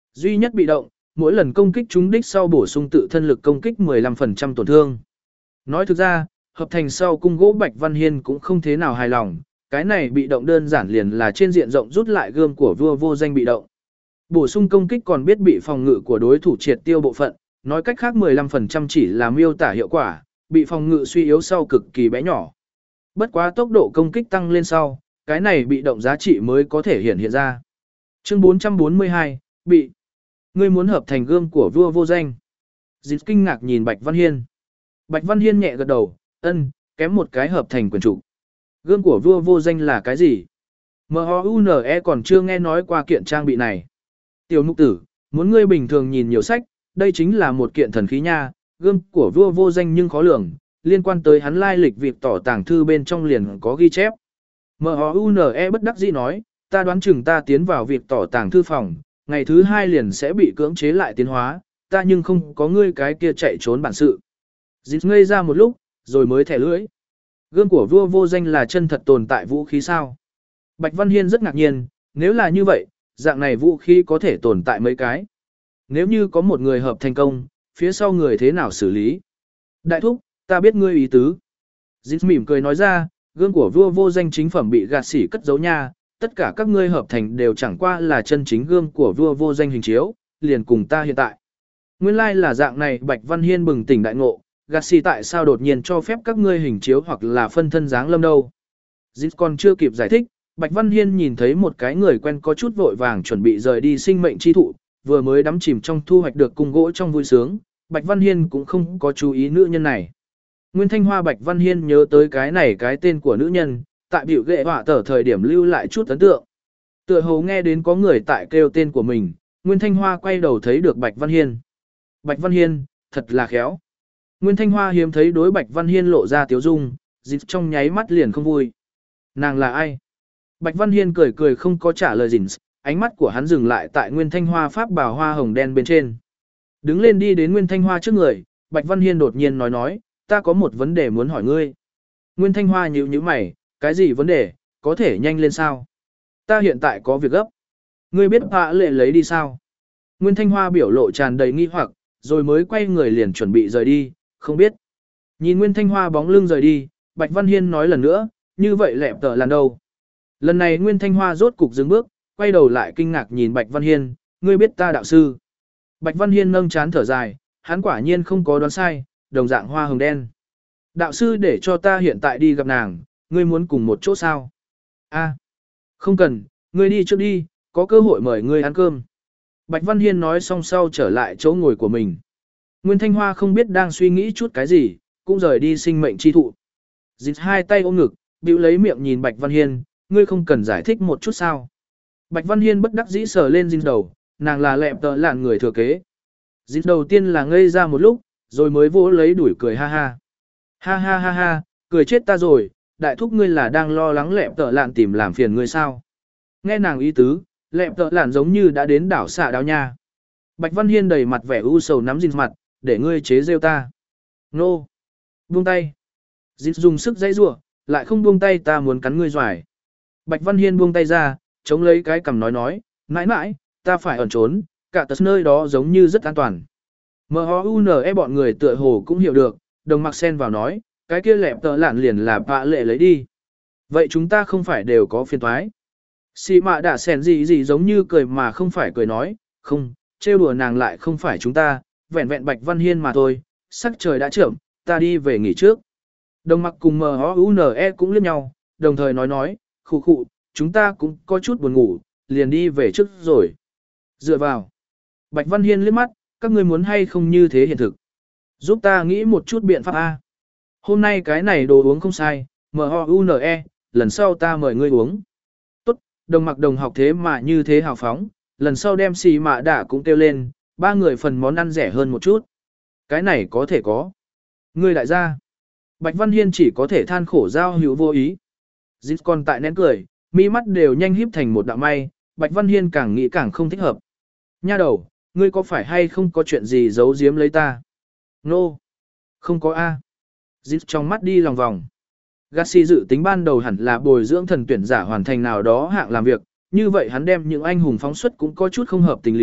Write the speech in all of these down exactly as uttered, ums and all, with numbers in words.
Duy nhất bị động, mỗi lần công kích trúng đích sau bổ sung tự thân lực công kích mười lăm phần trăm tổn thương. Nói thực ra, hợp thành sau cung gỗ Bạch Văn Hiên cũng không thế nào hài lòng, cái này bị động đơn giản liền là trên diện rộng rút lại gươm của vua vô danh bị động. Bổ sung công kích còn biết bị phòng ngự của đối thủ triệt tiêu bộ phận, nói cách khác mười lăm phần trăm chỉ là miêu tả hiệu quả, bị phòng ngự suy yếu sau cực kỳ bé nhỏ. Bất quá tốc độ công kích tăng lên sau, cái này bị động giá trị mới có thể hiện hiện ra. Chương bốn trăm bốn mươi hai, bị. Ngươi muốn hợp thành gươm của vua vô danh. Dịch kinh ngạc nhìn Bạch Văn Hiên. Bạch Văn Hiên nhẹ gật đầu, ân, kém một cái hợp thành quyền chủ. Gươm của vua vô danh là cái gì? em o u en e còn chưa nghe nói qua kiện trang bị này. Tiểu mục tử, muốn ngươi bình thường nhìn nhiều sách, đây chính là một kiện thần khí nha, gươm của vua vô danh nhưng khó lường, liên quan tới hắn lai lịch việc tỏ tàng thư bên trong liền có ghi chép. em o u en e bất đắc dĩ nói, ta đoán chừng ta tiến vào việc tỏ tàng thư phòng, ngày thứ hai liền sẽ bị cưỡng chế lại tiến hóa, ta nhưng không có ngươi cái kia chạy trốn bản sự. Dịch ngây ra một lúc, rồi mới thẻ lưỡi. Gươm của vua vô danh là chân thật tồn tại vũ khí sao? Bạch Văn Hiên rất ngạc nhiên, nếu là như vậy, dạng này vũ khí có thể tồn tại mấy cái. Nếu như có một người hợp thành công, phía sau người thế nào xử lý? Đại thúc, ta biết ngươi ý tứ. Dịch mỉm cười nói ra, gươm của vua vô danh chính phẩm bị gạt xỉ cất giấu nha, tất cả các ngươi hợp thành đều chẳng qua là chân chính gươm của vua vô danh hình chiếu, liền cùng ta hiện tại. Nguyên lai like là dạng này. Bạch Văn Hiên bừng tỉnh đại ngộ, gạt xỉ tại sao đột nhiên cho phép các ngươi hình chiếu hoặc là phân thân dáng lâm đâu. Dịch còn chưa kịp giải thích, Bạch Văn Hiên nhìn thấy một cái người quen có chút vội vàng chuẩn bị rời đi sinh mệnh chi thụ, vừa mới đắm chìm trong thu hoạch được cung gỗ trong vui sướng, Bạch Văn Hiên cũng không có chú ý nữ nhân này. Nguyên Thanh Hoa Bạch Văn Hiên nhớ tới cái này cái tên của nữ nhân, tại biểu ghệ họa tờ thời điểm lưu lại chút ấn tượng. Tựa hồ nghe đến có người tại kêu tên của mình, Nguyên Thanh Hoa quay đầu thấy được Bạch Văn Hiên. Bạch Văn Hiên, thật là khéo. Nguyên Thanh Hoa hiếm thấy đối Bạch Văn Hiên lộ ra tiếu dung, dịch trong nháy mắt liền không vui. Nàng là ai? Bạch Văn Hiên cười cười không có trả lời gì, ánh mắt của hắn dừng lại tại Nguyên Thanh Hoa pháp bào hoa hồng đen bên trên. Đứng lên đi đến Nguyên Thanh Hoa trước người, Bạch Văn Hiên đột nhiên nói nói, ta có một vấn đề muốn hỏi ngươi. Nguyên Thanh Hoa nhíu nhíu mày, cái gì vấn đề, có thể nhanh lên sao? Ta hiện tại có việc gấp. Ngươi biết hạ lệ lấy đi sao? Nguyên Thanh Hoa biểu lộ tràn đầy nghi hoặc, rồi mới quay người liền chuẩn bị rời đi, không biết. Nhìn Nguyên Thanh Hoa bóng lưng rời đi, Bạch Văn Hiên nói lần nữa, như vậy lẹp tờ làn đâu? Lần này Nguyên Thanh Hoa rốt cục dừng bước, quay đầu lại kinh ngạc nhìn Bạch Văn Hiên, ngươi biết ta đạo sư. Bạch Văn Hiên nâng chán thở dài, hắn quả nhiên không có đoán sai, đồng dạng hoa hồng đen. Đạo sư để cho ta hiện tại đi gặp nàng, ngươi muốn cùng một chỗ sao? A, không cần, ngươi đi trước đi, có cơ hội mời ngươi ăn cơm. Bạch Văn Hiên nói xong sau trở lại chỗ ngồi của mình. Nguyên Thanh Hoa không biết đang suy nghĩ chút cái gì, cũng rời đi sinh mệnh chi thụ. Dịch hai tay ôm ngực, bĩu lấy miệng nhìn Bạch Văn Hiên, ngươi không cần giải thích một chút sao? Bạch Văn Hiên bất đắc dĩ sờ lên Jin đầu, nàng là lẹp tợ lạn người thừa kế. Jin đầu tiên là ngây ra một lúc, rồi mới vỗ lấy đuổi cười ha ha. Ha ha ha ha, cười chết ta rồi, đại thúc ngươi là đang lo lắng lẹp tợ lạn tìm làm phiền ngươi sao? Nghe nàng ý tứ, lẹp tợ lạn giống như đã đến đảo xạ đáo nha. Bạch Văn Hiên đầy mặt vẻ u sầu nắm Jin mặt, để ngươi chế rêu ta. Nô! Buông tay! Jin dùng sức dãy rủa, lại không buông tay ta muốn cắn ngươi doài. Bạch Văn Hiên buông tay ra, chống lấy cái cằm nói nói, mãi mãi, ta phải ẩn trốn, cả tật nơi đó giống như rất an toàn. em o u en e bọn người tựa hồ cũng hiểu được, đồng mặc sen vào nói, cái kia lẹp tợ lạn liền là bạ lệ lấy đi. Vậy chúng ta không phải đều có phiền thoái. Xì mạ đã sen gì gì giống như cười mà không phải cười nói, không, trêu đùa nàng lại không phải chúng ta, vẹn vẹn Bạch Văn Hiên mà thôi, sắc trời đã trởm, ta đi về nghỉ trước. Đồng mặc cùng em o u en e cũng liếc nhau, đồng thời nói nói, khụ khụ, chúng ta cũng có chút buồn ngủ, liền đi về trước rồi. Dựa vào. Bạch Văn Hiên liếc mắt, các ngươi muốn hay không như thế hiện thực. Giúp ta nghĩ một chút biện pháp A. Hôm nay cái này đồ uống không sai, em o u en e, lần sau ta mời ngươi uống. Tốt, đồng mặc đồng học thế mà như thế hào phóng, lần sau đem xì mạ đả cũng kêu lên, ba người phần món ăn rẻ hơn một chút. Cái này có thể có. Ngươi đại gia. Bạch Văn Hiên chỉ có thể than khổ giao hữu vô ý. Dịch còn tại nén cười, mi mắt đều nhanh híp thành một đạo may, Bạch Văn Hiên càng nghĩ càng không thích hợp. Nha đầu, ngươi có phải hay không có chuyện gì giấu giếm lấy ta? Nô. No. Không có A. Dịch trong mắt đi lòng vòng. Gassi dự tính ban đầu hẳn là bồi dưỡng thần tuyển giả hoàn thành nào đó hạng làm việc, như vậy hắn đem những anh hùng phóng xuất cũng có chút không hợp tình lý,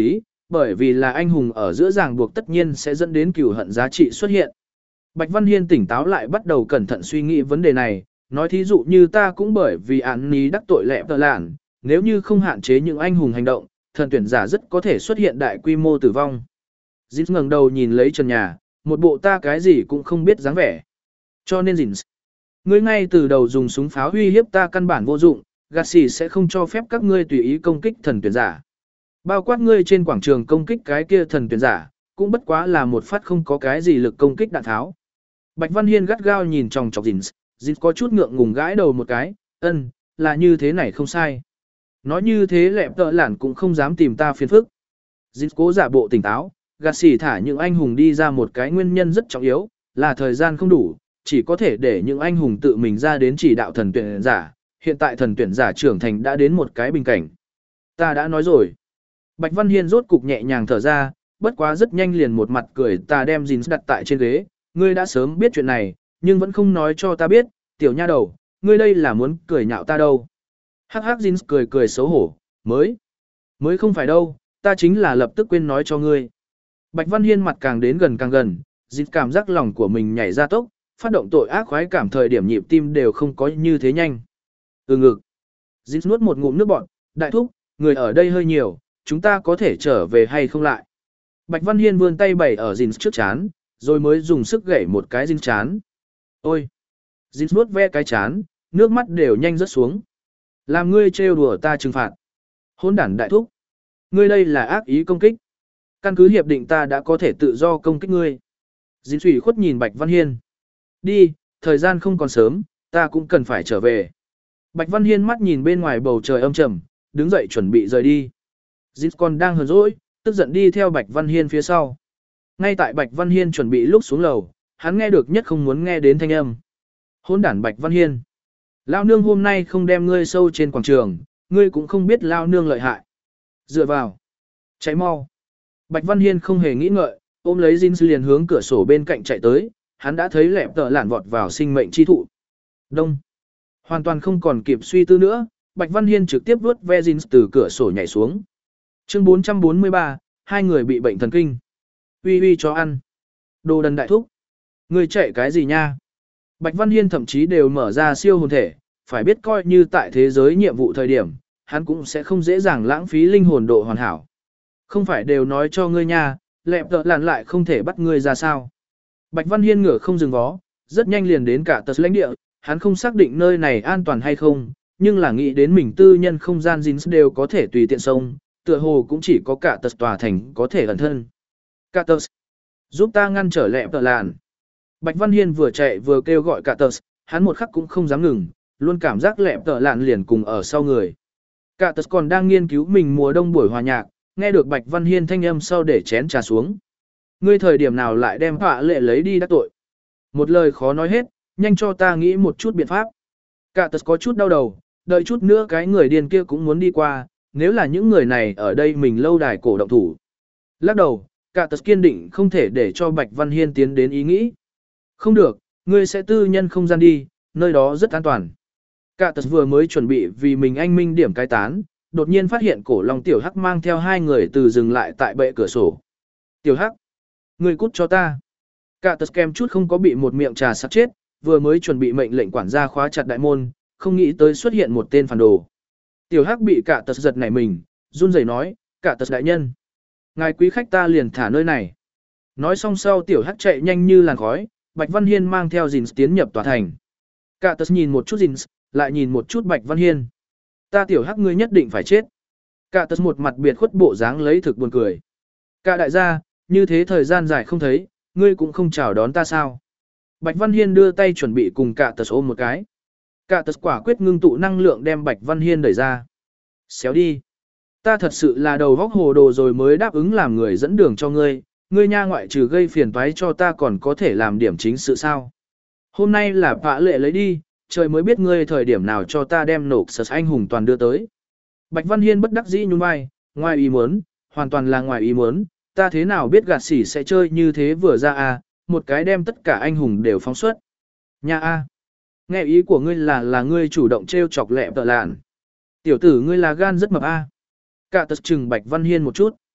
bởi vì là anh hùng ở giữa ràng buộc tất nhiên sẽ dẫn đến cừu hận giá trị xuất hiện. Bạch Văn Hiên tỉnh táo lại bắt đầu cẩn thận suy nghĩ vấn đề này, nói thí dụ như ta cũng bởi vì án ní đắc tội lẹ tờ lạn, nếu như không hạn chế những anh hùng hành động, thần tuyển giả rất có thể xuất hiện đại quy mô tử vong. Dins ngẩng đầu nhìn lấy trần nhà, một bộ ta cái gì cũng không biết dáng vẻ. Cho nên Dins, ngươi ngay từ đầu dùng súng pháo uy hiếp ta căn bản vô dụng, Garcia sẽ không cho phép các ngươi tùy ý công kích thần tuyển giả. Bao quát ngươi trên quảng trường công kích cái kia thần tuyển giả, cũng bất quá là một phát không có cái gì lực công kích đạn tháo. Bạch Văn Hiên gắt gao nhìn chòng chọc Dins, Dins có chút ngượng ngùng gãi đầu một cái, ân, là như thế này không sai. Nói như thế lẹp tợ lản cũng không dám tìm ta phiền phức. Dins cố giả bộ tỉnh táo, Garcia thả những anh hùng đi ra một cái nguyên nhân rất trọng yếu, là thời gian không đủ, chỉ có thể để những anh hùng tự mình ra đến chỉ đạo thần tuyển giả. Hiện tại thần tuyển giả trưởng thành đã đến một cái bình cảnh. Ta đã nói rồi. Bạch Văn Hiên rốt cục nhẹ nhàng thở ra, bất quá rất nhanh liền một mặt cười ta đem Jin đặt tại trên ghế. Ngươi đã sớm biết chuyện này, nhưng vẫn không nói cho ta biết, tiểu nha đầu, ngươi đây là muốn cười nhạo ta đâu. Hắc hắc Jin cười cười xấu hổ, mới. Mới không phải đâu, ta chính là lập tức quên nói cho ngươi. Bạch Văn Hiên mặt càng đến gần càng gần, Jin cảm giác lòng của mình nhảy ra tốc, phát động tội ác khoái cảm thời điểm nhịp tim đều không có như thế nhanh. Ừ ngực. Jin nuốt một ngụm nước bọt, đại thúc, người ở đây hơi nhiều, chúng ta có thể trở về hay không lại. Bạch Văn Hiên vươn tay bày ở Jin trước chán, rồi mới dùng sức gẩy một cái Jin chán. Ôi! Jin nuốt ve cái chán, nước mắt đều nhanh rớt xuống. Làm ngươi trêu đùa ta trừng phạt. Hỗn đản đại thúc. Ngươi đây là ác ý công kích. Căn cứ hiệp định ta đã có thể tự do công kích ngươi. Jin ủy khuất nhìn Bạch Văn Hiên. Đi, thời gian không còn sớm, ta cũng cần phải trở về. Bạch Văn Hiên mắt nhìn bên ngoài bầu trời âm trầm, đứng dậy chuẩn bị rời đi. Jin còn đang hờn dỗi, tức giận đi theo Bạch Văn Hiên phía sau. Ngay tại Bạch Văn Hiên chuẩn bị lúc xuống lầu, hắn nghe được nhất không muốn nghe đến thanh âm. Hỗn đản Bạch Văn Hiên. Lao nương hôm nay không đem ngươi sâu trên quảng trường, ngươi cũng không biết lao nương lợi hại. Dựa vào. Cháy mau. Bạch Văn Hiên không hề nghĩ ngợi, ôm lấy Jin liền hướng cửa sổ bên cạnh chạy tới, hắn đã thấy lẹp tờ lản vọt vào sinh mệnh chi thụ. Đông. Hoàn toàn không còn kịp suy tư nữa, Bạch Văn Hiên trực tiếp vuốt ve Jin từ cửa sổ nhảy xuống. Chương bốn trăm bốn mươi ba, hai người bị bệnh thần kinh. Uy uy cho ăn. Đồ đần đại thúc. Ngươi chạy cái gì nha? Bạch Văn Hiên thậm chí đều mở ra siêu hồn thể, phải biết coi như tại thế giới nhiệm vụ thời điểm, hắn cũng sẽ không dễ dàng lãng phí linh hồn độ hoàn hảo. Không phải đều nói cho ngươi nha, lẹp tợ lặn lại không thể bắt ngươi ra sao. Bạch Văn Hiên ngửa không dừng vó, rất nhanh liền đến cả tật lãnh địa, hắn không xác định nơi này an toàn hay không, nhưng là nghĩ đến mình tư nhân không gian Jin đều có thể tùy tiện sông, tựa hồ cũng chỉ có cả tật tòa thành có thể ẩn thân. Cả tật, giúp ta ngăn trở lẹp tợ lặn. Bạch Văn Hiên vừa chạy vừa kêu gọi cả tật, hắn một khắc cũng không dám ngừng, luôn cảm giác lẹp tợ lặn liền cùng ở sau người. Cả tật còn đang nghiên cứu mình mùa đông buổi hòa nhạc, nghe được Bạch Văn Hiên thanh âm sau để chén trà xuống. Ngươi thời điểm nào lại đem họa lệ lấy đi đắc tội. Một lời khó nói hết, nhanh cho ta nghĩ một chút biện pháp. Cả tật có chút đau đầu, đợi chút nữa cái người điên kia cũng muốn đi qua, nếu là những người này ở đây mình lâu đài cổ động thủ. Lắc đầu, cả tật kiên định không thể để cho Bạch Văn Hiên tiến đến ý nghĩ. Không được, ngươi sẽ tư nhân không gian đi, nơi đó rất an toàn. Cả tật vừa mới chuẩn bị vì mình anh minh điểm cái tán, đột nhiên phát hiện cổ long tiểu hắc mang theo hai người từ dừng lại tại bệ cửa sổ. Tiểu hắc, ngươi cút cho ta. Cả tật kem chút không có bị một miệng trà sặc chết, vừa mới chuẩn bị mệnh lệnh quản gia khóa chặt đại môn, không nghĩ tới xuất hiện một tên phản đồ. Tiểu hắc bị cả tật giật nảy mình, run rẩy nói, cả tật đại nhân. Ngài quý khách ta liền thả nơi này. Nói xong sau tiểu hắc chạy nhanh như làn khói, Bạch Văn Hiên mang theo Jin tiến nhập tòa thành. Cả tật nhìn một chút Jin, lại nhìn một chút Bạch Văn Hiên. Ta tiểu hắc ngươi nhất định phải chết. Cả tật một mặt biệt khuất bộ dáng lấy thực buồn cười. Cả đại gia, như thế thời gian dài không thấy, ngươi cũng không chào đón ta sao. Bạch Văn Hiên đưa tay chuẩn bị cùng cả tật ôm một cái. Cả tật quả quyết ngưng tụ năng lượng đem Bạch Văn Hiên đẩy ra. Xéo đi. Ta thật sự là đầu góc hồ đồ rồi mới đáp ứng làm người dẫn đường cho ngươi. Ngươi nha ngoại trừ gây phiền toái cho ta còn có thể làm điểm chính sự sao. Hôm nay là vạ lệ lấy đi, trời mới biết ngươi thời điểm nào cho ta đem nộp sở anh hùng toàn đưa tới. Bạch Văn Hiên bất đắc dĩ nhún vai, ngoài ý muốn, hoàn toàn là ngoài ý muốn, ta thế nào biết gạt xỉ sẽ chơi như thế vừa ra à, một cái đem tất cả anh hùng đều phóng xuất. Nha a, nghe ý của ngươi là là ngươi chủ động trêu chọc lẹ tợ lạn. Tiểu tử ngươi là gan rất mập a. Cả tật chừng Bạch Văn Hiên một chút.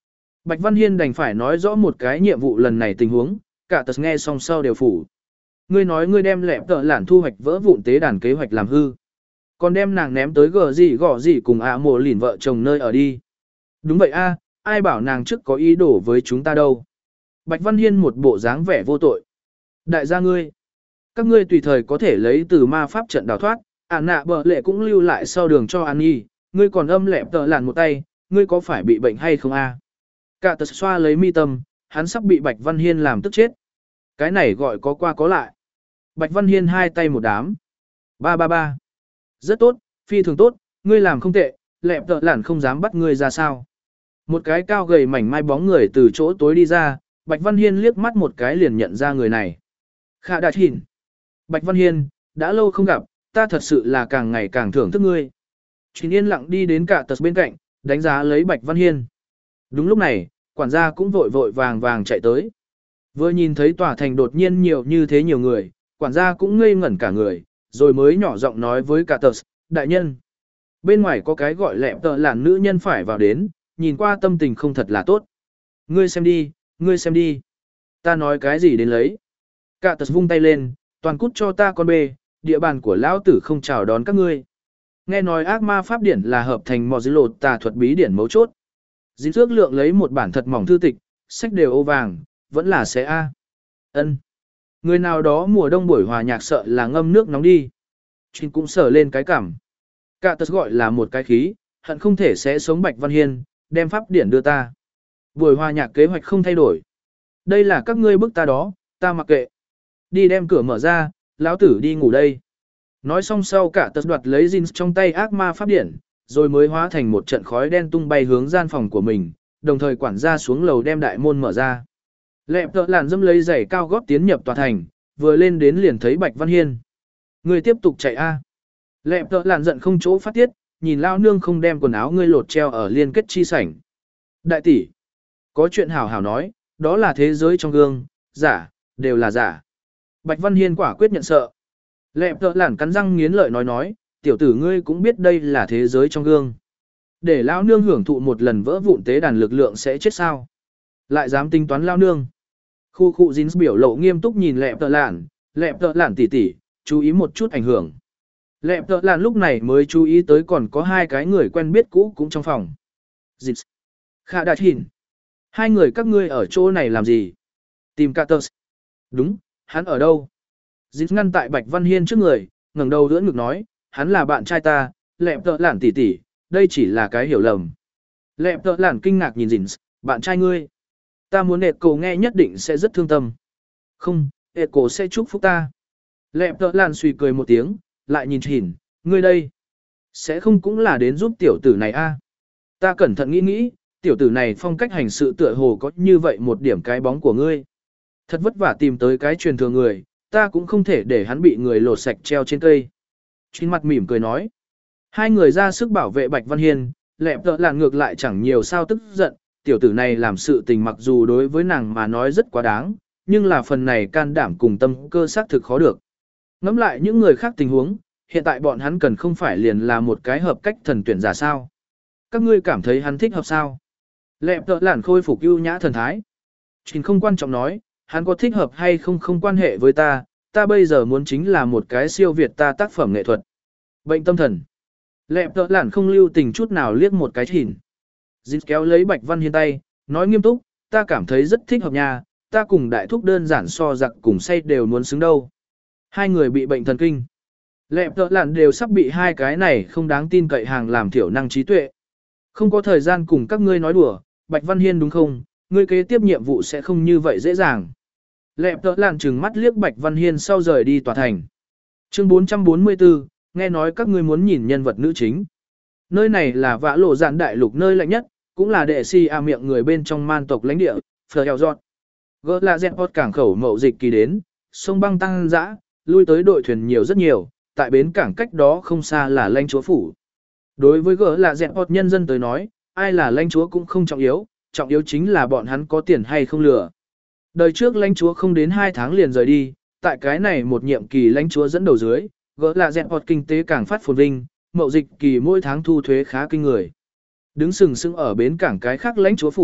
Bạch Văn Hiên đành phải nói rõ một cái nhiệm vụ lần này tình huống, cả tật nghe xong sau đều phủ. Ngươi nói ngươi đem lẹp tợ lản thu hoạch vỡ vụn tế đàn kế hoạch làm hư. Còn đem nàng ném tới gờ gì gõ gì cùng ạ mộ lỉn vợ chồng nơi ở đi. Đúng vậy a, ai bảo nàng trước có ý đồ với chúng ta đâu. Bạch Văn Hiên một bộ dáng vẻ vô tội. Đại gia ngươi, các ngươi tùy thời có thể lấy từ ma pháp trận đào thoát, ả nạ bợ lệ cũng lưu lại sau đường cho An Nhi, ngươi còn âm lẹp tợ lản một tay, ngươi có phải bị bệnh hay không a? Cả tật xoa lấy mi tâm, hắn sắp bị Bạch Văn Hiên làm tức chết. Cái này gọi có qua có lại. Bạch Văn Hiên hai tay một đám. Ba ba ba. Rất tốt, phi thường tốt, ngươi làm không tệ, lẹp tợ lản không dám bắt ngươi ra sao. Một cái cao gầy mảnh mai bóng người từ chỗ tối đi ra, Bạch Văn Hiên liếc mắt một cái liền nhận ra người này. Khả Đạt Hìn. Bạch Văn Hiên, đã lâu không gặp, ta thật sự là càng ngày càng thưởng thức ngươi. Trình yên lặng đi đến cả tật bên cạnh, đánh giá lấy Bạch Văn Hiên. Đúng lúc này, quản gia cũng vội vội vàng vàng chạy tới. Vừa nhìn thấy tòa thành đột nhiên nhiều như thế nhiều người, quản gia cũng ngây ngẩn cả người, rồi mới nhỏ giọng nói với cả tật, đại nhân. Bên ngoài có cái gọi lẹp tợ lản nữ nhân phải vào đến, nhìn qua tâm tình không thật là tốt. Ngươi xem đi, ngươi xem đi. Ta nói cái gì đến lấy. Cả tật vung tay lên, toàn cút cho ta con bê, địa bàn của lão tử không chào đón các ngươi. Nghe nói ác ma pháp điển là hợp thành mò dữ lột tà thuật bí điển mấu chốt. Dính trước lượng lấy một bản thật mỏng thư tịch, sách đều ô vàng, vẫn là sẽ A. Ân. Người nào đó mùa đông buổi hòa nhạc sợ là ngâm nước nóng đi. Trình cũng sở lên cái cảm. Cả tật gọi là một cái khí, hận không thể sẽ sống Bạch Văn Hiên, đem pháp điển đưa ta. Buổi hòa nhạc kế hoạch không thay đổi. Đây là các ngươi bức ta đó, ta mặc kệ. Đi đem cửa mở ra, lão tử đi ngủ đây. Nói xong sau cả tật đoạt lấy jeans trong tay ác ma pháp điển, rồi mới hóa thành một trận khói đen tung bay hướng gian phòng của mình, đồng thời quản gia xuống lầu đem đại môn mở ra. Lẹp tợ làn dâm lấy giày cao gót tiến nhập tòa thành, vừa lên đến liền thấy Bạch Văn Hiên. Người tiếp tục chạy a. Lẹp tợ làn giận không chỗ phát tiết, nhìn lao nương không đem quần áo ngươi lột treo ở liên kết chi sảnh. Đại tỷ, có chuyện hảo hảo nói, đó là thế giới trong gương, giả, đều là giả. Bạch Văn Hiên quả quyết nhận sợ. Lẹp tợ làn cắn răng nghiến lợi nói nói, tiểu tử ngươi cũng biết đây là thế giới trong gương. Để lao nương hưởng thụ một lần vỡ vụn tế đàn lực lượng sẽ chết sao. Lại dám tính toán lao nương. Khu khu Jin biểu lộ nghiêm túc nhìn lẹp tợ làn, lẹp tợ làn tỉ tỉ, chú ý một chút ảnh hưởng. Lẹp tợ làn lúc này mới chú ý tới còn có hai cái người quen biết cũ cũng trong phòng. Jin. Khả Đạt Hìn. Hai người các ngươi ở chỗ này làm gì? Tìm Carter. Đúng, hắn ở đâu? Jin ngăn tại Bạch Văn Hiên trước người, ngẩng đầu đỡ ngực nói, hắn là bạn trai ta, lẹp tợ làn tỉ tỉ, đây chỉ là cái hiểu lầm. Lẹp tợ làn kinh ngạc nhìn Jin, bạn trai ngươi. Ta muốn Echo nghe nhất định sẽ rất thương tâm. Không, Echo sẽ chúc phúc ta. Lẹp tợ làn suy cười một tiếng, lại nhìn Hìn, ngươi đây. Sẽ không cũng là đến giúp tiểu tử này a? À? Ta cẩn thận nghĩ nghĩ, tiểu tử này phong cách hành sự tựa hồ có như vậy một điểm cái bóng của ngươi. Thật vất vả tìm tới cái truyền thừa người, ta cũng không thể để hắn bị người lột sạch treo trên cây. Trên mặt mỉm cười nói. Hai người ra sức bảo vệ Bạch Văn Hiên, lẹp tợ làn ngược lại chẳng nhiều sao tức giận, tiểu tử này làm sự tình mặc dù đối với nàng mà nói rất quá đáng, nhưng là phần này can đảm cùng tâm cơ xác thực khó được. Ngẫm lại những người khác tình huống, hiện tại bọn hắn cần không phải liền là một cái hợp cách thần tuyển giả sao. Các ngươi cảm thấy hắn thích hợp sao? Lẹp tợ lản khôi phục ưu nhã thần thái. Chính không quan trọng nói, hắn có thích hợp hay không không quan hệ với ta, ta bây giờ muốn chính là một cái siêu việt ta tác phẩm nghệ thuật. Bệnh tâm thần. Lẹp tợ lản không lưu tình chút nào liếc một cái Hìn. Dít kéo lấy Bạch Văn Hiên tay, nói nghiêm túc, ta cảm thấy rất thích hợp nha, ta cùng đại thúc đơn giản so giặc cùng say đều muốn xứng đâu. Hai người bị bệnh thần kinh. Lẹp tợ lạn đều sắp bị hai cái này không đáng tin cậy hàng làm thiểu năng trí tuệ. Không có thời gian cùng các ngươi nói đùa, Bạch Văn Hiên đúng không, ngươi kế tiếp nhiệm vụ sẽ không như vậy dễ dàng. Lẹp tợ lạn trừng mắt liếc Bạch Văn Hiên sau rời đi tòa thành. Chương bốn trăm bốn mươi tư, nghe nói các ngươi muốn nhìn nhân vật nữ chính. Nơi này là vã lộ dạn đại lục nơi lạnh nhất, cũng là đệ si a miệng người bên trong man tộc lãnh địa, Phờ Hèo Giọt. Gỡ là dẹp hot cảng khẩu mậu dịch kỳ đến, sông băng tăng dã, lui tới đội thuyền nhiều rất nhiều, tại bến cảng cách đó không xa là lãnh chúa phủ. Đối với gỡ là dẹp hot nhân dân tới nói, ai là lãnh chúa cũng không trọng yếu, trọng yếu chính là bọn hắn có tiền hay không lừa. Đời trước lãnh chúa không đến hai tháng liền rời đi, tại cái này một nhiệm kỳ lãnh chúa dẫn đầu dưới, gỡ là dẹp hot kinh tế càng phát phồn vinh, mậu dịch kỳ mỗi tháng thu thuế khá kinh người. Đứng sừng sững ở bến cảng cái khác lãnh chúa phủ,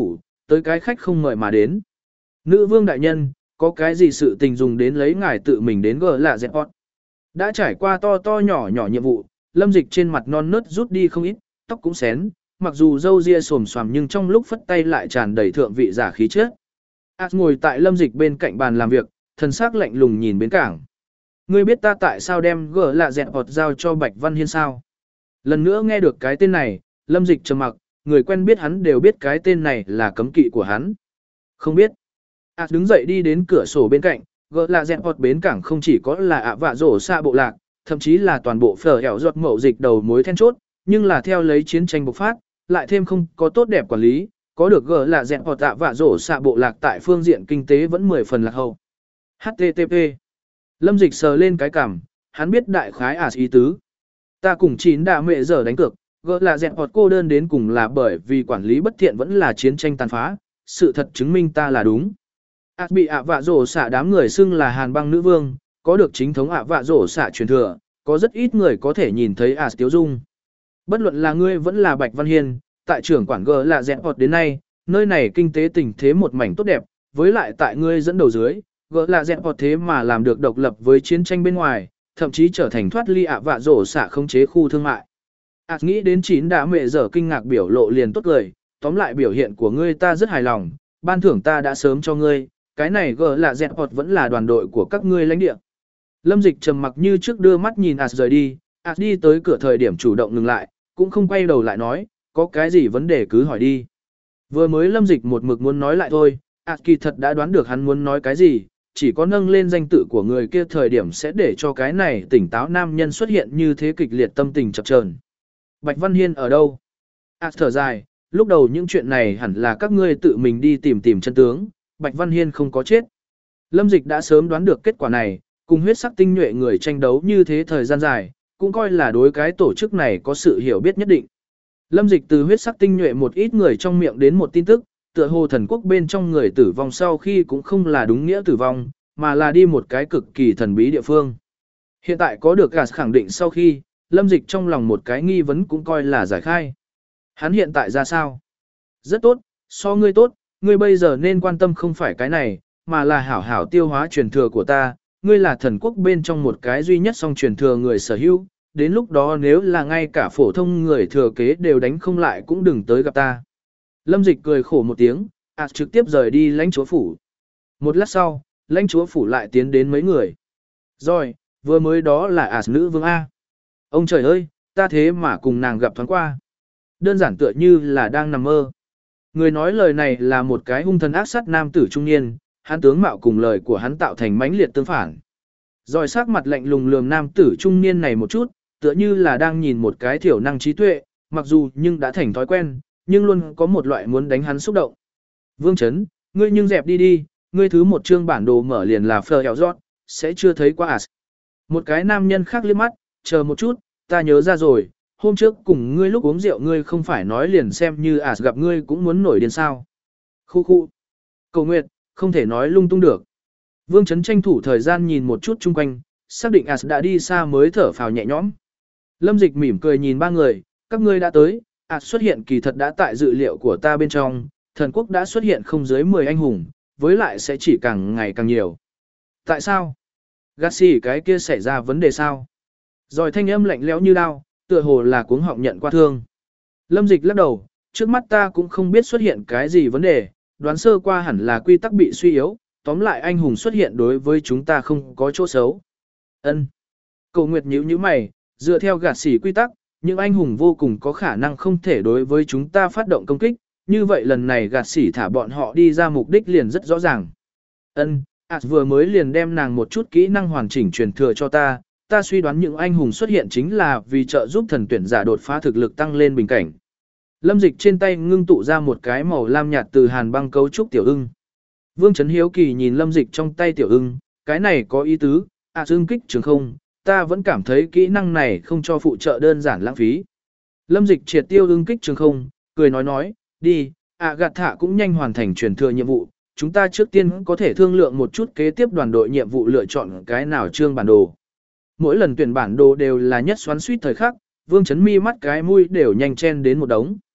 tới cái khách không mời mà đến. Nữ vương đại nhân, có cái gì sự tình dùng đến lấy ngài tự mình đến gờ lạ dẹp hot. Đã trải qua to to nhỏ nhỏ nhiệm vụ, Lâm Dịch trên mặt non nớt rút đi không ít, tóc cũng xén, mặc dù râu ria xồm xoàm nhưng trong lúc phất tay lại tràn đầy thượng vị giả khí chất. Át ngồi tại Lâm Dịch bên cạnh bàn làm việc, thần sắc lạnh lùng nhìn bến cảng. Ngươi biết ta tại sao đem gỡ lạ dẹn họt giao cho Bạch Văn Hiên sao? Lần nữa nghe được cái tên này, Lâm Dịch trầm mặc, người quen biết hắn đều biết cái tên này là cấm kỵ của hắn. Không biết. Át đứng dậy đi đến cửa sổ bên cạnh, gỡ lạ dẹn họt bến cảng không chỉ có là ạ vạ rổ xa bộ lạc, thậm chí là toàn bộ phở hẻo giọt mậu dịch đầu mối then chốt, nhưng là theo lấy chiến tranh bộc phát, lại thêm không có tốt đẹp quản lý, có được gỡ là dẹn hoặc tạ vạ rổ xạ bộ lạc tại phương diện kinh tế vẫn mười phần lạc hậu. hát tê tê pê Lâm Dịch sờ lên cái cằm, hắn biết đại khái ả ý tứ. Ta cùng chín đạ mẹ giờ đánh cược, gỡ là dẹn hoặc cô đơn đến cùng là bởi vì quản lý bất thiện vẫn là chiến tranh tàn phá, sự thật chứng minh ta là đúng. Ả bị ạ vạ rổ xạ đám người xưng là hàn băng nữ vương, có được chính thống ạ vạ rổ xạ truyền thừa, có rất ít người có thể nhìn thấy ả tiếu dung. Bất luận là ngươi vẫn là Bạch Văn Hiên, tại trưởng quản gờ là dẹn họt đến nay, nơi này kinh tế tình thế một mảnh tốt đẹp, với lại tại ngươi dẫn đầu dưới, gờ là dẹn họt thế mà làm được độc lập với chiến tranh bên ngoài, thậm chí trở thành thoát ly ạ vạ rổ xạ khống chế khu thương mại. À, nghĩ đến chín đã mẹ giờ kinh ngạc biểu lộ liền tốt lời, tóm lại biểu hiện của ngươi ta rất hài lòng, ban thưởng ta đã sớm cho ngươi, cái này gờ là dẹn họt vẫn là đoàn đội của các ngươi lãnh địa. Lâm Dịch trầm mặc như trước đưa mắt nhìn Ảt rời đi, Ảt đi tới cửa thời điểm chủ động ngừng lại, cũng không quay đầu lại nói, có cái gì vấn đề cứ hỏi đi. Vừa mới Lâm Dịch một mực muốn nói lại thôi, Ảt kỳ thật đã đoán được hắn muốn nói cái gì, chỉ có nâng lên danh tự của người kia thời điểm sẽ để cho cái này tỉnh táo nam nhân xuất hiện như thế kịch liệt tâm tình chập chờn. Bạch Văn Hiên ở đâu? Ảt thở dài, lúc đầu những chuyện này hẳn là các ngươi tự mình đi tìm tìm chân tướng, Bạch Văn Hiên không có chết. Lâm Dịch đã sớm đoán được kết quả này, cùng huyết sắc tinh nhuệ người tranh đấu như thế thời gian dài, cũng coi là đối cái tổ chức này có sự hiểu biết nhất định. Lâm Dịch từ huyết sắc tinh nhuệ một ít người trong miệng đến một tin tức, tựa hồ thần quốc bên trong người tử vong sau khi cũng không là đúng nghĩa tử vong, mà là đi một cái cực kỳ thần bí địa phương. Hiện tại có được gạt khẳng định sau khi, Lâm Dịch trong lòng một cái nghi vấn cũng coi là giải khai. Hắn hiện tại ra sao? Rất tốt, so ngươi tốt, ngươi bây giờ nên quan tâm không phải cái này, mà là hảo hảo tiêu hóa truyền thừa của ta. Ngươi là thần quốc bên trong một cái duy nhất song truyền thừa người sở hữu, đến lúc đó nếu là ngay cả phổ thông người thừa kế đều đánh không lại cũng đừng tới gặp ta. Lâm Dịch cười khổ một tiếng, ạt trực tiếp rời đi lãnh chúa phủ. Một lát sau, lãnh chúa phủ lại tiến đến mấy người. Rồi, vừa mới đó là ạt nữ vương A. Ông trời ơi, ta thế mà cùng nàng gặp thoáng qua. Đơn giản tựa như là đang nằm mơ. Người nói lời này là một cái hung thần ác sát nam tử trung niên, hắn tướng mạo cùng lời của hắn tạo thành mãnh liệt tương phản. Rồi sắc mặt lạnh lùng lườm nam tử trung niên này một chút, tựa như là đang nhìn một cái thiểu năng trí tuệ, mặc dù nhưng đã thành thói quen, nhưng luôn có một loại muốn đánh hắn xúc động. Vương Chấn, ngươi nhưng dẹp đi đi, ngươi thứ một chương bản đồ mở liền là phờ hẻo rót, sẽ chưa thấy qua à. Một cái nam nhân khác liếc mắt, chờ một chút, ta nhớ ra rồi, hôm trước cùng ngươi lúc uống rượu ngươi không phải nói liền xem như à gặp ngươi cũng muốn nổi điên sao. Khu khu. Cầu Nguyệt, không thể nói lung tung được. Vương Chấn tranh thủ thời gian nhìn một chút chung quanh, xác định As đã đi xa mới thở phào nhẹ nhõm. Lâm Dịch mỉm cười nhìn ba người, các ngươi đã tới, As xuất hiện kỳ thật đã tại dự liệu của ta bên trong, thần quốc đã xuất hiện không dưới mười anh hùng, với lại sẽ chỉ càng ngày càng nhiều. Tại sao? Garcia cái kia xảy ra vấn đề sao? Rồi thanh âm lạnh lẽo như đao, tựa hồ là cuống họng nhận qua thương. Lâm Dịch lắc đầu, trước mắt ta cũng không biết xuất hiện cái gì vấn đề, đoán sơ qua hẳn là quy tắc bị suy yếu, tóm lại anh hùng xuất hiện đối với chúng ta không có chỗ xấu. Ân. Cầu Nguyệt nhíu nhíu mày, dựa theo gạt xỉ quy tắc, những anh hùng vô cùng có khả năng không thể đối với chúng ta phát động công kích, như vậy lần này gạt xỉ thả bọn họ đi ra mục đích liền rất rõ ràng. Ân, As vừa mới liền đem nàng một chút kỹ năng hoàn chỉnh truyền thừa cho ta, ta suy đoán những anh hùng xuất hiện chính là vì trợ giúp thần tuyển giả đột phá thực lực tăng lên bình cảnh. Lâm Dịch trên tay ngưng tụ ra một cái màu lam nhạt từ hàn băng cấu trúc tiểu ưng. Vương Chấn hiếu kỳ nhìn Lâm Dịch trong tay tiểu ưng, cái này có ý tứ, à ưng kích trường không, ta vẫn cảm thấy kỹ năng này không cho phụ trợ đơn giản lãng phí. Lâm Dịch triệt tiêu ưng kích trường không, cười nói nói, đi, à gạt thả cũng nhanh hoàn thành truyền thừa nhiệm vụ, chúng ta trước tiên có thể thương lượng một chút kế tiếp đoàn đội nhiệm vụ lựa chọn cái nào trương bản đồ. Mỗi lần tuyển bản đồ đều là nhất xoắn suýt thời khắc, Vương Chấn mi mắt cái mũi đều nhanh chen đến một đống.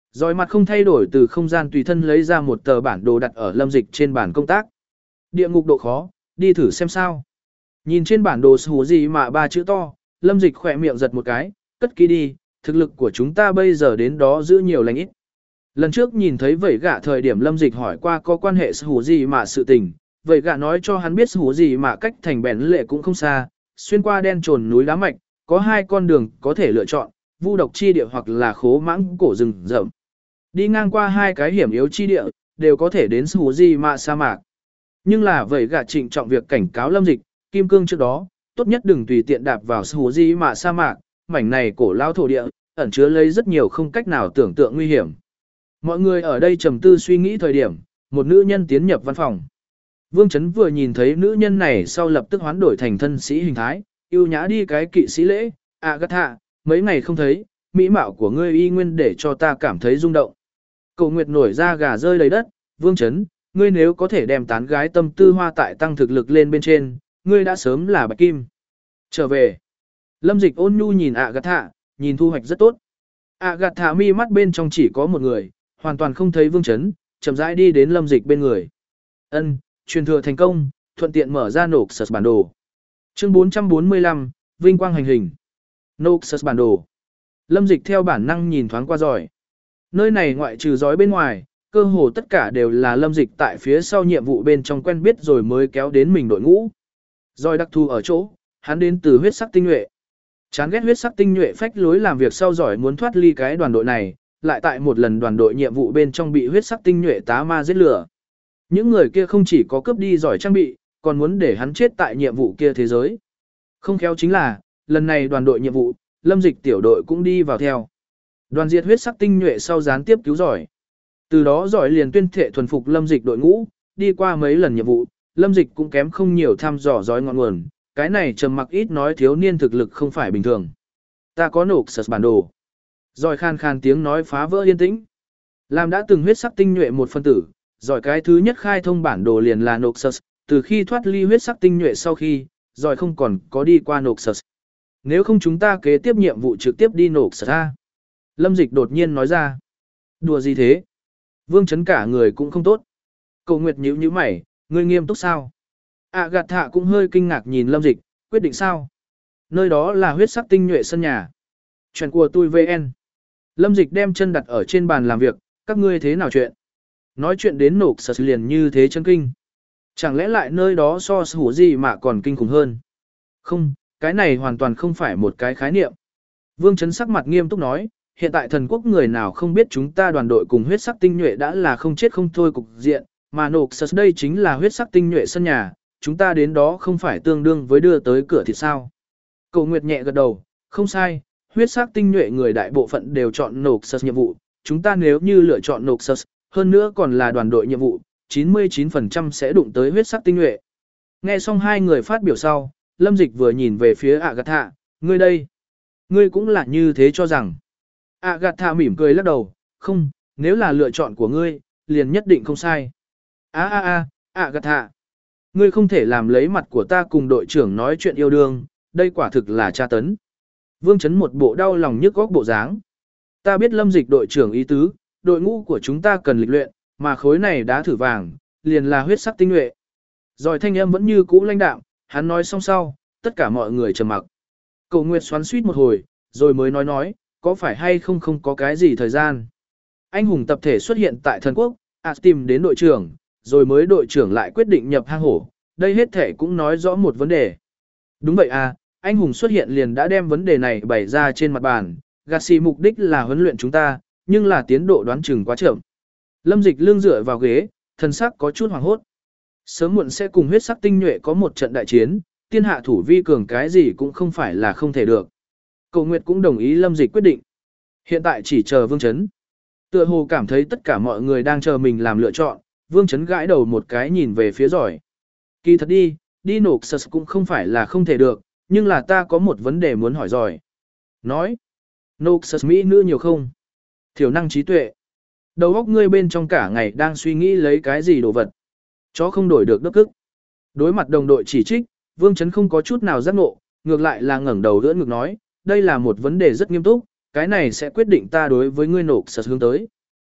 Rồi mặt không thay đổi từ không gian tùy thân lấy ra một tờ bản đồ đặt ở Lâm Dịch trên bàn công tác. Địa ngục độ khó, đi thử xem sao. Nhìn trên bản đồ hủ gì mà ba chữ to, Lâm Dịch khỏe miệng giật một cái, cất kỹ đi, thực lực của chúng ta bây giờ đến đó giữ nhiều lành ít. Lần trước nhìn thấy vẩy gạ thời điểm Lâm Dịch hỏi qua có quan hệ hủ gì mà sự tình, vẩy gạ nói cho hắn biết hủ gì mà cách thành bèn lệ cũng không xa, xuyên qua đen trồn núi đá mạch, có hai con đường có thể lựa chọn, vu độc chi địa hoặc là khố mãng cổ rừng rậm. Đi ngang qua hai cái hiểm yếu chi địa, đều có thể đến hủ gì mà sa mạc. Nhưng là vẩy gạ trịnh trọng việc cảnh cáo Lâm Dịch, kim cương trước đó, tốt nhất đừng tùy tiện đạp vào hủ gì mà sa mạc, mảnh này cổ lao thổ địa, ẩn chứa lấy rất nhiều không cách nào tưởng tượng nguy hiểm. Mọi người ở đây trầm tư suy nghĩ thời điểm, một nữ nhân tiến nhập văn phòng. Vương Chấn vừa nhìn thấy nữ nhân này sau lập tức hoán đổi thành thân sĩ hình thái, yêu nhã đi cái kỵ sĩ lễ, Agatha, mấy ngày không thấy, mỹ mạo của ngươi y nguyên để cho ta cảm thấy rung động. Cầu Nguyệt nổi ra gà rơi đầy đất, Vương Chấn, ngươi nếu có thể đem tán gái tâm tư hoa tại tăng thực lực lên bên trên, ngươi đã sớm là bạch kim. Trở về. Lâm Dịch ôn nhu nhìn Agatha, nhìn thu hoạch rất tốt. Agatha mi mắt bên trong chỉ có một người, hoàn toàn không thấy Vương Chấn, chậm rãi đi đến Lâm Dịch bên người. Ân, truyền thừa thành công, thuận tiện mở ra Noxus bản đồ. Chương bốn trăm bốn mươi lăm, Vinh quang hành hình. Noxus bản đồ. Lâm Dịch theo bản năng nhìn thoáng qua giỏi. Nơi này ngoại trừ giỏi bên ngoài, cơ hồ tất cả đều là Lâm Dịch tại phía sau nhiệm vụ bên trong quen biết rồi mới kéo đến mình đội ngũ. Giỏi đặc thù ở chỗ, hắn đến từ huyết sắc tinh nhuệ. Chán ghét huyết sắc tinh nhuệ phách lối làm việc sau giỏi muốn thoát ly cái đoàn đội này, lại tại một lần đoàn đội nhiệm vụ bên trong bị huyết sắc tinh nhuệ tá ma giết lửa. Những người kia không chỉ có cướp đi giỏi trang bị, còn muốn để hắn chết tại nhiệm vụ kia thế giới. Không khéo chính là, lần này đoàn đội nhiệm vụ, Lâm Dịch tiểu đội cũng đi vào theo. Đoàn diệt huyết sắc tinh nhuệ sau gián tiếp cứu giỏi. Từ đó giỏi liền tuyên thệ thuần phục Lâm Dịch đội ngũ, đi qua mấy lần nhiệm vụ, Lâm Dịch cũng kém không nhiều thăm dò giỏi ngọn nguồn, cái này trầm mặc ít nói thiếu niên thực lực không phải bình thường. Ta có Noxus bản đồ. Giỏi khan khan tiếng nói phá vỡ yên tĩnh. Làm đã từng huyết sắc tinh nhuệ một phân tử, giỏi cái thứ nhất khai thông bản đồ liền là Noxus, từ khi thoát ly huyết sắc tinh nhuệ sau khi, giỏi không còn có đi qua Noxus. Nếu không chúng ta kế tiếp nhiệm vụ trực tiếp đi Noxus a. Lâm Dịch đột nhiên nói ra. Đùa gì thế? Vương Chấn cả người cũng không tốt. Cầu Nguyệt nhíu nhíu mày, ngươi nghiêm túc sao? Agatha cũng hơi kinh ngạc nhìn Lâm Dịch, quyết định sao? Nơi đó là huyết sắc tinh nhuệ sân nhà. Chuyện của tôi vê en. Lâm Dịch đem chân đặt ở trên bàn làm việc, các ngươi thế nào chuyện? Nói chuyện đến nộp sật liền như thế chân kinh. Chẳng lẽ lại nơi đó so hủ gì mà còn kinh khủng hơn? Không, cái này hoàn toàn không phải một cái khái niệm. Vương Chấn sắc mặt nghiêm túc nói, hiện tại thần quốc người nào không biết chúng ta đoàn đội cùng huyết sắc tinh nhuệ đã là không chết không thôi cục diện, mà nộp sật đây chính là huyết sắc tinh nhuệ sân nhà, chúng ta đến đó không phải tương đương với đưa tới cửa thì sao? Cầu Nguyệt nhẹ gật đầu, không sai, huyết sắc tinh nhuệ người đại bộ phận đều chọn Noxus nhiệm vụ, chúng ta nếu như lựa chọn Noxus, hơn nữa còn là đoàn đội nhiệm vụ, chín mươi chín phần trăm sẽ đụng tới huyết sắc tinh nhuệ. Nghe xong hai người phát biểu sau, Lâm Dịch vừa nhìn về phía Agatha, ngươi đây, ngươi cũng là như thế cho rằng. Agatha mỉm cười lắc đầu, không, nếu là lựa chọn của ngươi, liền nhất định không sai. A a a, Agatha, ngươi không thể làm lấy mặt của ta cùng đội trưởng nói chuyện yêu đương, đây quả thực là tra tấn. Vương Chấn một bộ đau lòng nhức góc bộ dáng. Ta biết Lâm Dịch đội trưởng ý tứ, đội ngũ của chúng ta cần lịch luyện, mà khối này đá thử vàng, liền là huyết sắc tinh nhuệ. Rồi thanh âm vẫn như cũ lãnh đạm, hắn nói xong sau, tất cả mọi người trầm mặc. Cầu Nguyệt xoắn suýt một hồi, rồi mới nói nói, có phải hay không không có cái gì thời gian. Anh hùng tập thể xuất hiện tại thần quốc, à tìm đến đội trưởng, rồi mới đội trưởng lại quyết định nhập hang hổ, đây hết thể cũng nói rõ một vấn đề. Đúng vậy à, anh hùng xuất hiện liền đã đem vấn đề này bày ra trên mặt bàn, Gassi mục đích là huấn luyện chúng ta, nhưng là tiến độ đoán chừng quá chậm. Lâm Dịch lưng dựa vào ghế, thân sắc có chút hoảng hốt. Sớm muộn sẽ cùng huyết sắc tinh nhuệ có một trận đại chiến, tiên hạ thủ vi cường cái gì cũng không phải là không thể được. Cầu Nguyệt cũng đồng ý Lâm Dịch quyết định. Hiện tại chỉ chờ Vương Chấn. Tựa hồ cảm thấy tất cả mọi người đang chờ mình làm lựa chọn, Vương Chấn gãi đầu một cái nhìn về phía giỏi. Kỳ thật đi, đi Noxus cũng không phải là không thể được, nhưng là ta có một vấn đề muốn hỏi giỏi. Nói, Noxus Mỹ nữ nhiều không? Thiểu năng trí tuệ. Đầu óc ngươi bên trong cả ngày đang suy nghĩ lấy cái gì đồ vật. Chó không đổi được đất cức. Đối mặt đồng đội chỉ trích, Vương Chấn không có chút nào giác ngộ, ngược lại là ngẩng đầu đỡ ngực nói, đây là một vấn đề rất nghiêm túc, cái này sẽ quyết định ta đối với ngươi Noxus hướng tới.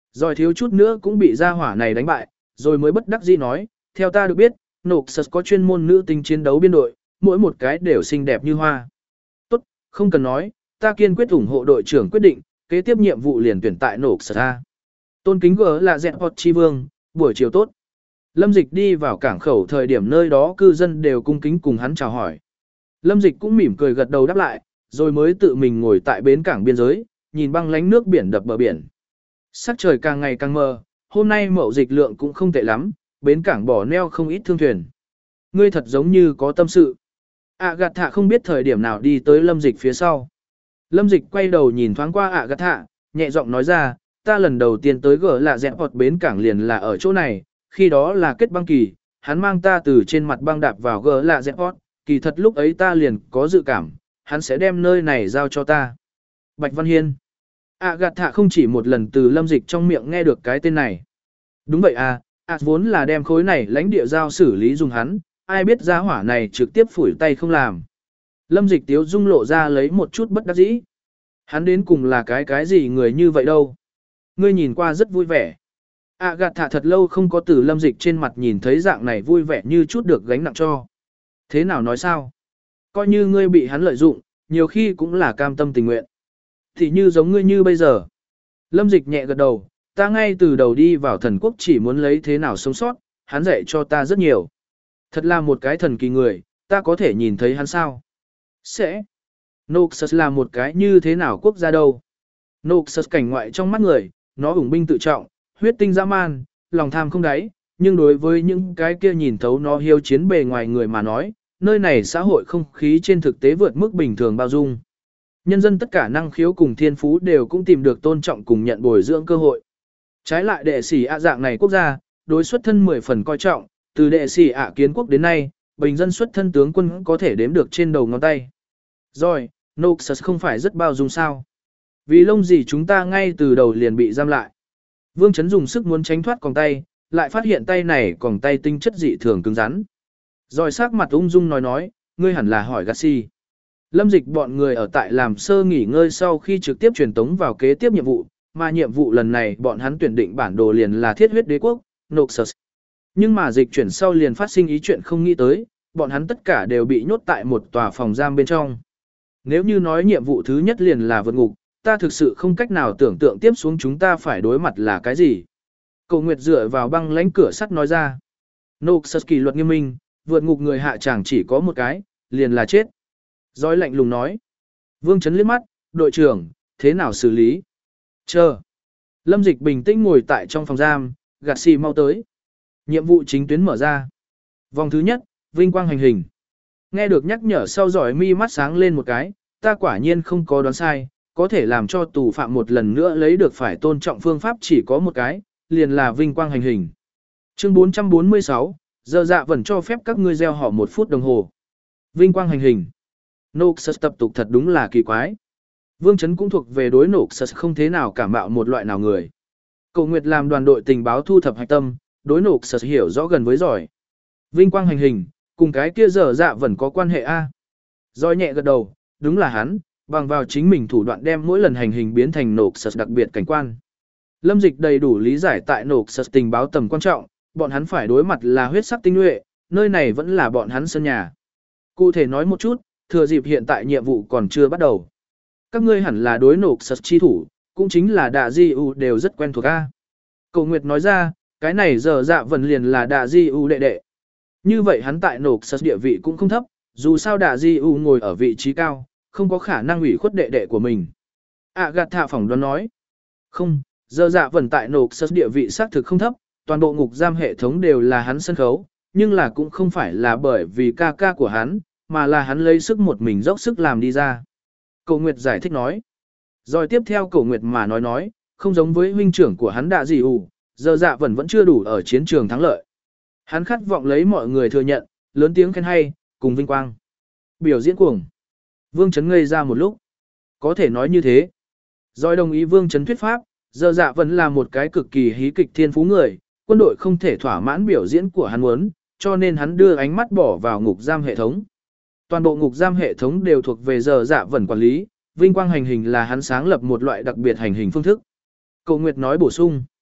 Rồi thiếu chút nữa cũng bị gia hỏa này đánh bại, rồi mới bất đắc dĩ nói, theo ta được biết, Noxus có chuyên môn nữ tính chiến đấu biên đội, mỗi một cái đều xinh đẹp như hoa. Tốt, không cần nói, ta kiên quyết ủng hộ đội trưởng quyết định, kế tiếp nhiệm vụ liền tuyển tại Noxus A. Tôn kính gỡ là dẹn hot chi vương, buổi chiều tốt. Lâm Dịch đi vào cảng khẩu thời điểm nơi đó cư dân đều cung kính cùng hắn chào hỏi. Lâm Dịch cũng mỉm cười gật đầu đáp lại, rồi mới tự mình ngồi tại bến cảng biên giới, nhìn băng lánh nước biển đập bờ biển. Sắc trời càng ngày càng mờ, hôm nay mậu dịch lượng cũng không tệ lắm, bến cảng bỏ neo không ít thương thuyền. Ngươi thật giống như có tâm sự. ạ gạt thạ không biết thời điểm nào đi tới Lâm Dịch phía sau. Lâm Dịch quay đầu nhìn thoáng qua ạ gạt thạ, nhẹ giọng nói ra, ta lần đầu tiên tới gỡ là dẹp hoặc bến cảng liền là ở chỗ này, khi đó là kết băng kỳ, hắn mang ta từ trên mặt băng đạp vào gỡ là dẹp hoặc, kỳ thật lúc ấy ta liền có dự cảm, hắn sẽ đem nơi này giao cho ta. Bạch Văn Hiên. ạ gạt thạ không chỉ một lần từ Lâm Dịch trong miệng nghe được cái tên này. Đúng vậy à, ạ vốn là đem khối này lãnh địa giao xử lý dùng hắn, ai biết ra hỏa này trực tiếp phủi tay không làm. Lâm Dịch tiếu dung lộ ra lấy một chút bất đắc dĩ. Hắn đến cùng là cái cái gì người như vậy đâu. Ngươi nhìn qua rất vui vẻ. ạ gạt thạ thật lâu không có từ Lâm Dịch trên mặt nhìn thấy dạng này vui vẻ như chút được gánh nặng cho. Thế nào nói sao? Coi như ngươi bị hắn lợi dụng, nhiều khi cũng là cam tâm tình nguyện. Thì như giống ngươi như bây giờ. Lâm Dịch nhẹ gật đầu, ta ngay từ đầu đi vào thần quốc chỉ muốn lấy thế nào sống sót, hắn dạy cho ta rất nhiều. Thật là một cái thần kỳ người, ta có thể nhìn thấy hắn sao? Sẽ. Noxus là một cái như thế nào quốc gia đâu? Noxus cảnh ngoại trong mắt người, nó ủng binh tự trọng, huyết tinh dã man, lòng tham không đáy, nhưng đối với những cái kia nhìn thấu nó hiếu chiến bề ngoài người mà nói, nơi này xã hội không khí trên thực tế vượt mức bình thường bao dung. Nhân dân tất cả năng khiếu cùng thiên phú đều cũng tìm được tôn trọng cùng nhận bồi dưỡng cơ hội. Trái lại đệ sĩ ạ dạng này quốc gia, đối xuất thân mười phần coi trọng, từ đệ sĩ ạ kiến quốc đến nay, bình dân xuất thân tướng quân có thể đếm được trên đầu ngón tay. Rồi, Noxus không phải rất bao dung sao? Vì lông gì chúng ta ngay từ đầu liền bị giam lại. Vương Chấn dùng sức muốn tránh thoát còng tay, lại phát hiện tay này còng tay tinh chất dị thường cứng rắn. Rồi sắc mặt ung dung nói nói, ngươi hẳn là hỏi Gassi. Lâm Dịch bọn người ở tại làm sơ nghỉ ngơi sau khi trực tiếp truyền tống vào kế tiếp nhiệm vụ, mà nhiệm vụ lần này bọn hắn tuyển định bản đồ liền là thiết huyết đế quốc, Noxus. Nhưng mà dịch chuyển sau liền phát sinh ý chuyện không nghĩ tới, bọn hắn tất cả đều bị nhốt tại một tòa phòng giam bên trong. Nếu như nói nhiệm vụ thứ nhất liền là vượt ngục, ta thực sự không cách nào tưởng tượng tiếp xuống chúng ta phải đối mặt là cái gì. Cầu Nguyệt dựa vào băng lãnh cửa sắt nói ra. Noxus kỷ luật nghiêm minh, vượt ngục người hạ chẳng chỉ có một cái, liền là chết. Rồi lạnh lùng nói. Vương Chấn liếc mắt, đội trưởng, thế nào xử lý? Chờ. Lâm Dịch bình tĩnh ngồi tại trong phòng giam, gạt xì mau tới. Nhiệm vụ chính tuyến mở ra. Vòng thứ nhất, vinh quang hành hình. Nghe được nhắc nhở sau giỏi mi mắt sáng lên một cái, ta quả nhiên không có đoán sai, có thể làm cho tù phạm một lần nữa lấy được phải tôn trọng phương pháp chỉ có một cái, liền là vinh quang hành hình. Chương bốn trăm bốn mươi sáu, giờ dạ vẫn cho phép các ngươi gieo họ một phút đồng hồ. Vinh quang hành hình. Noxus tập tục thật đúng là kỳ quái. Vương Chấn cũng thuộc về đối Noxus không thế nào cảm bạo một loại nào người. Cầu Nguyệt làm đoàn đội tình báo thu thập hạch tâm, đối Noxus hiểu rõ gần với giỏi. Vinh quang hành hình, cùng cái kia giờ dạ vẫn có quan hệ a. Rồi nhẹ gật đầu, đúng là hắn, bằng vào chính mình thủ đoạn đem mỗi lần hành hình biến thành Noxus đặc biệt cảnh quan. Lâm Dịch đầy đủ lý giải tại Noxus tình báo tầm quan trọng, bọn hắn phải đối mặt là huyết sắc tinh nhuệ, nơi này vẫn là bọn hắn sân nhà. Cụ thể nói một chút, thừa dịp hiện tại nhiệm vụ còn chưa bắt đầu. Các ngươi hẳn là đối Noxus chi thủ, cũng chính là Đạ Di U đều rất quen thuộc a. Cầu Nguyệt nói ra, cái này giờ dạ vẫn liền là Đạ Di U đệ đệ. Như vậy hắn tại Noxus địa vị cũng không thấp, dù sao Đạ Di U ngồi ở vị trí cao, không có khả năng ủy khuất đệ đệ của mình. À gạt thạ phỏng đoán nói. Không, giờ dạ vẫn tại Noxus địa vị xác thực không thấp, toàn bộ ngục giam hệ thống đều là hắn sân khấu, nhưng là cũng không phải là bởi vì ca ca của hắn, mà là hắn lấy sức một mình dốc sức làm đi ra. Cổ Nguyệt giải thích nói. Rồi tiếp theo Cổ Nguyệt mà nói nói, không giống với huynh trưởng của hắn Đạ Di U, giờ dạ vẫn vẫn chưa đủ ở chiến trường thắng lợi. Hắn khát vọng lấy mọi người thừa nhận, lớn tiếng khen hay, cùng vinh quang. Biểu diễn cuồng. Vương Chấn ngây ra một lúc. Có thể nói như thế. Rồi đồng ý Vương Chấn thuyết pháp, giờ dạ vẫn là một cái cực kỳ hí kịch thiên phú người, quân đội không thể thỏa mãn biểu diễn của hắn muốn, cho nên hắn đưa ánh mắt bỏ vào ngục giam hệ thống. Toàn bộ ngục giam hệ thống đều thuộc về giờ dạ vẫn quản lý, vinh quang hành hình là hắn sáng lập một loại đặc biệt hành hình phương thức. Cầu Nguyệt nói bổ sung.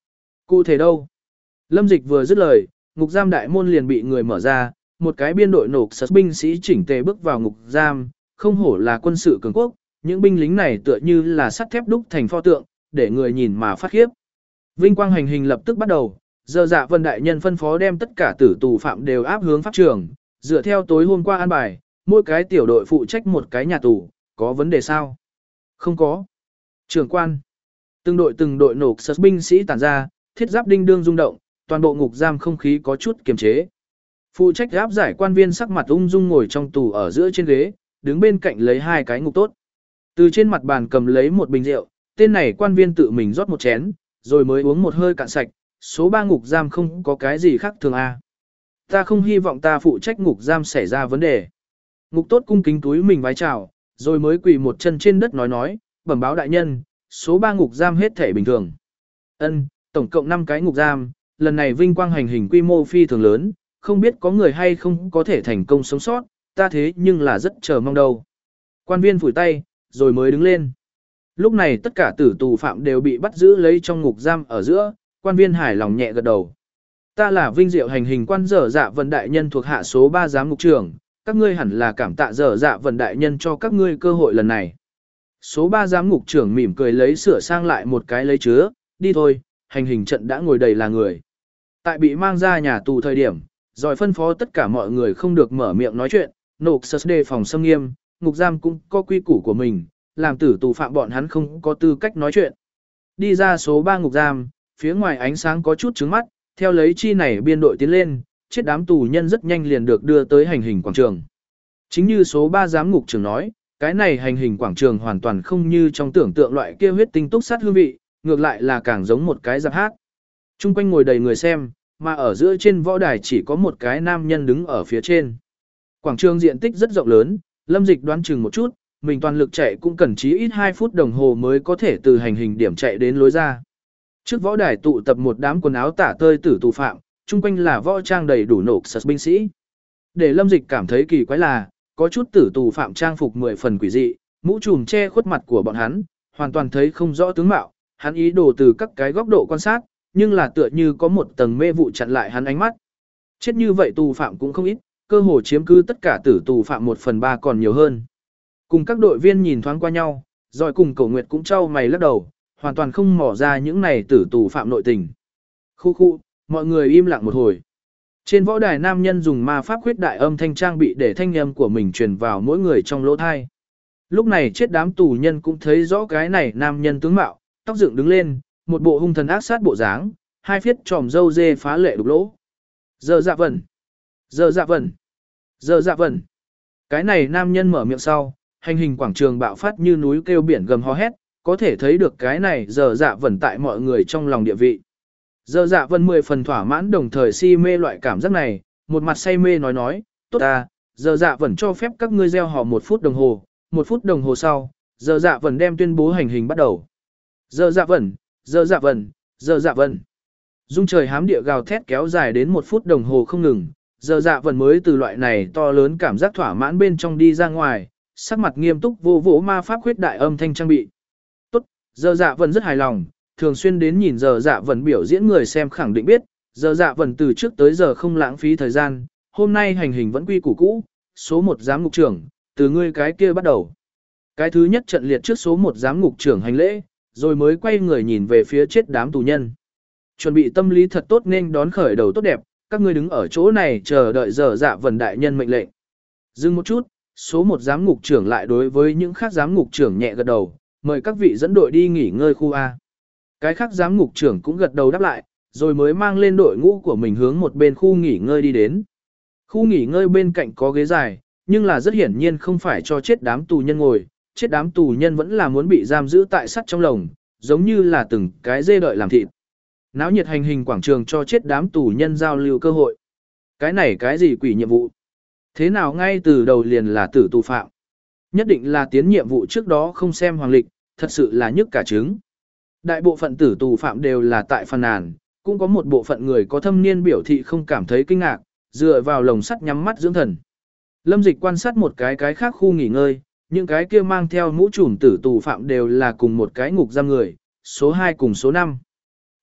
Cụ thể đâu? Lâm Dịch vừa dứt lời, ngục giam đại môn liền bị người mở ra, một cái biên đội nổ sật binh sĩ chỉnh tề bước vào ngục giam, không hổ là quân sự cường quốc, những binh lính này tựa như là sắt thép đúc thành pho tượng, để người nhìn mà phát khiếp. Vinh quang hành hình lập tức bắt đầu, giờ Dạ Vân đại nhân phân phó đem tất cả tử tù phạm đều áp hướng pháp trường, dựa theo tối hôm qua an bài, mỗi cái tiểu đội phụ trách một cái nhà tù, có vấn đề sao? Không có. Trưởng quan. Từng đội từng đội nổ sật binh sĩ tản ra, thiết giáp đinh đương rung động, toàn bộ ngục giam không khí có chút kiềm chế. Phụ trách áp giải quan viên sắc mặt ung dung ngồi trong tù ở giữa trên ghế, đứng bên cạnh lấy hai cái ngục tốt. Từ trên mặt bàn cầm lấy một bình rượu, tên này quan viên tự mình rót một chén, rồi mới uống một hơi cạn sạch, số ba ngục giam không có cái gì khác thường à. Ta không hy vọng ta phụ trách ngục giam xảy ra vấn đề. Ngục tốt cung kính túi mình vái chào, rồi mới quỳ một chân trên đất nói nói, bẩm báo đại nhân, số ba ngục giam hết thể bình thường. Ân, tổng cộng năm cái ngục giam, lần này vinh quang hành hình quy mô phi thường lớn, không biết có người hay không có thể thành công sống sót, ta thế nhưng là rất chờ mong đâu. Quan viên phủi tay, rồi mới đứng lên. Lúc này tất cả tử tù phạm đều bị bắt giữ lấy trong ngục giam ở giữa, quan viên hài lòng nhẹ gật đầu. Ta là vinh diệu hành hình quan dở dạ vần đại nhân thuộc hạ số ba giám ngục trưởng, các ngươi hẳn là cảm tạ dở dạ vần đại nhân cho các ngươi cơ hội lần này. Số ba giám ngục trưởng mỉm cười lấy sửa sang lại một cái lấy chứa, đi thôi, hành hình trận đã ngồi đầy là người. Tại bị mang ra nhà tù thời điểm, rồi phân phó tất cả mọi người không được mở miệng nói chuyện, nộp sơ đề phòng xâm nghiêm, ngục giam cũng có quy củ của mình, làm tử tù phạm bọn hắn không có tư cách nói chuyện. Đi ra số ba ngục giam, phía ngoài ánh sáng có chút trứng mắt, theo lấy chi này biên đội tiến lên, chết đám tù nhân rất nhanh liền được đưa tới hành hình quảng trường. Chính như số ba giám ngục trưởng nói, cái này hành hình quảng trường hoàn toàn không như trong tưởng tượng loại kia huyết tinh túc sát hương vị, ngược lại là càng giống một cái giáp hát. Trung quanh ngồi đầy người xem, mà ở giữa trên võ đài chỉ có một cái nam nhân đứng ở phía trên. Quảng trường diện tích rất rộng lớn, Lâm Dịch đoán chừng một chút, mình toàn lực chạy cũng cần chí ít hai phút đồng hồ mới có thể từ hành hình điểm chạy đến lối ra. Trước võ đài tụ tập một đám quần áo tả tơi tử tù phạm, chung quanh là võ trang đầy đủ nổ sật binh sĩ. Để Lâm Dịch cảm thấy kỳ quái là, có chút tử tù phạm trang phục mười phần quỷ dị, mũ trùm che khuất mặt của bọn hắn, hoàn toàn thấy không rõ tướng mạo, hắn ý đồ từ các cái góc độ quan sát, nhưng là tựa như có một tầng mê vụ chặn lại hắn ánh mắt. Chết như vậy tù phạm cũng không ít, cơ hồ chiếm cứ tất cả tử tù phạm một phần ba còn nhiều hơn. Cùng các đội viên nhìn thoáng qua nhau, rồi cùng Cổ Nguyệt cũng trao mày lắc đầu, hoàn toàn không mò ra những này tử tù phạm nội tình. Khu khu, mọi người im lặng một hồi. Trên võ đài nam nhân dùng ma pháp khuyết đại âm thanh trang bị để thanh âm của mình truyền vào mỗi người trong lỗ thai. Lúc này chết đám tù nhân cũng thấy rõ cái này nam nhân tướng mạo, tóc dựng đứng lên, một bộ hung thần ác sát bộ dáng, hai phiết tròm râu dê phá lệ đục lỗ. Giờ dạ vẩn, giờ dạ vẩn, giờ dạ vẩn. Cái này nam nhân mở miệng sau, hành hình quảng trường bạo phát như núi kêu biển gầm hò hét, có thể thấy được cái này giờ dạ vẩn tại mọi người trong lòng địa vị. Giờ dạ vẩn mười phần thỏa mãn đồng thời si mê loại cảm giác này, một mặt say mê nói nói, tốt à, giờ dạ vẩn cho phép các ngươi gieo hò một phút đồng hồ, một phút đồng hồ sau, giờ dạ vẩn đem tuyên bố hành hình bắt đầu. Giờ dạ vẩn, giờ dạ vẩn, giờ dạ vẩn. Dung trời hám địa gào thét kéo dài đến một phút đồng hồ không ngừng, giờ dạ vẩn mới từ loại này to lớn cảm giác thỏa mãn bên trong đi ra ngoài, sắc mặt nghiêm túc vô vỗ ma pháp khuyết đại âm thanh trang bị. Tốt, giờ dạ vẩn rất hài lòng, thường xuyên đến nhìn giờ dạ vẩn biểu diễn người xem khẳng định biết, giờ dạ vẩn từ trước tới giờ không lãng phí thời gian, hôm nay hành hình vẫn quy củ cũ, số một giám ngục trưởng, từ ngươi cái kia bắt đầu. Cái thứ nhất trận liệt trước số một giám ngục trưởng hành lễ, rồi mới quay người nhìn về phía chết đám tù nhân. Chuẩn bị tâm lý thật tốt nên đón khởi đầu tốt đẹp, các ngươi đứng ở chỗ này chờ đợi giờ dạ vẩn đại nhân mệnh lệnh. Dừng một chút, số một giám ngục trưởng lại đối với những khác giám ngục trưởng nhẹ gật đầu, mời các vị dẫn đội đi nghỉ ngơi khu A. Cái khác giám ngục trưởng cũng gật đầu đáp lại, rồi mới mang lên đội ngũ của mình hướng một bên khu nghỉ ngơi đi đến. Khu nghỉ ngơi bên cạnh có ghế dài, nhưng là rất hiển nhiên không phải cho chết đám tù nhân ngồi, chết đám tù nhân vẫn là muốn bị giam giữ tại sắt trong lồng, giống như là từng cái dê đợi làm thịt. Náo nhiệt hành hình quảng trường cho chết đám tù nhân giao lưu cơ hội. Cái này cái gì quỷ nhiệm vụ? Thế nào ngay từ đầu liền là tử tù phạm? Nhất định là tiến nhiệm vụ trước đó không xem hoàng lịch, thật sự là nhức cả trứng. Đại bộ phận tử tù phạm đều là tại phàn nàn, cũng có một bộ phận người có thâm niên biểu thị không cảm thấy kinh ngạc, dựa vào lồng sắt nhắm mắt dưỡng thần. Lâm Dịch quan sát một cái cái khác khu nghỉ ngơi, những cái kia mang theo mũ trùm tử tù phạm đều là cùng một cái ngục giam người, số hai cùng số năm.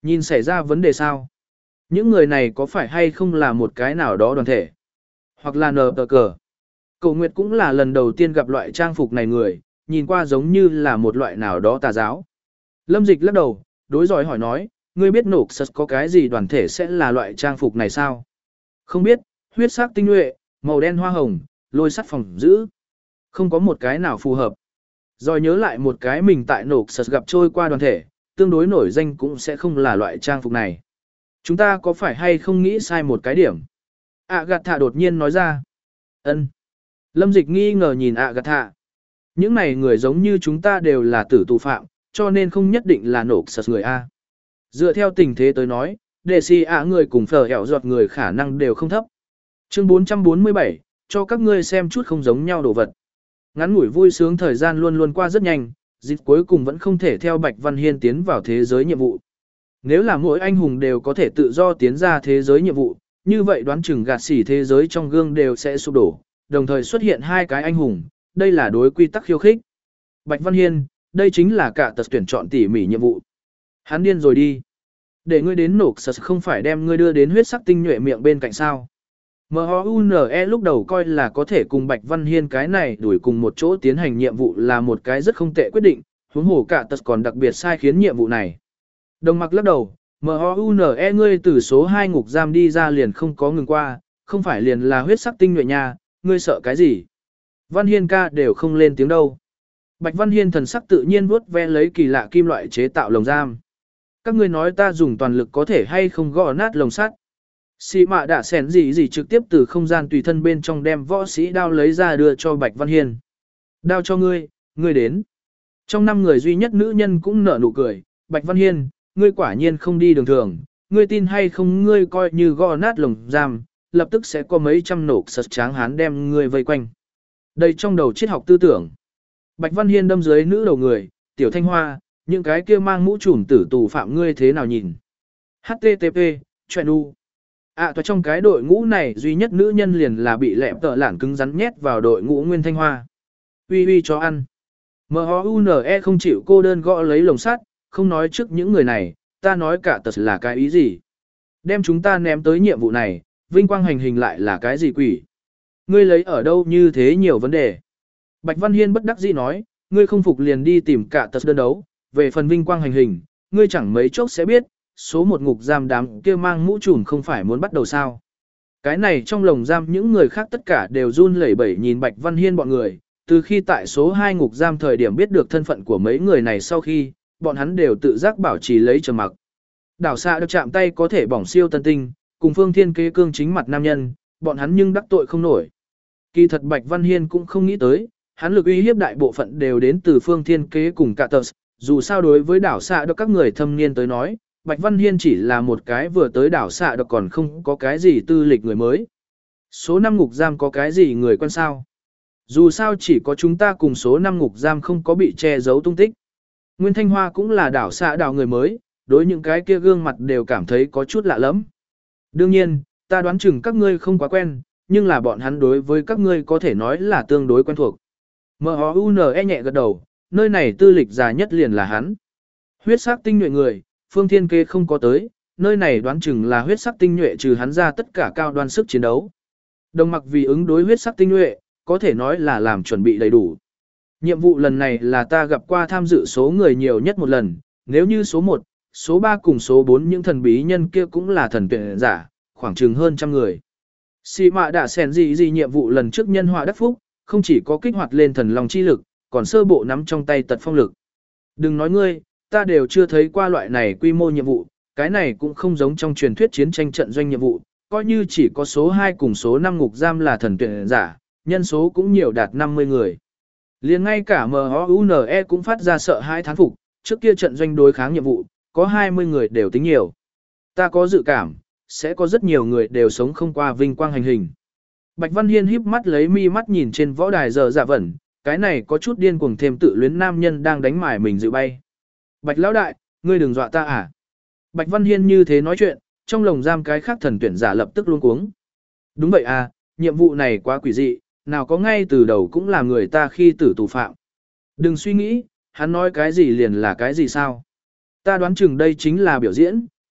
Nhìn xảy ra vấn đề sao? Những người này có phải hay không là một cái nào đó đoàn thể? Hoặc là nờ tờ cờ? Cầu Nguyệt cũng là lần đầu tiên gặp loại trang phục này người, nhìn qua giống như là một loại nào đó tà giáo. Lâm Dịch lắc đầu, đối giỏi hỏi nói, ngươi biết nổ sật có cái gì đoàn thể sẽ là loại trang phục này sao? Không biết, huyết sắc tinh nhuệ, màu đen hoa hồng, lôi sắt phòng giữ. Không có một cái nào phù hợp. Rồi nhớ lại một cái mình tại nổ sật gặp trôi qua đoàn thể, tương đối nổi danh cũng sẽ không là loại trang phục này. Chúng ta có phải hay không nghĩ sai một cái điểm? ạ gạt thạ đột nhiên nói ra. Ân. Lâm Dịch nghi ngờ nhìn ạ gạt thạ. Những này người giống như chúng ta đều là tử tù phạm, cho nên không nhất định là nổ sật người A. Dựa theo tình thế tới nói, đệ si ạ người cùng phở hẻo giọt người khả năng đều không thấp. Chương bốn trăm bốn mươi bảy, cho các ngươi xem chút không giống nhau đồ vật. Ngắn ngủi vui sướng thời gian luôn luôn qua rất nhanh, dịch cuối cùng vẫn không thể theo Bạch Văn Hiên tiến vào thế giới nhiệm vụ. Nếu là mỗi anh hùng đều có thể tự do tiến ra thế giới nhiệm vụ, như vậy đoán chừng gạt xỉ thế giới trong gương đều sẽ sụp đổ, đồng thời xuất hiện hai cái anh hùng, đây là đối quy tắc khiêu khích. Bạch Văn Hiên, đây chính là cả tật tuyển chọn tỉ mỉ nhiệm vụ. Hắn điên rồi đi. Để ngươi đến nổ sật không phải đem ngươi đưa đến huyết sắc tinh nhuệ miệng bên cạnh sao. em o u en e lúc đầu coi là có thể cùng Bạch Văn Hiên cái này đuổi cùng một chỗ tiến hành nhiệm vụ là một cái rất không tệ quyết định, huống hồ cả tật còn đặc biệt sai khiến nhiệm vụ này. Đồng mặc lắc đầu, em o u en e ngươi từ số hai ngục giam đi ra liền không có ngừng qua, không phải liền là huyết sắc tinh nhuệ nha, ngươi sợ cái gì? Văn Hiên ca đều không lên tiếng đâu. Bạch Văn Hiên thần sắc tự nhiên vuốt ve lấy kỳ lạ kim loại chế tạo lồng giam. Các ngươi nói ta dùng toàn lực có thể hay không gõ nát lồng sắt? Sĩ mạ đã xẻn gì gì trực tiếp từ không gian tùy thân bên trong đem võ sĩ đao lấy ra đưa cho Bạch Văn Hiên. Đao cho ngươi, ngươi đến. Trong năm người duy nhất nữ nhân cũng nở nụ cười. Bạch Văn Hiên, ngươi quả nhiên không đi đường thường, ngươi tin hay không ngươi coi như gõ nát lồng giam, lập tức sẽ có mấy trăm nổ sật tráng hán đem ngươi vây quanh. Đây trong đầu triết học tư tưởng. Bạch Văn Hiên đâm dưới nữ đầu người, Tiểu Thanh Hoa, những cái kia mang mũ trùm tử tù phạm ngươi thế nào nhìn? hát tê tê pê, chuyện u. À toa trong cái đội ngũ này duy nhất nữ nhân liền là bị lẹm tợ lản cứng rắn nhét vào đội ngũ Nguyên Thanh Hoa. Uy uy cho ăn. em o u en e không chịu cô đơn gõ lấy lồng sắt, không nói trước những người này, ta nói cả tật là cái ý gì? Đem chúng ta ném tới nhiệm vụ này, vinh quang hành hình lại là cái gì quỷ? Ngươi lấy ở đâu như thế nhiều vấn đề? Bạch Văn Hiên bất đắc dĩ nói, ngươi không phục liền đi tìm cả tật đơn đấu, về phần vinh quang hành hình, ngươi chẳng mấy chốc sẽ biết, số một ngục giam đám kia mang mũ trùm không phải muốn bắt đầu sao. Cái này trong lồng giam những người khác tất cả đều run lẩy bẩy nhìn Bạch Văn Hiên bọn người, từ khi tại số hai ngục giam thời điểm biết được thân phận của mấy người này sau khi, bọn hắn đều tự giác bảo trì lấy trầm mặc. Đảo xạ được chạm tay có thể bỏng siêu tân tinh, cùng Phương Thiên kế cương chính mặt nam nhân, bọn hắn nhưng đắc tội không nổi. Kỳ thật Bạch Văn Hiên cũng không nghĩ tới, hắn lực uy hiếp đại bộ phận đều đến từ Phương Thiên kế cùng cả tờ, dù sao đối với đảo xạ được các người thâm niên tới nói, Bạch Văn Hiên chỉ là một cái vừa tới đảo xạ được còn không có cái gì tư lịch người mới. Số năm ngục giam có cái gì người quen sao? Dù sao chỉ có chúng ta cùng số năm ngục giam không có bị che giấu tung tích. Nguyên Thanh Hoa cũng là đảo xạ đảo người mới, đối những cái kia gương mặt đều cảm thấy có chút lạ lắm. Đương nhiên, ta đoán chừng các ngươi không quá quen, nhưng là bọn hắn đối với các ngươi có thể nói là tương đối quen thuộc. em o u en e nhẹ gật đầu, nơi này tư lịch già nhất liền là hắn. Huyết sắc tinh nhuệ người, Phương Thiên Kê không có tới, nơi này đoán chừng là huyết sắc tinh nhuệ trừ hắn ra tất cả cao đoan sức chiến đấu. Đồng mặc vì ứng đối huyết sắc tinh nhuệ, có thể nói là làm chuẩn bị đầy đủ. Nhiệm vụ lần này là ta gặp qua tham dự số người nhiều nhất một lần, nếu như số một, số ba cùng số bốn những thần bí nhân kia cũng là thần tuyển giả, khoảng chừng hơn trăm người. Sĩ mạ đã xèn gì gì nhiệm vụ lần trước nhân họa đắc phúc, không chỉ có kích hoạt lên thần long chi lực, còn sơ bộ nắm trong tay tật phong lực. Đừng nói ngươi, ta đều chưa thấy qua loại này quy mô nhiệm vụ, cái này cũng không giống trong truyền thuyết chiến tranh trận doanh nhiệm vụ, coi như chỉ có số hai cùng số năm ngục giam là thần tuyển giả, nhân số cũng nhiều đạt năm mươi người. Liền ngay cả em o u en e cũng phát ra sợ hãi thán phục, trước kia trận doanh đối kháng nhiệm vụ, có hai mươi người đều tính nhiều. Ta có dự cảm, sẽ có rất nhiều người đều sống không qua vinh quang hành hình. Bạch Văn Hiên híp mắt lấy mi mắt nhìn trên võ đài giờ dạ vẩn, cái này có chút điên cuồng thêm tự luyến nam nhân đang đánh mải mình dự bay. Bạch lão đại, ngươi đừng dọa ta à. Bạch Văn Hiên như thế nói chuyện, trong lồng giam cái khác thần tuyển giả lập tức luống cuống. Đúng vậy à, nhiệm vụ này quá quỷ dị, nào có ngay từ đầu cũng là người ta khi tử tù phạm. Đừng suy nghĩ, hắn nói cái gì liền là cái gì sao. Ta đoán chừng đây chính là biểu diễn,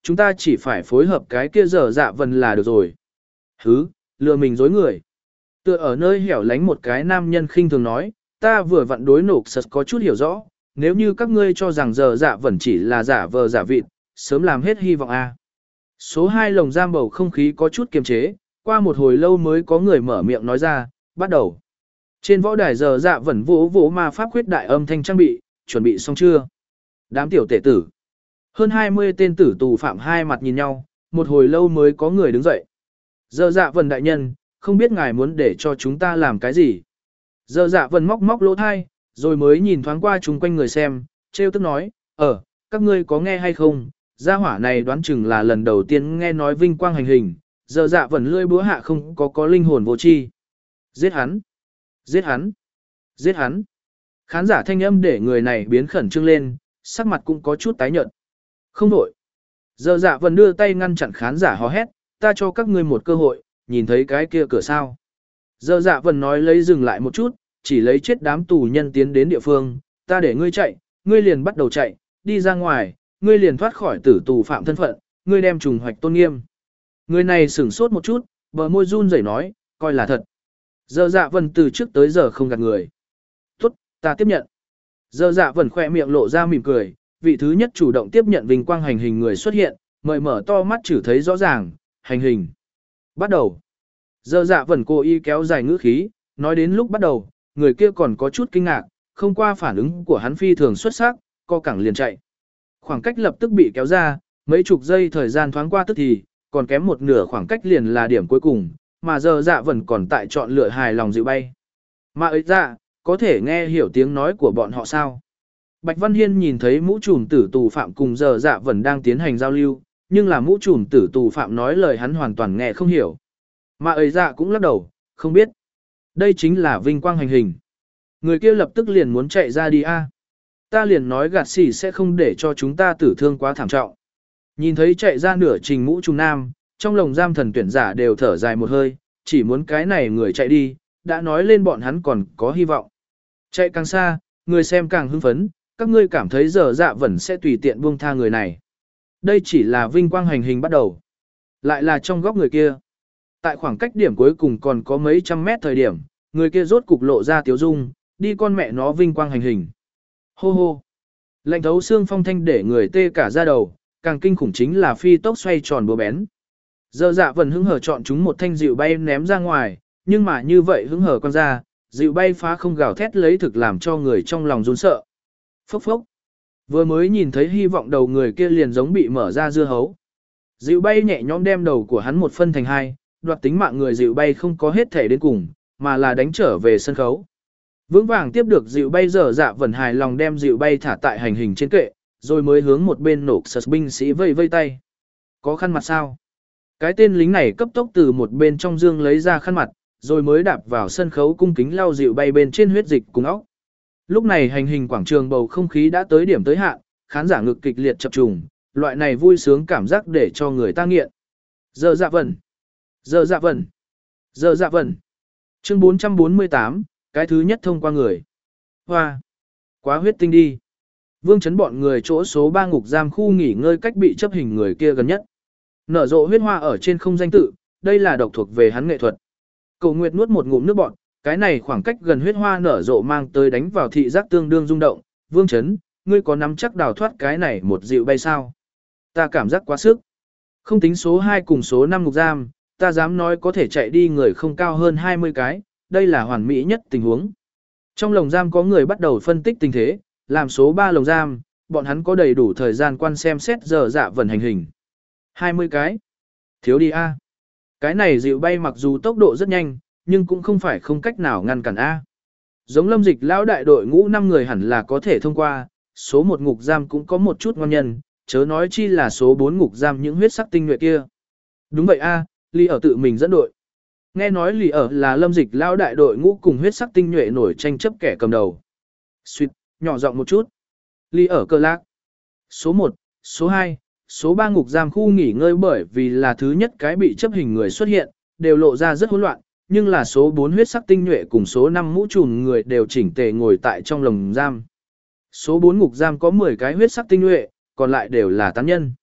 chúng ta chỉ phải phối hợp cái kia dở dạ vần là được rồi. Hứ, lừa mình dối người. Tựa ở nơi hẻo lánh một cái nam nhân khinh thường nói, ta vừa vặn đối nộp sật có chút hiểu rõ, nếu như các ngươi cho rằng dở dạ vần chỉ là giả vờ giả vịt, sớm làm hết hy vọng a. Số hai lồng giam bầu không khí có chút kiềm chế, qua một hồi lâu mới có người mở miệng nói ra, bắt đầu. Trên võ đài giờ dạ vẩn vỗ vỗ ma pháp khuyết đại âm thanh trang bị, chuẩn bị xong chưa? Đám tiểu tể tử. Hơn hai mươi tên tử tù phạm hai mặt nhìn nhau, một hồi lâu mới có người đứng dậy. Giờ dạ vẩn đại nhân, không biết ngài muốn để cho chúng ta làm cái gì? Giờ dạ vẩn móc móc lỗ thai, rồi mới nhìn thoáng qua chung quanh người xem, trêu tức nói, ờ, các ngươi có nghe hay không? Gia hỏa này đoán chừng là lần đầu tiên nghe nói vinh quang hành hình, giờ dạ vẩn lươi búa hạ không có có linh hồn vô tri. Giết hắn! Giết hắn! Giết hắn! Khán giả thanh âm để người này biến khẩn trương lên, sắc mặt cũng có chút tái nhợt. Không đổi. Giờ dạ vẩn đưa tay ngăn chặn khán giả hò hét, ta cho các ngươi một cơ hội, nhìn thấy cái kia cửa sao. Giờ dạ vẩn nói lấy dừng lại một chút, chỉ lấy chết đám tù nhân tiến đến địa phương, ta để ngươi chạy, ngươi liền bắt đầu chạy, đi ra ngoài, ngươi liền thoát khỏi tử tù phạm thân phận, ngươi đem trùng hoạch tôn nghiêm. Người này sửng sốt một chút, bờ môi run rẩy nói, coi là thật. Giờ dạ vần từ trước tới giờ không gạt người. Tốt, ta tiếp nhận. Giờ dạ vần khỏe miệng lộ ra mỉm cười, vị thứ nhất chủ động tiếp nhận vinh quang hành hình người xuất hiện, mời mở to mắt chử thấy rõ ràng, hành hình. Bắt đầu. Giờ dạ vần cố ý kéo dài ngữ khí, nói đến lúc bắt đầu, người kia còn có chút kinh ngạc, không qua phản ứng của hắn phi thường xuất sắc, co cẳng liền chạy. Khoảng cách lập tức bị kéo ra, mấy chục giây thời gian thoáng qua tức thì, còn kém một nửa khoảng cách liền là điểm cuối cùng, mà giờ dạ vẫn còn tại chọn lựa hài lòng dịu bay. Mà ấy dạ, có thể nghe hiểu tiếng nói của bọn họ sao? Bạch Văn Hiên nhìn thấy mũ trùm tử tù phạm cùng giờ dạ vẫn đang tiến hành giao lưu, nhưng là mũ trùm tử tù phạm nói lời hắn hoàn toàn nghe không hiểu. Mà ấy dạ cũng lắc đầu, không biết. Đây chính là vinh quang hành hình. Người kia lập tức liền muốn chạy ra đi a. Ta liền nói gạt xỉ sẽ không để cho chúng ta tử thương quá thảm trọng. Nhìn thấy chạy ra nửa trình mũ trùng nam, trong lồng giam thần tuyển giả đều thở dài một hơi, chỉ muốn cái này người chạy đi, đã nói lên bọn hắn còn có hy vọng. Chạy càng xa, người xem càng hưng phấn, các ngươi cảm thấy giờ dạ vẫn sẽ tùy tiện buông tha người này. Đây chỉ là vinh quang hành hình bắt đầu. Lại là trong góc người kia. Tại khoảng cách điểm cuối cùng còn có mấy trăm mét thời điểm, người kia rốt cục lộ ra tiếu dung, đi con mẹ nó vinh quang hành hình. Hô hô. Lạnh thấu xương phong thanh để người tê cả da đầu, càng kinh khủng chính là phi tốc xoay tròn búa bén. Giờ dạ vẫn hứng hở chọn chúng một thanh dịu bay ném ra ngoài, nhưng mà như vậy hứng hở con ra, dịu bay phá không gào thét lấy thực làm cho người trong lòng run sợ. Phốc phốc. Vừa mới nhìn thấy hy vọng đầu người kia liền giống bị mở ra dưa hấu. Dịu bay nhẹ nhõm đem đầu của hắn một phân thành hai, đoạt tính mạng người dịu bay không có hết thể đến cùng, mà là đánh trở về sân khấu. Vững vàng tiếp được dịu bay giờ dạ vẫn hài lòng đem dịu bay thả tại hành hình trên kệ, rồi mới hướng một bên nổ sật binh sĩ vây vây tay. Có khăn mặt sao? Cái tên lính này cấp tốc từ một bên trong dương lấy ra khăn mặt, rồi mới đạp vào sân khấu cung kính lau dịu bay bên trên huyết dịch cùng óc. Lúc này hành hình quảng trường bầu không khí đã tới điểm tới hạn, khán giả ngực kịch liệt chập trùng, loại này vui sướng cảm giác để cho người ta nghiện. Giờ dạ vẩn, giờ dạ vẩn, giờ dạ vẩn. Chương bốn trăm bốn mươi tám, cái thứ nhất thông qua người. Hoa, quá huyết tinh đi. Vương chấn bọn người chỗ số ba ngục giam khu nghỉ ngơi cách bị chấp hình người kia gần nhất. Nở rộ huyết hoa ở trên không danh tự, đây là độc thuộc về hắn nghệ thuật. Cầu Nguyệt nuốt một ngụm nước bọt, cái này khoảng cách gần huyết hoa nở rộ mang tới đánh vào thị giác tương đương rung động. Vương chấn, ngươi có nắm chắc đào thoát cái này một dịu bay sao? Ta cảm giác quá sức. Không tính số hai cùng số năm ngục giam, ta dám nói có thể chạy đi người không cao hơn hai mươi cái, đây là hoàn mỹ nhất tình huống. Trong lồng giam có người bắt đầu phân tích tình thế, làm số ba lồng giam, bọn hắn có đầy đủ thời gian quan xem xét giờ dạ vần hành hình. hai mươi cái. Thiếu đi A. Cái này dịu bay mặc dù tốc độ rất nhanh, nhưng cũng không phải không cách nào ngăn cản A. Giống lâm dịch lão đại đội ngũ năm người hẳn là có thể thông qua, số một ngục giam cũng có một chút ngon nhân, chớ nói chi là số bốn ngục giam những huyết sắc tinh nhuệ kia. Đúng vậy A, Lý ở tự mình dẫn đội. Nghe nói Lý ở là lâm dịch lão đại đội ngũ cùng huyết sắc tinh nhuệ nổi tranh chấp kẻ cầm đầu. Xuyệt, nhỏ giọng một chút. Lý ở cơ lạc. Số một, số hai, số ba ngục giam khu nghỉ ngơi bởi vì là thứ nhất cái bị chấp hình người xuất hiện, đều lộ ra rất hỗn loạn, nhưng là số bốn huyết sắc tinh nhuệ cùng số năm mũ trùm người đều chỉnh tề ngồi tại trong lồng giam. Số bốn ngục giam có mười cái huyết sắc tinh nhuệ, còn lại đều là tán nhân.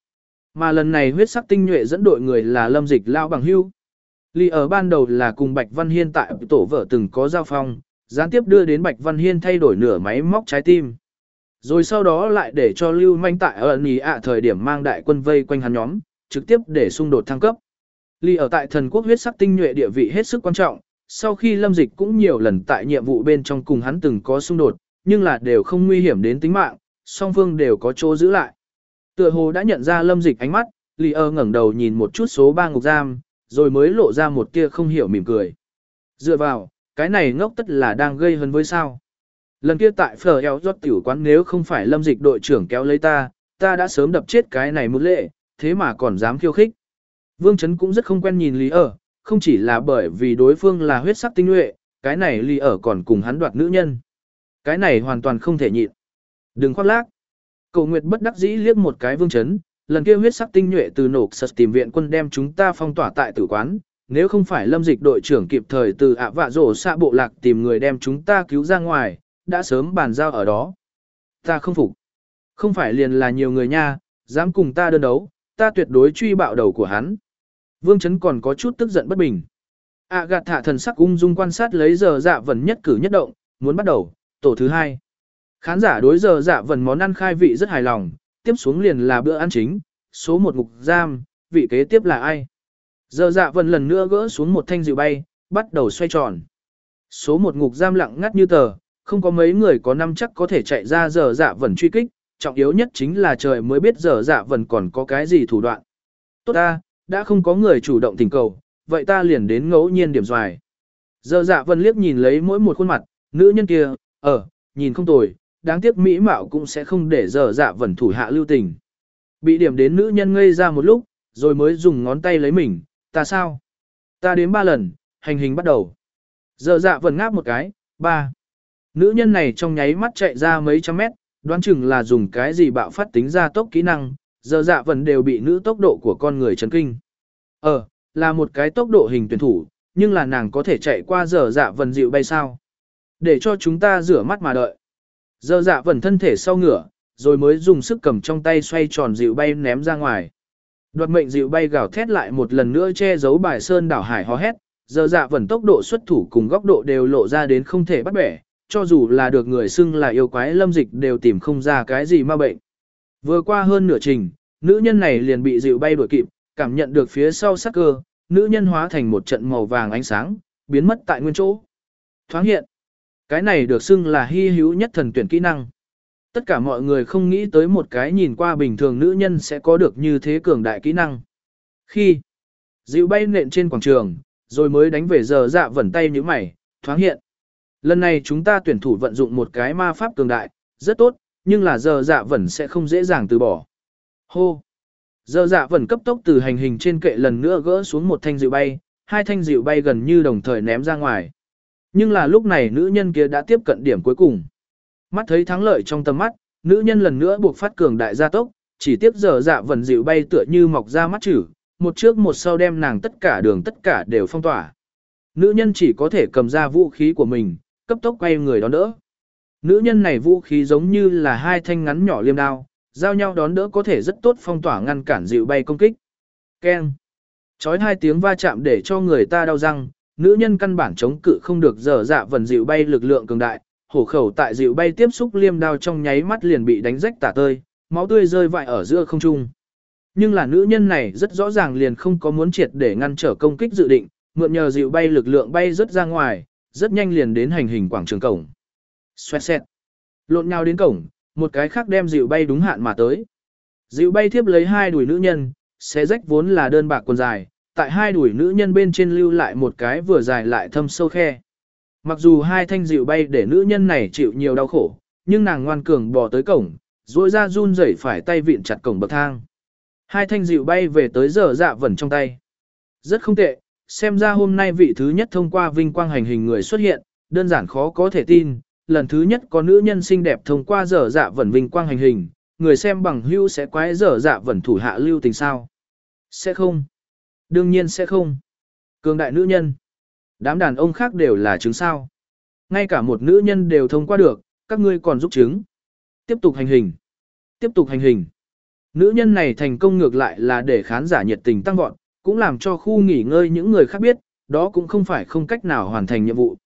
Mà lần này huyết sắc tinh nhuệ dẫn đội người là Lâm Dịch lão bằng hưu. Lý ở ban đầu là cùng Bạch Văn Hiên tại tổ vợ từng có giao phong, gián tiếp đưa đến Bạch Văn Hiên thay đổi nửa máy móc trái tim. Rồi sau đó lại để cho Lưu Manh tại ở Nì ạ thời điểm mang đại quân vây quanh hắn nhóm, trực tiếp để xung đột thăng cấp. Lý ở tại thần quốc huyết sắc tinh nhuệ địa vị hết sức quan trọng, sau khi Lâm Dịch cũng nhiều lần tại nhiệm vụ bên trong cùng hắn từng có xung đột, nhưng là đều không nguy hiểm đến tính mạng, song phương đều có chỗ giữ lại. Tựa hồ đã nhận ra Lâm Dịch ánh mắt, Lý ở ngẩng đầu nhìn một chút số ba ngục giam, rồi mới lộ ra một tia không hiểu mỉm cười. Dựa vào, cái này ngốc tất là đang gây hấn với sao. Lần kia tại phở eo giót tiểu quán nếu không phải Lâm Dịch đội trưởng kéo lấy ta, ta đã sớm đập chết cái này một lệ, thế mà còn dám khiêu khích. Vương Chấn cũng rất không quen nhìn Lý ở, không chỉ là bởi vì đối phương là huyết sắc tinh nhuệ, cái này Lý ở còn cùng hắn đoạt nữ nhân. Cái này hoàn toàn không thể nhịn. Đừng khoác lác. Cổ Nguyệt bất đắc dĩ liếc một cái Vương Chấn, lần kia huyết sắc tinh nhuệ từ nổ sật tìm viện quân đem chúng ta phong tỏa tại tử quán, nếu không phải Lâm Dịch đội trưởng kịp thời từ ạ vạ rổ xạ bộ lạc tìm người đem chúng ta cứu ra ngoài, đã sớm bàn giao ở đó. Ta không phục. Không phải liền là nhiều người nha, dám cùng ta đơn đấu, ta tuyệt đối truy bạo đầu của hắn. Vương Chấn còn có chút tức giận bất bình. À gạt thả thần sắc ung dung quan sát lấy giờ dạ vần nhất cử nhất động, muốn bắt đầu, tổ thứ hai. Khán giả đối giờ dạ vần món ăn khai vị rất hài lòng, tiếp xuống liền là bữa ăn chính, số một ngục giam, vị kế tiếp là ai? Giờ dạ vần lần nữa gỡ xuống một thanh dịu bay, bắt đầu xoay tròn. Số một ngục giam lặng ngắt như tờ, không có mấy người có năm chắc có thể chạy ra giờ dạ vần truy kích, trọng yếu nhất chính là trời mới biết giờ dạ vần còn có cái gì thủ đoạn. Tốt ta, đã không có người chủ động tình cầu, vậy ta liền đến ngẫu nhiên điểm doài. Giờ dạ vần liếc nhìn lấy mỗi một khuôn mặt, nữ nhân kia, ở, nhìn không tồi, đáng tiếc mỹ mạo cũng sẽ không để giờ dạ vần thủ hạ lưu tình. Bị điểm đến nữ nhân ngây ra một lúc, rồi mới dùng ngón tay lấy mình, ta sao? Ta đếm ba lần, hành hình bắt đầu. Giờ dạ vần ngáp một cái, ba. Nữ nhân này trong nháy mắt chạy ra mấy trăm mét, đoán chừng là dùng cái gì bạo phát tính ra tốc kỹ năng, giờ dạ vần đều bị nữ tốc độ của con người chấn kinh. Ờ, là một cái tốc độ hình tuyển thủ, nhưng là nàng có thể chạy qua giờ dạ vần dịu bay sao? Để cho chúng ta rửa mắt mà đợi. Giờ dạ vần thân thể sau ngửa, rồi mới dùng sức cầm trong tay xoay tròn dịu bay ném ra ngoài. Đoạt mệnh dịu bay gào thét lại một lần nữa che giấu bài sơn đảo hải hò hét, giờ dạ vần tốc độ xuất thủ cùng góc độ đều lộ ra đến không thể bắt bẻ, cho dù là được người xưng là yêu quái Lâm Dịch đều tìm không ra cái gì ma bệnh. Vừa qua hơn nửa trình, nữ nhân này liền bị dịu bay đuổi kịp, cảm nhận được phía sau sắc cơ, nữ nhân hóa thành một trận màu vàng ánh sáng, biến mất tại nguyên chỗ. Thoáng hiện, cái này được xưng là hy hữu nhất thần tuyển kỹ năng. Tất cả mọi người không nghĩ tới một cái nhìn qua bình thường nữ nhân sẽ có được như thế cường đại kỹ năng. Khi dịu bay nện trên quảng trường, rồi mới đánh về giờ dạ vẩn tay như mày, thoáng hiện. Lần này chúng ta tuyển thủ vận dụng một cái ma pháp cường đại, rất tốt, nhưng là giờ dạ vẩn sẽ không dễ dàng từ bỏ. Hô! Giờ dạ vẩn cấp tốc từ hành hình trên kệ lần nữa gỡ xuống một thanh dịu bay, hai thanh dịu bay gần như đồng thời ném ra ngoài. Nhưng là lúc này nữ nhân kia đã tiếp cận điểm cuối cùng. Mắt thấy thắng lợi trong tầm mắt, nữ nhân lần nữa buộc phát cường đại gia tốc, chỉ tiếp giờ dạ vẩn dịu bay tựa như mọc ra mắt chữ, một trước một sau đem nàng tất cả đường tất cả đều phong tỏa. Nữ nhân chỉ có thể cầm ra vũ khí của mình, cấp tốc quay người đón đỡ. Nữ nhân này vũ khí giống như là hai thanh ngắn nhỏ liêm đao, giao nhau đón đỡ có thể rất tốt phong tỏa ngăn cản dịu bay công kích. Keng. Chói hai tiếng va chạm để cho người ta đau răng, nữ nhân căn bản chống cự không được dở dạ vần dịu bay lực lượng cường đại, hổ khẩu tại dịu bay tiếp xúc liêm đao trong nháy mắt liền bị đánh rách tả tơi, máu tươi rơi vãi ở giữa không trung. Nhưng là nữ nhân này rất rõ ràng liền không có muốn triệt để ngăn trở công kích dự định, mượn nhờ dịu bay lực lượng bay rất ra ngoài, rất nhanh liền đến hành hình quảng trường cổng. Xoẹt xẹt. Lộn nhau đến cổng, một cái khác đem dịu bay đúng hạn mà tới. Dịu bay tiếp lấy hai đùi nữ nhân, xé rách vốn là đơn bạc quần dài, tại hai đùi nữ nhân bên trên lưu lại một cái vừa dài lại thâm sâu khe. Mặc dù hai thanh dịu bay để nữ nhân này chịu nhiều đau khổ, nhưng nàng ngoan cường bò tới cổng, rồi ra run rẩy phải tay vịn chặt cổng bậc thang. Hai thanh dịu bay về tới giờ dạ vẩn trong tay. Rất không tệ, xem ra hôm nay vị thứ nhất thông qua vinh quang hành hình người xuất hiện, đơn giản khó có thể tin, lần thứ nhất có nữ nhân xinh đẹp thông qua giờ dạ vẩn vinh quang hành hình, người xem bằng hữu sẽ quái giờ dạ vẩn thủ hạ lưu tình sao? Sẽ không. Đương nhiên sẽ không. Cường đại nữ nhân. Đám đàn ông khác đều là chứng sao. Ngay cả một nữ nhân đều thông qua được, các ngươi còn giúp chứng. Tiếp tục hành hình. Tiếp tục hành hình. Nữ nhân này thành công ngược lại là để khán giả nhiệt tình tăng vọt, cũng làm cho khu nghỉ ngơi những người khác biết, đó cũng không phải không cách nào hoàn thành nhiệm vụ.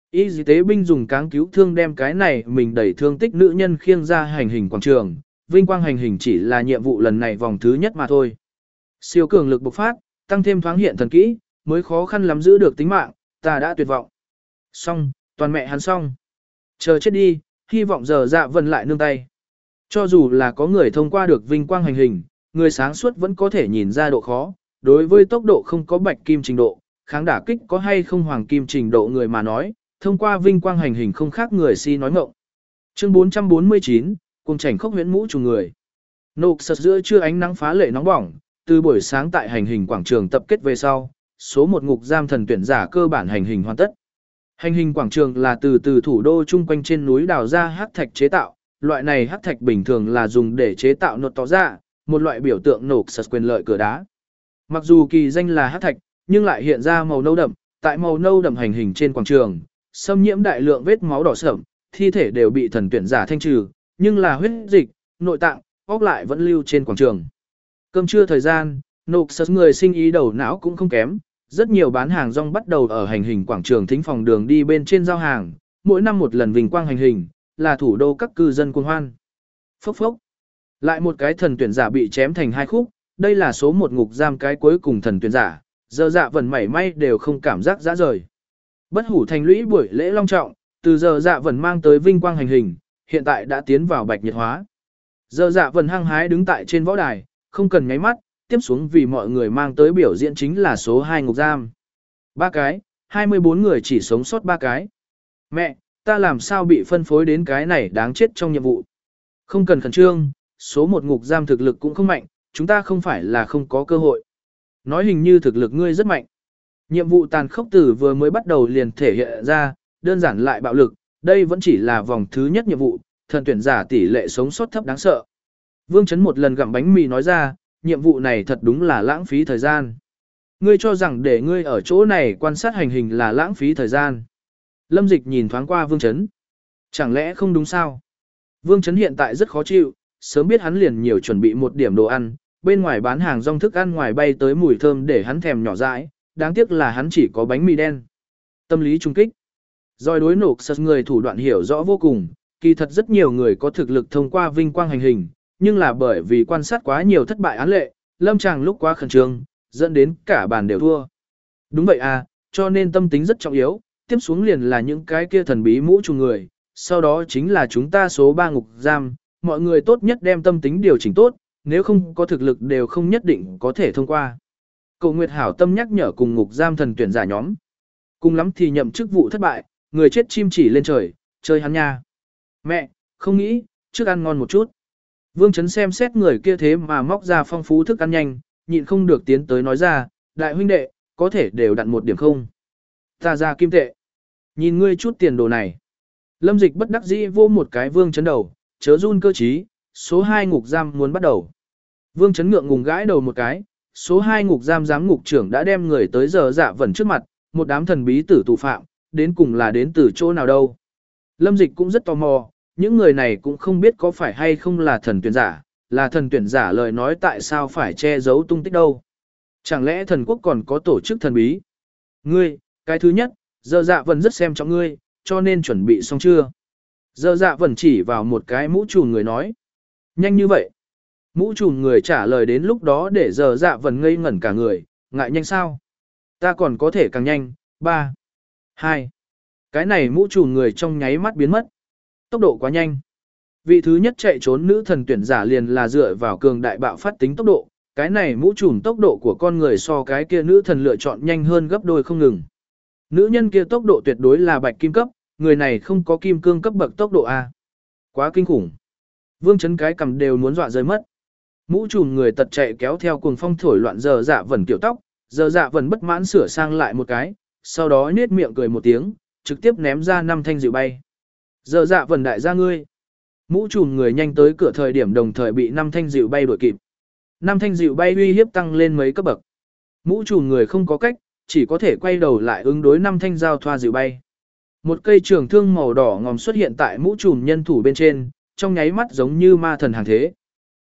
Y tế binh dùng cáng cứu thương đem cái này mình đẩy thương tích nữ nhân khiêng ra hành hình quảng trường, vinh quang hành hình chỉ là nhiệm vụ lần này vòng thứ nhất mà thôi. Siêu cường lực bộc phát, tăng thêm thoáng hiện thần kỹ, mới khó khăn lắm giữ được tính mạng, ta đã tuyệt vọng. Xong, toàn mẹ hắn xong. Chờ chết đi, hy vọng giờ dạ vần lại nương tay. Cho dù là có người thông qua được vinh quang hành hình, người sáng suốt vẫn có thể nhìn ra độ khó, đối với tốc độ không có bạch kim trình độ, kháng đả kích có hay không hoàng kim trình độ người mà nói, thông qua vinh quang hành hình không khác người si nói ngọng. Chương bốn trăm bốn mươi chín, cùng chảnh khốc huyễn mũ trùng người. Nộp sật giữa trưa ánh nắng phá lệ nóng bỏng, từ buổi sáng tại hành hình quảng trường tập kết về sau, số một ngục giam thần tuyển giả cơ bản hành hình hoàn tất. Hành hình quảng trường là từ từ thủ đô chung quanh trên núi đào ra hắc thạch chế tạo, loại này hắc thạch bình thường là dùng để chế tạo nột tỏ ra, một loại biểu tượng nộp sật quyền lợi cửa đá. Mặc dù kỳ danh là hắc thạch, nhưng lại hiện ra màu nâu đậm, tại màu nâu đậm hành hình trên quảng trường, xâm nhiễm đại lượng vết máu đỏ sẫm, thi thể đều bị thần tuyển giả thanh trừ, nhưng là huyết dịch, nội tạng, óc lại vẫn lưu trên quảng trường. Cơm trưa thời gian, nộp sật người sinh ý đầu não cũng không kém, rất nhiều bán hàng rong bắt đầu ở hành hình quảng trường thính phòng đường đi bên trên giao hàng, mỗi năm một lần vinh quang hành hình, là thủ đô các cư dân cuồng hoan. Phốc phốc. Lại một cái thần tuyển giả bị chém thành hai khúc, đây là số một ngục giam cái cuối cùng thần tuyển giả, giờ dạ vần mảy may đều không cảm giác dã rời. Bất hủ thành lũy buổi lễ long trọng, từ giờ dạ vần mang tới vinh quang hành hình, hiện tại đã tiến vào bạch nhiệt hóa. Giờ dạ vần hăng hái đứng tại trên võ đài, không cần nháy mắt, tiếp xuống vì mọi người mang tới biểu diễn chính là số hai ngục giam. Ba cái, hai mươi bốn người chỉ sống sót ba cái. Mẹ, ta làm sao bị phân phối đến cái này đáng chết trong nhiệm vụ. Không cần khẩn trương, số một ngục giam thực lực cũng không mạnh, chúng ta không phải là không có cơ hội. Nói hình như thực lực ngươi rất mạnh. Nhiệm vụ tàn khốc từ vừa mới bắt đầu liền thể hiện ra, đơn giản lại bạo lực, đây vẫn chỉ là vòng thứ nhất nhiệm vụ, thần tuyển giả tỷ lệ sống sót thấp đáng sợ. Vương Chấn một lần gặm bánh mì nói ra, nhiệm vụ này thật đúng là lãng phí thời gian. Ngươi cho rằng để ngươi ở chỗ này quan sát hành hình là lãng phí thời gian. Lâm Dịch nhìn thoáng qua Vương Chấn. Chẳng lẽ không đúng sao? Vương Chấn hiện tại rất khó chịu, sớm biết hắn liền nhiều chuẩn bị một điểm đồ ăn, bên ngoài bán hàng rong thức ăn ngoài bay tới mùi thơm để hắn thèm nhỏ dãi, đáng tiếc là hắn chỉ có bánh mì đen. Tâm lý trung kích. Rồi đối nộp sật người thủ đoạn hiểu rõ vô cùng, kỳ thật rất nhiều người có thực lực thông qua vinh quang hành hình, nhưng là bởi vì quan sát quá nhiều thất bại án lệ, lâm chàng lúc quá khẩn trương, dẫn đến cả bàn đều thua. Đúng vậy à, cho nên tâm tính rất trọng yếu, tiếp xuống liền là những cái kia thần bí mũ trùng người, sau đó chính là chúng ta số ba ngục giam, mọi người tốt nhất đem tâm tính điều chỉnh tốt, nếu không có thực lực đều không nhất định có thể thông qua. Cầu Nguyệt hảo tâm nhắc nhở cùng ngục giam thần tuyển giả nhóm. Cùng lắm thì nhậm chức vụ thất bại, người chết chim chỉ lên trời, chơi hắn nha. Mẹ, không nghĩ, trước ăn ngon một chút. Vương Chấn xem xét người kia thế mà móc ra phong phú thức ăn nhanh, nhịn không được tiến tới nói ra, đại huynh đệ, có thể đều đặn một điểm không? Ta ra kim tệ. Nhìn ngươi chút tiền đồ này. Lâm Dịch bất đắc dĩ vô một cái Vương Chấn đầu, chớ run cơ trí, số hai ngục giam muốn bắt đầu. Vương Chấn ngượng ngùng gãi đầu một cái, số hai ngục giam giám ngục trưởng đã đem người tới giờ dạ vẩn trước mặt, một đám thần bí tử tù phạm, đến cùng là đến từ chỗ nào đâu. Lâm Dịch cũng rất tò mò, những người này cũng không biết có phải hay không là thần tuyển giả, là thần tuyển giả lời nói tại sao phải che giấu tung tích đâu. Chẳng lẽ thần quốc còn có tổ chức thần bí? Ngươi, cái thứ nhất, giờ dạ vẩn rất xem trọng ngươi, cho nên chuẩn bị xong chưa? Giờ dạ vẩn chỉ vào một cái mũ trùm người nói. Nhanh như vậy. Mũ trùm người trả lời đến lúc đó để giờ dạ vẩn ngây ngẩn cả người, ngại nhanh sao? Ta còn có thể càng nhanh, ba, hai. Cái này mũ trùm người trong nháy mắt biến mất. Tốc độ quá nhanh. Vị thứ nhất chạy trốn nữ thần tuyển giả liền là dựa vào cường đại bạo phát tính tốc độ, cái này mũ trùm tốc độ của con người so cái kia nữ thần lựa chọn nhanh hơn gấp đôi không ngừng. Nữ nhân kia tốc độ tuyệt đối là bạch kim cấp, người này không có kim cương cấp bậc tốc độ A. Quá kinh khủng. Vương Chấn cái cầm đều muốn dọa rơi mất. Mũ trùm người tật chạy kéo theo cuồng phong thổi loạn giờ dạ vẩn kiểu tóc, giờ dạ vẩn bất mãn sửa sang lại một cái, sau đó nết miệng cười một tiếng, trực tiếp ném ra năm thanh dịu bay. Giờ dạ vẩn đại gia ngươi. Mũ trùm người nhanh tới cửa thời điểm đồng thời bị năm thanh dịu bay đuổi kịp. Năm thanh dịu bay uy hiếp tăng lên mấy cấp bậc. Mũ trùm người không có cách, chỉ có thể quay đầu lại ứng đối năm thanh giao thoa dịu bay. Một cây trường thương màu đỏ ngòm xuất hiện tại mũ trùm nhân thủ bên trên, trong nháy mắt giống như ma thần hàng thế.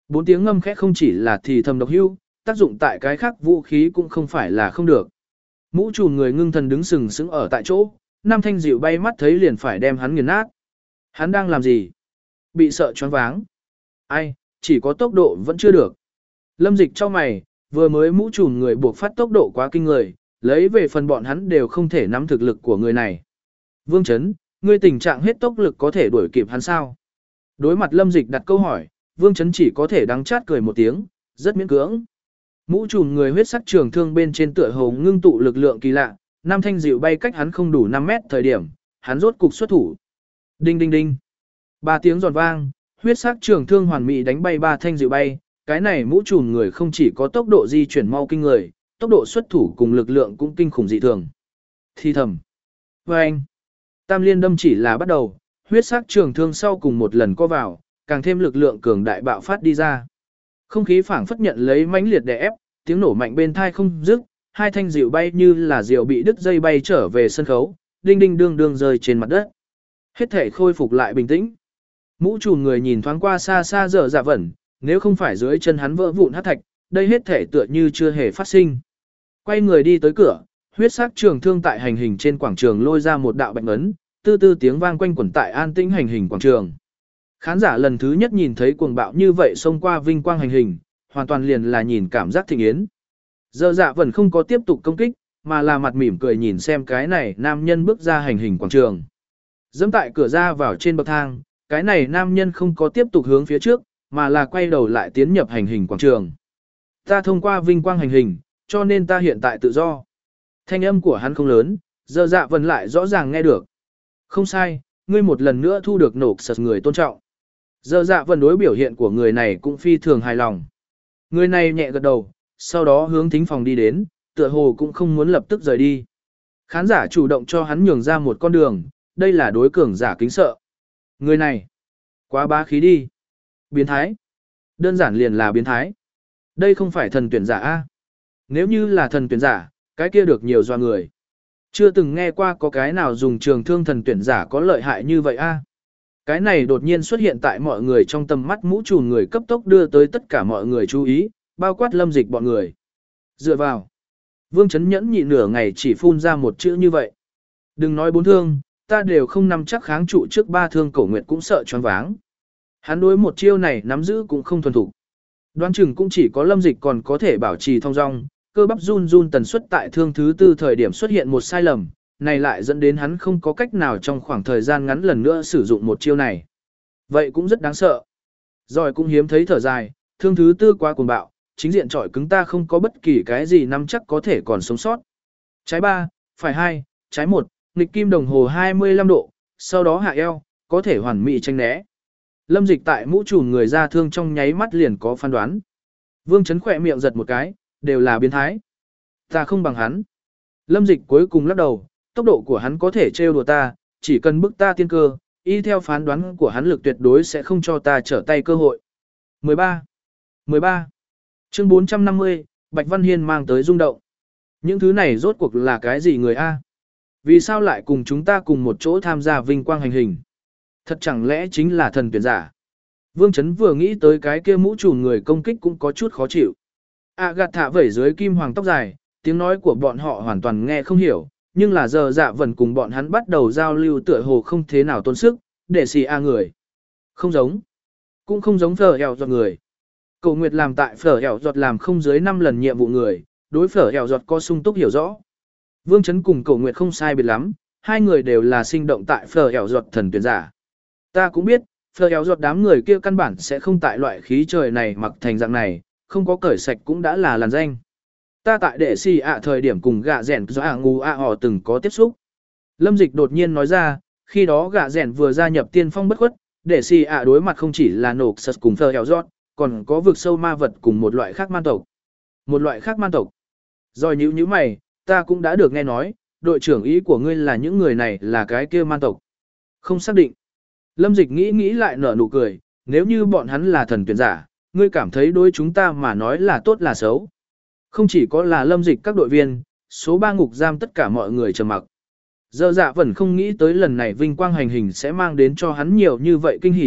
Bốn tiếng ngâm khẽ không chỉ là thì thầm độc hưu, tác dụng tại cái khác vũ khí cũng không phải là không được. Mũ trùm người ngưng thần đứng sừng sững ở tại chỗ, Nam Thanh Diệu bay mắt thấy liền phải đem hắn nghiền nát. Hắn đang làm gì? Bị sợ choáng váng. Ai, chỉ có tốc độ vẫn chưa được. Lâm Dịch cho mày, vừa mới mũ trùm người buộc phát tốc độ quá kinh người, lấy về phần bọn hắn đều không thể nắm thực lực của người này. Vương Chấn, ngươi tình trạng hết tốc lực có thể đuổi kịp hắn sao? Đối mặt Lâm Dịch đặt câu hỏi, Vương Chấn chỉ có thể đắng chát cười một tiếng, rất miễn cưỡng. Mũ trùm người huyết sắc trường thương bên trên tựa hồ ngưng tụ lực lượng kỳ lạ, Nam Thanh Diệu bay cách hắn không đủ năm mét thời điểm, hắn rốt cục xuất thủ. Đinh đinh đinh. Ba tiếng giòn vang, huyết sắc trường thương hoàn mỹ đánh bay ba Thanh Diệu bay, cái này mũ trùm người không chỉ có tốc độ di chuyển mau kinh người, tốc độ xuất thủ cùng lực lượng cũng kinh khủng dị thường. Thi thầm. Và anh. Tam liên đâm chỉ là bắt đầu, huyết sắc trường thương sau cùng một lần co vào, càng thêm lực lượng cường đại bạo phát đi ra. Không khí phảng phất nhận lấy mãnh liệt đè ép, tiếng nổ mạnh bên tai không dứt, hai thanh diệu bay như là diều bị đứt dây bay trở về sân khấu, đinh đinh đương đương rơi trên mặt đất. Hết thể khôi phục lại bình tĩnh. Mũ trùm người nhìn thoáng qua xa xa dở dạ vẩn, nếu không phải dưới chân hắn vỡ vụn hắc thạch, đây hết thể tựa như chưa hề phát sinh. Quay người đi tới cửa, huyết sắc trường thương tại hành hình trên quảng trường lôi ra một đạo bạch ấn, tư tư tiếng vang quanh quẩn tại an tĩnh hành hình quảng trường. Khán giả lần thứ nhất nhìn thấy cuồng bạo như vậy xông qua vinh quang hành hình, hoàn toàn liền là nhìn cảm giác thịnh yến. Dở dạ vẫn không có tiếp tục công kích, mà là mặt mỉm cười nhìn xem cái này nam nhân bước ra hành hình quảng trường. Dẫm tại cửa ra vào trên bậc thang, cái này nam nhân không có tiếp tục hướng phía trước, mà là quay đầu lại tiến nhập hành hình quảng trường. Ta thông qua vinh quang hành hình, cho nên ta hiện tại tự do. Thanh âm của hắn không lớn, dở dạ vẫn lại rõ ràng nghe được. Không sai, ngươi một lần nữa thu được nổ sật người tôn trọng. Dở dạ vẫn đối biểu hiện của người này cũng phi thường hài lòng. Người này nhẹ gật đầu, sau đó hướng thính phòng đi đến, tựa hồ cũng không muốn lập tức rời đi. Khán giả chủ động cho hắn nhường ra một con đường, đây là đối cường giả kính sợ. Người này, quá bá khí đi. Biến thái. Đơn giản liền là biến thái. Đây không phải thần tuyển giả A. Nếu như là thần tuyển giả, cái kia được nhiều doa người. Chưa từng nghe qua có cái nào dùng trường thương thần tuyển giả có lợi hại như vậy A. Cái này đột nhiên xuất hiện tại mọi người trong tầm mắt mũ trùm người cấp tốc đưa tới tất cả mọi người chú ý, bao quát Lâm Dịch bọn người. Dựa vào. Vương Chấn nhẫn nhị nửa ngày chỉ phun ra một chữ như vậy. Đừng nói bốn thương, ta đều không nắm chắc kháng trụ trước ba thương Cổ Nguyệt cũng sợ choáng váng. Hắn đối một chiêu này nắm giữ cũng không thuần thục. Đoán chừng cũng chỉ có Lâm Dịch còn có thể bảo trì thong dong, cơ bắp run run tần suất tại thương thứ tư thời điểm xuất hiện một sai lầm, này lại dẫn đến hắn không có cách nào trong khoảng thời gian ngắn lần nữa sử dụng một chiêu này. Vậy cũng rất đáng sợ. Rồi cũng hiếm thấy thở dài, thương thứ tư quá cuồng bạo, chính diện trọi cứng ta không có bất kỳ cái gì nắm chắc có thể còn sống sót. Trái ba, phải hai, trái một, nghịch kim đồng hồ hai mươi lăm độ, sau đó hạ eo, có thể hoàn mỹ tranh né. Lâm Dịch tại mũ trùm người ra thương trong nháy mắt liền có phán đoán. Vương Chấn khỏe miệng giật một cái, đều là biến thái. Ta không bằng hắn. Lâm Dịch cuối cùng lắc đầu, tốc độ của hắn có thể trêu đùa ta, chỉ cần bức ta tiên cơ, y theo phán đoán của hắn lực tuyệt đối sẽ không cho ta trở tay cơ hội. mười ba. mười ba. Chương bốn trăm năm mươi, Bạch Văn Hiên mang tới rung động. Những thứ này rốt cuộc là cái gì người A? Vì sao lại cùng chúng ta cùng một chỗ tham gia vinh quang hành hình? Thật chẳng lẽ chính là thần tuyển giả? Vương Chấn vừa nghĩ tới cái kia mũ trùm người công kích cũng có chút khó chịu. À gạt thả vẩy dưới kim hoàng tóc dài, tiếng nói của bọn họ hoàn toàn nghe không hiểu, nhưng là giờ dạ vẫn cùng bọn hắn bắt đầu giao lưu tựa hồ không thế nào tốn sức, để xì a người. Không giống. Cũng không giống phở hẻo giọt người. Cầu Nguyệt làm tại phở hẻo giọt làm không dưới năm lần nhiệm vụ người, đối phở hẻo giọt có sung túc hiểu rõ. Vương Chấn cùng Cầu Nguyệt không sai biệt lắm, hai người đều là sinh động tại phở hẻo giọt thần tuyển giả. Ta cũng biết, phở hẻo giọt đám người kia căn bản sẽ không tại loại khí trời này mặc thành dạng này, không có cởi sạch cũng đã là làn danh. Ta tại đệ xì ạ thời điểm cùng gạ rèn do ạ ngu ạ họ từng có tiếp xúc. Lâm Dịch đột nhiên nói ra, khi đó gạ rèn vừa gia nhập tiên phong bất khuất, đệ xì ạ đối mặt không chỉ là nổ sật cùng phở hẻo giọt, còn có vực sâu ma vật cùng một loại khác man tộc. Một loại khác man tộc. Rồi nhíu nhíu mày, ta cũng đã được nghe nói, đội trưởng ý của ngươi là những người này là cái kia man tộc. Không xác định. Lâm Dịch nghĩ nghĩ lại nở nụ cười, nếu như bọn hắn là thần tuyển giả, ngươi cảm thấy đối chúng ta mà nói là tốt là xấu. Không chỉ có là Lâm Dịch các đội viên, số ba ngục giam tất cả mọi người trầm mặc. Dở dạ vẫn không nghĩ tới lần này vinh quang hành hình sẽ mang đến cho hắn nhiều như vậy kinh hỉ,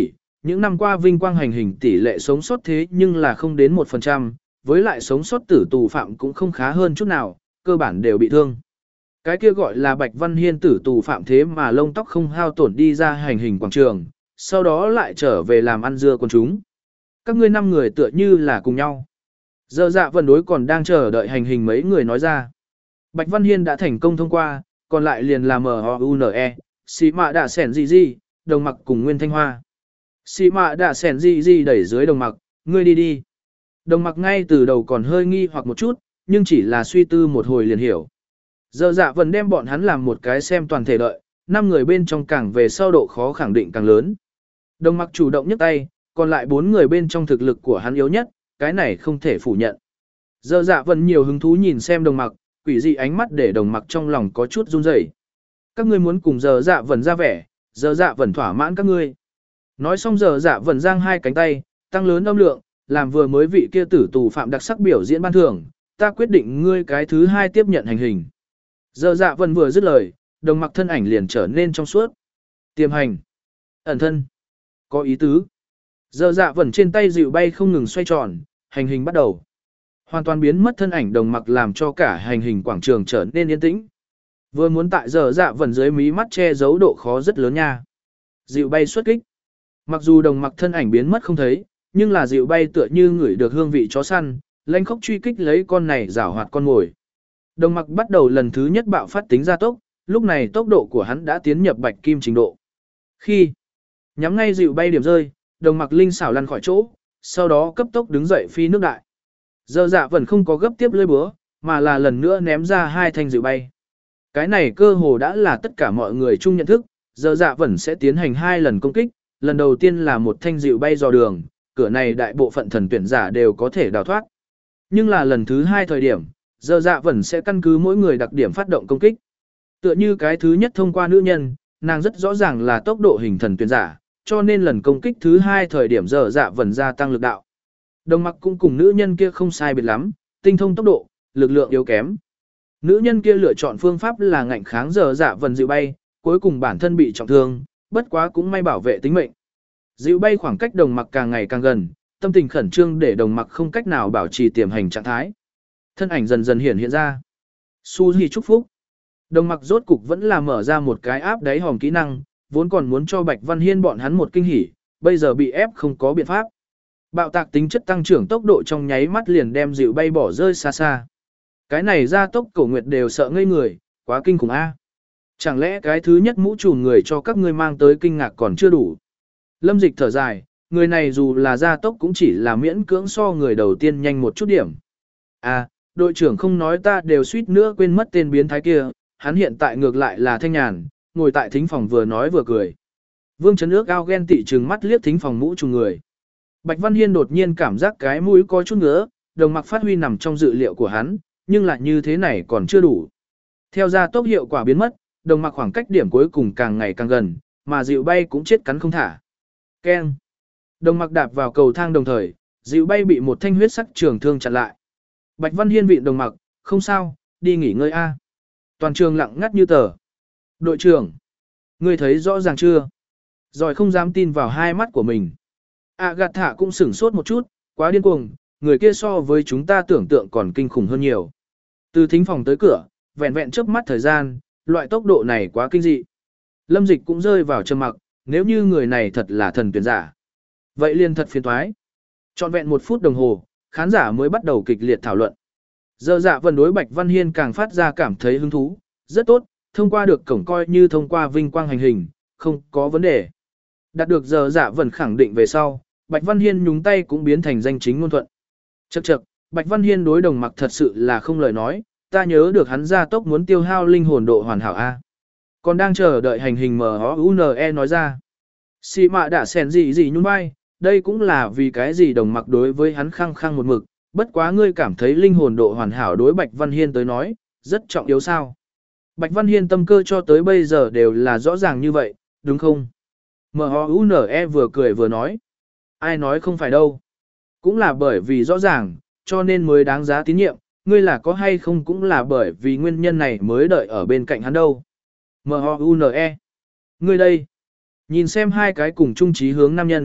Những năm qua vinh quang hành hình tỷ lệ sống sót thế nhưng là không đến một phần trăm, với lại sống sót tử tù phạm cũng không khá hơn chút nào, cơ bản đều bị thương. Cái kia gọi là Bạch Văn Hiên tử tù phạm thế mà lông tóc không hao tổn đi ra hành hình quảng trường, sau đó lại trở về làm ăn dưa con chúng. Các ngươi năm người tựa như là cùng nhau. Giờ dạ vần đối còn đang chờ đợi hành hình mấy người nói ra. Bạch Văn Hiên đã thành công thông qua, còn lại liền là M O U N E, Sĩ Mạ Đạ Sẻn Di Di, Đồng Mặc cùng Nguyên Thanh Hoa. Sĩ Mạ Đạ Sẻn Di Di đẩy dưới Đồng Mặc, ngươi đi đi. Đồng Mặc ngay từ đầu còn hơi nghi hoặc một chút, nhưng chỉ là suy tư một hồi liền hiểu. Giờ dạ vần đem bọn hắn làm một cái xem toàn thể đợi, năm người bên trong càng về sau độ khó khẳng định càng lớn. Đồng Mặc chủ động nhấc tay, còn lại bốn người bên trong thực lực của hắn yếu nhất, cái này không thể phủ nhận. Giờ dạ vần nhiều hứng thú nhìn xem Đồng Mặc, quỷ dị ánh mắt để Đồng Mặc trong lòng có chút run rẩy. Các ngươi muốn cùng giờ dạ vần ra vẻ, giờ dạ vần thỏa mãn các ngươi. Nói xong giờ dạ vần giang hai cánh tay, tăng lớn âm lượng, làm vừa mới vị kia tử tù phạm đặc sắc biểu diễn ban thưởng, ta quyết định ngươi cái thứ hai tiếp nhận hành hình. Giờ dạ vần vừa dứt lời, Đồng Mặc thân ảnh liền trở nên trong suốt. Tiềm hành. Ẩn thân. Có ý tứ. Giờ dạ vần trên tay dịu bay không ngừng xoay tròn, hành hình bắt đầu. Hoàn toàn biến mất thân ảnh Đồng Mặc làm cho cả hành hình quảng trường trở nên yên tĩnh. Vừa muốn tại giờ dạ vần dưới mí mắt che giấu độ khó rất lớn nha. Dịu bay xuất kích. Mặc dù Đồng Mặc thân ảnh biến mất không thấy, nhưng là dịu bay tựa như ngửi được hương vị chó săn, lanh khốc truy kích lấy con này giảo hoạt con mồi. Đồng Mặc bắt đầu lần thứ nhất bạo phát tính gia tốc, lúc này tốc độ của hắn đã tiến nhập bạch kim trình độ. Khi nhắm ngay dịu bay điểm rơi, Đồng Mặc linh xảo lăn khỏi chỗ, sau đó cấp tốc đứng dậy phi nước đại. Giờ dạ vẫn không có gấp tiếp lưỡi búa, mà là lần nữa ném ra hai thanh dịu bay. Cái này cơ hồ đã là tất cả mọi người chung nhận thức, giờ dạ vẫn sẽ tiến hành hai lần công kích, lần đầu tiên là một thanh dịu bay dò đường, cửa này đại bộ phận thần tuyển giả đều có thể đào thoát. Nhưng là lần thứ hai thời điểm, giờ dạ vẫn sẽ căn cứ mỗi người đặc điểm phát động công kích. Tựa như cái thứ nhất thông qua nữ nhân, nàng rất rõ ràng là tốc độ hình thần tuyển giả, cho nên lần công kích thứ hai thời điểm giờ dạ vẫn gia tăng lực đạo. Đồng Mặc cũng cùng nữ nhân kia không sai biệt lắm, tinh thông tốc độ, lực lượng yếu kém. Nữ nhân kia lựa chọn phương pháp là ngạnh kháng giờ dạ vần dịu bay, cuối cùng bản thân bị trọng thương, bất quá cũng may bảo vệ tính mệnh. Dịu bay khoảng cách Đồng Mặc càng ngày càng gần, tâm tình khẩn trương để Đồng Mặc không cách nào bảo trì tiềm hành trạng thái. Thân ảnh dần dần hiện hiện ra. Su Hi chúc phúc. Đồng Mặc rốt cục vẫn là mở ra một cái áp đáy hòm kỹ năng, vốn còn muốn cho Bạch Văn Hiên bọn hắn một kinh hỉ, bây giờ bị ép không có biện pháp. Bạo tạc tính chất tăng trưởng tốc độ trong nháy mắt liền đem dịu bay bỏ rơi xa xa. Cái này ra tốc Cổ Nguyệt đều sợ ngây người, quá kinh khủng a. Chẳng lẽ cái thứ nhất mũ trùm người cho các ngươi mang tới kinh ngạc còn chưa đủ? Lâm Dịch thở dài, người này dù là ra tốc cũng chỉ là miễn cưỡng so người đầu tiên nhanh một chút điểm. À, đội trưởng không nói ta đều suýt nữa quên mất tên biến thái kia, hắn hiện tại ngược lại là thanh nhàn, ngồi tại thính phòng vừa nói vừa cười. Vương Trấn Ước ao ghen tị trừng mắt liếc thính phòng mũ trùm người. Bạch Văn Hiên đột nhiên cảm giác cái mũi có chút ngứa, Đồng Mặc phát huy nằm trong dự liệu của hắn, nhưng lại như thế này còn chưa đủ. Theo ra tốc hiệu quả biến mất, Đồng Mặc khoảng cách điểm cuối cùng càng ngày càng gần, mà dịu bay cũng chết cắn không thả. Keng. Đồng Mặc đạp vào cầu thang đồng thời, dịu bay bị một thanh huyết sắc trường thương chặn lại. Bạch Văn Hiên vịn Đồng Mặc, không sao, đi nghỉ ngơi a. Toàn trường lặng ngắt như tờ. Đội trưởng, ngươi thấy rõ ràng chưa? Rồi không dám tin vào hai mắt của mình. Agatha cũng sửng sốt một chút, quá điên cuồng, người kia so với chúng ta tưởng tượng còn kinh khủng hơn nhiều. Từ thính phòng tới cửa, vẹn vẹn chớp mắt thời gian, loại tốc độ này quá kinh dị. Lâm Dịch cũng rơi vào trầm mặc, nếu như người này thật là thần tuyển giả. Vậy liền thật phiền toái. Trọn vẹn một phút đồng hồ, khán giả mới bắt đầu kịch liệt thảo luận. Giờ dạ vần đối Bạch Văn Hiên càng phát ra cảm thấy hứng thú, rất tốt, thông qua được cổng coi như thông qua vinh quang hành hình, không có vấn đề. Đạt được giờ dạ vần khẳng định về sau, Bạch Văn Hiên nhúng tay cũng biến thành danh chính ngôn thuận. Chậc chậc, Bạch Văn Hiên đối Đồng Mặc thật sự là không lời nói, ta nhớ được hắn gia tốc muốn tiêu hao linh hồn độ hoàn hảo a. Còn đang chờ đợi hành hình M O U N E nói ra. Xì mạ đã xèn gì gì nhún vai, đây cũng là vì cái gì Đồng Mặc đối với hắn khăng khăng một mực, bất quá ngươi cảm thấy linh hồn độ hoàn hảo đối Bạch Văn Hiên tới nói, rất trọng yếu sao. Bạch Văn Hiên tâm cơ cho tới bây giờ đều là rõ ràng như vậy, đúng không? M O U N E vừa cười vừa nói. Ai nói không phải đâu. Cũng là bởi vì rõ ràng, cho nên mới đáng giá tín nhiệm, ngươi là có hay không cũng là bởi vì nguyên nhân này mới đợi ở bên cạnh hắn đâu. M O U N E. Ngươi đây. Nhìn xem hai cái cùng chung chí hướng nam nhân,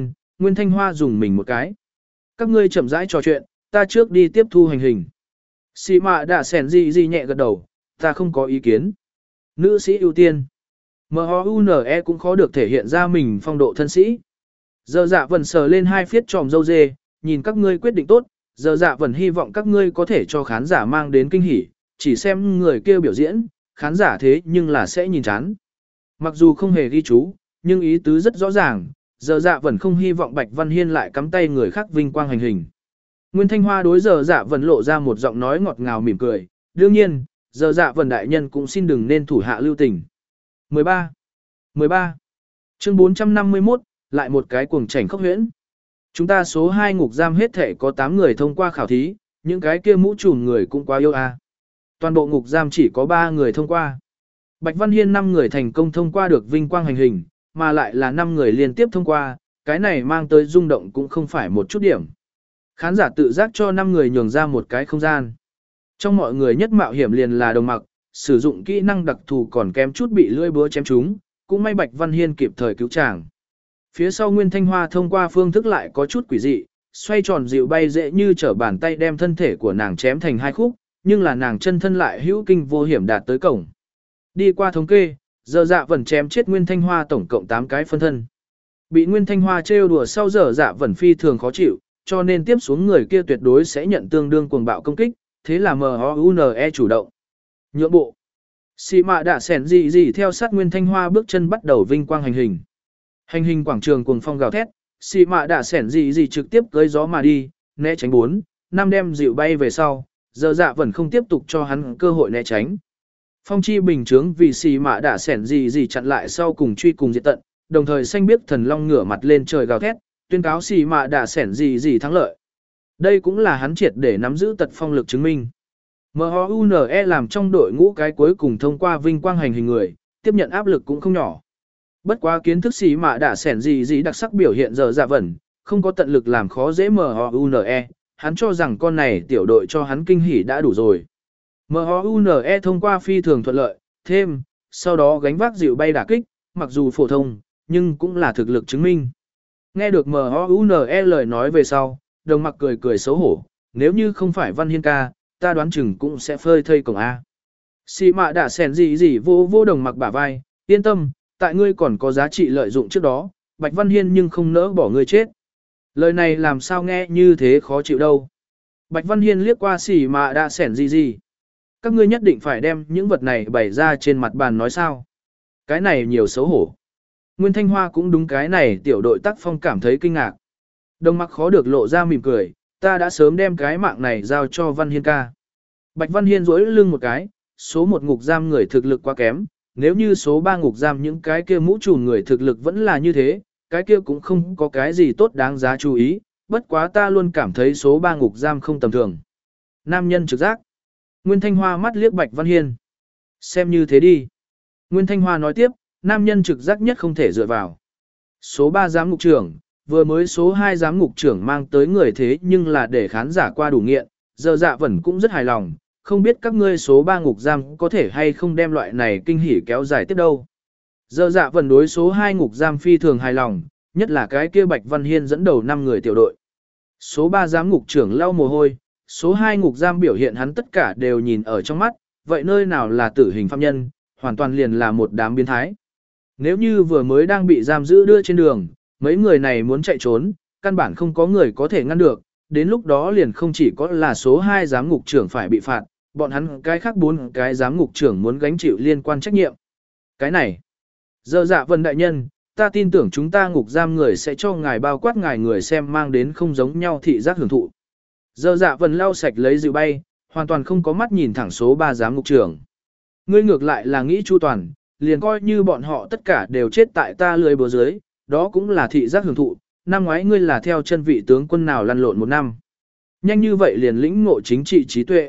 Nguyên Thanh Hoa dùng mình một cái. Các ngươi chậm rãi trò chuyện, ta trước đi tiếp thu hành hình. Sĩ mạ đã sẻn gì gì nhẹ gật đầu, ta không có ý kiến. Nữ sĩ ưu tiên. em o u en e cũng khó được thể hiện ra mình phong độ thân sĩ. Giờ dạ vần sờ lên hai phiết tròm dâu dê, nhìn các ngươi quyết định tốt, giờ dạ vần hy vọng các ngươi có thể cho khán giả mang đến kinh hỉ, chỉ xem người kêu biểu diễn, khán giả thế nhưng là sẽ nhìn chán. Mặc dù không hề ghi chú, nhưng ý tứ rất rõ ràng, giờ dạ vần không hy vọng Bạch Văn Hiên lại cắm tay người khác vinh quang hành hình. Nguyên Thanh Hoa đối giờ dạ vần lộ ra một giọng nói ngọt ngào mỉm cười, đương nhiên, giờ dạ vần đại nhân cũng xin đừng nên thủ hạ lưu tình. mười ba. mười ba. Chương bốn trăm năm mươi mốt, lại một cái cuồng chảnh khốc huyễn. Chúng ta số hai ngục giam hết thể có tám người thông qua khảo thí, những cái kia mũ trùm người cũng quá yêu à. Toàn bộ ngục giam chỉ có ba người thông qua. Bạch Văn Hiên năm người thành công thông qua được vinh quang hành hình, mà lại là năm người liên tiếp thông qua, cái này mang tới rung động cũng không phải một chút điểm. Khán giả tự giác cho năm người nhường ra một cái không gian. Trong mọi người nhất mạo hiểm liền là Đồng Mặc, sử dụng kỹ năng đặc thù còn kém chút bị lưỡi búa chém trúng, cũng may Bạch Văn Hiên kịp thời cứu chàng. Phía sau Nguyên Thanh Hoa thông qua phương thức lại có chút quỷ dị, xoay tròn dịu bay dễ như trở bàn tay đem thân thể của nàng chém thành hai khúc, nhưng là nàng chân thân lại hữu kinh vô hiểm đạt tới cổng. Đi qua thống kê, giờ dạ vần chém chết Nguyên Thanh Hoa tổng cộng tám cái phân thân. Bị Nguyên Thanh Hoa trêu đùa sau giờ dạ vần phi thường khó chịu, cho nên tiếp xuống người kia tuyệt đối sẽ nhận tương đương cuồng bạo công kích, thế là em o u en e chủ động. Nhượng bộ. Sĩ mạ đã sẻn gì gì theo sát Nguyên Thanh Hoa bước chân bắt đầu vinh quang hành hình. Hành hình quảng trường cuồng phong gào thét, sĩ mạ đã sẻn gì gì trực tiếp cưới gió mà đi, né tránh bốn, năm đem dịu bay về sau, giờ dạ vẫn không tiếp tục cho hắn cơ hội né tránh. Phong chi bình chướng vì sĩ mạ đã sẻn gì gì chặn lại sau cùng truy cùng diệt tận, đồng thời xanh biếc thần long ngửa mặt lên trời gào thét, tuyên cáo sĩ mạ đã sẻn gì gì thắng lợi. Đây cũng là hắn triệt để nắm giữ tật phong lực chứng minh. em o u en e làm trong đội ngũ cái cuối cùng thông qua vinh quang hành hình người, tiếp nhận áp lực cũng không nhỏ. Bất quá kiến thức sĩ mạ đã sẻn gì gì đặc sắc biểu hiện giờ dạ vẩn, không có tận lực làm khó dễ em o u en e, hắn cho rằng con này tiểu đội cho hắn kinh hỉ đã đủ rồi. em o u en e thông qua phi thường thuận lợi, thêm, sau đó gánh vác dịu bay đả kích, mặc dù phổ thông, nhưng cũng là thực lực chứng minh. Nghe được em o u en e lời nói về sau, Đồng Mặc cười cười xấu hổ, nếu như không phải Văn Hiên ca, ta đoán chừng cũng sẽ phơi thây cổng A. Sĩ mạ đã sẻn gì gì vô vô Đồng Mặc bả vai, yên tâm, tại ngươi còn có giá trị lợi dụng trước đó, Bạch Văn Hiên nhưng không nỡ bỏ ngươi chết. Lời này làm sao nghe như thế khó chịu đâu. Bạch Văn Hiên liếc qua Sĩ mạ đã sẻn gì gì. Các ngươi nhất định phải đem những vật này bày ra trên mặt bàn nói sao. Cái này nhiều xấu hổ. Nguyên Thanh Hoa cũng đúng cái này tiểu đội tác phong cảm thấy kinh ngạc. Đồng Mặc khó được lộ ra mỉm cười, ta đã sớm đem cái mạng này giao cho Văn Hiên ca. Bạch Văn Hiên duỗi lưng một cái, số một ngục giam người thực lực quá kém, nếu như số ba ngục giam những cái kia mũ trùm người thực lực vẫn là như thế, cái kia cũng không có cái gì tốt đáng giá chú ý, bất quá ta luôn cảm thấy số ba ngục giam không tầm thường. Nam nhân trực giác. Nguyên Thanh Hoa mắt liếc Bạch Văn Hiên. Xem như thế đi. Nguyên Thanh Hoa nói tiếp, nam nhân trực giác nhất không thể dựa vào. Số ba giám ngục trưởng, vừa mới số hai giám ngục trưởng mang tới người thế nhưng là để khán giả qua đủ nghiện, giờ dạ vẫn cũng rất hài lòng, không biết các ngươi số ba ngục giam có thể hay không đem loại này kinh hỉ kéo dài tiếp đâu. Giờ dạ vẫn đối số hai ngục giam phi thường hài lòng, nhất là cái kia Bạch Văn Hiên dẫn đầu năm người tiểu đội. Số ba giám ngục trưởng lau mồ hôi, số hai ngục giam biểu hiện hắn tất cả đều nhìn ở trong mắt, vậy nơi nào là tử hình phạm nhân, hoàn toàn liền là một đám biến thái. Nếu như vừa mới đang bị giam giữ đưa trên đường, mấy người này muốn chạy trốn, căn bản không có người có thể ngăn được, đến lúc đó liền không chỉ có là số hai giám ngục trưởng phải bị phạt, bọn hắn cái khác bốn cái giám ngục trưởng muốn gánh chịu liên quan trách nhiệm. Cái này, giờ dạ vân đại nhân, ta tin tưởng chúng ta ngục giam người sẽ cho ngài bao quát ngài người xem mang đến không giống nhau thị giác hưởng thụ. Giờ dạ vân lau sạch lấy dịu bay, hoàn toàn không có mắt nhìn thẳng số ba giám ngục trưởng. Ngươi ngược lại là nghĩ chu toàn, liền coi như bọn họ tất cả đều chết tại ta lưới búa dưới, đó cũng là thị giác hưởng thụ, năm ngoái ngươi là theo chân vị tướng quân nào lăn lộn một năm. Nhanh như vậy liền lĩnh ngộ chính trị trí tuệ.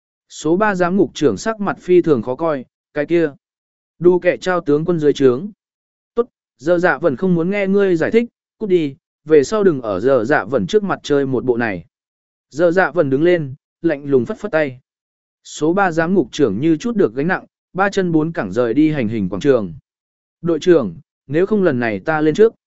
Số ba giám ngục trưởng sắc mặt phi thường khó coi, cái kia. Đu kẻ trao tướng quân dưới trướng. Tốt, giờ dạ vẫn không muốn nghe ngươi giải thích, cút đi, về sau đừng ở giờ dạ vẫn trước mặt chơi một bộ này. Giờ dạ vẫn đứng lên, lạnh lùng phất phất tay. Số ba giám ngục trưởng như chút được gánh nặng, ba chân bốn cẳng rời đi hành hình quảng trường. Đội trưởng, nếu không lần này ta lên trước.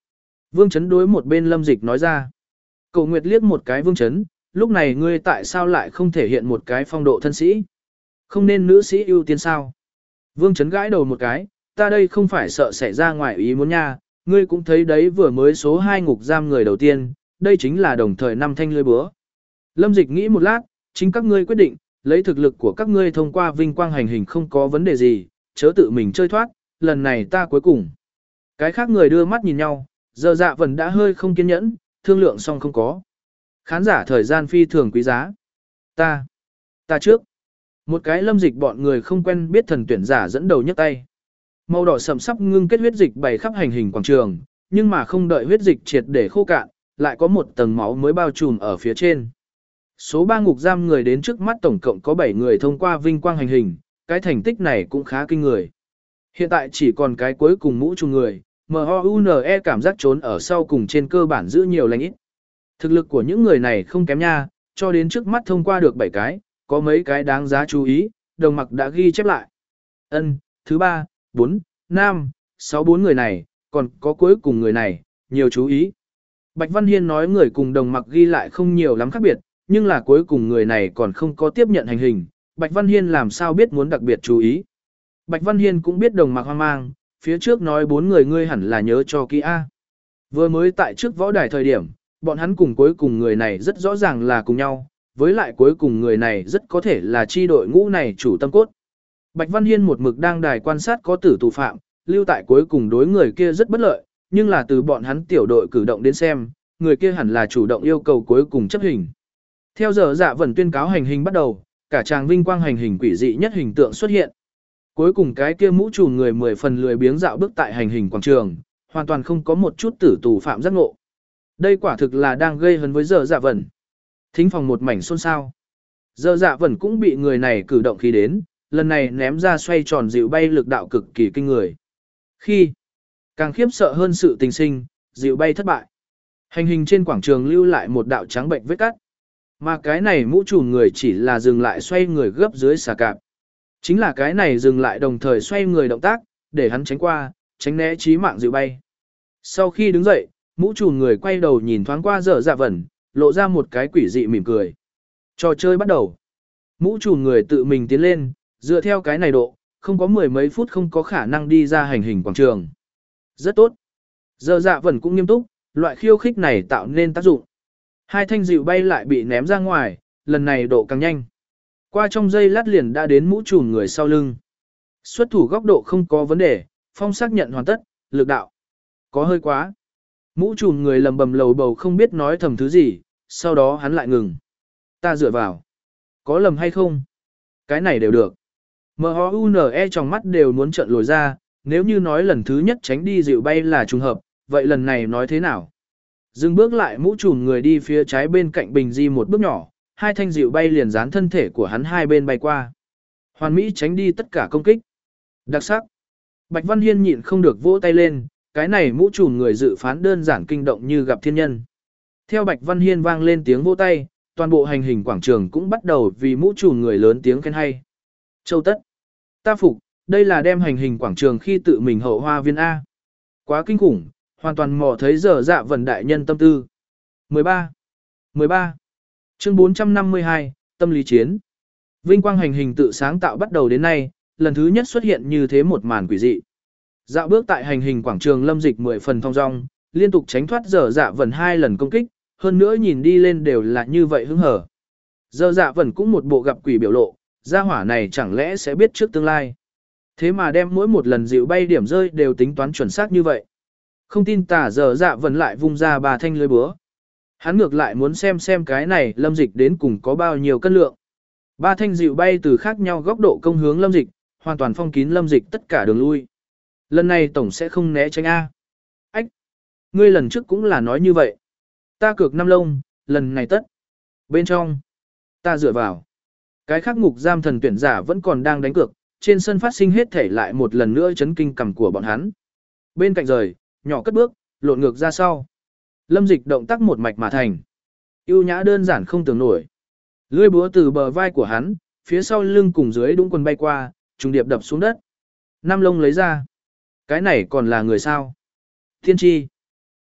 Vương Chấn đối một bên Lâm Dịch nói ra. Cổ Nguyệt liếc một cái Vương Chấn, lúc này ngươi tại sao lại không thể hiện một cái phong độ thân sĩ? Không nên nữ sĩ ưu tiên sao? Vương Chấn gãi đầu một cái, ta đây không phải sợ xảy ra ngoài ý muốn nha, ngươi cũng thấy đấy vừa mới số hai ngục giam người đầu tiên, đây chính là đồng thời năm thanh lưới búa. Lâm Dịch nghĩ một lát, chính các ngươi quyết định, lấy thực lực của các ngươi thông qua vinh quang hành hình không có vấn đề gì, chớ tự mình chơi thoát, lần này ta cuối cùng. Cái khác người đưa mắt nhìn nhau, giờ dạ vẫn đã hơi không kiên nhẫn, thương lượng xong không có. Khán giả thời gian phi thường quý giá. Ta, ta trước. Một cái Lâm Dịch bọn người không quen biết thần tuyển giả dẫn đầu nhấc tay. Màu đỏ sẫm sắp ngưng kết huyết dịch bày khắp hành hình quảng trường, nhưng mà không đợi huyết dịch triệt để khô cạn, lại có một tầng máu mới bao trùm ở phía trên. Số ba ngục giam người đến trước mắt tổng cộng có bảy người thông qua vinh quang hành hình, cái thành tích này cũng khá kinh người. Hiện tại chỉ còn cái cuối cùng mũ trùm người, em o u en e cảm giác trốn ở sau cùng trên cơ bản giữ nhiều lành ít. Thực lực của những người này không kém nha, cho đến trước mắt thông qua được bảy cái, có mấy cái đáng giá chú ý, đồng mặc đã ghi chép lại. Ân, thứ ba, bốn, năm, sáu bốn người này, còn có cuối cùng người này, nhiều chú ý. Bạch Văn Hiên nói người cùng đồng mặc ghi lại không nhiều lắm khác biệt, nhưng là cuối cùng người này còn không có tiếp nhận hành hình, Bạch Văn Hiên làm sao biết muốn đặc biệt chú ý. Bạch Văn Hiên cũng biết đồng mặc hoang mang, phía trước nói bốn người ngươi hẳn là nhớ cho kỹ A. Vừa mới tại trước võ đài thời điểm, bọn hắn cùng cuối cùng người này rất rõ ràng là cùng nhau, với lại cuối cùng người này rất có thể là chi đội ngũ này chủ tâm cốt. Bạch Văn Hiên một mực đang đài quan sát có tử tù phạm, lưu tại cuối cùng đối người kia rất bất lợi, nhưng là từ bọn hắn tiểu đội cử động đến xem, người kia hẳn là chủ động yêu cầu cuối cùng chấp hình. Theo giờ dạ vần tuyên cáo hành hình bắt đầu, cả tràng vinh quang hành hình quỷ dị nhất hình tượng xuất hiện. Cuối cùng cái kia mũ trùm người mười phần lười biếng dạo bước tại hành hình quảng trường, hoàn toàn không có một chút tử tù phạm giác ngộ. Đây quả thực là đang gây hấn với giờ dạ vần. Thính phòng một mảnh xôn xao. Giờ dạ vần cũng bị người này cử động khí đến, lần này ném ra xoay tròn dịu bay lực đạo cực kỳ kinh người. Khi càng khiếp sợ hơn sự tình sinh, dịu bay thất bại. Hành hình trên quảng trường lưu lại một đạo trắng bệnh vết cắt. Mà cái này mũ trùm người chỉ là dừng lại xoay người gấp dưới xà cạp. Chính là cái này dừng lại đồng thời xoay người động tác, để hắn tránh qua, tránh né chí mạng dịu bay. Sau khi đứng dậy, mũ trùm người quay đầu nhìn thoáng qua dở dạ vẩn, lộ ra một cái quỷ dị mỉm cười. Trò chơi bắt đầu. Mũ trùm người tự mình tiến lên, dựa theo cái này độ, không có mười mấy phút không có khả năng đi ra hành hình quảng trường. Rất tốt. Dở dạ vẩn cũng nghiêm túc, loại khiêu khích này tạo nên tác dụng. Hai thanh dịu bay lại bị ném ra ngoài, lần này độ càng nhanh. Qua trong giây lát liền đã đến mũ trùm người sau lưng. Xuất thủ góc độ không có vấn đề, phong xác nhận hoàn tất, lực đạo. Có hơi quá. Mũ trùm người lầm bầm lầu bầu không biết nói thầm thứ gì, sau đó hắn lại ngừng. Ta dựa vào. Có lầm hay không? Cái này đều được. em o u en e trong mắt đều muốn trợn lồi ra, nếu như nói lần thứ nhất tránh đi dịu bay là trùng hợp, vậy lần này nói thế nào? Dừng bước lại mũ trùm người đi phía trái bên cạnh bình di một bước nhỏ, hai thanh dịu bay liền dán thân thể của hắn hai bên bay qua. Hoàn mỹ tránh đi tất cả công kích. Đặc sắc. Bạch Văn Hiên nhịn không được vỗ tay lên, cái này mũ trùm người dự phán đơn giản kinh động như gặp thiên nhân. Theo Bạch Văn Hiên vang lên tiếng vỗ tay, toàn bộ hành hình quảng trường cũng bắt đầu vì mũ trùm người lớn tiếng khen hay. Châu tất. Ta phục, đây là đem hành hình quảng trường khi tự mình hậu hoa viên A. Quá kinh khủng, hoàn toàn mò thấy dở dạ vần đại nhân tâm tư. mười ba. mười ba. Chương bốn trăm năm mươi hai, Tâm lý chiến. Vinh quang hành hình tự sáng tạo bắt đầu đến nay, lần thứ nhất xuất hiện như thế một màn quỷ dị. Dạo bước tại hành hình quảng trường Lâm Dịch mười phần thong dong, liên tục tránh thoát dở dạ vần hai lần công kích, hơn nữa nhìn đi lên đều là như vậy hứng hở. Dở dạ vần cũng một bộ gặp quỷ biểu lộ, gia hỏa này chẳng lẽ sẽ biết trước tương lai. Thế mà đem mỗi một lần dịu bay điểm rơi đều tính toán chuẩn xác như vậy. Không tin tả dở dạ vần lại vung ra ba thanh lưới búa. Hắn ngược lại muốn xem xem cái này Lâm Dịch đến cùng có bao nhiêu cân lượng. Ba thanh dịu bay từ khác nhau góc độ công hướng Lâm Dịch, hoàn toàn phong kín Lâm Dịch tất cả đường lui. Lần này tổng sẽ không né tránh A. Ách! Ngươi lần trước cũng là nói như vậy. Ta cược năm lông, lần này tất. Bên trong, ta dựa vào. Cái khác ngục giam thần tuyển giả vẫn còn đang đánh cược, trên sân phát sinh hết thể lại một lần nữa chấn kinh cằm của bọn hắn. Bên cạnh rời, nhỏ cất bước, lộn ngược ra sau. Lâm Dịch động tác một mạch mà thành. Ưu nhã đơn giản không tưởng nổi. Lưỡi búa từ bờ vai của hắn, phía sau lưng cùng dưới đũng quần bay qua, trùng điệp đập xuống đất. Nam lông lấy ra. Cái này còn là người sao? Thiên tri.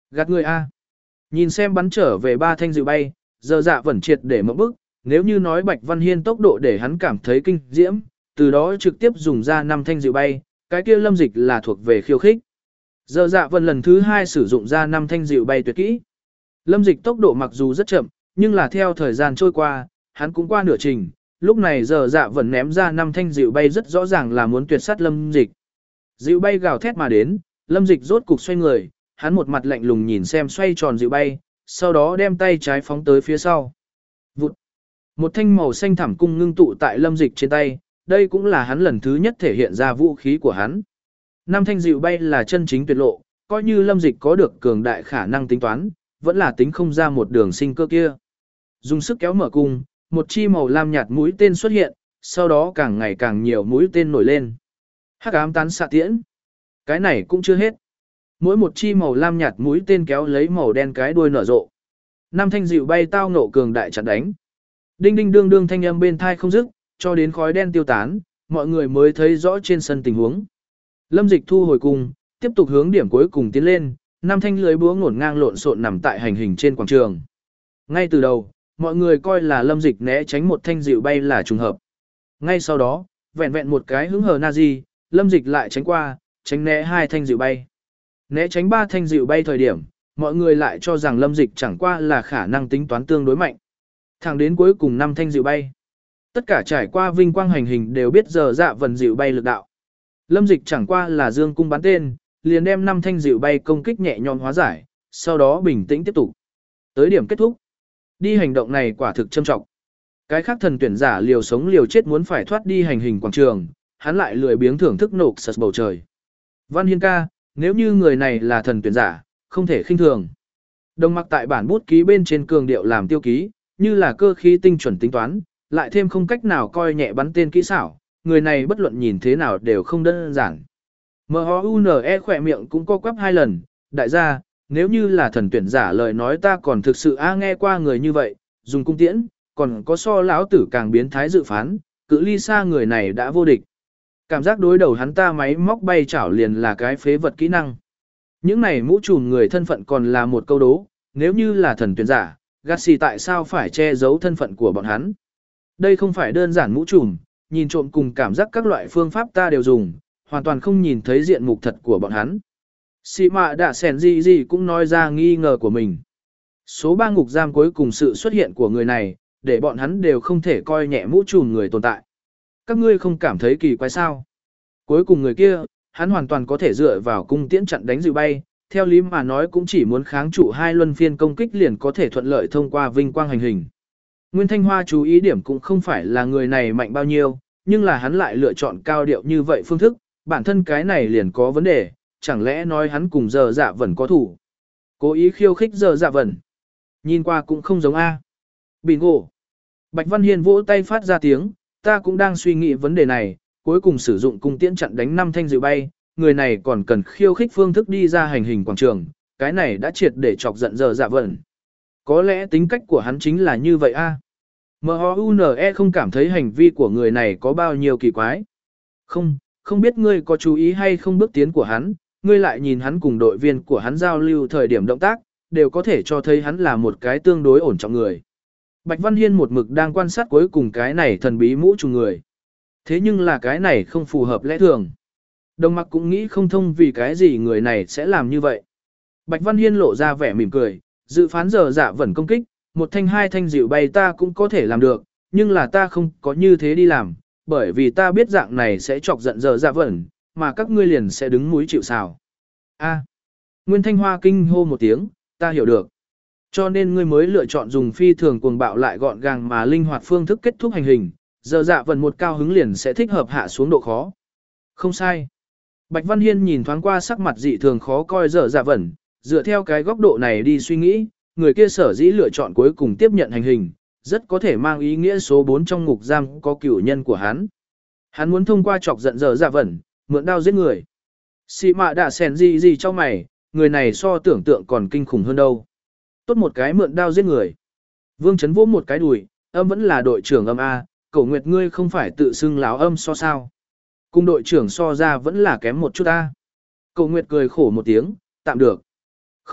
Gạt người A. Nhìn xem bắn trở về ba thanh dịu bay, giờ dạ vẫn triệt để mộng bức, nếu như nói Bạch Văn Hiên tốc độ để hắn cảm thấy kinh diễm, từ đó trực tiếp dùng ra năm thanh dịu bay, cái kia Lâm Dịch là thuộc về khiêu khích. Giờ dạ vẫn lần thứ hai sử dụng ra năm thanh dịu bay tuyệt kỹ. Lâm Dịch tốc độ mặc dù rất chậm, nhưng là theo thời gian trôi qua, hắn cũng qua nửa trình, lúc này giờ dạ vẫn ném ra năm thanh dịu bay rất rõ ràng là muốn tuyệt sát Lâm Dịch. Dịu bay gào thét mà đến, Lâm Dịch rốt cục xoay người, hắn một mặt lạnh lùng nhìn xem xoay tròn dịu bay, sau đó đem tay trái phóng tới phía sau. Vụt. Một thanh màu xanh thẳm cung ngưng tụ tại Lâm Dịch trên tay, đây cũng là hắn lần thứ nhất thể hiện ra vũ khí của hắn. Năm thanh dịu bay là chân chính tuyệt lộ, coi như Lâm Dịch có được cường đại khả năng tính toán, vẫn là tính không ra một đường sinh cơ kia. Dùng sức kéo mở cung, một chi màu lam nhạt mũi tên xuất hiện, sau đó càng ngày càng nhiều mũi tên nổi lên. Hắc ám tán xạ tiễn. Cái này cũng chưa hết. Mỗi một chi màu lam nhạt mũi tên kéo lấy màu đen cái đuôi nở rộ. Năm thanh dịu bay tao nộ cường đại chặn đánh. Đinh đinh đương đương thanh âm bên thai không dứt, cho đến khói đen tiêu tán, mọi người mới thấy rõ trên sân tình huống. Lâm Dịch thu hồi cung, tiếp tục hướng điểm cuối cùng tiến lên, năm thanh lưới búa ngổn ngang lộn xộn nằm tại hành hình trên quảng trường. Ngay từ đầu, mọi người coi là Lâm Dịch né tránh một thanh dịu bay là trùng hợp. Ngay sau đó, vẹn vẹn một cái hứng hờ Nazi, Lâm Dịch lại tránh qua, tránh né hai thanh dịu bay. Né tránh ba thanh dịu bay thời điểm, mọi người lại cho rằng Lâm Dịch chẳng qua là khả năng tính toán tương đối mạnh. Thẳng đến cuối cùng năm thanh dịu bay. Tất cả trải qua vinh quang hành hình đều biết giờ dạ vần dịu bay lực đạo. Lâm Dịch chẳng qua là dương cung bắn tên, liền đem năm thanh dịu bay công kích nhẹ nhõm hóa giải, sau đó bình tĩnh tiếp tục. Tới điểm kết thúc. Đi hành động này quả thực châm trọng. Cái khác thần tuyển giả liều sống liều chết muốn phải thoát đi hành hình quảng trường, hắn lại lười biếng thưởng thức nộp sật bầu trời. Văn Hiên ca, nếu như người này là thần tuyển giả, không thể khinh thường. Đồng mặc tại bản bút ký bên trên cường điệu làm tiêu ký, như là cơ khí tinh chuẩn tính toán, lại thêm không cách nào coi nhẹ bắn tên kỹ xảo, người này bất luận nhìn thế nào đều không đơn giản. M H U N E khỏe miệng cũng co quắp hai lần, đại gia, nếu như là thần tuyển giả lời nói ta còn thực sự a nghe qua người như vậy, dùng cung tiễn, còn có so lão tử càng biến thái dự phán, cự ly xa người này đã vô địch. Cảm giác đối đầu hắn ta máy móc bay chảo liền là cái phế vật kỹ năng. Những này mũ trùm người thân phận còn là một câu đố, nếu như là thần tuyển giả, Gassi tại sao phải che giấu thân phận của bọn hắn? Đây không phải đơn giản mũ trùm, nhìn trộm cùng cảm giác các loại phương pháp ta đều dùng, hoàn toàn không nhìn thấy diện mục thật của bọn hắn. Sĩ mạ đã sèn gì gì cũng nói ra nghi ngờ của mình. Số ba ngục giam cuối cùng sự xuất hiện của người này, để bọn hắn đều không thể coi nhẹ mũ trùm người tồn tại. Các ngươi không cảm thấy kỳ quái sao? Cuối cùng người kia, hắn hoàn toàn có thể dựa vào cung tiễn chặn đánh dịu bay, theo lý mà nói cũng chỉ muốn kháng trụ hai luân phiên công kích liền có thể thuận lợi thông qua vinh quang hành hình. Nguyên Thanh Hoa chú ý điểm cũng không phải là người này mạnh bao nhiêu, nhưng là hắn lại lựa chọn cao điệu như vậy phương thức, bản thân cái này liền có vấn đề, chẳng lẽ nói hắn cùng giờ dạ vẩn có thủ. Cố ý khiêu khích giờ dạ vẩn. Nhìn qua cũng không giống A. Bingo. Bạch Văn Hiên vỗ tay phát ra tiếng, ta cũng đang suy nghĩ vấn đề này, cuối cùng sử dụng cung tiễn chặn đánh năm thanh dịu bay, người này còn cần khiêu khích phương thức đi ra hành hình quảng trường, cái này đã triệt để chọc giận giờ dạ vẩn. Có lẽ tính cách của hắn chính là như vậy a. M H U N E không cảm thấy hành vi của người này có bao nhiêu kỳ quái. Không, không biết ngươi có chú ý hay không bước tiến của hắn, ngươi lại nhìn hắn cùng đội viên của hắn giao lưu thời điểm động tác, đều có thể cho thấy hắn là một cái tương đối ổn trọng người. Bạch Văn Hiên một mực đang quan sát cuối cùng cái này thần bí mũ trùng người. Thế nhưng là cái này không phù hợp lẽ thường. Đồng mặc cũng nghĩ không thông vì cái gì người này sẽ làm như vậy. Bạch Văn Hiên lộ ra vẻ mỉm cười, dự phán giờ dạ vẫn công kích, một thanh hai thanh dịu bay ta cũng có thể làm được, nhưng là ta không có như thế đi làm, bởi vì ta biết dạng này sẽ chọc giận giờ dạ vẫn, mà các ngươi liền sẽ đứng mũi chịu sào. A. Nguyên Thanh Hoa kinh hô một tiếng, ta hiểu được. Cho nên ngươi mới lựa chọn dùng phi thường cuồng bạo lại gọn gàng mà linh hoạt phương thức kết thúc hành hình, giờ dạ vẫn một cao hứng liền sẽ thích hợp hạ xuống độ khó. Không sai. Bạch Văn Hiên nhìn thoáng qua sắc mặt dị thường khó coi giờ dạ vẩn, dựa theo cái góc độ này đi suy nghĩ, người kia sở dĩ lựa chọn cuối cùng tiếp nhận hành hình, rất có thể mang ý nghĩa số bốn trong ngục giam có cửu nhân của hắn. Hắn muốn thông qua chọc giận giờ dạ vẩn, mượn đao giết người. Xị mạ đã xèn gì gì cho mày, người này so tưởng tượng còn kinh khủng hơn đâu. Tốt một cái mượn đao giết người. Vương Chấn vỗ một cái đùi, âm vẫn là đội trưởng âm A, Cổ Nguyệt ngươi không phải tự xưng láo âm so sao. Cùng đội trưởng so ra vẫn là kém một chút A. Cổ Nguyệt cười khổ một tiếng, tạm được. Không,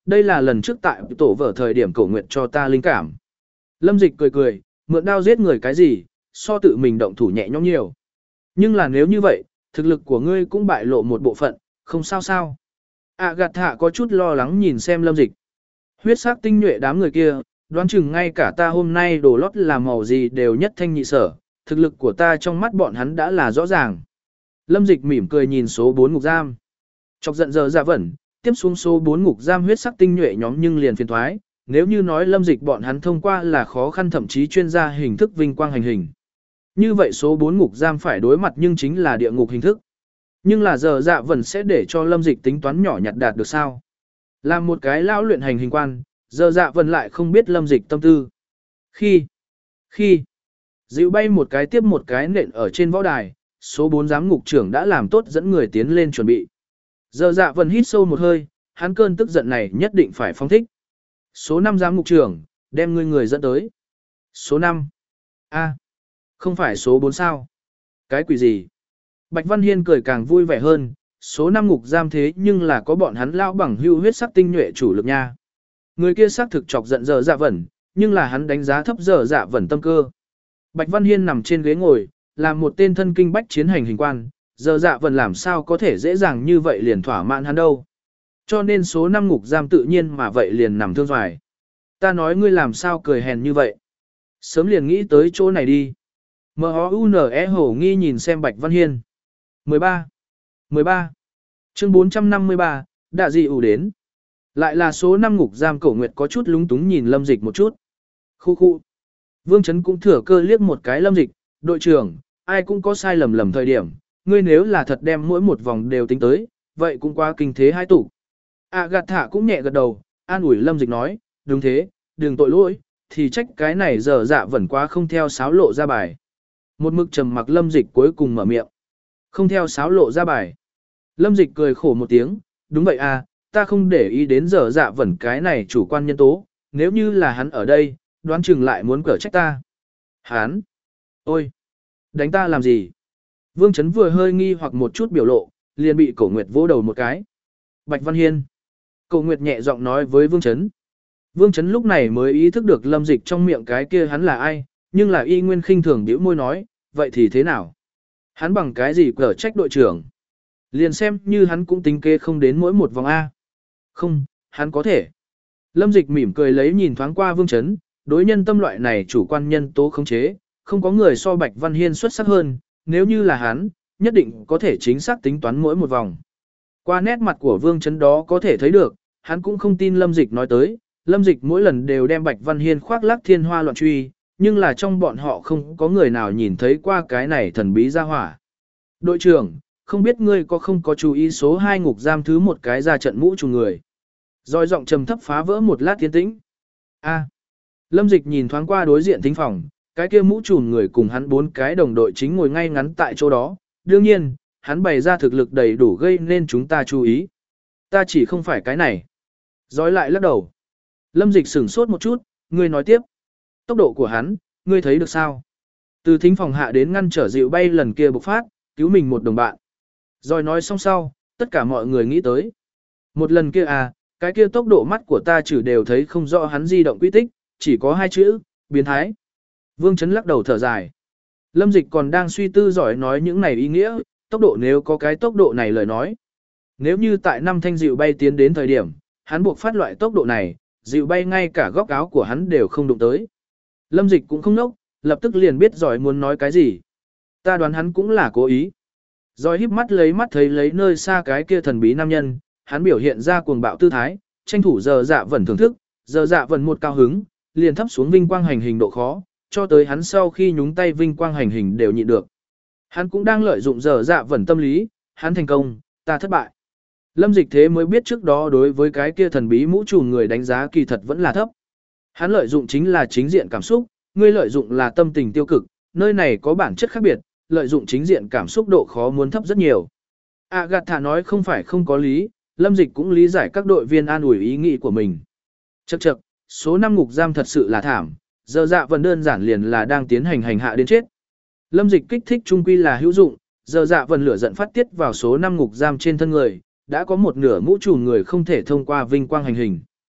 đây là lần trước tại tổ vở thời điểm Cổ Nguyệt cho ta linh cảm. Lâm Dịch cười cười, mượn đao giết người cái gì, so tự mình động thủ nhẹ nhõm nhiều. Nhưng là nếu như vậy, thực lực của ngươi cũng bại lộ một bộ phận, không sao sao. À gạt thạ có chút lo lắng nhìn xem Lâm Dịch. Huyết sắc tinh nhuệ đám người kia, đoán chừng ngay cả ta hôm nay đồ lót làm màu gì đều nhất thanh nhị sở, thực lực của ta trong mắt bọn hắn đã là rõ ràng. Lâm Dịch mỉm cười nhìn số bốn ngục giam. Chọc giận giờ dạ vẩn, tiếp xuống số bốn ngục giam huyết sắc tinh nhuệ nhóm nhưng liền phiền thoái, nếu như nói Lâm Dịch bọn hắn thông qua là khó khăn thậm chí chuyên gia hình thức vinh quang hành hình. Như vậy số bốn ngục giam phải đối mặt nhưng chính là địa ngục hình thức. Nhưng là giờ dạ vẩn sẽ để cho Lâm Dịch tính toán nhỏ nhặt đạt được sao? Làm một cái lão luyện hành hình quan, giờ dạ vẩn lại không biết Lâm Dịch tâm tư. Khi, khi, dịu bay một cái tiếp một cái nện ở trên võ đài, số bốn giám ngục trưởng đã làm tốt dẫn người tiến lên chuẩn bị. Giờ dạ vẩn hít sâu một hơi, hắn cơn tức giận này nhất định phải phóng thích. Số năm giám ngục trưởng, đem ngươi người dẫn tới. Số năm. A. Không phải số bốn sao? Cái quỷ gì? Bạch Văn Hiên cười càng vui vẻ hơn, số năm ngục giam thế nhưng là có bọn hắn lao bằng hưu huyết sắc tinh nhuệ chủ lực nha. Người kia xác thực chọc giận giờ dạ vẩn, nhưng là hắn đánh giá thấp giờ dạ vẩn tâm cơ. Bạch Văn Hiên nằm trên ghế ngồi, là một tên thân kinh bách chiến hành hình quan, giờ dạ vẩn làm sao có thể dễ dàng như vậy liền thỏa mãn hắn đâu. Cho nên số năm ngục giam tự nhiên mà vậy liền nằm thương doài. Ta nói ngươi làm sao cười hèn như vậy. Sớm liền nghĩ tới chỗ này đi. M-O-U-N-E hổ nghi nhìn xem Bạch Văn Hiên. mười ba. mười ba. Chương bốn trăm năm mươi ba, đã gì ủ đến. Lại là số năm ngục giam Cổ Nguyệt có chút lúng túng nhìn Lâm Dịch một chút. Khu khu. Vương Chấn cũng thừa cơ liếc một cái Lâm Dịch, đội trưởng, ai cũng có sai lầm lầm thời điểm, ngươi nếu là thật đem mỗi một vòng đều tính tới, vậy cũng quá kinh thế hai tủ. À gạt thả cũng nhẹ gật đầu, an ủi Lâm Dịch nói, đúng thế, đừng tội lỗi, thì trách cái này giờ dạ vẫn quá không theo sáo lộ ra bài. Một mực trầm mặc Lâm Dịch cuối cùng mở miệng. Không theo sáo lộ ra bài. Lâm Dịch cười khổ một tiếng, đúng vậy à, ta không để ý đến giờ dạ vẩn cái này chủ quan nhân tố, nếu như là hắn ở đây, đoán chừng lại muốn cở trách ta. Hắn? Ôi! Đánh ta làm gì? Vương Chấn vừa hơi nghi hoặc một chút biểu lộ, liền bị Cổ Nguyệt vỗ đầu một cái. Bạch Văn Hiên. Cổ Nguyệt nhẹ giọng nói với Vương Chấn. Vương Chấn lúc này mới ý thức được Lâm Dịch trong miệng cái kia hắn là ai, nhưng là y nguyên khinh thường bĩu môi nói, vậy thì thế nào? Hắn bằng cái gì cở trách đội trưởng? Liền xem như hắn cũng tính kế không đến mỗi một vòng A. Không, hắn có thể. Lâm Dịch mỉm cười lấy nhìn thoáng qua Vương Chấn, đối nhân tâm loại này chủ quan nhân tố khống chế, không có người so Bạch Văn Hiên xuất sắc hơn, nếu như là hắn, nhất định có thể chính xác tính toán mỗi một vòng. Qua nét mặt của Vương Chấn đó có thể thấy được, hắn cũng không tin Lâm Dịch nói tới, Lâm Dịch mỗi lần đều đem Bạch Văn Hiên khoác lác thiên hoa loạn truy, nhưng là trong bọn họ không có người nào nhìn thấy qua cái này thần bí ra hỏa. Đội trưởng, không biết ngươi có không có chú ý số hai ngục giam thứ một cái ra trận mũ trùng người. Rồi giọng trầm thấp phá vỡ một lát tiến tĩnh. A. Lâm Dịch nhìn thoáng qua đối diện thính phòng, cái kia mũ trùm người cùng hắn bốn cái đồng đội chính ngồi ngay ngắn tại chỗ đó, đương nhiên, hắn bày ra thực lực đầy đủ gây nên chúng ta chú ý. Ta chỉ không phải cái này. Rồi lại lắc đầu. Lâm Dịch sửng sốt một chút, ngươi nói tiếp. Tốc độ của hắn, ngươi thấy được sao? Từ thính phòng hạ đến ngăn trở dịu bay lần kia bộc phát, cứu mình một đồng bạn. Rồi nói xong sau, tất cả mọi người nghĩ tới. Một lần kia à, cái kia tốc độ mắt của ta chỉ đều thấy không rõ hắn di động quy tích, chỉ có hai chữ, biến thái. Vương Chấn lắc đầu thở dài. Lâm Dịch còn đang suy tư giỏi nói những này ý nghĩa, tốc độ nếu có cái tốc độ này lời nói. Nếu như tại năm thanh dịu bay tiến đến thời điểm, hắn buộc phát loại tốc độ này, dịu bay ngay cả góc áo của hắn đều không đụng tới. Lâm Dịch cũng không nốc, lập tức liền biết giỏi muốn nói cái gì. Ta đoán hắn cũng là cố ý. Rồi híp mắt lấy mắt thấy lấy nơi xa cái kia thần bí nam nhân, hắn biểu hiện ra cuồng bạo tư thái, tranh thủ giờ dạ vẩn thưởng thức, giờ dạ vẩn một cao hứng, liền thấp xuống vinh quang hành hình độ khó, cho tới hắn sau khi nhúng tay vinh quang hành hình đều nhịn được. Hắn cũng đang lợi dụng giờ dạ vẩn tâm lý, hắn thành công, ta thất bại. Lâm Dịch thế mới biết trước đó đối với cái kia thần bí mũ trùm người đánh giá kỳ thật vẫn là thấp. Hắn lợi dụng chính là chính diện cảm xúc, ngươi lợi dụng là tâm tình tiêu cực, nơi này có bản chất khác biệt, lợi dụng chính diện cảm xúc độ khó muốn thấp rất nhiều. Agatha nói không phải không có lý, Lâm Dịch cũng lý giải các đội viên an ủi ý nghĩ của mình. Chậc chậc, số năm ngục giam thật sự là thảm, giờ dạ vẫn đơn giản liền là đang tiến hành hành hạ đến chết. Lâm Dịch kích thích trung quy là hữu dụng, giờ dạ vẫn lửa giận phát tiết vào số năm ngục giam trên thân người, đã có một nửa mũ trùm người không thể thông qua vinh quang hành hình.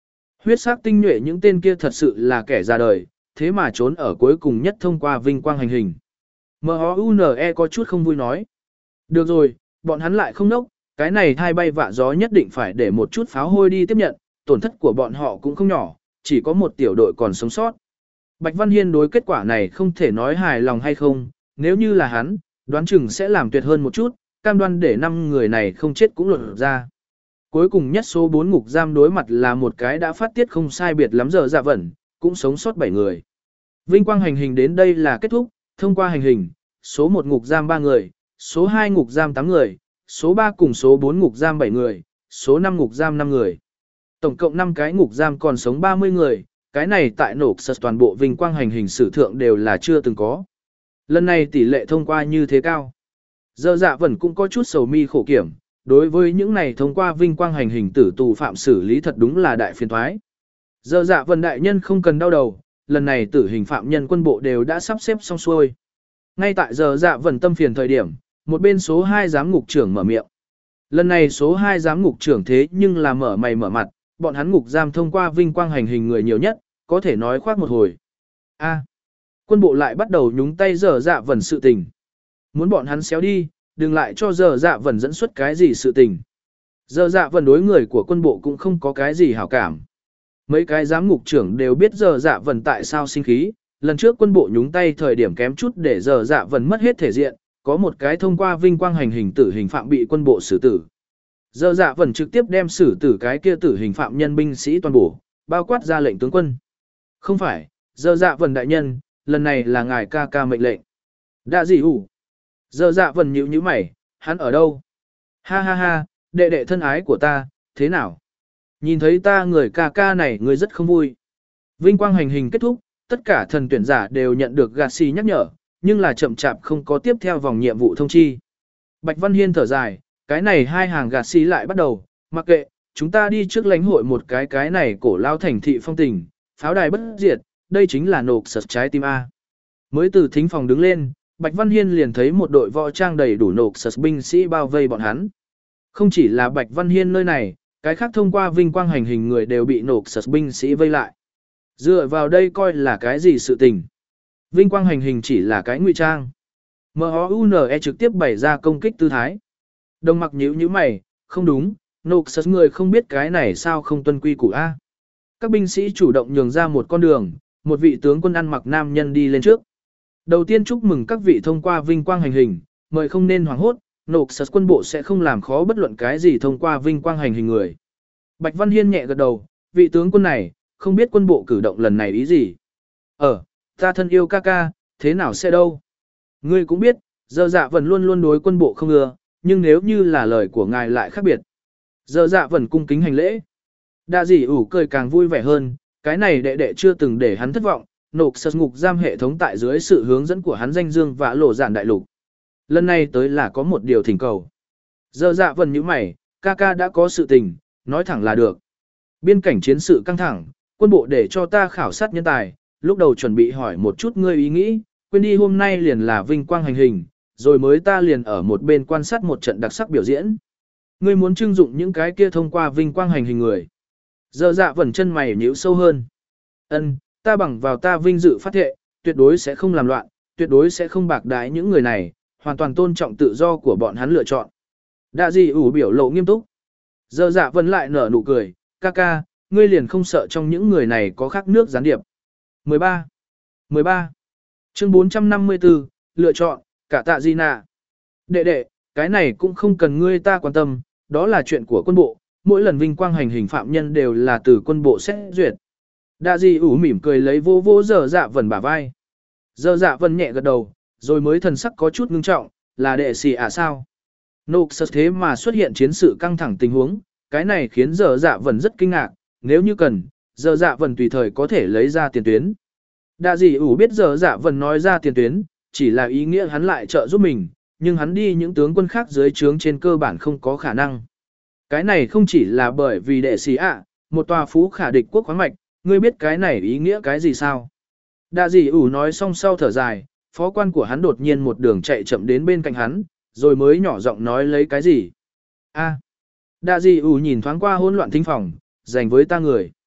Huyết sắc tinh nhuệ những tên kia thật sự là kẻ ra đời, thế mà trốn ở cuối cùng nhất thông qua vinh quang hành hình. em o u en e có chút không vui nói. Được rồi, bọn hắn lại không nốc, cái này thai bay vạ gió nhất định phải để một chút pháo hôi đi tiếp nhận, tổn thất của bọn họ cũng không nhỏ, chỉ có một tiểu đội còn sống sót. Bạch Văn Hiên đối kết quả này không thể nói hài lòng hay không, nếu như là hắn, đoán chừng sẽ làm tuyệt hơn một chút, cam đoan để năm người này không chết cũng lột ra. Cuối cùng nhất số bốn ngục giam đối mặt là một cái đã phát tiết không sai biệt lắm giờ dạ vẩn, cũng sống sót bảy người. Vinh quang hành hình đến đây là kết thúc, thông qua hành hình, số một ngục giam ba người, số hai ngục giam tám người, số ba cùng số bốn ngục giam bảy người, số năm ngục giam năm người. Tổng cộng năm cái ngục giam còn sống ba mươi người, cái này tại nổ sật toàn bộ vinh quang hành hình sử thượng đều là chưa từng có. Lần này tỷ lệ thông qua như thế cao. Giờ dạ vẫn cũng có chút sầu mi khổ kiểm, đối với những này thông qua vinh quang hành hình tử tù phạm xử lý thật đúng là đại phiền thoái. Giờ dạ vần đại nhân không cần đau đầu, lần này tử hình phạm nhân quân bộ đều đã sắp xếp xong xuôi. Ngay tại giờ dạ vần tâm phiền thời điểm, một bên số hai giám ngục trưởng mở miệng. Lần này số hai giám ngục trưởng thế nhưng là mở mày mở mặt, bọn hắn ngục giam thông qua vinh quang hành hình người nhiều nhất, có thể nói khoác một hồi. A, quân bộ lại bắt đầu nhúng tay giờ dạ vần sự tình. Muốn bọn hắn xéo đi, đừng lại cho giờ dạ vần dẫn xuất cái gì sự tình. Giờ dạ vần đối người của quân bộ cũng không có cái gì hảo cảm. Mấy cái giám ngục trưởng đều biết giờ dạ vần tại sao sinh khí, lần trước quân bộ nhúng tay thời điểm kém chút để giờ dạ vần mất hết thể diện, có một cái thông qua vinh quang hành hình tử hình phạm bị quân bộ xử tử. Giờ dạ vần trực tiếp đem xử tử cái kia tử hình phạm nhân binh sĩ toàn bộ, bao quát ra lệnh tướng quân. Không phải, giờ dạ vần đại nhân, lần này là ngài ca ca mệnh lệnh. Đã gì hủ? Giờ dạ vần nhíu nhíu mày, hắn ở đâu? Ha ha ha, đệ đệ thân ái của ta, thế nào? Nhìn thấy ta người ca ca này người rất không vui. Vinh quang hành hình kết thúc, tất cả thần tuyển giả đều nhận được gạt xì nhắc nhở, nhưng là chậm chạp không có tiếp theo vòng nhiệm vụ thông chi. Bạch Văn Hiên thở dài, cái này hai hàng gạt xì lại bắt đầu, mặc kệ, chúng ta đi trước lãnh hội một cái cái này cổ lao thành thị phong tình, pháo đài bất diệt, đây chính là nộp sật trái tim A. Mới từ thính phòng đứng lên, Bạch Văn Hiên liền thấy một đội võ trang đầy đủ nộp sật binh sĩ bao vây bọn hắn. Không chỉ là Bạch Văn Hiên nơi này, cái khác thông qua vinh quang hành hình người đều bị nộp sật binh sĩ vây lại. Dựa vào đây coi là cái gì sự tình. Vinh quang hành hình chỉ là cái ngụy trang. em o u en e trực tiếp bày ra công kích tư thái. Đồng mặc nhíu nhíu mày, không đúng, nộp sật người không biết cái này sao không tuân quy củ A. Các binh sĩ chủ động nhường ra một con đường, một vị tướng quân ăn mặc nam nhân đi lên trước. Đầu tiên chúc mừng các vị thông qua vinh quang hành hình, mời không nên hoảng hốt, nộp sật quân bộ sẽ không làm khó bất luận cái gì thông qua vinh quang hành hình người. Bạch Văn Hiên nhẹ gật đầu, vị tướng quân này, không biết quân bộ cử động lần này ý gì. Ờ, ta thân yêu ca ca, thế nào sẽ đâu. Ngươi cũng biết, giờ dạ vẫn luôn luôn đối quân bộ không ưa, nhưng nếu như là lời của ngài lại khác biệt. Giờ dạ vẫn cung kính hành lễ. Đa dì ủ cười càng vui vẻ hơn, cái này đệ đệ chưa từng để hắn thất vọng, nộp sật ngục giam hệ thống tại dưới sự hướng dẫn của hắn danh dương và lộ giản đại lục. Lần này tới là có một điều thỉnh cầu. Giờ dạ vần như mày, ca ca đã có sự tình, nói thẳng là được. Biên cảnh chiến sự căng thẳng, quân bộ để cho ta khảo sát nhân tài, lúc đầu chuẩn bị hỏi một chút ngươi ý nghĩ, quên đi hôm nay liền là vinh quang hành hình, rồi mới ta liền ở một bên quan sát một trận đặc sắc biểu diễn. Ngươi muốn trưng dụng những cái kia thông qua vinh quang hành hình người. Giờ dạ vần chân mày nhíu sâu hơn. Ân, ta bằng vào ta vinh dự phát thệ, tuyệt đối sẽ không làm loạn, tuyệt đối sẽ không bạc đái những người này, hoàn toàn tôn trọng tự do của bọn hắn lựa chọn. Đạ dị ủ biểu lộ nghiêm túc. Giờ dạ vân lại nở nụ cười, ca ca, ngươi liền không sợ trong những người này có khác nước gián điệp. mười ba. mười ba. Chương bốn trăm năm mươi tư, lựa chọn, cả tạ di nạ. Đệ đệ, cái này cũng không cần ngươi ta quan tâm, đó là chuyện của quân bộ, mỗi lần vinh quang hành hình phạm nhân đều là từ quân bộ xét duyệt. Đạ dị ủ mỉm cười lấy vô vô giờ dạ vần bả vai. Giờ dạ vần nhẹ gật đầu, rồi mới thần sắc có chút ngưng trọng, là đệ sĩ à sao? Nộp sật thế mà xuất hiện chiến sự căng thẳng tình huống, cái này khiến giờ dạ vần rất kinh ngạc, nếu như cần, giờ dạ vần tùy thời có thể lấy ra tiền tuyến. Đạ dị ủ biết giờ dạ vần nói ra tiền tuyến, chỉ là ý nghĩa hắn lại trợ giúp mình, nhưng hắn đi những tướng quân khác dưới trướng trên cơ bản không có khả năng. Cái này không chỉ là bởi vì đệ sĩ ạ, một tòa phú khả địch quốc khoáng mạch, ngươi biết cái này ý nghĩa cái gì sao? Đạ dị ủ nói xong sau thở dài, phó quan của hắn đột nhiên một đường chạy chậm đến bên cạnh hắn, rồi mới nhỏ giọng nói lấy cái gì. A. Đạ dị ủ nhìn thoáng qua hỗn loạn thính phòng, dành với ta người.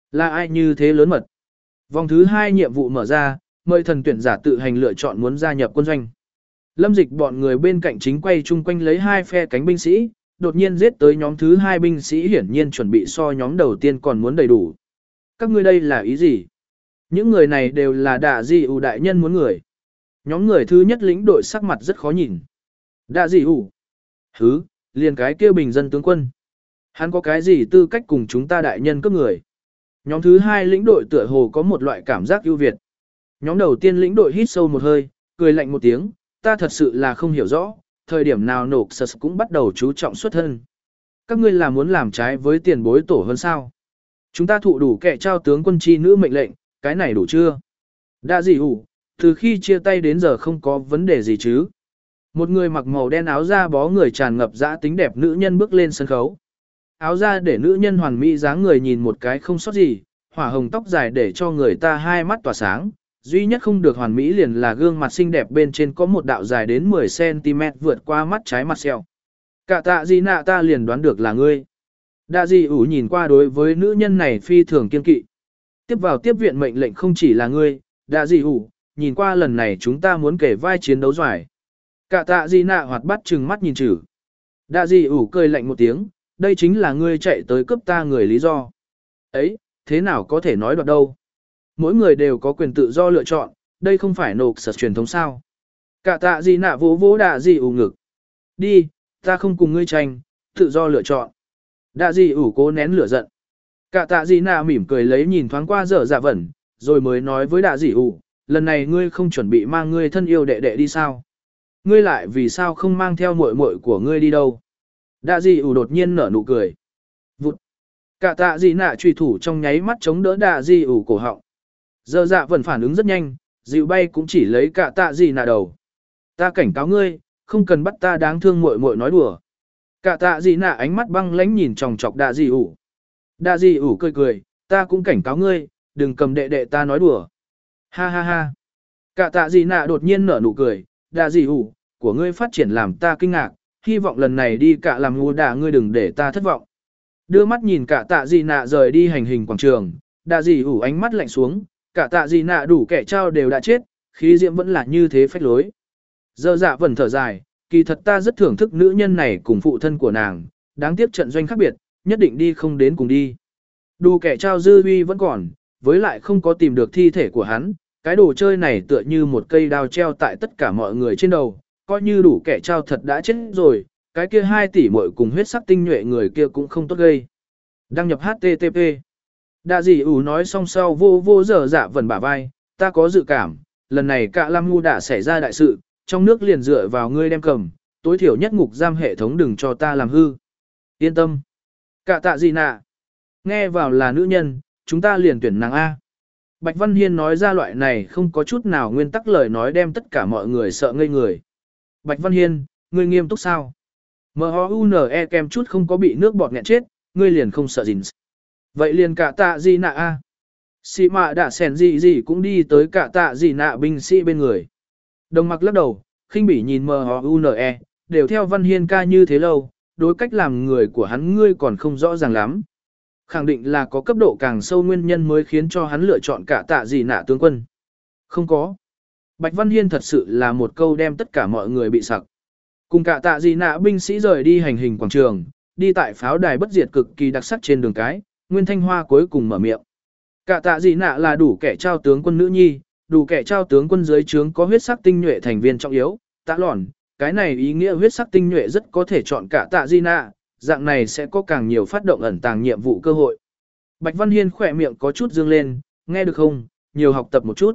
Là ai như thế lớn mật? Vòng thứ hai nhiệm vụ mở ra, mời thần tuyển giả tự hành lựa chọn muốn gia nhập quân doanh. Lâm Dịch bọn người bên cạnh chính quay chung quanh lấy hai phe cánh binh sĩ, đột nhiên giết tới nhóm thứ hai binh sĩ hiển nhiên chuẩn bị so nhóm đầu tiên còn muốn đầy đủ. Các ngươi đây là ý gì? Những người này đều là đạ dị ủ đại nhân muốn người. Nhóm người thứ nhất lĩnh đội sắc mặt rất khó nhìn. Đạ dị ủ? Hứ, liền cái kia bình dân tướng quân. Hắn có cái gì tư cách cùng chúng ta đại nhân cấp người? Nhóm thứ hai lĩnh đội tựa hồ có một loại cảm giác ưu việt. Nhóm đầu tiên lĩnh đội hít sâu một hơi, cười lạnh một tiếng, ta thật sự là không hiểu rõ, thời điểm nào nộp sật cũng bắt đầu chú trọng xuất thân. Các ngươi là muốn làm trái với tiền bối tổ hơn sao? Chúng ta thụ đủ kẻ trao tướng quân chi nữ mệnh lệnh, cái này đủ chưa? Đã gì ủ, từ khi chia tay đến giờ không có vấn đề gì chứ? Một người mặc màu đen áo da bó người tràn ngập dã tính đẹp nữ nhân bước lên sân khấu. Áo da để nữ nhân hoàn mỹ dáng người nhìn một cái không sót gì, hỏa hồng tóc dài để cho người ta hai mắt tỏa sáng. Duy nhất không được hoàn mỹ liền là gương mặt xinh đẹp bên trên có một đạo dài đến mười xăng ti mét vượt qua mắt trái mặt sẹo. Cả tạ gì nạ ta liền đoán được là ngươi. Đạ dị ủ nhìn qua đối với nữ nhân này phi thường kiên kỵ. Tiếp vào tiếp viện mệnh lệnh không chỉ là ngươi, đạ dị ủ, nhìn qua lần này chúng ta muốn kể vai chiến đấu giỏi. Cả tạ gì nạ hoạt bắt trừng mắt nhìn chử. Đạ dị ủ cười lạnh một tiếng, đây chính là ngươi chạy tới cướp ta người lý do. Ấy, thế nào có thể nói đoạt đâu. Mỗi người đều có quyền tự do lựa chọn, đây không phải nộp sật truyền thống sao. Cả tạ gì nạ vỗ vỗ đạ dị ủ ngực. Đi, ta không cùng ngươi tranh, tự do lựa chọn. Đạ dị ủ cố nén lửa giận. Cả tạ gì nạ mỉm cười lấy nhìn thoáng qua dở dạ vẩn, rồi mới nói với đạ dị ủ, lần này ngươi không chuẩn bị mang ngươi thân yêu đệ đệ đi sao? Ngươi lại vì sao không mang theo muội muội của ngươi đi đâu? Đạ dị ủ đột nhiên nở nụ cười. Vụt. Cả tạ gì nạ truy thủ trong nháy mắt chống đỡ đạ dị ủ cổ họng. Dở dạ vẩn phản ứng rất nhanh, dịu bay cũng chỉ lấy cả tạ gì nạ đầu. Ta cảnh cáo ngươi, không cần bắt ta đáng thương muội muội nói đùa. Cả tạ gì nạ ánh mắt băng lãnh nhìn chòng chọc đạ dị ủ. Đạ dị ủ cười cười, ta cũng cảnh cáo ngươi, đừng cầm đệ đệ ta nói đùa. Ha ha ha. Cả tạ gì nạ đột nhiên nở nụ cười, đạ dị ủ, của ngươi phát triển làm ta kinh ngạc, hy vọng lần này đi cả làm ngu đà ngươi đừng để ta thất vọng. Đưa mắt nhìn cả tạ gì nạ rời đi hành hình quảng trường, đạ dị ủ ánh mắt lạnh xuống, cả tạ gì nạ đủ kẻ trao đều đã chết, khí diễm vẫn là như thế phách lối. Dơ dạ vẩn thở dài, kỳ thật ta rất thưởng thức nữ nhân này cùng phụ thân của nàng, đáng tiếc trận doanh khác biệt, nhất định đi không đến cùng đi. Đủ kẻ trao dư uy vẫn còn, với lại không có tìm được thi thể của hắn, cái đồ chơi này tựa như một cây đao treo tại tất cả mọi người trên đầu, coi như đủ kẻ trao thật đã chết rồi, cái kia hai tỷ muội cùng huyết sắc tinh nhuệ người kia cũng không tốt gây. Đăng nhập hát tê tê pê. Đạ dị ủ nói xong sau vô vô dở dạ vẩn bả vai, ta có dự cảm, lần này cả Lam Ngu đã xảy ra đại sự, trong nước liền dựa vào ngươi đem cầm, tối thiểu nhất ngục giam hệ thống đừng cho ta làm hư. Yên tâm. Cả tạ gì nạ. Nghe vào là nữ nhân, chúng ta liền tuyển nàng A. Bạch Văn Hiên nói ra loại này không có chút nào nguyên tắc lời nói đem tất cả mọi người sợ ngây người. Bạch Văn Hiên, ngươi nghiêm túc sao? M-O-U-N-E kem chút không có bị nước bọt nghẹn chết, ngươi liền không sợ gì. Vậy liền cả tạ gì nạ A. Sĩ mạ đã sèn gì gì cũng đi tới cả tạ gì nạ binh sĩ bên người. Đồng mặc lắc đầu, khinh bỉ nhìn M-O-U-N-E, đều theo Văn Hiên ca như thế lâu, đối cách làm người của hắn ngươi còn không rõ ràng lắm. Khẳng định là có cấp độ càng sâu nguyên nhân mới khiến cho hắn lựa chọn cả tạ gì nạ tướng quân. Không có. Bạch Văn Hiên thật sự là một câu đem tất cả mọi người bị sặc. Cùng cả tạ gì nạ binh sĩ rời đi hành hình quảng trường, đi tại pháo đài bất diệt cực kỳ đặc sắc trên đường cái, Nguyên Thanh Hoa cuối cùng mở miệng. Cả tạ gì nạ là đủ kẻ trao tướng quân nữ nhi, đủ kẻ trao tướng quân dưới trướng có huyết sắc tinh nhuệ thành viên trọng yếu, tạ lòn, cái này ý nghĩa huyết sắc tinh nhuệ rất có thể chọn cả tạ gì nạ, dạng này sẽ có càng nhiều phát động ẩn tàng nhiệm vụ cơ hội. Bạch Văn Hiên khỏe miệng có chút dương lên, nghe được không, nhiều học tập một chút.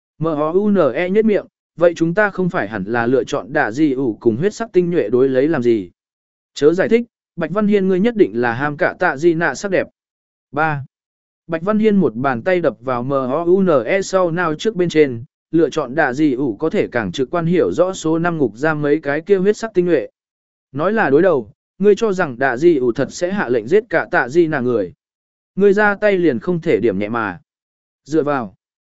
M-O-U-N-E nhếch miệng, vậy chúng ta không phải hẳn là lựa chọn đả gì ủ cùng huyết sắc tinh nhuệ đối lấy làm gì. Chớ giải thích, Bạch Văn Hiên ngươi nhất định là ham cả tạ gì nạ sắc đẹp. ba. Bạch Văn Hiên một bàn tay đập vào M-O-U-N-E sau nào trước bên trên, lựa chọn đả gì ủ có thể càng trực quan hiểu rõ số năm ngục giam mấy cái kia huyết sắc tinh nhuệ. Nói là đối đầu, ngươi cho rằng đả gì ủ thật sẽ hạ lệnh giết cả tạ gì nạ người. Ngươi ra tay liền không thể điểm nhẹ mà. Dựa vào.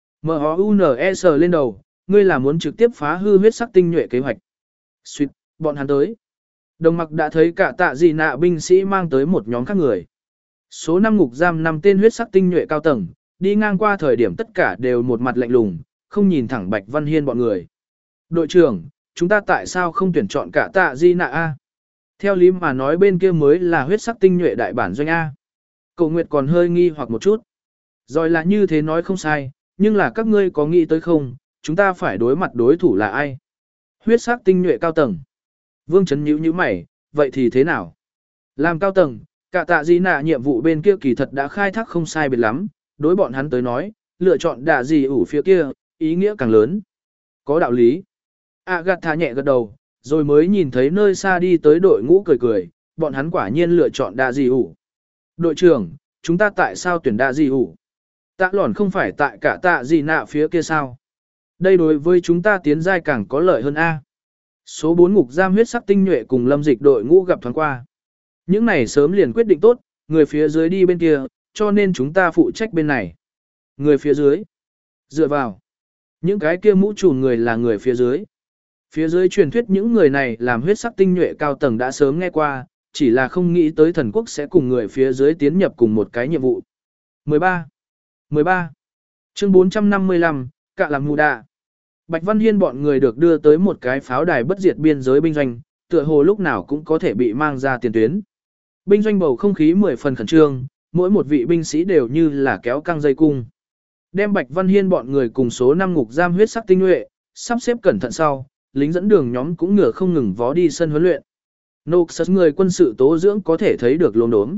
M-O-U-N-E sờ lên đầu, ngươi là muốn trực tiếp phá hư huyết sắc tinh nhuệ kế hoạch. Xuyệt, bọn hắn tới. Đồng mặc đã thấy cả tạ gì nạ binh sĩ mang tới một nhóm khác người. Số năm ngục giam năm tên huyết sắc tinh nhuệ cao tầng, đi ngang qua thời điểm tất cả đều một mặt lạnh lùng, không nhìn thẳng Bạch Văn Hiên bọn người. Đội trưởng, chúng ta tại sao không tuyển chọn cả tạ di nạ A? Theo lý mà nói bên kia mới là huyết sắc tinh nhuệ đại bản doanh A. Cậu Nguyệt còn hơi nghi hoặc một chút. Rồi là như thế nói không sai, nhưng là các ngươi có nghĩ tới không, chúng ta phải đối mặt đối thủ là ai? Huyết sắc tinh nhuệ cao tầng. Vương Chấn nhíu nhíu mày, vậy thì thế nào? Làm cao tầng, cả tạ di nạ nhiệm vụ bên kia kỳ thật đã khai thác không sai biệt lắm, đối bọn hắn tới nói, lựa chọn đạ gì ủ phía kia, ý nghĩa càng lớn. Có đạo lý. Agatha nhẹ gật đầu, rồi mới nhìn thấy nơi xa đi tới đội ngũ cười cười, bọn hắn quả nhiên lựa chọn đạ gì ủ. Đội trưởng, chúng ta tại sao tuyển đạ gì ủ? Tạ lòn không phải tại cả tạ gì nạ phía kia sao? Đây đối với chúng ta tiến giai càng có lợi hơn A. Số bốn ngục giam huyết sắc tinh nhuệ cùng lâm dịch đội ngũ gặp thoáng qua. Những này sớm liền quyết định tốt, người phía dưới đi bên kia, cho nên chúng ta phụ trách bên này. Người phía dưới. Dựa vào. Những cái kia mũ trùm người là người phía dưới. Phía dưới truyền thuyết những người này làm huyết sắc tinh nhuệ cao tầng đã sớm nghe qua, chỉ là không nghĩ tới thần quốc sẽ cùng người phía dưới tiến nhập cùng một cái nhiệm vụ. mười ba. mười ba. Chương bốn trăm năm mươi lăm, Cạ làm mù đạ. Bạch Văn Hiên bọn người được đưa tới một cái pháo đài bất diệt biên giới binh doanh, tựa hồ lúc nào cũng có thể bị mang ra tiền tuyến. Binh doanh bầu không khí mười phần khẩn trương, mỗi một vị binh sĩ đều như là kéo căng dây cung. Đem Bạch Văn Hiên bọn người cùng số năm ngục giam huyết sắc tinh nhuệ, sắp xếp cẩn thận sau, lính dẫn đường nhóm cũng ngựa không ngừng vó đi sân huấn luyện. Noxus người quân sự tố dưỡng có thể thấy được lốm đốm.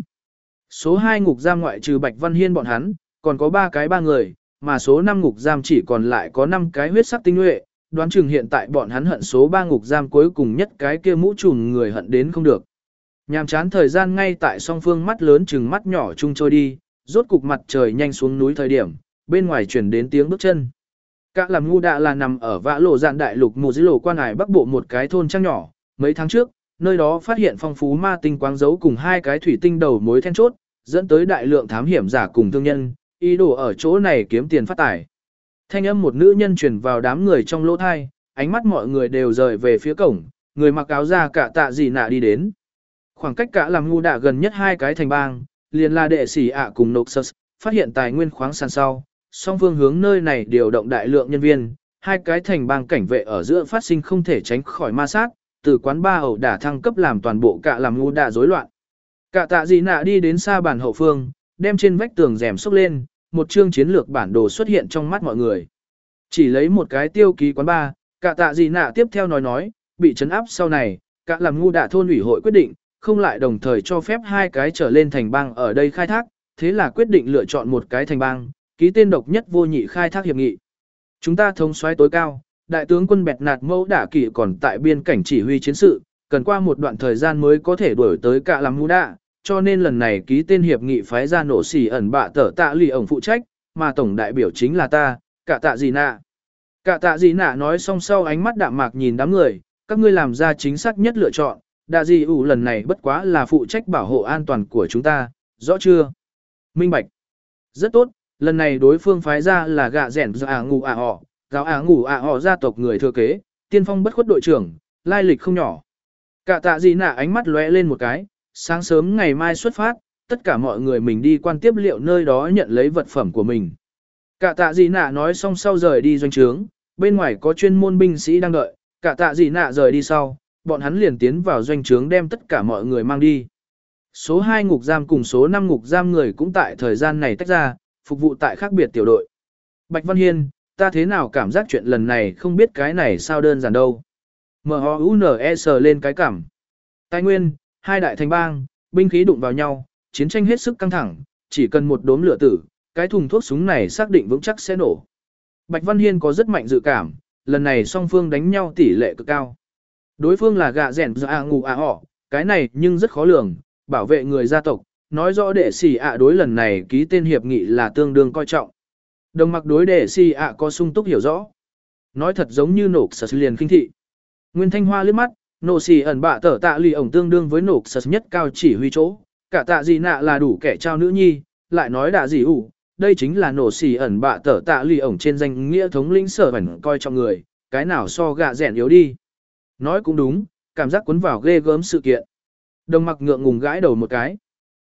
Số hai ngục giam ngoại trừ Bạch Văn Hiên bọn hắn, còn có ba cái ba người, mà số năm ngục giam chỉ còn lại có năm cái huyết sắc tinh nhuệ, đoán chừng hiện tại bọn hắn hận số ba ngục giam cuối cùng nhất cái kia mũ trùm người hận đến không được. Nhàm chán thời gian ngay tại song phương mắt lớn chừng mắt nhỏ chung trôi đi, rốt cục mặt trời nhanh xuống núi thời điểm, bên ngoài chuyển đến tiếng bước chân. Cả làm ngu đạ là nằm ở vã lộ dạn đại lục mù dưới lộ quan hải bắc bộ một cái thôn trang nhỏ, mấy tháng trước, nơi đó phát hiện phong phú ma tinh quáng dấu cùng hai cái thủy tinh đầu mối then chốt, dẫn tới đại lượng thám hiểm giả cùng thương nhân, ý đồ ở chỗ này kiếm tiền phát tài. Thanh âm một nữ nhân truyền vào đám người trong lỗ thai, ánh mắt mọi người đều rời về phía cổng, người mặc áo da cả tạ gì nạ đi đến. Khoảng cách cả làm ngu đạ gần nhất hai cái thành bang, liền là đệ sĩ ạ cùng Noxus, phát hiện tài nguyên khoáng sản sau, song phương hướng nơi này điều động đại lượng nhân viên, hai cái thành bang cảnh vệ ở giữa phát sinh không thể tránh khỏi ma sát, từ quán ba ẩu đả thăng cấp làm toàn bộ cả làm ngu đạ rối loạn. Cả tạ gì nạ đi đến xa bàn hậu phương, đem trên vách tường rèm xốc lên, một chương chiến lược bản đồ xuất hiện trong mắt mọi người. Chỉ lấy một cái tiêu ký quán ba, cả tạ gì nạ tiếp theo nói nói, bị trấn áp sau này, cả làm ngu đạ thôn ủy hội quyết định, không lại đồng thời cho phép hai cái trở lên thành bang ở đây khai thác, thế là quyết định lựa chọn một cái thành bang, ký tên độc nhất vô nhị khai thác hiệp nghị. Chúng ta thống soái tối cao, đại tướng quân Bẹt Nạt Mẫu Đả Kỷ còn tại biên cảnh chỉ huy chiến sự, cần qua một đoạn thời gian mới có thể đuổi tới cả làm ngu đạ, cho nên lần này ký tên hiệp nghị phái ra nổ xỉ ẩn bạ tở tạ lì ổng phụ trách, mà tổng đại biểu chính là ta, cả tạ gì nạ. Cả tạ gì nạ nói xong sau ánh mắt đạm mạc nhìn đám người, các ngươi làm ra chính xác nhất lựa chọn, đạ gì ủ lần này bất quá là phụ trách bảo hộ an toàn của chúng ta, rõ chưa? Minh bạch. Rất tốt, lần này đối phương phái ra là gạ rẻn do ả ngủ ả họ, gạo ả ngủ ả họ gia tộc người thừa kế, tiên phong bất khuất đội trưởng, lai lịch không nhỏ. Cả tạ gì nạ ánh mắt lóe lên một cái, sáng sớm ngày mai xuất phát, tất cả mọi người mình đi quan tiếp liệu nơi đó nhận lấy vật phẩm của mình. Cả tạ gì nạ nói xong sau rời đi doanh trướng, bên ngoài có chuyên môn binh sĩ đang đợi, cả tạ gì nạ rời đi sau, bọn hắn liền tiến vào doanh trướng đem tất cả mọi người mang đi. Số hai ngục giam cùng số năm ngục giam người cũng tại thời gian này tách ra, phục vụ tại khác biệt tiểu đội. Bạch Văn Hiên, ta thế nào cảm giác chuyện lần này không biết cái này sao đơn giản đâu. M H U N E sờ lên cái cảm. Tài nguyên, hai đại thành bang, binh khí đụng vào nhau, chiến tranh hết sức căng thẳng, chỉ cần một đốm lửa tử, cái thùng thuốc súng này xác định vững chắc sẽ nổ. Bạch Văn Hiên có rất mạnh dự cảm, lần này song phương đánh nhau tỷ lệ cực cao. Đối phương là gạ rèn do a ngủ a họ, cái này nhưng rất khó lường, bảo vệ người gia tộc, nói rõ đệ sĩ ạ đối lần này ký tên hiệp nghị là tương đương coi trọng. Đồng mặc đối đệ sĩ ạ có sung túc hiểu rõ. Nói thật giống như nổ sật liền kinh thị. Nguyên Thanh Hoa liếc mắt, nổ xì ẩn bạ tở tạ lì ổng tương đương với nổ sật nhất cao chỉ huy chỗ, cả tạ gì nạ là đủ kẻ trao nữ nhi, lại nói đạ gì ủ, đây chính là nổ xì ẩn bạ tở tạ lì ổng trên danh nghĩa thống lĩnh sở ẩn coi trọng người, cái nào so gạ rèn yếu đi. Nói cũng đúng, cảm giác cuốn vào ghê gớm sự kiện. Đồng mặc ngượng ngùng gãi đầu một cái. Tốt,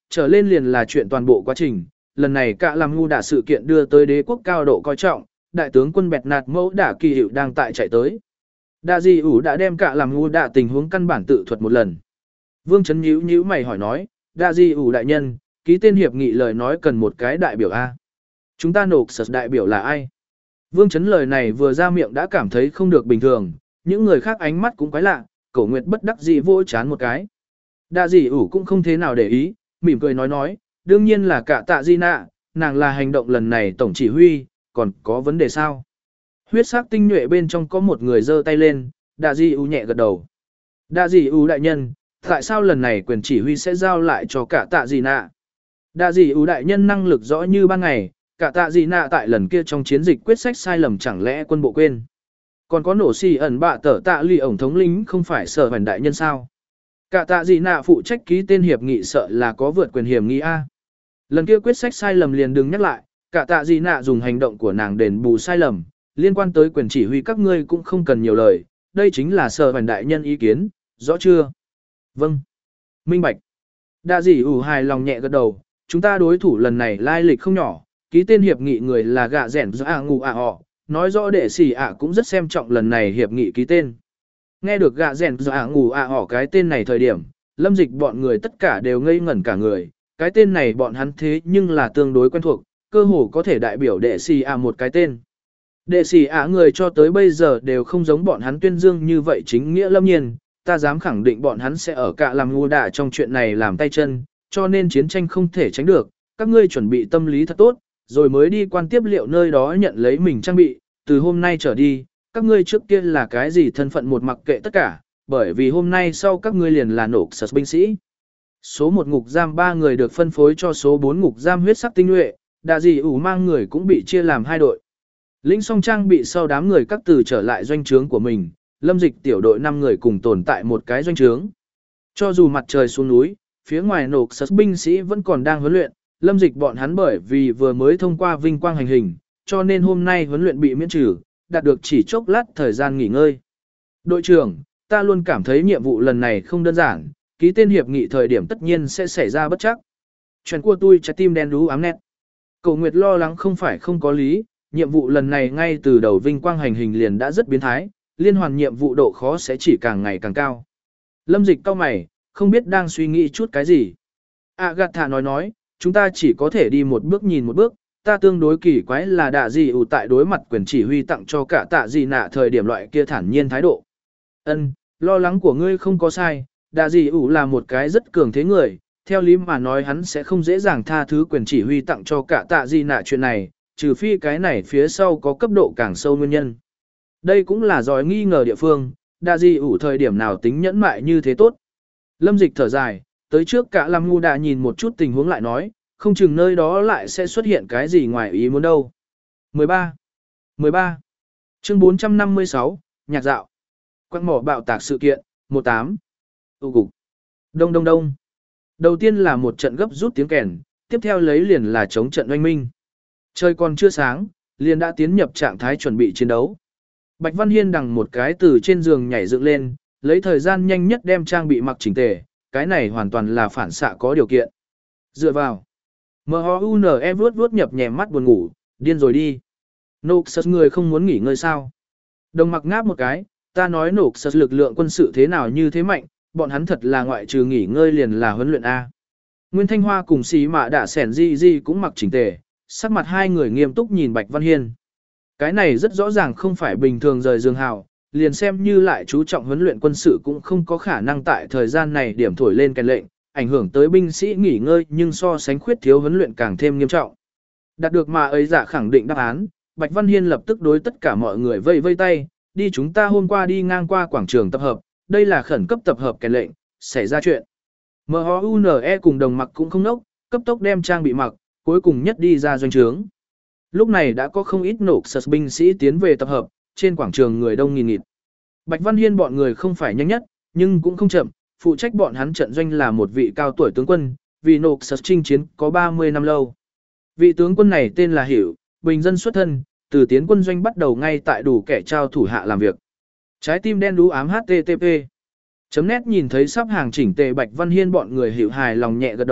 trở lên liền là chuyện toàn bộ quá trình. Lần này cả làm ngu đả sự kiện đưa tới đế quốc cao độ coi trọng, đại tướng quân bẹt nạt mẫu đả kỳ hiệu đang tại chạy tới. Đạ dị ủ đã đem cả làm ngu đả tình huống căn bản tự thuật một lần. Vương Chấn nhíu nhíu mày hỏi nói, đạ dị ủ đại nhân, ký tên hiệp nghị lời nói cần một cái đại biểu A. Chúng ta nộp sật đại biểu là ai? Vương Chấn lời này vừa ra miệng đã cảm thấy không được bình thường, những người khác ánh mắt cũng quái lạ, Cổ Nguyệt bất đắc dĩ vỗ chán một cái. Đạ dị ủ cũng không thế nào để ý, mỉm cười nói nói, đương nhiên là cả tạ di nạ, nàng là hành động lần này tổng chỉ huy, còn có vấn đề sao? Huyết sắc tinh nhuệ bên trong có một người giơ tay lên, đạ dị ủ nhẹ gật đầu. Đạ dị ủ đại nhân, tại sao lần này quyền chỉ huy sẽ giao lại cho cả tạ di nạ? Đạ dị ủ đại nhân năng lực rõ như ban ngày, cả tạ di nạ tại lần kia trong chiến dịch quyết sách sai lầm chẳng lẽ quân bộ quên? Còn có nổ xì ẩn bạ tở tạ ly ổng thống lĩnh không phải sở hoành đại nhân sao? Cả tạ gì nạ phụ trách ký tên hiệp nghị sợ là có vượt quyền hiểm nghi A. Lần kia quyết sách sai lầm liền đừng nhắc lại, cả tạ gì nạ dùng hành động của nàng đền bù sai lầm, liên quan tới quyền chỉ huy các ngươi cũng không cần nhiều lời, đây chính là sở hoành đại nhân ý kiến, rõ chưa? Vâng. Minh bạch. Đạ dị ủ hài lòng nhẹ gật đầu, chúng ta đối thủ lần này lai lịch không nhỏ, ký tên hiệp nghị người là gạ rẻn do ạ ngủ ạ họ, nói rõ đệ sĩ ạ cũng rất xem trọng lần này hiệp nghị ký tên. Nghe được gạ rèn dạ ngủ ạ họ cái tên này thời điểm, Lâm Dịch bọn người tất cả đều ngây ngẩn cả người, cái tên này bọn hắn thế nhưng là tương đối quen thuộc, cơ hồ có thể đại biểu đệ sĩ ạ một cái tên. Đệ sĩ ạ người cho tới bây giờ đều không giống bọn hắn tuyên dương như vậy chính nghĩa lâm nhiên, ta dám khẳng định bọn hắn sẽ ở cả làm ngu đạ trong chuyện này làm tay chân, cho nên chiến tranh không thể tránh được, các ngươi chuẩn bị tâm lý thật tốt, rồi mới đi quan tiếp liệu nơi đó nhận lấy mình trang bị, từ hôm nay trở đi, các ngươi trước kia là cái gì thân phận một mặc kệ tất cả, bởi vì hôm nay sau các ngươi liền là nổ sật binh sĩ. Số một ngục giam ba người được phân phối cho số bốn ngục giam huyết sắc tinh nhuệ, đạ dị ủ mang người cũng bị chia làm hai đội. Lĩnh song trang bị sau đám người các từ trở lại doanh trướng của mình, Lâm Dịch tiểu đội năm người cùng tồn tại một cái doanh trướng. Cho dù mặt trời xuống núi, phía ngoài nổ sật binh sĩ vẫn còn đang huấn luyện, Lâm Dịch bọn hắn bởi vì vừa mới thông qua vinh quang hành hình, cho nên hôm nay huấn luyện bị miễn trừ, đạt được chỉ chốc lát thời gian nghỉ ngơi. Đội trưởng, ta luôn cảm thấy nhiệm vụ lần này không đơn giản, ký tên hiệp nghị thời điểm tất nhiên sẽ xảy ra bất chắc. Chuyện của tôi trái tim đen đú ám nét. Cổ Nguyệt lo lắng không phải không có lý, nhiệm vụ lần này ngay từ đầu vinh quang hành hình liền đã rất biến thái, liên hoàn nhiệm vụ độ khó sẽ chỉ càng ngày càng cao. Lâm Dịch cau mày, không biết đang suy nghĩ chút cái gì. Agatha nói nói, chúng ta chỉ có thể đi một bước nhìn một bước, ta tương đối kỳ quái là đạ dị ủ tại đối mặt quyền chỉ huy tặng cho cả tạ dị nạ thời điểm loại kia thản nhiên thái độ. Ân, lo lắng của ngươi không có sai, đạ dị ủ là một cái rất cường thế người, theo lý mà nói hắn sẽ không dễ dàng tha thứ quyền chỉ huy tặng cho cả tạ dị nạ chuyện này, trừ phi cái này phía sau có cấp độ càng sâu nguyên nhân. Đây cũng là dòi nghi ngờ địa phương, đạ dị ủ thời điểm nào tính nhẫn mại như thế tốt. Lâm Dịch thở dài, tới trước cả Lam Ngu đã nhìn một chút tình huống lại nói, không chừng nơi đó lại sẽ xuất hiện cái gì ngoài ý muốn đâu. mười ba. mười ba. Chương bốn trăm năm mươi sáu, nhạc dạo. Quang mỏ bạo tạc sự kiện, mười tám. Tụ cục. Đông đông đông. Đầu tiên là một trận gấp rút tiếng kèn, tiếp theo lấy liền là chống trận oanh minh. Trời còn chưa sáng, liền đã tiến nhập trạng thái chuẩn bị chiến đấu. Bạch Văn Hiên đằng một cái từ trên giường nhảy dựng lên, lấy thời gian nhanh nhất đem trang bị mặc chỉnh tề, cái này hoàn toàn là phản xạ có điều kiện. Dựa vào. M-O-U-N-E vuốt vuốt nhập nhèm mắt buồn ngủ, điên rồi đi. Nộp sật người không muốn nghỉ ngơi sao. Đồng mặc ngáp một cái, ta nói nộp sật lực lượng quân sự thế nào như thế mạnh, bọn hắn thật là ngoại trừ nghỉ ngơi liền là huấn luyện A. Nguyên Thanh Hoa cùng xí mạ đã sẻn di di cũng mặc chỉnh tề, sắc mặt hai người nghiêm túc nhìn Bạch Văn Hiên. Cái này rất rõ ràng không phải bình thường rời giường hào, liền xem như lại chú trọng huấn luyện quân sự cũng không có khả năng tại thời gian này điểm thổi lên kèn lệnh, ảnh hưởng tới binh sĩ nghỉ ngơi nhưng so sánh khuyết thiếu huấn luyện càng thêm nghiêm trọng. Đạt được mà ấy giả khẳng định đáp án, Bạch Văn Hiên lập tức đối tất cả mọi người vây vây tay, đi chúng ta hôm qua đi ngang qua quảng trường tập hợp, đây là khẩn cấp tập hợp kèn lệnh, xảy ra chuyện. M-O-U-N-E cùng đồng mặc cũng không nốc, cấp tốc đem trang bị mặc, cuối cùng nhất đi ra doanh trướng. Lúc này đã có không ít nổ sật binh sĩ tiến về tập hợp, trên quảng trường người đông nghìn nghịt. Bạch Văn Hiên bọn người không phải nhanh nhất, nhưng cũng không chậm, phụ trách bọn hắn trận doanh là một vị cao tuổi tướng quân, vì nổ sật chinh chiến có ba mươi năm lâu. Vị tướng quân này tên là Hiểu, bình dân xuất thân, từ tiến quân doanh bắt đầu ngay tại đủ kẻ trao thủ hạ làm việc. Trái tim đen đú ám hát tê tê pê. Chấm nét nhìn thấy sắp hàng chỉnh tề Bạch Văn Hiên bọn người Hiểu hài lòng nhẹ gật đầu,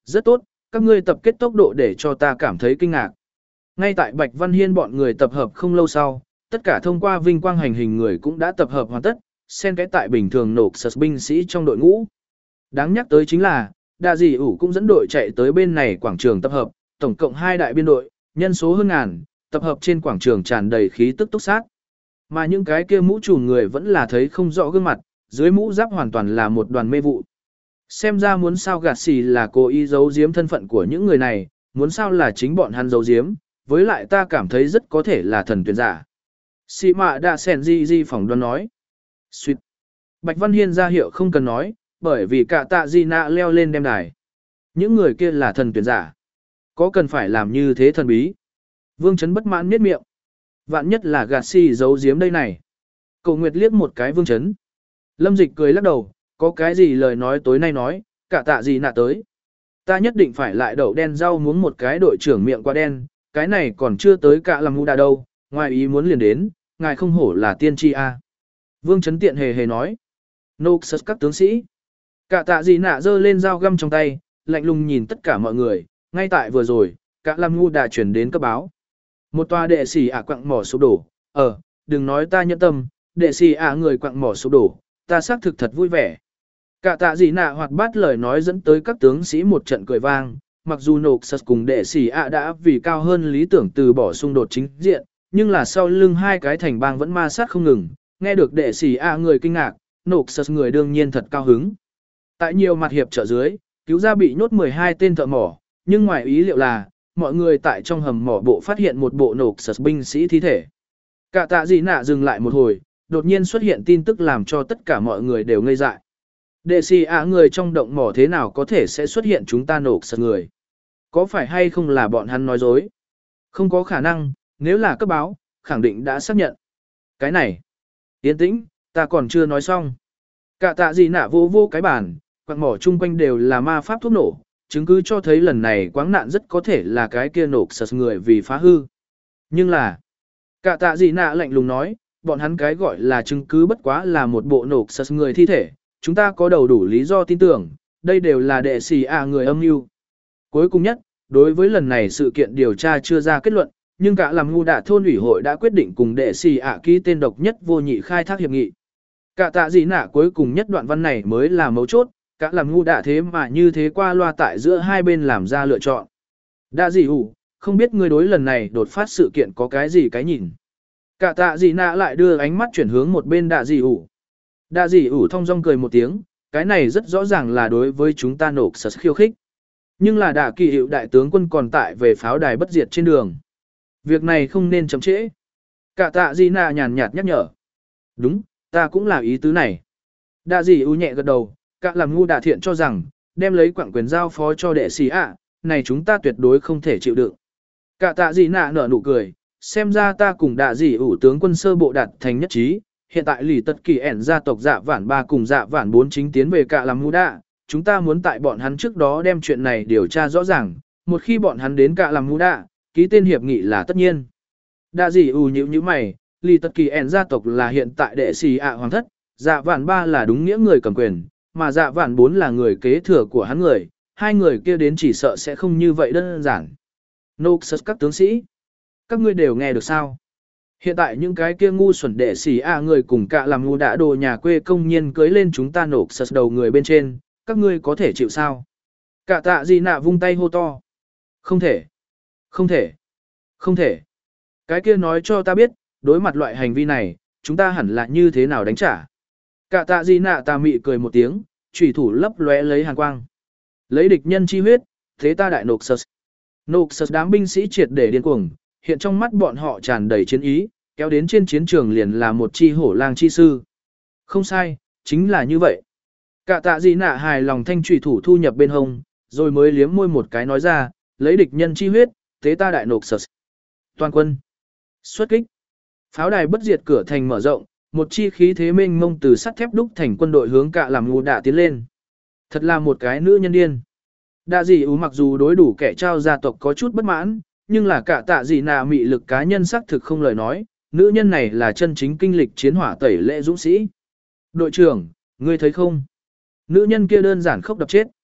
Rất tốt, các ngươi tập kết tốc độ để cho ta cảm thấy kinh ngạc. Ngay tại Bạch Văn Hiên bọn người tập hợp không lâu sau, tất cả thông qua vinh quang hành hình người cũng đã tập hợp hoàn tất, xen kẽ tại bình thường nộp sật binh sĩ trong đội ngũ. Đáng nhắc tới chính là, Đa Dị ủ cũng dẫn đội chạy tới bên này quảng trường tập hợp, tổng cộng hai đại biên đội, nhân số hơn ngàn, tập hợp trên quảng trường tràn đầy khí tức túc sát. Mà những cái kia mũ trùm người vẫn là thấy không rõ gương mặt, dưới mũ giáp hoàn toàn là một đoàn mê vụ. Xem ra muốn sao gạt xì là cố ý giấu giếm thân phận của những người này, muốn sao là chính bọn hắn giấu giếm, với lại ta cảm thấy rất có thể là thần tuyển giả. Xì mạ đã sèn di di phỏng đoán nói. Xuyệt. Bạch Văn Hiên ra hiệu không cần nói, bởi vì cả tạ di nạ leo lên đem đài. Những người kia là thần tuyển giả. Có cần phải làm như thế thần bí? Vương Chấn bất mãn miết miệng. Vạn nhất là gạt xì giấu giếm đây này. Cầu Nguyệt liếc một cái Vương Chấn. Lâm Dịch cười lắc đầu, có cái gì lời nói tối nay nói, cả tạ gì nạ tới. Ta nhất định phải lại đậu đen rau muống một cái đội trưởng miệng qua đen, cái này còn chưa tới cả làm ngu đà đâu, ngoài ý muốn liền đến, ngài không hổ là tiên tri a. Vương Chấn tiện hề hề nói. Nô sật các tướng sĩ. Cả tạ gì nạ giơ lên dao găm trong tay, lạnh lùng nhìn tất cả mọi người, ngay tại vừa rồi, cả làm ngu đà chuyển đến cấp báo. Một tòa đệ sĩ ả quặng mỏ sụp đổ, ờ, đừng nói ta nhẫn tâm, đệ sĩ ả người quặng mỏ sụp đổ, ta xác thực thật vui vẻ. Cả tạ gì nạ hoạt bát lời nói dẫn tới các tướng sĩ một trận cười vang, mặc dù nộp sật cùng đệ sĩ ả đã vì cao hơn lý tưởng từ bỏ xung đột chính diện, nhưng là sau lưng hai cái thành bang vẫn ma sát không ngừng, nghe được đệ sĩ ả người kinh ngạc, nộp sật người đương nhiên thật cao hứng. Tại nhiều mặt hiệp trợ dưới, cứu ra bị nhốt mười hai tên thợ mỏ, nhưng ngoài ý liệu là, mọi người tại trong hầm mỏ bộ phát hiện một bộ nộp sật binh sĩ thi thể. Cả tạ gì nạ dừng lại một hồi, đột nhiên xuất hiện tin tức làm cho tất cả mọi người đều ngây dại. Đệ sĩ ả người trong động mỏ thế nào có thể sẽ xuất hiện chúng ta nộp sật người? Có phải hay không là bọn hắn nói dối? Không có khả năng, nếu là cấp báo, khẳng định đã xác nhận. Cái này, yên tĩnh, ta còn chưa nói xong. Cả tạ gì nạ vô vô cái bàn, quặng mỏ chung quanh đều là ma pháp thuốc nổ, chứng cứ cho thấy lần này quáng nạn rất có thể là cái kia nộp sật người vì phá hư. Nhưng là, cả tạ gì nạ lạnh lùng nói, bọn hắn cái gọi là chứng cứ bất quá là một bộ nộp sật người thi thể, chúng ta có đầu đủ lý do tin tưởng, đây đều là đệ sĩ ả người âm mưu. Cuối cùng nhất, đối với lần này sự kiện điều tra chưa ra kết luận, nhưng cả làm ngu đạ thôn ủy hội đã quyết định cùng đệ sĩ ả ký tên độc nhất vô nhị khai thác hiệp nghị. Cả tạ gì nạ cuối cùng nhất đoạn văn này mới là mấu chốt, cả làm ngu đạ thế mà như thế qua loa tại giữa hai bên làm ra lựa chọn. Đã gì hủ, không biết ngươi đối lần này đột phát sự kiện có cái gì cái nhìn. Cả tạ gì nạ lại đưa ánh mắt chuyển hướng một bên đạ gì hủ. Đạ gì hủ thong dong cười một tiếng, cái này rất rõ ràng là đối với chúng ta nộp sật khiêu khích. Nhưng là đạ kỳ hiệu đại tướng quân còn tại về pháo đài bất diệt trên đường. Việc này không nên chậm trễ. Cả tạ gì nạ nhàn nhạt nhắc nhở. Đúng, ta cũng là ý tứ này. Đạ gì hủ nhẹ gật đầu, cả làm ngu đạ thiện cho rằng, đem lấy quảng quyền giao phó cho đệ sĩ ạ, này chúng ta tuyệt đối không thể chịu đựng. Cả tạ gì nạ nở nụ cười, xem ra ta cùng đạ gì ủ tướng quân sơ bộ đạt thành nhất trí, hiện tại lì tật kỳ ẻn gia tộc dạ vản ba cùng dạ vản bốn chính tiến về cả làm ngu đạ, chúng ta muốn tại bọn hắn trước đó đem chuyện này điều tra rõ ràng, một khi bọn hắn đến cả làm ngu đạ, ký tên hiệp nghị là tất nhiên. Đạ gì ủ nhíu nhíu mày, lì tật kỳ ẻn gia tộc là hiện tại đệ sĩ ạ hoàng thất, dạ vản ba là đúng nghĩa người cầm quyền, mà dạ vản bốn là người kế thừa của hắn người, hai người kia đến chỉ sợ sẽ không như vậy đơn giản. Nô sật các tướng sĩ, các ngươi đều nghe được sao? Hiện tại những cái kia ngu xuẩn đệ sĩ à người cùng cả làm ngu đã đồ nhà quê công nhiên cưới lên chúng ta nộp sật đầu người bên trên, các ngươi có thể chịu sao? Cả tạ gì nạ vung tay hô to. Không thể, không thể, không thể. Cái kia nói cho ta biết, đối mặt loại hành vi này, chúng ta hẳn là như thế nào đánh trả. Cả tạ gì nạ tà mị cười một tiếng, chủy thủ lấp lóe lấy hàn quang. Lấy địch nhân chi huyết, thế ta đại nộp sật. Nộp sật đám binh sĩ triệt để điên cuồng, hiện trong mắt bọn họ tràn đầy chiến ý, kéo đến trên chiến trường liền là một chi hổ lang chi sư. Không sai, chính là như vậy. Cả tạ gì nạ hài lòng thanh chủy thủ thu nhập bên hông, rồi mới liếm môi một cái nói ra, lấy địch nhân chi huyết, thế ta đại nộp sật. Toàn quân. Xuất kích. Pháo đài bất diệt cửa thành mở rộng, một chi khí thế mênh mông từ sắt thép đúc thành quân đội hướng cả làm ngu đạ tiến lên. Thật là một cái nữ nhân điên. Đạ dị ú mặc dù đối đủ kẻ trao gia tộc có chút bất mãn, nhưng là cả tạ dị nạ mị lực cá nhân xác thực không lời nói, nữ nhân này là chân chính kinh lịch chiến hỏa tẩy lệ dũng sĩ. Đội trưởng, ngươi thấy không? Nữ nhân kia đơn giản khóc đập chết.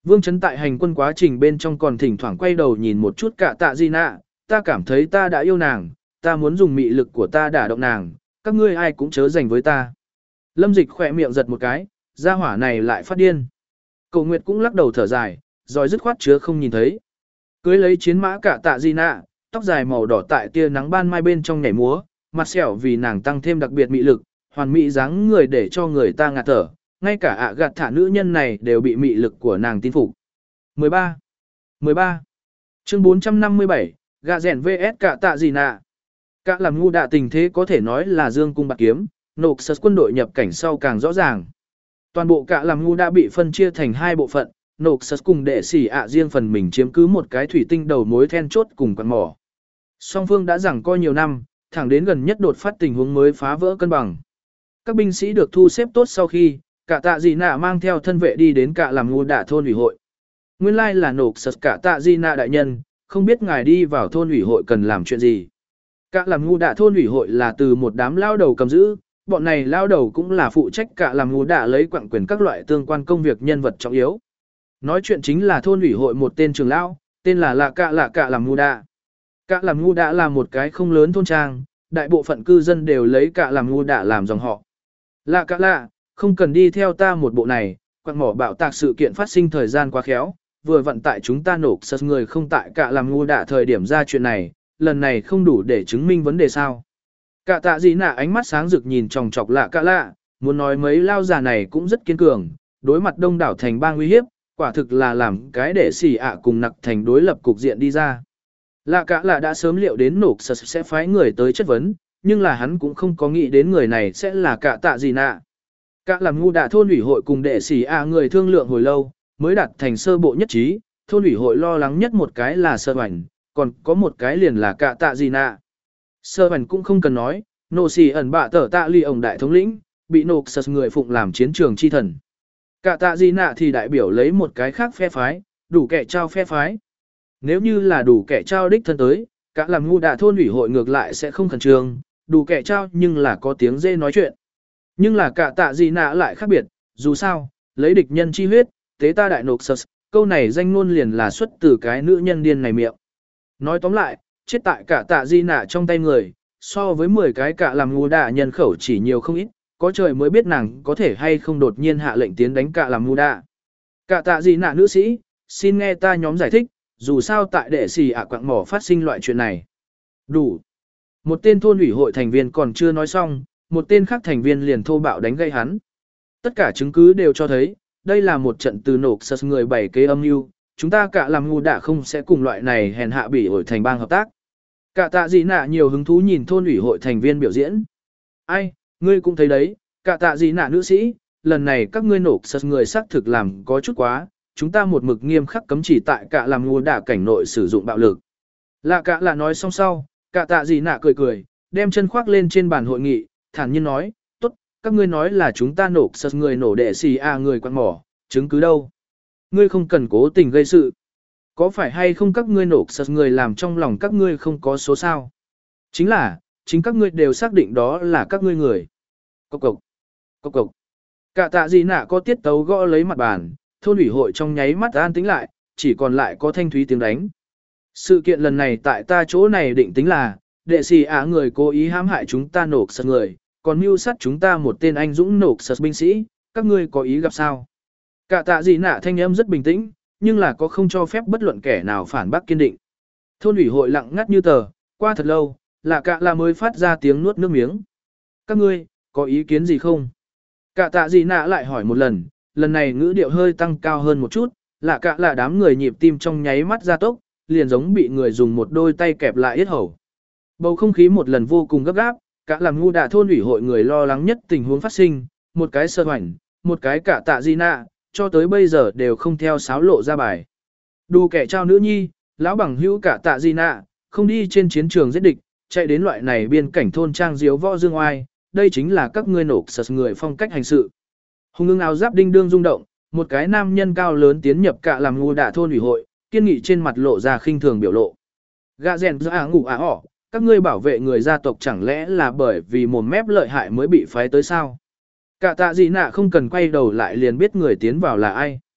Vương Chấn tại hành quân quá trình bên trong còn thỉnh thoảng quay đầu nhìn một chút cả tạ di nạ, ta cảm thấy ta đã yêu nàng, ta muốn dùng mị lực của ta đả động nàng, các ngươi ai cũng chớ dành với ta. Lâm Dịch khỏe miệng giật một cái, gia hỏa này lại phát điên. Cầu Nguyệt cũng lắc đầu thở dài, rồi dứt khoát chứa không nhìn thấy. Cưới lấy chiến mã cả tạ di nạ, tóc dài màu đỏ tại tia nắng ban mai bên trong nhảy múa, mặt sẹo vì nàng tăng thêm đặc biệt mị lực, hoàn mỹ dáng người để cho người ta ngạt thở, ngay cả ạ gạt thả nữ nhân này đều bị mị lực của nàng tin phục. mười ba. mười ba. Chương bốn trăm năm mươi bảy, gạ rèn vs cả tạ gì nạ. Cả làm ngu đạ tình thế có thể nói là dương cung bạc kiếm, nộp sật quân đội nhập cảnh sau càng rõ ràng. Toàn bộ cả làm ngu đã bị phân chia thành hai bộ phận, nộp sật cùng đệ sĩ ạ riêng phần mình chiếm cứ một cái thủy tinh đầu mối then chốt cùng quạt mỏ. Song phương đã giằng co nhiều năm, thẳng đến gần nhất đột phát tình huống mới phá vỡ cân bằng. Các binh sĩ được thu xếp tốt sau khi, cả tạ gì nạ mang theo thân vệ đi đến cả làm ngu đạ thôn ủy hội. Nguyên lai là nộp sật cả tạ gì nạ đại nhân, không biết ngài đi vào thôn ủy hội cần làm chuyện gì. Cả làm ngu đạ thôn ủy hội là từ một đám lao đầu cầm giữ, bọn này lao đầu cũng là phụ trách cả làm ngu đạ lấy quặng quyền các loại tương quan công việc nhân vật trọng yếu. Nói chuyện chính là thôn ủy hội một tên trưởng lão, tên là lạ cả lạ cả làm ngu đạ. Cả làm ngu đạ là một cái không lớn thôn trang, đại bộ phận cư dân đều lấy cả làm ngu đạ làm dòng họ. Lạ cả lạ, không cần đi theo ta một bộ này, quặng mỏ bạo tạc sự kiện phát sinh thời gian quá khéo, vừa vận tại chúng ta nộp sật người không tại cả làm ngu đạ thời điểm ra chuyện này, lần này không đủ để chứng minh vấn đề sao. Cả tạ gì nạ ánh mắt sáng rực nhìn tròng trọc lạ cả lạ, muốn nói mấy lao già này cũng rất kiên cường, đối mặt đông đảo thành bang uy hiếp, quả thực là làm cái để xì ạ cùng nặc thành đối lập cục diện đi ra. Lạ cả lạ đã sớm liệu đến nộp sật sẽ phái người tới chất vấn, nhưng là hắn cũng không có nghĩ đến người này sẽ là cả tạ gì nạ. Cả làm ngu đạ thôn ủy hội cùng đệ sĩ ạ người thương lượng hồi lâu, mới đạt thành sơ bộ nhất trí, thôn ủy hội lo lắng nhất một cái là sơ hoành, còn có một cái liền là cả tạ gì nạ. Sơ hoành cũng không cần nói, nô xì ẩn bạ tở tạ ly ổng đại thống lĩnh, bị nộp sật người phụng làm chiến trường chi thần. Cả tạ gì nạ thì đại biểu lấy một cái khác phe phái, đủ kẻ trao phe phái. Nếu như là đủ kẻ trao đích thân tới, cả làm ngu đạ thôn ủy hội ngược lại sẽ không khẩn trương, đủ kẻ trao nhưng là có tiếng dê nói chuyện. Nhưng là cả tạ gì nạ lại khác biệt, dù sao, lấy địch nhân chi huyết, tế ta đại nộp sật, câu này danh ngôn liền là xuất từ cái nữ nhân điên này miệng. Nói tóm lại, chết tại cả tạ di nạ trong tay người, so với mười cái cả làm ngu đạ nhân khẩu chỉ nhiều không ít, có trời mới biết nàng có thể hay không đột nhiên hạ lệnh tiến đánh cả làm ngu đạ. Cả tạ di nạ nữ sĩ, xin nghe ta nhóm giải thích, dù sao tại đệ xì ạ quạng mỏ phát sinh loại chuyện này. Đủ. Một tên thôn ủy hội thành viên còn chưa nói xong, một tên khác thành viên liền thô bạo đánh gây hắn. Tất cả chứng cứ đều cho thấy, đây là một trận từ nộp sật người bảy kế âm mưu, chúng ta cả làm ngu đạ không sẽ cùng loại này hèn hạ bỉ ổi thành bang hợp tác. Cả tạ gì nạ nhiều hứng thú nhìn thôn ủy hội thành viên biểu diễn. Ai, ngươi cũng thấy đấy, cả tạ gì nạ nữ sĩ, lần này các ngươi nộp sật người xác thực làm có chút quá, chúng ta một mực nghiêm khắc cấm chỉ tại cả làm ngu đạ cảnh nội sử dụng bạo lực. Lạ cả là nói xong sau, cả tạ gì nạ cười cười, đem chân khoác lên trên bàn hội nghị, thản nhiên nói, tốt, các ngươi nói là chúng ta nộp sật người nổ đệ xì a người quạt mỏ, chứng cứ đâu? Ngươi không cần cố tình gây sự. Có phải hay không các ngươi nộp sật người làm trong lòng các ngươi không có số sao? Chính là, chính các ngươi đều xác định đó là các ngươi người. Cốc cốc, cốc cốc. Cả tạ gì nạ có tiết tấu gõ lấy mặt bàn, thôn ủy hội trong nháy mắt an tĩnh lại, chỉ còn lại có thanh thúy tiếng đánh. Sự kiện lần này tại ta chỗ này định tính là, đệ sĩ á người cố ý hãm hại chúng ta nộp sật người, còn mưu sát chúng ta một tên anh dũng nộp sật binh sĩ, các ngươi có ý gặp sao? Cả tạ gì nạ thanh âm rất bình tĩnh, nhưng là có không cho phép bất luận kẻ nào phản bác kiên định. Thôn ủy hội lặng ngắt như tờ, qua thật lâu, là cả là mới phát ra tiếng nuốt nước miếng. Các ngươi, có ý kiến gì không? Cả tạ gì nạ lại hỏi một lần, lần này ngữ điệu hơi tăng cao hơn một chút, là cả là đám người nhịp tim trong nháy mắt gia tốc, liền giống bị người dùng một đôi tay kẹp lại yết hầu. Bầu không khí một lần vô cùng gấp gáp, cả làm ngu đạ thôn ủy hội người lo lắng nhất tình huống phát sinh, một cái sơ hoảnh, một cái cả tạ gì nạ, cho tới bây giờ đều không theo sáo lộ ra bài. Đủ kẻ trao nữ nhi, lão bằng hữu cả tạ gì nạ, không đi trên chiến trường giết địch, chạy đến loại này biên cảnh thôn trang diếu võ dương oai, đây chính là các ngươi nộp sật người phong cách hành sự. Hùng ưng áo giáp đinh đương rung động, một cái nam nhân cao lớn tiến nhập cả làm ngu đạ thôn ủy hội, kiên nghị trên mặt lộ ra khinh thường biểu lộ. Gạ rèn ra ngủ á họ, các ngươi bảo vệ người gia tộc chẳng lẽ là bởi vì mồm mép lợi hại mới bị phái tới sao? Cả tạ gì nạ không cần quay đầu lại liền biết người tiến vào là ai.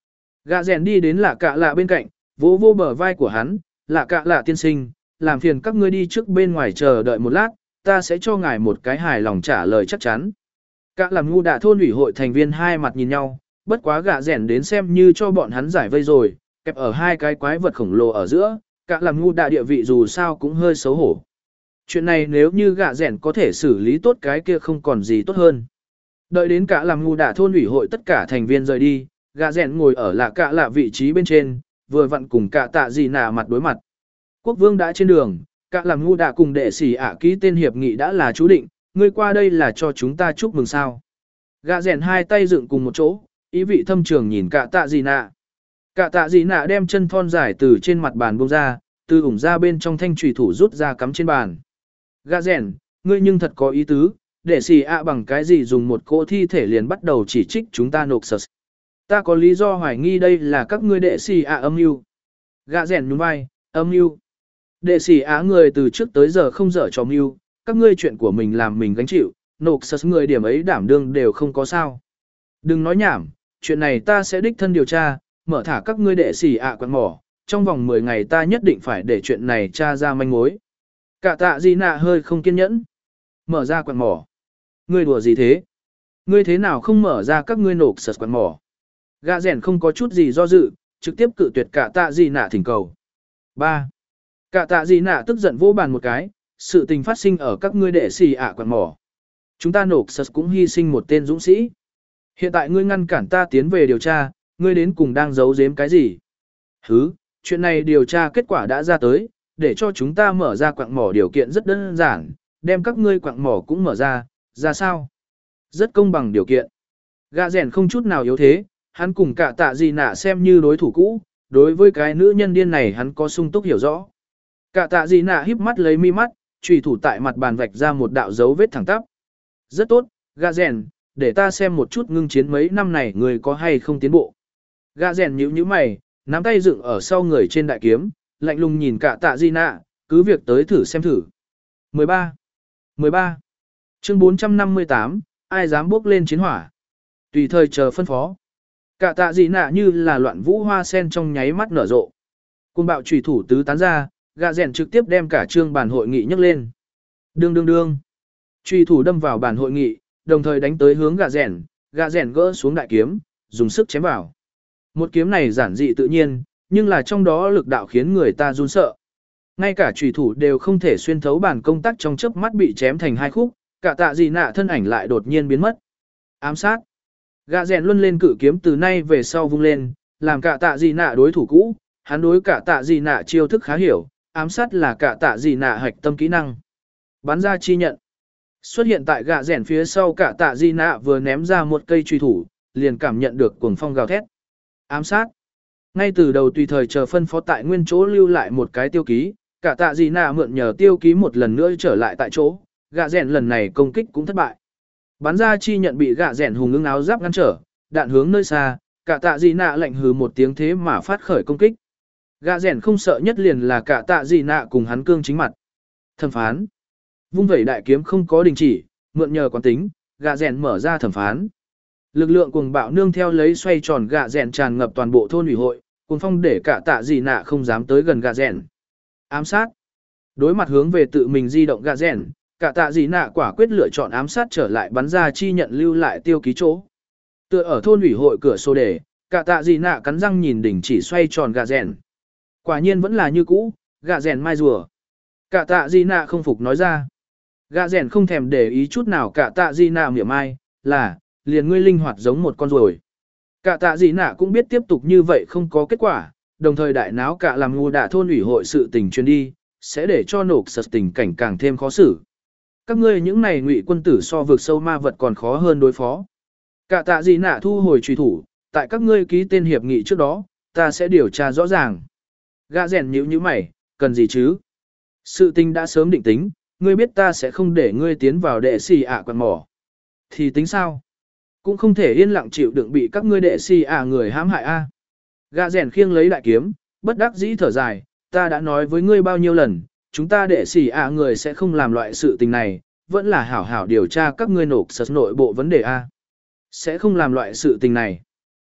Gạ rèn đi đến lạ cạ lạ bên cạnh, vỗ vô bờ vai của hắn, lạ cạ lạ tiên sinh, làm phiền các ngươi đi trước bên ngoài chờ đợi một lát, ta sẽ cho ngài một cái hài lòng trả lời chắc chắn. Cả làm ngu đạ thôn ủy hội thành viên hai mặt nhìn nhau, bất quá gạ rèn đến xem như cho bọn hắn giải vây rồi, kẹp ở hai cái quái vật khổng lồ ở giữa, cả làm ngu đạ địa vị dù sao cũng hơi xấu hổ. Chuyện này nếu như gạ rèn có thể xử lý tốt cái kia không còn gì tốt hơn. Đợi đến cả làm ngu đạ thôn ủy hội tất cả thành viên rời đi, gạ rèn ngồi ở lạ cả lạ vị trí bên trên, vừa vặn cùng cả tạ gì nà mặt đối mặt. Quốc vương đã trên đường, cả làm ngu đạ cùng đệ sĩ ạ ký tên hiệp nghị đã là chú định, ngươi qua đây là cho chúng ta chúc mừng sao. Gạ rèn hai tay dựng cùng một chỗ, ý vị thâm trường nhìn cả tạ gì nà. Cả tạ gì nà đem chân thon dài từ trên mặt bàn buông ra, từ ủng ra bên trong thanh trùy thủ rút ra cắm trên bàn. Gạ rèn, ngươi nhưng thật có ý tứ, đệ sĩ ạ bằng cái gì dùng một cỗ thi thể liền bắt đầu chỉ trích chúng ta nộp sật. Ta có lý do hoài nghi đây là các ngươi đệ sĩ ạ âm mưu. Gạ rèn nhún vai, âm mưu. Đệ sĩ á người từ trước tới giờ không dở trò mưu, các ngươi chuyện của mình làm mình gánh chịu, nộp sật người điểm ấy đảm đương đều không có sao. Đừng nói nhảm, chuyện này ta sẽ đích thân điều tra, mở thả các ngươi đệ sĩ ạ quạt mỏ, trong vòng mười ngày ta nhất định phải để chuyện này tra ra manh mối. Cả tạ gì nạ hơi không kiên nhẫn. Mở ra quạt mỏ. Ngươi đùa gì thế? Ngươi thế nào không mở ra các ngươi nộp sật quạt mỏ? Gạ rèn không có chút gì do dự, trực tiếp cự tuyệt cả tạ gì nạ thỉnh cầu. ba. Cả tạ gì nạ tức giận vỗ bàn một cái, sự tình phát sinh ở các ngươi đệ sĩ ạ quạt mỏ. Chúng ta nộp sật cũng hy sinh một tên dũng sĩ. Hiện tại ngươi ngăn cản ta tiến về điều tra, ngươi đến cùng đang giấu giếm cái gì? Hứ, chuyện này điều tra kết quả đã ra tới, để cho chúng ta mở ra quặng mỏ điều kiện rất đơn giản, đem các ngươi quặng mỏ cũng mở ra, ra sao? Rất công bằng điều kiện. Gạ rèn không chút nào yếu thế, hắn cùng cả tạ gì nạ xem như đối thủ cũ, đối với cái nữ nhân điên này hắn có sung túc hiểu rõ. Cả tạ gì nạ híp mắt lấy mi mắt, chùy thủ tại mặt bàn vạch ra một đạo dấu vết thẳng tắp. Rất tốt, gạ rèn, để ta xem một chút ngưng chiến mấy năm này người có hay không tiến bộ. Gạ rèn nhíu nhíu mày, nắm tay dựng ở sau người trên đại kiếm, lạnh lùng nhìn cả tạ gì nạ, cứ việc tới thử xem thử. mười ba. mười ba. Chương bốn trăm năm mươi tám, ai dám bước lên chiến hỏa. Tùy thời chờ phân phó. Cả tạ gì nạ như là loạn vũ hoa sen trong nháy mắt nở rộ. Côn bạo chủy thủ tứ tán ra, gạ rèn trực tiếp đem cả trương bàn hội nghị nhấc lên. Đương đương đương. Chủy thủ đâm vào bàn hội nghị, đồng thời đánh tới hướng gạ rèn, gạ rèn gỡ xuống đại kiếm, dùng sức chém vào. Một kiếm này giản dị tự nhiên, nhưng là trong đó lực đạo khiến người ta run sợ. Ngay cả chủy thủ đều không thể xuyên thấu bàn công tác trong chớp mắt bị chém thành hai khúc, cả tạ gì nạ thân ảnh lại đột nhiên biến mất. Ám sát. Gạ rèn luân lên cự kiếm từ nay về sau vung lên, làm cả tạ gì nạ đối thủ cũ, hắn đối cả tạ gì nạ chiêu thức khá hiểu, ám sát là cả tạ gì nạ hạch tâm kỹ năng. Bắn ra chi nhận. Xuất hiện tại gạ rèn phía sau cả tạ gì nạ vừa ném ra một cây truy thủ, liền cảm nhận được cuồng phong gào thét. Ám sát. Ngay từ đầu tùy thời chờ phân phó tại nguyên chỗ lưu lại một cái tiêu ký, cả tạ gì nạ mượn nhờ tiêu ký một lần nữa trở lại tại chỗ, gạ rèn lần này công kích cũng thất bại. Bắn ra chi nhận bị gạ rèn hùng ưng áo giáp ngăn trở, đạn hướng nơi xa, cả tạ gì nạ lạnh hừ một tiếng thế mà phát khởi công kích. Gạ rèn không sợ nhất liền là cả tạ gì nạ cùng hắn cương chính mặt. Thẩm phán. Vung vẩy đại kiếm không có đình chỉ, mượn nhờ quán tính, gạ rèn mở ra thẩm phán. Lực lượng cuồng bạo nương theo lấy xoay tròn gạ rèn tràn ngập toàn bộ thôn ủy hội, cuồng phong để cả tạ gì nạ không dám tới gần gạ rèn. Ám sát. Đối mặt hướng về tự mình di động gạ rèn, cả tạ gì nạ quả quyết lựa chọn ám sát trở lại bắn ra chi nhận lưu lại tiêu ký chỗ. Tựa ở thôn ủy hội cửa sổ để, cả tạ gì nạ cắn răng nhìn đỉnh chỉ xoay tròn gạ rèn. Quả nhiên vẫn là như cũ, gạ rèn mai rùa. Cả tạ gì nạ không phục nói ra. Gạ rèn không thèm để ý chút nào cả tạ gì nạ mỉa mai, là, liền ngươi linh hoạt giống một con ruồi. Cả tạ gì nạ cũng biết tiếp tục như vậy không có kết quả, đồng thời đại náo cả làm ngu đạ thôn ủy hội sự tình truyền đi, sẽ để cho nộp sật tình cảnh càng thêm khó xử. Các ngươi những này ngụy quân tử so vực sâu ma vật còn khó hơn đối phó. Cả tạ gì nạ thu hồi truy thủ, tại các ngươi ký tên hiệp nghị trước đó, ta sẽ điều tra rõ ràng. Gạ rèn nhíu nhíu mày, cần gì chứ? Sự tình đã sớm định tính, ngươi biết ta sẽ không để ngươi tiến vào đệ xì ạ quạt mỏ. Thì tính sao? Cũng không thể yên lặng chịu đựng bị các ngươi đệ xì ạ người hãm hại a. Gạ rèn khiêng lấy đại kiếm, bất đắc dĩ thở dài, ta đã nói với ngươi bao nhiêu lần, chúng ta đệ xì ạ người sẽ không làm loại sự tình này, vẫn là hảo hảo điều tra các ngươi nộp sật nội bộ vấn đề a. Sẽ không làm loại sự tình này.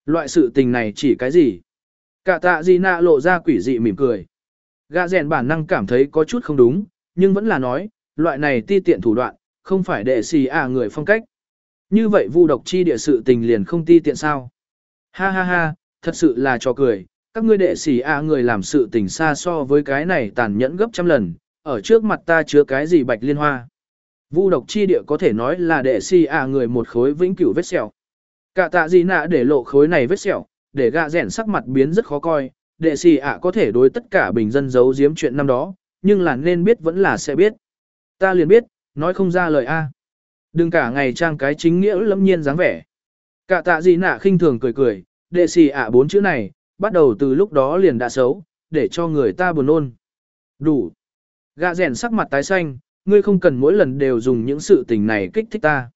Loại sự tình này chỉ cái gì? Cả tạ gì nạ lộ ra quỷ dị mỉm cười. Gã rèn bản năng cảm thấy có chút không đúng, nhưng vẫn là nói, loại này ti tiện thủ đoạn, không phải đệ xì à người phong cách. Như vậy vu độc chi địa sự tình liền không ti tiện sao? Ha ha ha, thật sự là trò cười, các ngươi đệ xì à người làm sự tình xa so với cái này tàn nhẫn gấp trăm lần, ở trước mặt ta chứa cái gì bạch liên hoa. Vu độc chi địa có thể nói là đệ xì à người một khối vĩnh cửu vết sẹo. Cả tạ gì nạ để lộ khối này vết sẹo, để gạ rèn sắc mặt biến rất khó coi, đệ xì ạ có thể đối tất cả bình dân giấu giếm chuyện năm đó, nhưng là nên biết vẫn là sẽ biết. Ta liền biết, nói không ra lời A. Đừng cả ngày trang cái chính nghĩa lâm nhiên dáng vẻ. Cả tạ gì nạ khinh thường cười cười, đệ xì ạ bốn chữ này, bắt đầu từ lúc đó liền đã xấu, để cho người ta buồn nôn. Đủ. Gạ rèn sắc mặt tái xanh, ngươi không cần mỗi lần đều dùng những sự tình này kích thích ta.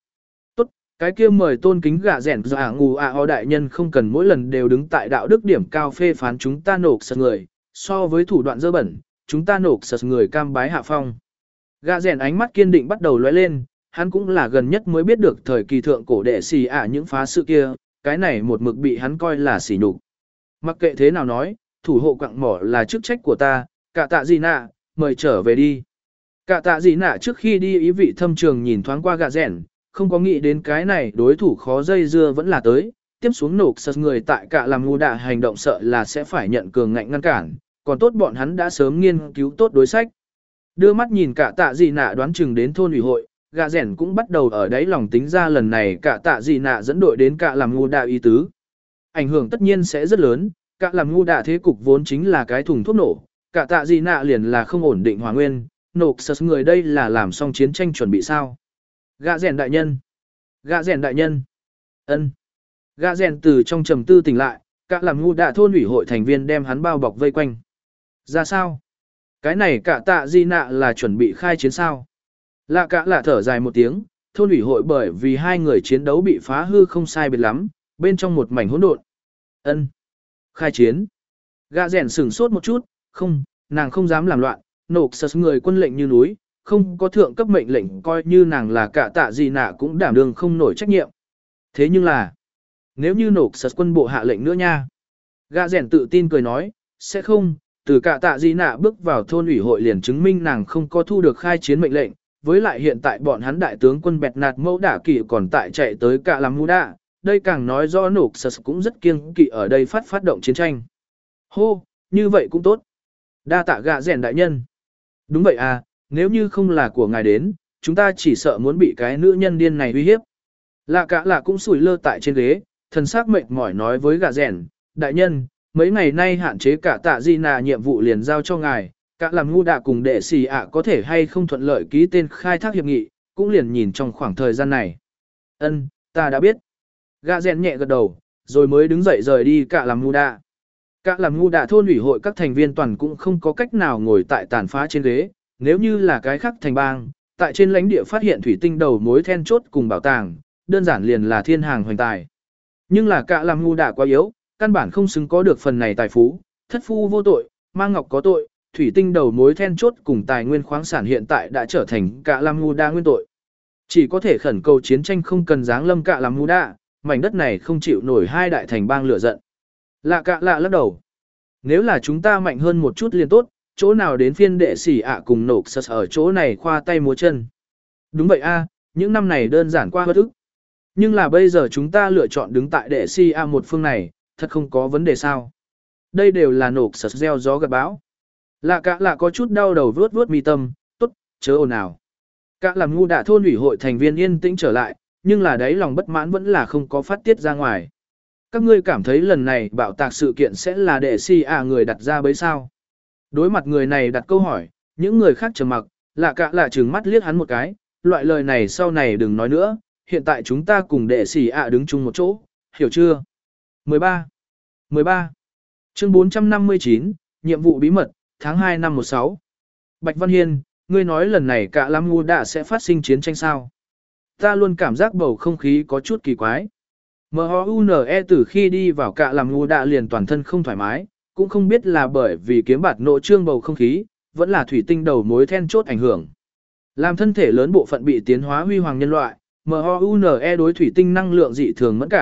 Cái kia mời tôn kính gạ rèn giả ngù à ho đại nhân không cần mỗi lần đều đứng tại đạo đức điểm cao phê phán chúng ta nộp sật người, so với thủ đoạn dơ bẩn, chúng ta nộp sật người cam bái hạ phong. Gạ rèn ánh mắt kiên định bắt đầu lóe lên, hắn cũng là gần nhất mới biết được thời kỳ thượng cổ đệ xì ạ những phá sự kia, cái này một mực bị hắn coi là sỉ nhục. Mặc kệ thế nào nói, thủ hộ quặng mỏ là chức trách của ta, cả tạ gì nạ, mời trở về đi. Cả tạ gì nạ trước khi đi ý vị thâm trường nhìn thoáng qua gạ rèn, không có nghĩ đến cái này đối thủ khó dây dưa vẫn là tới, tiếp xuống nộp sật người tại cả làm ngu đạ hành động sợ là sẽ phải nhận cường ngạnh ngăn cản, còn tốt bọn hắn đã sớm nghiên cứu tốt đối sách. Đưa mắt nhìn cả tạ gì nạ đoán chừng đến thôn ủy hội, gạ rẻn cũng bắt đầu ở đáy lòng tính ra lần này cả tạ gì nạ dẫn đội đến cả làm ngu đạ ý tứ. Ảnh hưởng tất nhiên sẽ rất lớn, cả làm ngu đạ thế cục vốn chính là cái thùng thuốc nổ, cả tạ gì nạ liền là không ổn định hòa nguyên, nộp sật người đây là làm xong chiến tranh chuẩn bị sao. Gạ rèn đại nhân. Gạ rèn đại nhân. Ân. Gạ rèn từ trong trầm tư tỉnh lại, cả làm ngu đạ thôn ủy hội thành viên đem hắn bao bọc vây quanh. Ra sao? Cái này cả tạ di nạ là chuẩn bị khai chiến sao? Lạ cả là thở dài một tiếng, thôn ủy hội bởi vì hai người chiến đấu bị phá hư không sai biệt lắm, bên trong một mảnh hỗn độn. Ân. Khai chiến. Gạ rèn sửng sốt một chút, không, nàng không dám làm loạn, nộp sật người quân lệnh như núi. Không có thượng cấp mệnh lệnh coi như nàng là cả tạ gì nạ cũng đảm đương không nổi trách nhiệm. Thế nhưng là, nếu như nộp sật quân bộ hạ lệnh nữa nha. Gạ rèn tự tin cười nói, sẽ không, từ cả tạ gì nạ bước vào thôn ủy hội liền chứng minh nàng không có thu được khai chiến mệnh lệnh, với lại hiện tại bọn hắn đại tướng quân bẹt nạt mẫu đả kỵ còn tại chạy tới cả làm ngu đạ, đây càng nói rõ nộp sật cũng rất kiêng kỵ ở đây phát phát động chiến tranh. Hô, như vậy cũng tốt. Đa tạ gạ rèn đại nhân. Đúng vậy à. Nếu như không là của ngài đến, chúng ta chỉ sợ muốn bị cái nữ nhân điên này uy hiếp. Lạ cả là cũng sủi lơ tại trên ghế, thần sắc mệt mỏi nói với gà rèn, đại nhân, mấy ngày nay hạn chế cả tạ di nà nhiệm vụ liền giao cho ngài, cả làm ngu đạ cùng đệ xì ạ có thể hay không thuận lợi ký tên khai thác hiệp nghị, cũng liền nhìn trong khoảng thời gian này. Ân, ta đã biết. Gà rèn nhẹ gật đầu, rồi mới đứng dậy rời đi cả làm ngu đạ. Cả làm ngu đạ thôn ủy hội các thành viên toàn cũng không có cách nào ngồi tại tàn phá trên ghế. Nếu như là cái khác thành bang, tại trên lãnh địa phát hiện thủy tinh đầu mối then chốt cùng bảo tàng, đơn giản liền là thiên hàng hoành tài. Nhưng là cả làm ngu đạ quá yếu, căn bản không xứng có được phần này tài phú, thất phu vô tội, mang ngọc có tội, thủy tinh đầu mối then chốt cùng tài nguyên khoáng sản hiện tại đã trở thành cả làm ngu đa nguyên tội. Chỉ có thể khẩn cầu chiến tranh không cần giáng lâm cả làm ngu đa, mảnh đất này không chịu nổi hai đại thành bang lửa giận. Lạ cả lạ lắc đầu. Nếu là chúng ta mạnh hơn một chút liền tốt, chỗ nào đến phiên đệ sĩ ạ cùng nộp sật ở chỗ này khoa tay múa chân. Đúng vậy a, những năm này đơn giản qua bất ức. Nhưng là bây giờ chúng ta lựa chọn đứng tại đệ sĩ ạ một phương này, thật không có vấn đề sao. Đây đều là nộp sật gieo gió gặt bão. Lạ cả lạ có chút đau đầu vướt vướt mi tâm, tốt, chớ ồn ào. Cả làm ngu đạ thôn ủy hội thành viên yên tĩnh trở lại, nhưng là đấy lòng bất mãn vẫn là không có phát tiết ra ngoài. Các ngươi cảm thấy lần này bạo tạc sự kiện sẽ là đệ sĩ ạ người đặt ra bấy sao? Đối mặt người này đặt câu hỏi, những người khác trầm mặc, lạ cả lạ trừng mắt liếc hắn một cái, loại lời này sau này đừng nói nữa, hiện tại chúng ta cùng đệ sĩ ạ đứng chung một chỗ, hiểu chưa? mười ba. mười ba. Chương bốn trăm năm mươi chín, nhiệm vụ bí mật, tháng hai năm một sáu. Bạch Văn Hiên, ngươi nói lần này cả Lam Ngu Đạ sẽ phát sinh chiến tranh sao? Ta luôn cảm giác bầu không khí có chút kỳ quái. em o u en e từ khi đi vào cả Lam Ngu Đạ liền toàn thân không thoải mái, cũng không biết là bởi vì kiếm bạt nội trương bầu không khí, vẫn là thủy tinh đầu mối then chốt ảnh hưởng. Làm thân thể lớn bộ phận bị tiến hóa huy hoàng nhân loại, em o u en e đối thủy tinh năng lượng dị thường mẫn cảm,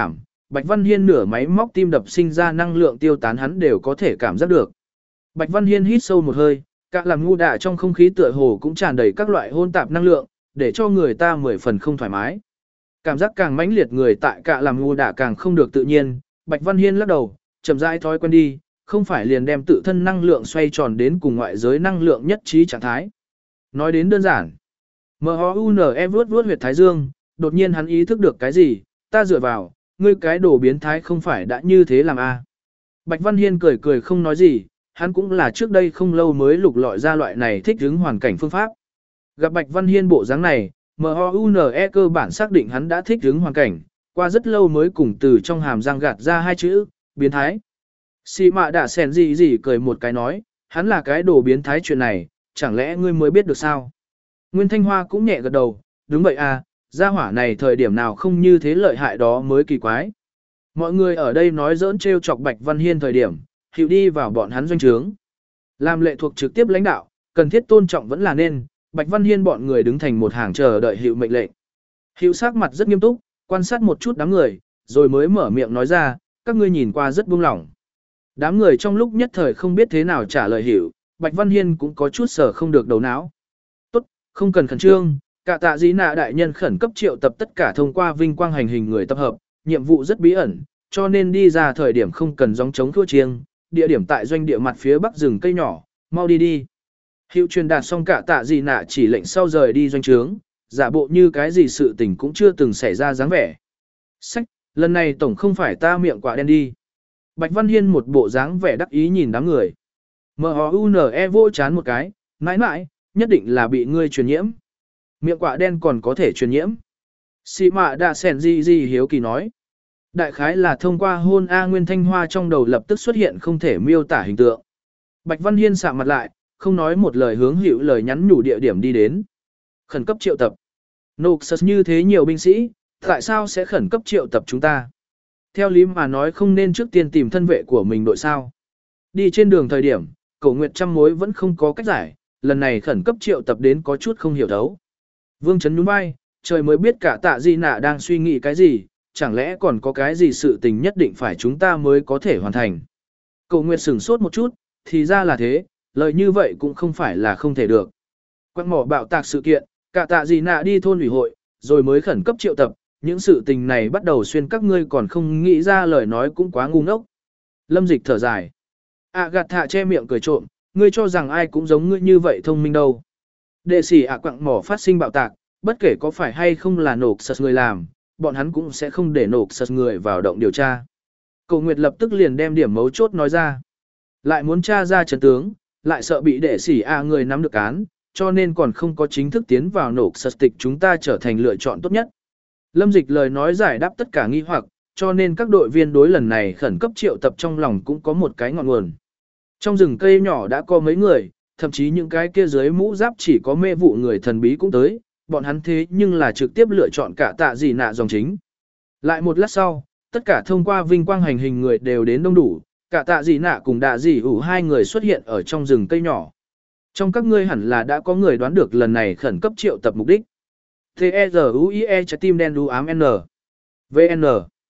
Bạch Văn Hiên nửa máy móc tim đập sinh ra năng lượng tiêu tán hắn đều có thể cảm giác được. Bạch Văn Hiên hít sâu một hơi, cả làm ngu đạ trong không khí tựa hồ cũng tràn đầy các loại hôn tạp năng lượng, để cho người ta mười phần không thoải mái. Cảm giác càng mãnh liệt người tại cả làm ngu đạ càng không được tự nhiên, Bạch Văn Hiên lắc đầu, chậm rãi thói quen đi, không phải liền đem tự thân năng lượng xoay tròn đến cùng ngoại giới năng lượng nhất trí trạng thái. Nói đến đơn giản, M-O-U-N-E vuốt vuốt huyệt thái dương, đột nhiên hắn ý thức được cái gì, ta dựa vào, ngươi cái đồ biến thái không phải đã như thế làm a? À? Bạch Văn Hiên cười cười không nói gì, hắn cũng là trước đây không lâu mới lục lọi ra loại này thích ứng hoàn cảnh phương pháp. Gặp Bạch Văn Hiên bộ dáng này, M-O-U-N-E cơ bản xác định hắn đã thích ứng hoàn cảnh, qua rất lâu mới cùng từ trong hàm răng gạt ra hai chữ, biến thái. Xì mạ đã sèn gì gì cười một cái nói, hắn là cái đồ biến thái chuyện này, chẳng lẽ ngươi mới biết được sao? Nguyên Thanh Hoa cũng nhẹ gật đầu, đúng vậy à, gia hỏa này thời điểm nào không như thế lợi hại đó mới kỳ quái. Mọi người ở đây nói giỡn trêu chọc Bạch Văn Hiên thời điểm, hiệu đi vào bọn hắn doanh trướng. Làm lệ thuộc trực tiếp lãnh đạo, cần thiết tôn trọng vẫn là nên, Bạch Văn Hiên bọn người đứng thành một hàng chờ đợi hiệu mệnh lệnh. Hiệu sắc mặt rất nghiêm túc, quan sát một chút đám người, rồi mới mở miệng nói ra, các ngươi nhìn qua rất buông lỏng. Đám người trong lúc nhất thời không biết thế nào trả lời hiệu, Bạch Văn Hiên cũng có chút sở không được đầu não. Tốt, không cần khẩn trương, cả tạ dĩ nạ đại nhân khẩn cấp triệu tập tất cả thông qua vinh quang hành hình người tập hợp, nhiệm vụ rất bí ẩn, cho nên đi ra thời điểm không cần gióng chống thua chiêng, địa điểm tại doanh địa mặt phía bắc rừng cây nhỏ, mau đi đi. Hiệu truyền đạt xong cả tạ dĩ nạ chỉ lệnh sau rời đi doanh trướng, giả bộ như cái gì sự tình cũng chưa từng xảy ra dáng vẻ. Sách, lần này tổng không phải ta miệng quả đen đi. Bạch Văn Hiên một bộ dáng vẻ đắc ý nhìn đám người. M-O-U-N-E vô chán một cái, mãi mãi, nhất định là bị ngươi truyền nhiễm. Miệng quả đen còn có thể truyền nhiễm. Sĩ mạ đã sèn gì gì hiếu kỳ nói. Đại khái là thông qua hôn A Nguyên Thanh Hoa trong đầu lập tức xuất hiện không thể miêu tả hình tượng. Bạch Văn Hiên sạm mặt lại, không nói một lời hướng hữu lời nhắn nhủ địa điểm đi đến. Khẩn cấp triệu tập. Noxus như thế nhiều binh sĩ, tại sao sẽ khẩn cấp triệu tập chúng ta? Theo lý mà nói không nên trước tiên tìm thân vệ của mình đội sao. Đi trên đường thời điểm, Cổ Nguyệt trăm mối vẫn không có cách giải, lần này khẩn cấp triệu tập đến có chút không hiểu thấu. Vương Trấn nhún vai, trời mới biết cả tạ di nạ đang suy nghĩ cái gì, chẳng lẽ còn có cái gì sự tình nhất định phải chúng ta mới có thể hoàn thành. Cổ Nguyệt sửng sốt một chút, thì ra là thế, lời như vậy cũng không phải là không thể được. Quang mỏ bạo tạc sự kiện, cả tạ di nạ đi thôn ủy hội, rồi mới khẩn cấp triệu tập, những sự tình này bắt đầu xuyên các ngươi còn không nghĩ ra lời nói cũng quá ngu ngốc. Lâm Dịch thở dài. À gạt thạ che miệng cười trộm, ngươi cho rằng ai cũng giống ngươi như vậy thông minh đâu. Đệ sĩ ạ quặng mỏ phát sinh bạo tạc, bất kể có phải hay không là nộp sật người làm, bọn hắn cũng sẽ không để nộp sật người vào động điều tra. Cổ Nguyệt lập tức liền đem điểm mấu chốt nói ra. Lại muốn tra ra chân tướng, lại sợ bị đệ sĩ ạ người nắm được án, cho nên còn không có chính thức tiến vào nộp sật tịch chúng ta trở thành lựa chọn tốt nhất. Lâm Dịch lời nói giải đáp tất cả nghi hoặc, cho nên các đội viên đối lần này khẩn cấp triệu tập trong lòng cũng có một cái ngọn nguồn. Trong rừng cây nhỏ đã có mấy người, thậm chí những cái kia dưới mũ giáp chỉ có mê vụ người thần bí cũng tới, bọn hắn thế nhưng là trực tiếp lựa chọn cả tạ gì nạ dòng chính. Lại một lát sau, tất cả thông qua vinh quang hành hình người đều đến đông đủ, cả tạ gì nạ cùng đạ gì ủ hai người xuất hiện ở trong rừng cây nhỏ. Trong các ngươi hẳn là đã có người đoán được lần này khẩn cấp triệu tập mục đích. T-E-Z-U-I-E trái tim đen đu ám N. vê en.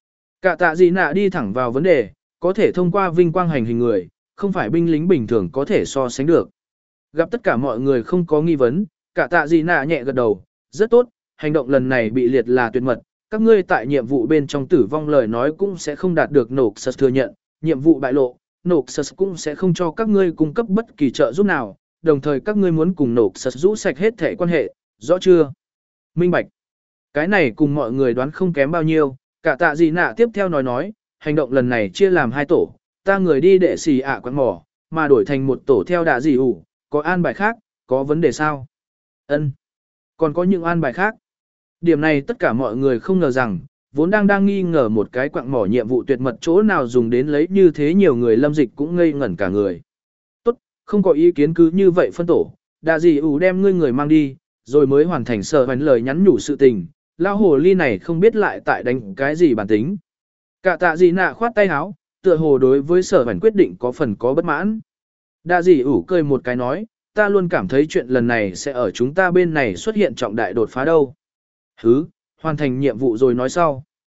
Cả tạ gì nạ đi thẳng vào vấn đề, có thể thông qua vinh quang hành hình người, không phải binh lính bình thường có thể so sánh được. Gặp tất cả mọi người không có nghi vấn, cả tạ gì nạ nhẹ gật đầu, rất tốt, hành động lần này bị liệt là tuyệt mật, các ngươi tại nhiệm vụ bên trong tử vong lời nói cũng sẽ không đạt được nộp sật thừa nhận, nhiệm vụ bại lộ, nộp sật cũng sẽ không cho các ngươi cung cấp bất kỳ trợ giúp nào, đồng thời các ngươi muốn cùng nộp sật rũ sạch hết thể quan hệ, rõ chưa? Minh bạch. Cái này cùng mọi người đoán không kém bao nhiêu, cả tạ gì nạ tiếp theo nói nói, hành động lần này chia làm hai tổ, ta người đi đệ xì ạ quán mỏ, mà đổi thành một tổ theo đạ gì ủ, có an bài khác, có vấn đề sao? Ân, còn có những an bài khác. Điểm này tất cả mọi người không ngờ rằng, vốn đang đang nghi ngờ một cái quặng mỏ nhiệm vụ tuyệt mật chỗ nào dùng đến lấy như thế nhiều người Lâm Dịch cũng ngây ngẩn cả người. Tốt, không có ý kiến cứ như vậy phân tổ, đạ gì ủ đem ngươi người mang đi, rồi mới hoàn thành sở hoành lời nhắn nhủ sự tình, lao hồ ly này không biết lại tại đánh cái gì bản tính. Cả tạ gì nạ khoát tay áo, tựa hồ đối với sở hoành quyết định có phần có bất mãn. Đa dị ủ cười một cái nói, ta luôn cảm thấy chuyện lần này sẽ ở chúng ta bên này xuất hiện trọng đại đột phá đâu. Hứ, hoàn thành nhiệm vụ rồi nói sau.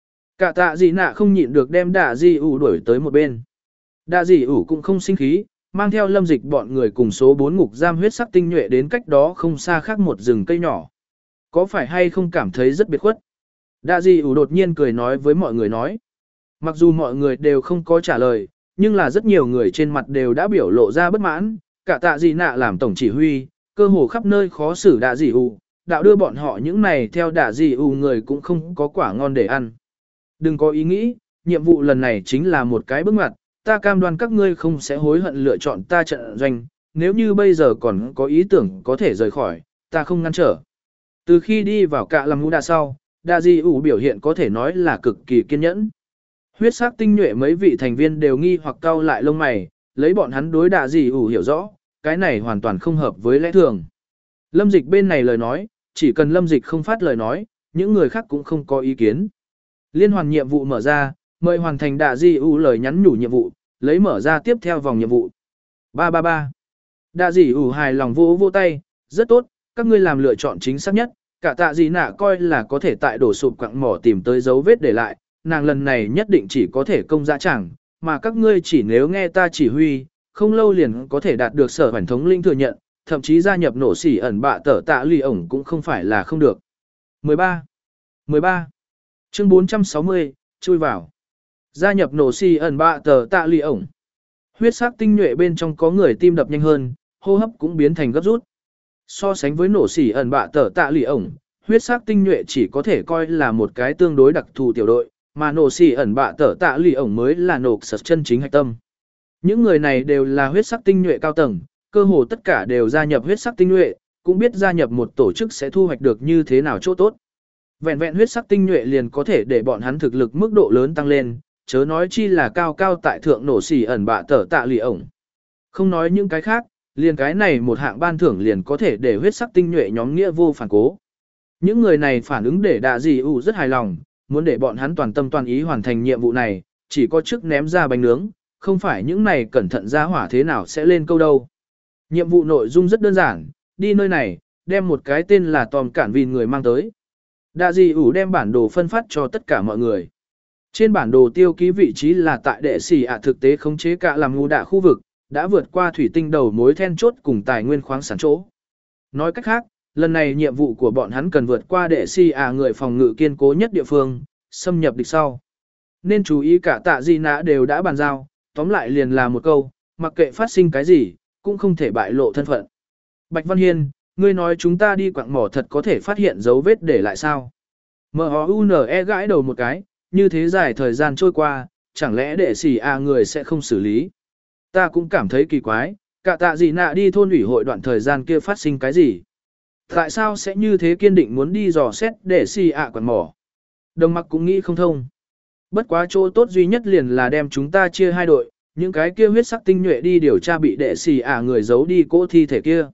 Cả tạ gì nạ không nhịn được đem đạ gì ủ đuổi tới một bên. Đạ gì ủ cũng không sinh khí, mang theo Lâm Dịch bọn người cùng số bốn ngục giam huyết sắc tinh nhuệ đến cách đó không xa khác một rừng cây nhỏ. Có phải hay không cảm thấy rất biệt khuất? Đạ gì ủ đột nhiên cười nói với mọi người nói. Mặc dù mọi người đều không có trả lời, nhưng là rất nhiều người trên mặt đều đã biểu lộ ra bất mãn. Cả tạ gì nạ làm tổng chỉ huy, cơ hồ khắp nơi khó xử đạ gì ủ, đạo đưa bọn họ những này theo đạ gì ủ người cũng không có quả ngon để ăn. Đừng có ý nghĩ, nhiệm vụ lần này chính là một cái bước ngoặt, ta cam đoan các ngươi không sẽ hối hận lựa chọn ta trận doanh, nếu như bây giờ còn có ý tưởng có thể rời khỏi, ta không ngăn trở. Từ khi đi vào cạ làm ngũ đà sau, đạ gì ủ biểu hiện có thể nói là cực kỳ kiên nhẫn. Huyết sắc tinh nhuệ mấy vị thành viên đều nghi hoặc cau lại lông mày, lấy bọn hắn đối đạ gì ủ hiểu rõ, cái này hoàn toàn không hợp với lẽ thường. Lâm Dịch bên này lời nói, chỉ cần Lâm Dịch không phát lời nói, những người khác cũng không có ý kiến. Liên hoàn nhiệm vụ mở ra, mời hoàn thành đạ di ủ lời nhắn nhủ nhiệm vụ, lấy mở ra tiếp theo vòng nhiệm vụ. ba ba ba. Đạ di ủ hài lòng vỗ vỗ tay, rất tốt, các ngươi làm lựa chọn chính xác nhất, cả tạ gì nạ coi là có thể tại đổ sụp quặng mỏ tìm tới dấu vết để lại, nàng lần này nhất định chỉ có thể công dã chẳng, mà các ngươi chỉ nếu nghe ta chỉ huy, không lâu liền có thể đạt được sở hoành thống linh thừa nhận, thậm chí gia nhập nổ xỉ ẩn bạ tở tạ lì ổng cũng không phải là không được. mười ba. mười ba. Chương bốn trăm sáu mươi, chui vào. Gia nhập nổ xỉ ẩn bạ tở tạ lì ổng. Huyết sắc tinh nhuệ bên trong có người tim đập nhanh hơn, hô hấp cũng biến thành gấp rút. So sánh với nổ xỉ ẩn bạ tở tạ lì ổng, huyết sắc tinh nhuệ chỉ có thể coi là một cái tương đối đặc thù tiểu đội, mà nổ xỉ ẩn bạ tở tạ lì ổng mới là nổ sật chân chính hạch tâm. Những người này đều là huyết sắc tinh nhuệ cao tầng, cơ hồ tất cả đều gia nhập huyết sắc tinh nhuệ, cũng biết gia nhập một tổ chức sẽ thu hoạch được như thế nào chỗ tốt. Vẹn vẹn huyết sắc tinh nhuệ liền có thể để bọn hắn thực lực mức độ lớn tăng lên, chớ nói chi là cao cao tại thượng nổ xỉ ẩn bạ tở tạ lì ổng. Không nói những cái khác, liền cái này một hạng ban thưởng liền có thể để huyết sắc tinh nhuệ nhóm nghĩa vô phản cố. Những người này phản ứng để đạ dị ủ rất hài lòng, muốn để bọn hắn toàn tâm toàn ý hoàn thành nhiệm vụ này, chỉ có trước ném ra bánh nướng, không phải những này cẩn thận ra hỏa thế nào sẽ lên câu đâu. Nhiệm vụ nội dung rất đơn giản, đi nơi này, đem một cái tên là Tom Cản Vin người mang tới. Đạ dị ủ đem bản đồ phân phát cho tất cả mọi người. Trên bản đồ tiêu ký vị trí là tại đệ xì ạ thực tế khống chế cả làm ngu đạ khu vực, đã vượt qua thủy tinh đầu mối then chốt cùng tài nguyên khoáng sản chỗ. Nói cách khác, lần này nhiệm vụ của bọn hắn cần vượt qua đệ xì ạ người phòng ngự kiên cố nhất địa phương, xâm nhập địch sau. Nên chú ý cả tạ di nã đều đã bàn giao, tóm lại liền là một câu, mặc kệ phát sinh cái gì, cũng không thể bại lộ thân phận. Bạch Văn Hiên, ngươi nói chúng ta đi quặng mỏ thật có thể phát hiện dấu vết để lại sao? M H U N E gãi đầu một cái, như thế dài thời gian trôi qua, chẳng lẽ đệ xì A người sẽ không xử lý? Ta cũng cảm thấy kỳ quái, cả tạ gì nạ đi thôn ủy hội đoạn thời gian kia phát sinh cái gì? Tại sao sẽ như thế kiên định muốn đi dò xét đệ xì A quặng mỏ? Đồng mặc cũng nghĩ không thông. Bất quá chỗ tốt duy nhất liền là đem chúng ta chia hai đội, những cái kia huyết sắc tinh nhuệ đi điều tra bị đệ xì ả người giấu đi cỗ thi thể kia.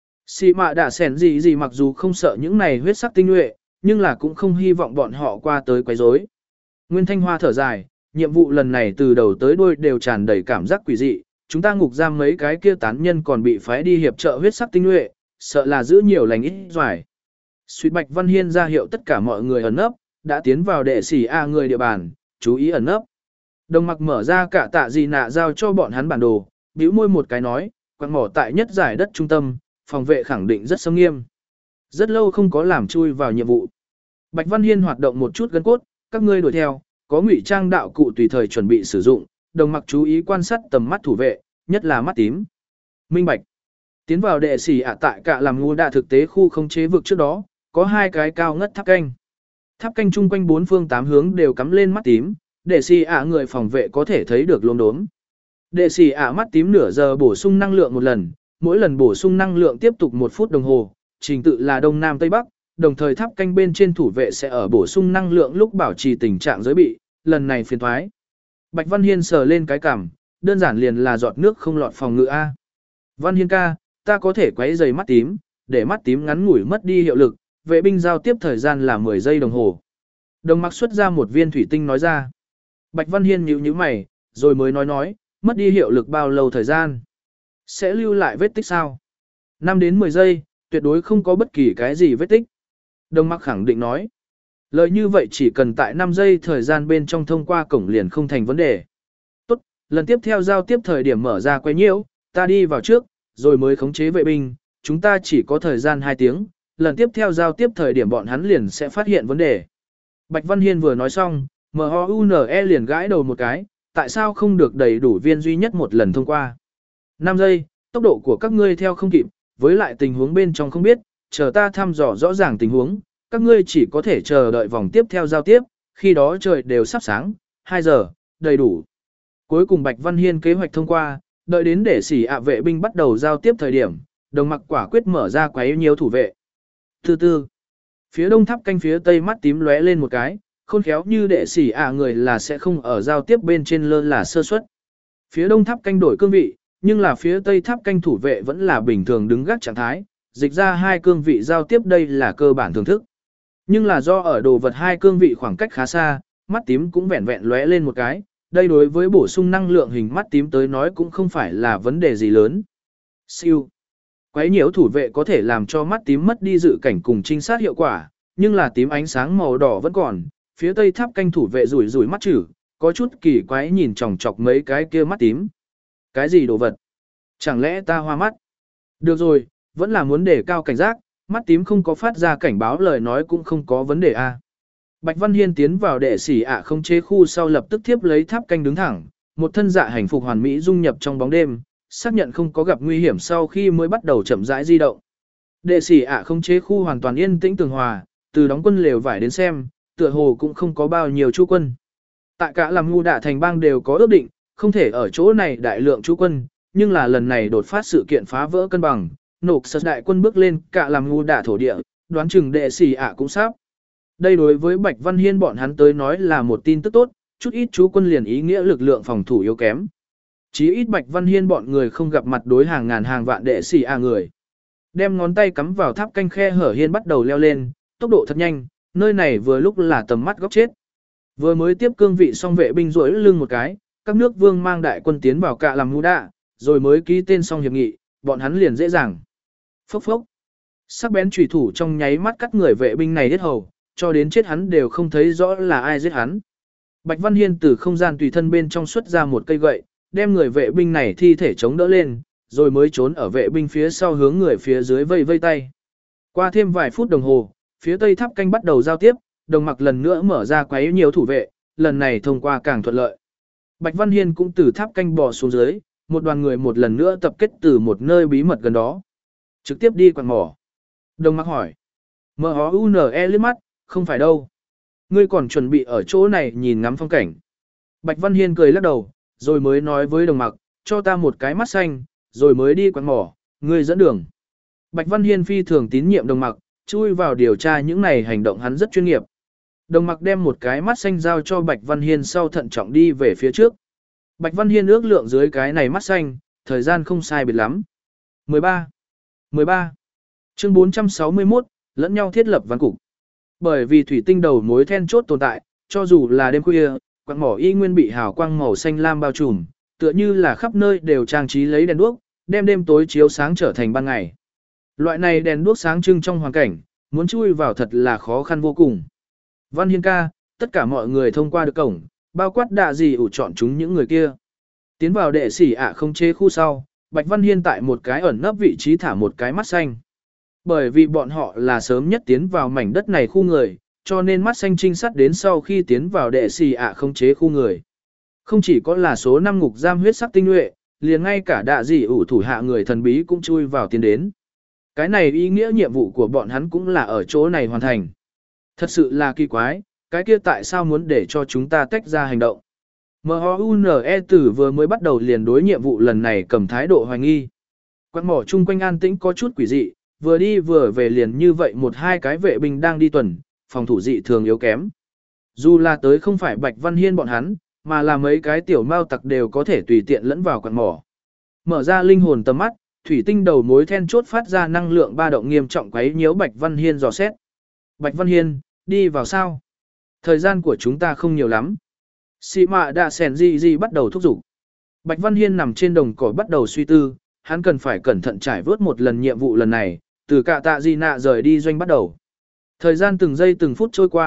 Xì mạ đã sẻn gì gì mặc dù không sợ những này huyết sắc tinh nhuệ, nhưng là cũng không hy vọng bọn họ qua tới quấy rối. Nguyên Thanh Hoa thở dài, nhiệm vụ lần này từ đầu tới đuôi đều tràn đầy cảm giác quỷ dị, chúng ta ngục giam mấy cái kia tán nhân còn bị phái đi hiệp trợ huyết sắc tinh nhuệ, sợ là giữ nhiều lành ít doài. Suýt Bạch Văn Hiên ra hiệu tất cả mọi người ẩn nấp, đã tiến vào đệ xì A người địa bàn, chú ý ẩn nấp. Đồng mặc mở ra cả tạ gì nạ giao cho bọn hắn bản đồ, bĩu môi một cái nói, quặng mỏ tại nhất giải đất trung tâm, phòng vệ khẳng định rất sâm nghiêm. Rất lâu không có làm chui vào nhiệm vụ. Bạch Văn Hiên hoạt động một chút gân cốt, các ngươi đuổi theo, có ngụy trang đạo cụ tùy thời chuẩn bị sử dụng, đồng mặc chú ý quan sát tầm mắt thủ vệ, nhất là mắt tím. Minh Bạch. Tiến vào đệ xỉ ạ tại cả làm ngu đạ thực tế khu không chế vực trước đó, có hai cái cao ngất tháp canh. Tháp canh chung quanh bốn phương tám hướng đều cắm lên mắt tím, để xì ạ người phòng vệ có thể thấy được lốm đốm. Để xì ạ mắt tím nửa giờ bổ sung năng lượng một lần, mỗi lần bổ sung năng lượng tiếp tục một phút đồng hồ, trình tự là đông nam tây bắc, đồng thời tháp canh bên trên thủ vệ sẽ ở bổ sung năng lượng lúc bảo trì tình trạng giới bị, lần này phiền thoái. Bạch Văn Hiên sờ lên cái cằm, đơn giản liền là giọt nước không lọt phòng ngự A. Văn Hiên ca, ta có thể quấy giày mắt tím, để mắt tím ngắn ngủi mất đi hiệu lực, vệ binh giao tiếp thời gian là mười giây đồng hồ. Đồng mặc xuất ra một viên thủy tinh nói ra. Bạch Văn Hiên nhíu nhíu mày, rồi mới nói nói, mất đi hiệu lực bao lâu thời gian? Sẽ lưu lại vết tích sao? năm đến mười giây, tuyệt đối không có bất kỳ cái gì vết tích. Đồng mặc khẳng định nói. Lời như vậy chỉ cần tại năm giây thời gian bên trong thông qua cổng liền không thành vấn đề. Tốt, lần tiếp theo giao tiếp thời điểm mở ra quay nhiễu, ta đi vào trước, rồi mới khống chế vệ binh, chúng ta chỉ có thời gian hai tiếng, lần tiếp theo giao tiếp thời điểm bọn hắn liền sẽ phát hiện vấn đề. Bạch Văn Hiên vừa nói xong, em o u en e liền gãi đầu một cái, tại sao không được đầy đủ viên duy nhất một lần thông qua. năm giây, tốc độ của các ngươi theo không kịp, với lại tình huống bên trong không biết, chờ ta thăm dò rõ ràng tình huống, các ngươi chỉ có thể chờ đợi vòng tiếp theo giao tiếp, khi đó trời đều sắp sáng, hai giờ, đầy đủ. Cuối cùng Bạch Văn Hiên kế hoạch thông qua, đợi đến để xỉ ạ vệ binh bắt đầu giao tiếp thời điểm, Đồng Mặc quả quyết mở ra quấy nhiều thủ vệ. Từ từ, phía đông tháp canh phía tây mắt tím lóe lên một cái, khôn khéo như đệ xỉ ạ người là sẽ không ở giao tiếp bên trên lơ là sơ suất. Phía đông tháp canh đổi cương vị, nhưng là phía tây tháp canh thủ vệ vẫn là bình thường đứng gác trạng thái, dịch ra hai cương vị giao tiếp đây là cơ bản thưởng thức. Nhưng là do ở đồ vật hai cương vị khoảng cách khá xa, mắt tím cũng vẹn vẹn lóe lên một cái, đây đối với bổ sung năng lượng hình mắt tím tới nói cũng không phải là vấn đề gì lớn. Siêu. Quấy nhiễu thủ vệ có thể làm cho mắt tím mất đi dự cảnh cùng trinh sát hiệu quả, nhưng là tím ánh sáng màu đỏ vẫn còn, phía tây tháp canh thủ vệ rủi rủi mắt chữ, có chút kỳ quái nhìn chòng chọc mấy cái kia mắt tím. Cái gì đồ vật? Chẳng lẽ ta hoa mắt? Được rồi, vẫn là muốn đề cao cảnh giác, mắt tím không có phát ra cảnh báo lời nói cũng không có vấn đề a. Bạch Văn Hiên tiến vào đệ xỉ ạ không chế khu sau lập tức tiếp lấy tháp canh đứng thẳng, một thân dạ hành phục hoàn mỹ dung nhập trong bóng đêm, xác nhận không có gặp nguy hiểm sau khi mới bắt đầu chậm rãi di động. Đệ xỉ ạ không chế khu hoàn toàn yên tĩnh tường hòa, từ đóng quân lều vải đến xem, tựa hồ cũng không có bao nhiêu chú quân. Tại cả làm ngu đạ thành bang đều có ước định, không thể ở chỗ này đại lượng chú quân, nhưng là lần này đột phát sự kiện phá vỡ cân bằng, nộp sật đại quân bước lên cả làm ngu đạ thổ địa, đoán chừng đệ xỉ ạ cũng sắp. Đây đối với Bạch Văn Hiên bọn hắn tới nói là một tin tức tốt, chút ít chú quân liền ý nghĩa lực lượng phòng thủ yếu kém. Chí ít Bạch Văn Hiên bọn người không gặp mặt đối hàng ngàn hàng vạn đệ xỉ ạ người. Đem ngón tay cắm vào tháp canh khe hở hiên bắt đầu leo lên, tốc độ thật nhanh, nơi này vừa lúc là tầm mắt góc chết. Vừa mới tiếp cương vị xong vệ binh rỗi lưng một cái, các nước vương mang đại quân tiến vào cả làm ngu đạ, rồi mới ký tên xong hiệp nghị, bọn hắn liền dễ dàng. Phốc phốc. Sắc bén chủy thủ trong nháy mắt cắt người vệ binh này hết hầu, cho đến chết hắn đều không thấy rõ là ai giết hắn. Bạch Văn Hiên từ không gian tùy thân bên trong xuất ra một cây gậy, đem người vệ binh này thi thể chống đỡ lên, rồi mới trốn ở vệ binh phía sau hướng người phía dưới vây vây tay. Qua thêm vài phút đồng hồ, phía tây tháp canh bắt đầu giao tiếp, Đồng Mặc lần nữa mở ra quấy nhiều thủ vệ, lần này thông qua càng thuận lợi. Bạch Văn Hiên cũng từ tháp canh bò xuống dưới, một đoàn người một lần nữa tập kết từ một nơi bí mật gần đó. Trực tiếp đi quặng mỏ. Đồng Mặc hỏi. em o u en e liếc mắt, không phải đâu. Ngươi còn chuẩn bị ở chỗ này nhìn ngắm phong cảnh. Bạch Văn Hiên cười lắc đầu, rồi mới nói với Đồng Mặc, cho ta một cái mắt xanh, rồi mới đi quặng mỏ, ngươi dẫn đường. Bạch Văn Hiên phi thường tín nhiệm Đồng Mặc, chui vào điều tra những này hành động hắn rất chuyên nghiệp. Đồng Mặc đem một cái mắt xanh giao cho Bạch Văn Hiên sau thận trọng đi về phía trước. Bạch Văn Hiên ước lượng dưới cái này mắt xanh, thời gian không sai biệt lắm. mười ba. mười ba. Chương bốn trăm sáu mươi mốt, lẫn nhau thiết lập văn cục. Bởi vì thủy tinh đầu mối then chốt tồn tại, cho dù là đêm khuya, quặng mỏ y nguyên bị hào quang màu xanh lam bao trùm, tựa như là khắp nơi đều trang trí lấy đèn đuốc, đem đêm tối chiếu sáng trở thành ban ngày. Loại này đèn đuốc sáng trưng trong hoàn cảnh, muốn chui vào thật là khó khăn vô cùng. Văn Hiên ca, tất cả mọi người thông qua được cổng, bao quát đạ gì ủ chọn chúng những người kia. Tiến vào đệ xỉ ạ không chế khu sau, Bạch Văn Hiên tại một cái ẩn nấp vị trí thả một cái mắt xanh. Bởi vì bọn họ là sớm nhất tiến vào mảnh đất này khu người, cho nên mắt xanh trinh sát đến sau khi tiến vào đệ xỉ ạ không chế khu người. Không chỉ có là số năm ngục giam huyết sắc tinh nhuệ, liền ngay cả đạ gì ủ thủ hạ người thần bí cũng chui vào tiến đến. Cái này ý nghĩa nhiệm vụ của bọn hắn cũng là ở chỗ này hoàn thành. Thật sự là kỳ quái, cái kia tại sao muốn để cho chúng ta tách ra hành động. em o u en e tử vừa mới bắt đầu liền đối nhiệm vụ lần này cầm thái độ hoài nghi. Quán mỏ chung quanh an tĩnh có chút quỷ dị, vừa đi vừa về liền như vậy một hai cái vệ binh đang đi tuần, phòng thủ dị thường yếu kém. Dù là tới không phải Bạch Văn Hiên bọn hắn, mà là mấy cái tiểu mao tặc đều có thể tùy tiện lẫn vào quán mỏ. Mở ra linh hồn tầm mắt, thủy tinh đầu mối then chốt phát ra năng lượng ba động nghiêm trọng quấy nhiễu Bạch Văn Hiên dò xét. Bạch Văn Hiên, đi vào sao? Thời gian của chúng ta không nhiều lắm. Sĩ mạ đã sèn gì gì bắt đầu thúc giục. Bạch Văn Hiên nằm trên đồng cỏ bắt đầu suy tư, hắn cần phải cẩn thận trải vớt một lần nhiệm vụ lần này, từ cả tạ gì nạ rời đi doanh bắt đầu. Thời gian từng giây từng phút trôi qua,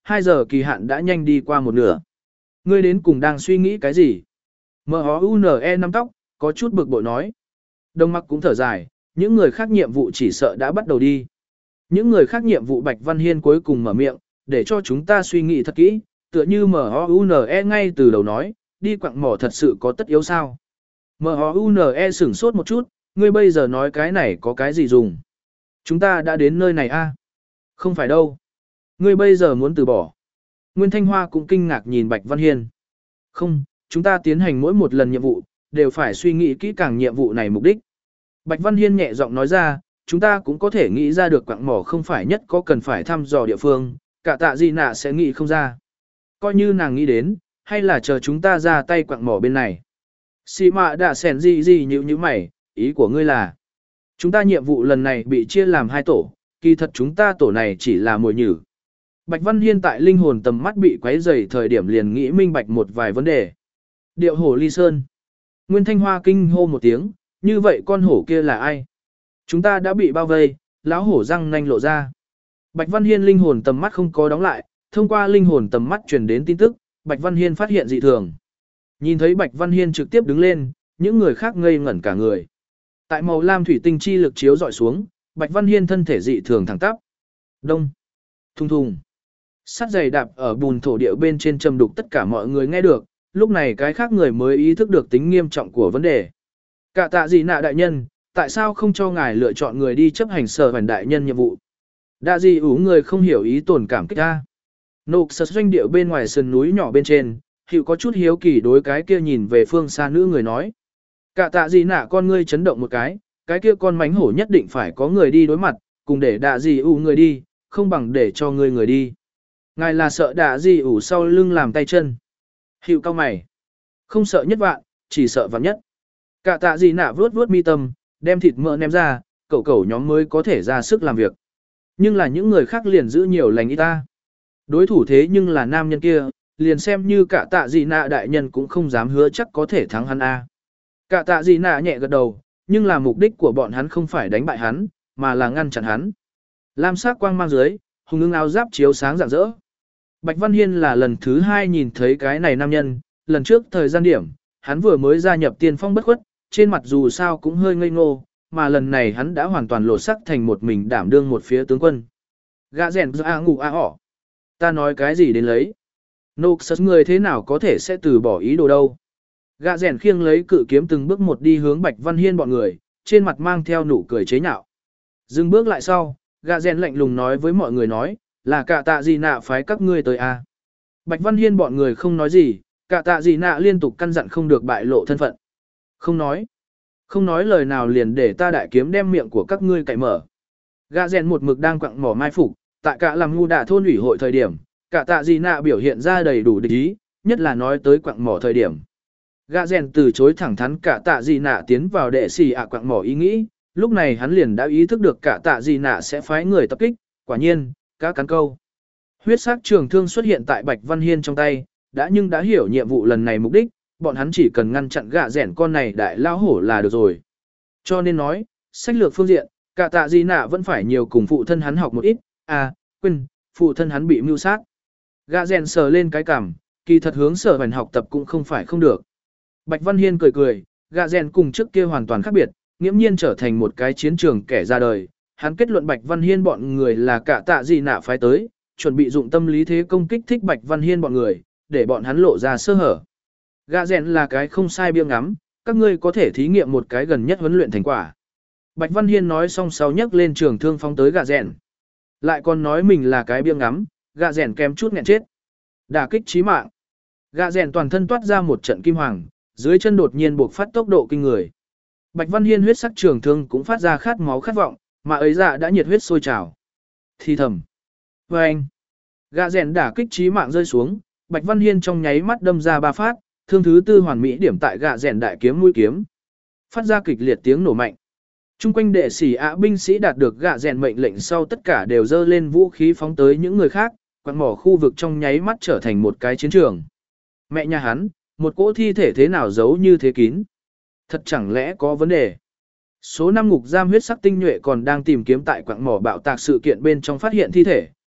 hai giờ kỳ hạn đã nhanh đi qua một nửa. Ngươi đến cùng đang suy nghĩ cái gì? M H U N E nắm tóc, có chút bực bội nói. Đông Mặc cũng thở dài, những người khác nhiệm vụ chỉ sợ đã bắt đầu đi. Những người khác nhiệm vụ Bạch Văn Hiên cuối cùng mở miệng, để cho chúng ta suy nghĩ thật kỹ, tựa như M H U N E ngay từ đầu nói, đi quặng mỏ thật sự có tất yếu sao? M H U N E sửng sốt một chút, ngươi bây giờ nói cái này có cái gì dùng? Chúng ta đã đến nơi này a? Không phải đâu. Ngươi bây giờ muốn từ bỏ. Nguyên Thanh Hoa cũng kinh ngạc nhìn Bạch Văn Hiên. Không, chúng ta tiến hành mỗi một lần nhiệm vụ, đều phải suy nghĩ kỹ càng nhiệm vụ này mục đích. Bạch Văn Hiên nhẹ giọng nói ra, chúng ta cũng có thể nghĩ ra được quặng mỏ không phải nhất có cần phải thăm dò địa phương, cả tạ gì nạ sẽ nghĩ không ra. Coi như nàng nghĩ đến, hay là chờ chúng ta ra tay quặng mỏ bên này. Xì mạ đã sèn gì gì như như mày, ý của ngươi là, chúng ta nhiệm vụ lần này bị chia làm hai tổ, kỳ thật chúng ta tổ này chỉ là mồi nhử. Bạch Văn Hiên tại linh hồn tầm mắt bị quấy rầy thời điểm liền nghĩ minh bạch một vài vấn đề. Điệu hổ ly sơn. Nguyên Thanh Hoa kinh hô một tiếng, như vậy con hổ kia là ai? Chúng ta đã bị bao vây, lão hổ răng nanh lộ ra. Bạch Văn Hiên linh hồn tầm mắt không có đóng lại, thông qua linh hồn tầm mắt truyền đến tin tức, Bạch Văn Hiên phát hiện dị thường. Nhìn thấy Bạch Văn Hiên trực tiếp đứng lên, những người khác ngây ngẩn cả người. Tại màu lam thủy tinh chi lực chiếu dọi xuống, Bạch Văn Hiên thân thể dị thường thẳng tắp. Đông, thùng thùng. Sắt dày đạp ở bùn thổ địa bên trên trầm đục tất cả mọi người nghe được, lúc này cái khác người mới ý thức được tính nghiêm trọng của vấn đề. Cả tạ gì nạ đại nhân, tại sao không cho ngài lựa chọn người đi chấp hành sở hoàn đại nhân nhiệm vụ? Đạ gì ủ người không hiểu ý tổn cảm kích ta. Nộp sật doanh điệu bên ngoài sườn núi nhỏ bên trên, hiệu có chút hiếu kỳ đối cái kia nhìn về phương xa nữ người nói. Cả tạ gì nạ con ngươi chấn động một cái, cái kia con mánh hổ nhất định phải có người đi đối mặt, cùng để đạ gì ủ người đi, không bằng để cho người người đi. Ngài là sợ đạ gì ủ sau lưng làm tay chân. Hiệu cao mày. Không sợ nhất vạn, chỉ sợ vạn nhất. Cả tạ gì nạ vướt vướt mi tâm, đem thịt mỡ ném ra, cậu cậu nhóm mới có thể ra sức làm việc. Nhưng là những người khác liền giữ nhiều lành ít ta. Đối thủ thế nhưng là nam nhân kia, liền xem như cả tạ gì nạ đại nhân cũng không dám hứa chắc có thể thắng hắn a. Cả tạ gì nạ nhẹ gật đầu, nhưng là mục đích của bọn hắn không phải đánh bại hắn, mà là ngăn chặn hắn. Lam sắc quang mang dưới, hùng ưng áo giáp chiếu sáng rạng rỡ. Bạch Văn Hiên là lần thứ hai nhìn thấy cái này nam nhân, lần trước thời gian điểm, hắn vừa mới gia nhập tiên phong bất khuất, trên mặt dù sao cũng hơi ngây ngô, mà lần này hắn đã hoàn toàn lột sắc thành một mình đảm đương một phía tướng quân. Gã rèn ra ngủ a họ. Ta nói cái gì đến lấy? Nộp sật người thế nào có thể sẽ từ bỏ ý đồ đâu? Gã rèn khiêng lấy cự kiếm từng bước một đi hướng Bạch Văn Hiên bọn người, trên mặt mang theo nụ cười chế nhạo. Dừng bước lại sau, gã rèn lạnh lùng nói với mọi người nói, là cả tạ gì nạ phái các ngươi tới a. Bạch Văn Hiên bọn người không nói gì, cả tạ gì nạ liên tục căn dặn không được bại lộ thân phận. Không nói. Không nói lời nào liền để ta đại kiếm đem miệng của các ngươi cạy mở. Gã rèn một mực đang quặng mỏ mai phục, tại cả làm ngu đạ thôn ủy hội thời điểm, cả tạ gì nạ biểu hiện ra đầy đủ địch ý, nhất là nói tới quặng mỏ thời điểm. Gã rèn từ chối thẳng thắn cả tạ gì nạ tiến vào đệ xì ạ quặng mỏ ý nghĩ, lúc này hắn liền đã ý thức được cả tạ gì nạ sẽ phái người tập kích, quả nhiên, cá cắn câu. Huyết sắc trường thương xuất hiện tại Bạch Văn Hiên trong tay, đã nhưng đã hiểu nhiệm vụ lần này mục đích, bọn hắn chỉ cần ngăn chặn gã rèn con này đại lao hổ là được rồi. Cho nên nói, sách lược phương diện, cả tạ gì nạ vẫn phải nhiều cùng phụ thân hắn học một ít, à, quên, phụ thân hắn bị mưu sát. Gã rèn sờ lên cái cằm, kỳ thật hướng sở hành học tập cũng không phải không được. Bạch Văn Hiên cười cười, gã rèn cùng trước kia hoàn toàn khác biệt, nghiễm nhiên trở thành một cái chiến trường kẻ ra đời. Hắn kết luận Bạch Văn Hiên bọn người là cả tạ gì nạ phái tới, chuẩn bị dụng tâm lý thế công kích thích Bạch Văn Hiên bọn người, để bọn hắn lộ ra sơ hở. Gã rèn là cái không sai biếng ngắm, các ngươi có thể thí nghiệm một cái gần nhất huấn luyện thành quả. Bạch Văn Hiên nói xong sau nhấc lên trường thương phóng tới gã rèn. Lại còn nói mình là cái biếng ngắm, gã rèn kém chút nghẹn chết. Đả kích chí mạng. Gã rèn toàn thân toát ra một trận kim hoàng, dưới chân đột nhiên buộc phát tốc độ kinh người. Bạch Văn Hiên huyết sắc trường thương cũng phát ra khát máu khát vọng, mà ấy dạ đã nhiệt huyết sôi trào. Thì thầm. Và anh. Gã rèn đả kích chí mạng rơi xuống, Bạch Văn Hiên trong nháy mắt đâm ra ba phát, thương thứ tư hoàn mỹ điểm tại gã rèn đại kiếm mũi kiếm. Phát ra kịch liệt tiếng nổ mạnh. Trung quanh đệ sĩ ạ binh sĩ đạt được gã rèn mệnh lệnh sau tất cả đều dơ lên vũ khí phóng tới những người khác, quặng mỏ khu vực trong nháy mắt trở thành một cái chiến trường. Mẹ nhà hắn, một cỗ thi thể thế nào giấu như thế kín? Thật chẳng lẽ có vấn đề? Số năm ngục giam huyết sắc tinh nhuệ còn đang tìm kiếm tại quặng mỏ bạo tạc sự kiện bên trong phát hiện thi thể,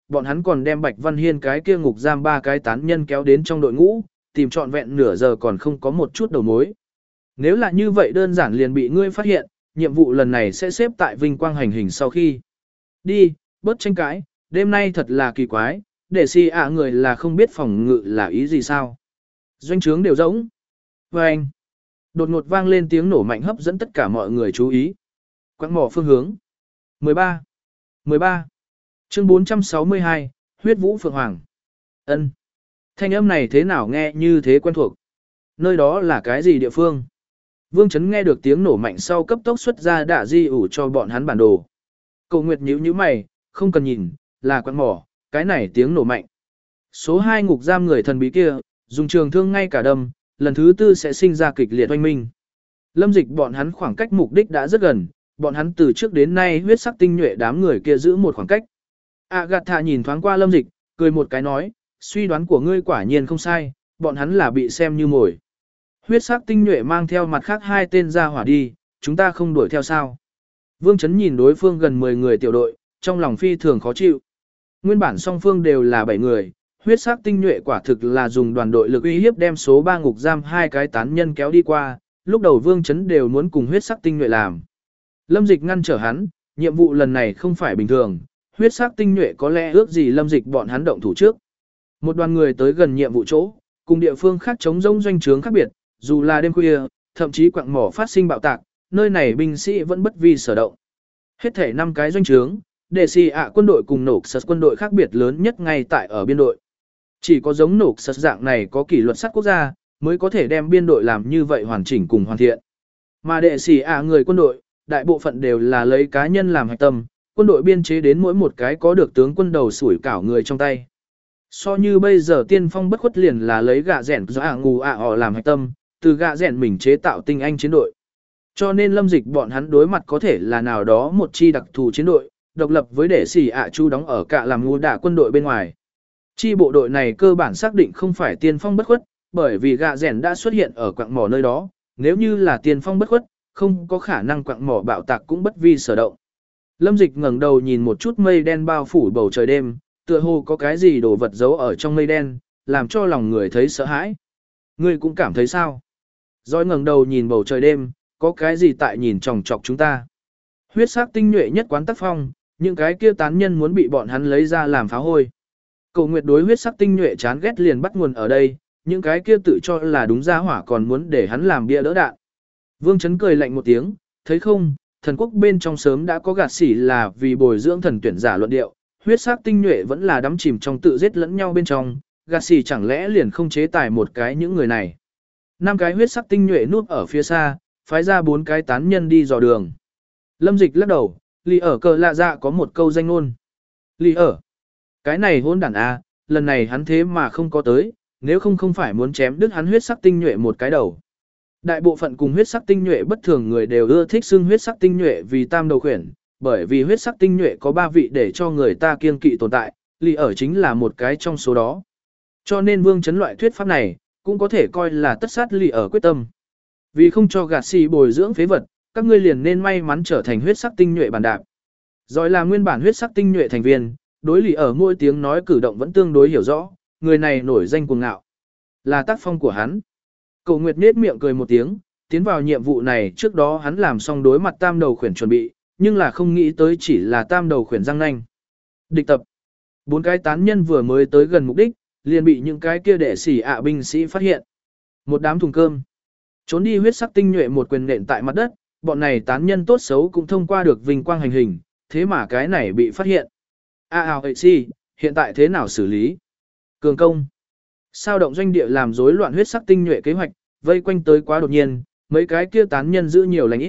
bọn hắn còn đem Bạch Văn Hiên cái kia ngục giam ba cái tán nhân kéo đến trong đội ngũ, tìm trọn vẹn nửa giờ còn không có một chút đầu mối. Nếu là như vậy đơn giản liền bị ngươi phát hiện, nhiệm vụ lần này sẽ xếp tại vinh quang hành hình sau khi. Đi, bớt tranh cãi, đêm nay thật là kỳ quái, để si ạ người là không biết phòng ngự là ý gì sao. Doanh trướng đều rỗng. Và anh, đột ngột vang lên tiếng nổ mạnh hấp dẫn tất cả mọi người chú ý. Quãng mỏ phương hướng. mười ba. mười ba. Chương bốn trăm sáu mươi hai, huyết vũ phượng hoàng. Ân. Thanh âm này thế nào nghe như thế quen thuộc. Nơi đó là cái gì địa phương? Vương Chấn nghe được tiếng nổ mạnh sau cấp tốc xuất ra đả di ủ cho bọn hắn bản đồ. Cầu Nguyệt nhíu nhíu mày, không cần nhìn, là quãng mỏ, cái này tiếng nổ mạnh. Số hai ngục giam người thần bí kia, dùng trường thương ngay cả đâm, lần thứ tư sẽ sinh ra kịch liệt oanh minh. Lâm Dịch bọn hắn khoảng cách mục đích đã rất gần, bọn hắn từ trước đến nay huyết sắc tinh nhuệ đám người kia giữ một khoảng cách. Agatha nhìn thoáng qua Lâm Dịch, cười một cái nói, suy đoán của ngươi quả nhiên không sai, bọn hắn là bị xem như mồi. Huyết sắc tinh nhuệ mang theo mặt khác hai tên ra hỏa đi, chúng ta không đuổi theo sao. Vương Chấn nhìn đối phương gần mười người tiểu đội, trong lòng phi thường khó chịu. Nguyên bản song phương đều là bảy người, huyết sắc tinh nhuệ quả thực là dùng đoàn đội lực uy hiếp đem số ba ngục giam hai cái tán nhân kéo đi qua, lúc đầu Vương Chấn đều muốn cùng huyết sắc tinh nhuệ làm. Lâm Dịch ngăn trở hắn, nhiệm vụ lần này không phải bình thường, huyết sắc tinh nhuệ có lẽ ước gì Lâm Dịch bọn hắn động thủ trước. Một đoàn người tới gần nhiệm vụ chỗ, cùng địa phương khác chống rông doanh trướng khác biệt, dù là đêm khuya, thậm chí quặng mỏ phát sinh bạo tạc, nơi này binh sĩ vẫn bất vi sở động. Hết thể năm cái doanh trướng, để xì ạ quân đội cùng nổ sật quân đội khác biệt lớn nhất ngay tại ở biên đội. Chỉ có giống nổ sật dạng này có kỷ luật sắt quốc gia, mới có thể đem biên đội làm như vậy hoàn chỉnh cùng hoàn thiện. Mà đệ xì ạ người quân đội, đại bộ phận đều là lấy cá nhân làm hạch tâm, quân đội biên chế đến mỗi một cái có được tướng quân đầu sủi cảo người trong tay. So như bây giờ tiên phong bất khuất liền là lấy gạ rẻn do ạ ngù ạ họ làm hạch tâm, từ gạ rẻn mình chế tạo tinh anh chiến đội. Cho nên Lâm Dịch bọn hắn đối mặt có thể là nào đó một chi đặc thù chiến đội, độc lập với đệ xì ạ chu đóng ở cả làm ngu đả quân đội bên ngoài. Chi bộ đội này cơ bản xác định không phải tiên phong bất khuất, bởi vì gạ rẻn đã xuất hiện ở quặng mỏ nơi đó, nếu như là tiên phong bất khuất, không có khả năng quặng mỏ bạo tạc cũng bất vi sở động. Lâm Dịch ngẩng đầu nhìn một chút mây đen bao phủ bầu trời đêm, tựa hồ có cái gì đồ vật giấu ở trong mây đen, làm cho lòng người thấy sợ hãi. Ngươi cũng cảm thấy sao? Rồi ngẩng đầu nhìn bầu trời đêm, có cái gì tại nhìn chòng chọc chúng ta? Huyết sắc tinh nhuệ nhất quán tác phong, những cái kia tán nhân muốn bị bọn hắn lấy ra làm phá hôi. Cầu Nguyệt đối huyết sắc tinh nhuệ chán ghét liền bắt nguồn ở đây, những cái kia tự cho là đúng ra hỏa còn muốn để hắn làm bia đỡ đạn. Vương Chấn cười lạnh một tiếng, thấy không, thần quốc bên trong sớm đã có gạt xỉ là vì bồi dưỡng thần tuyển giả luận điệu, huyết sắc tinh nhuệ vẫn là đắm chìm trong tự giết lẫn nhau bên trong, gạt xỉ chẳng lẽ liền không chế tài một cái những người này. Năm cái huyết sắc tinh nhuệ núp ở phía xa, phái ra bốn cái tán nhân đi dò đường. Lâm Dịch lắc đầu, lì ở cờ lạ dạ có một câu danh ngôn. Lì ở, cái này hôn đản a, lần này hắn thế mà không có tới, nếu không không phải muốn chém đứt hắn huyết sắc tinh nhuệ một cái đầu. Đại bộ phận cùng huyết sắc tinh nhuệ bất thường người đều ưa thích xưng huyết sắc tinh nhuệ vì tam đầu khuyển, bởi vì huyết sắc tinh nhuệ có ba vị để cho người ta kiêng kỵ tồn tại, lì ở chính là một cái trong số đó. Cho nên Vương Chấn loại thuyết pháp này, cũng có thể coi là tất sát lì ở quyết tâm. Vì không cho gạt xì bồi dưỡng phế vật, các ngươi liền nên may mắn trở thành huyết sắc tinh nhuệ bàn đạp. Rồi là nguyên bản huyết sắc tinh nhuệ thành viên, đối lì ở mỗi tiếng nói cử động vẫn tương đối hiểu rõ, người này nổi danh cuồng ngạo. Là tác phong của hắn. Cầu Nguyệt nết miệng cười một tiếng, tiến vào nhiệm vụ này trước đó hắn làm xong đối mặt tam đầu khuyển chuẩn bị, nhưng là không nghĩ tới chỉ là tam đầu khuyển răng nanh. Địch tập. Bốn cái tán nhân vừa mới tới gần mục đích, liền bị những cái kia đệ sĩ ạ binh sĩ phát hiện. Một đám thùng cơm. Trốn đi huyết sắc tinh nhuệ một quyền nện tại mặt đất, bọn này tán nhân tốt xấu cũng thông qua được vinh quang hành hình, thế mà cái này bị phát hiện. A ào hệ si, hiện tại thế nào xử lý? Cường công. Sao động doanh địa làm rối loạn huyết sắc tinh nhuệ kế hoạch, vây quanh tới quá đột nhiên, mấy cái kia tán nhân giữ nhiều lành ít.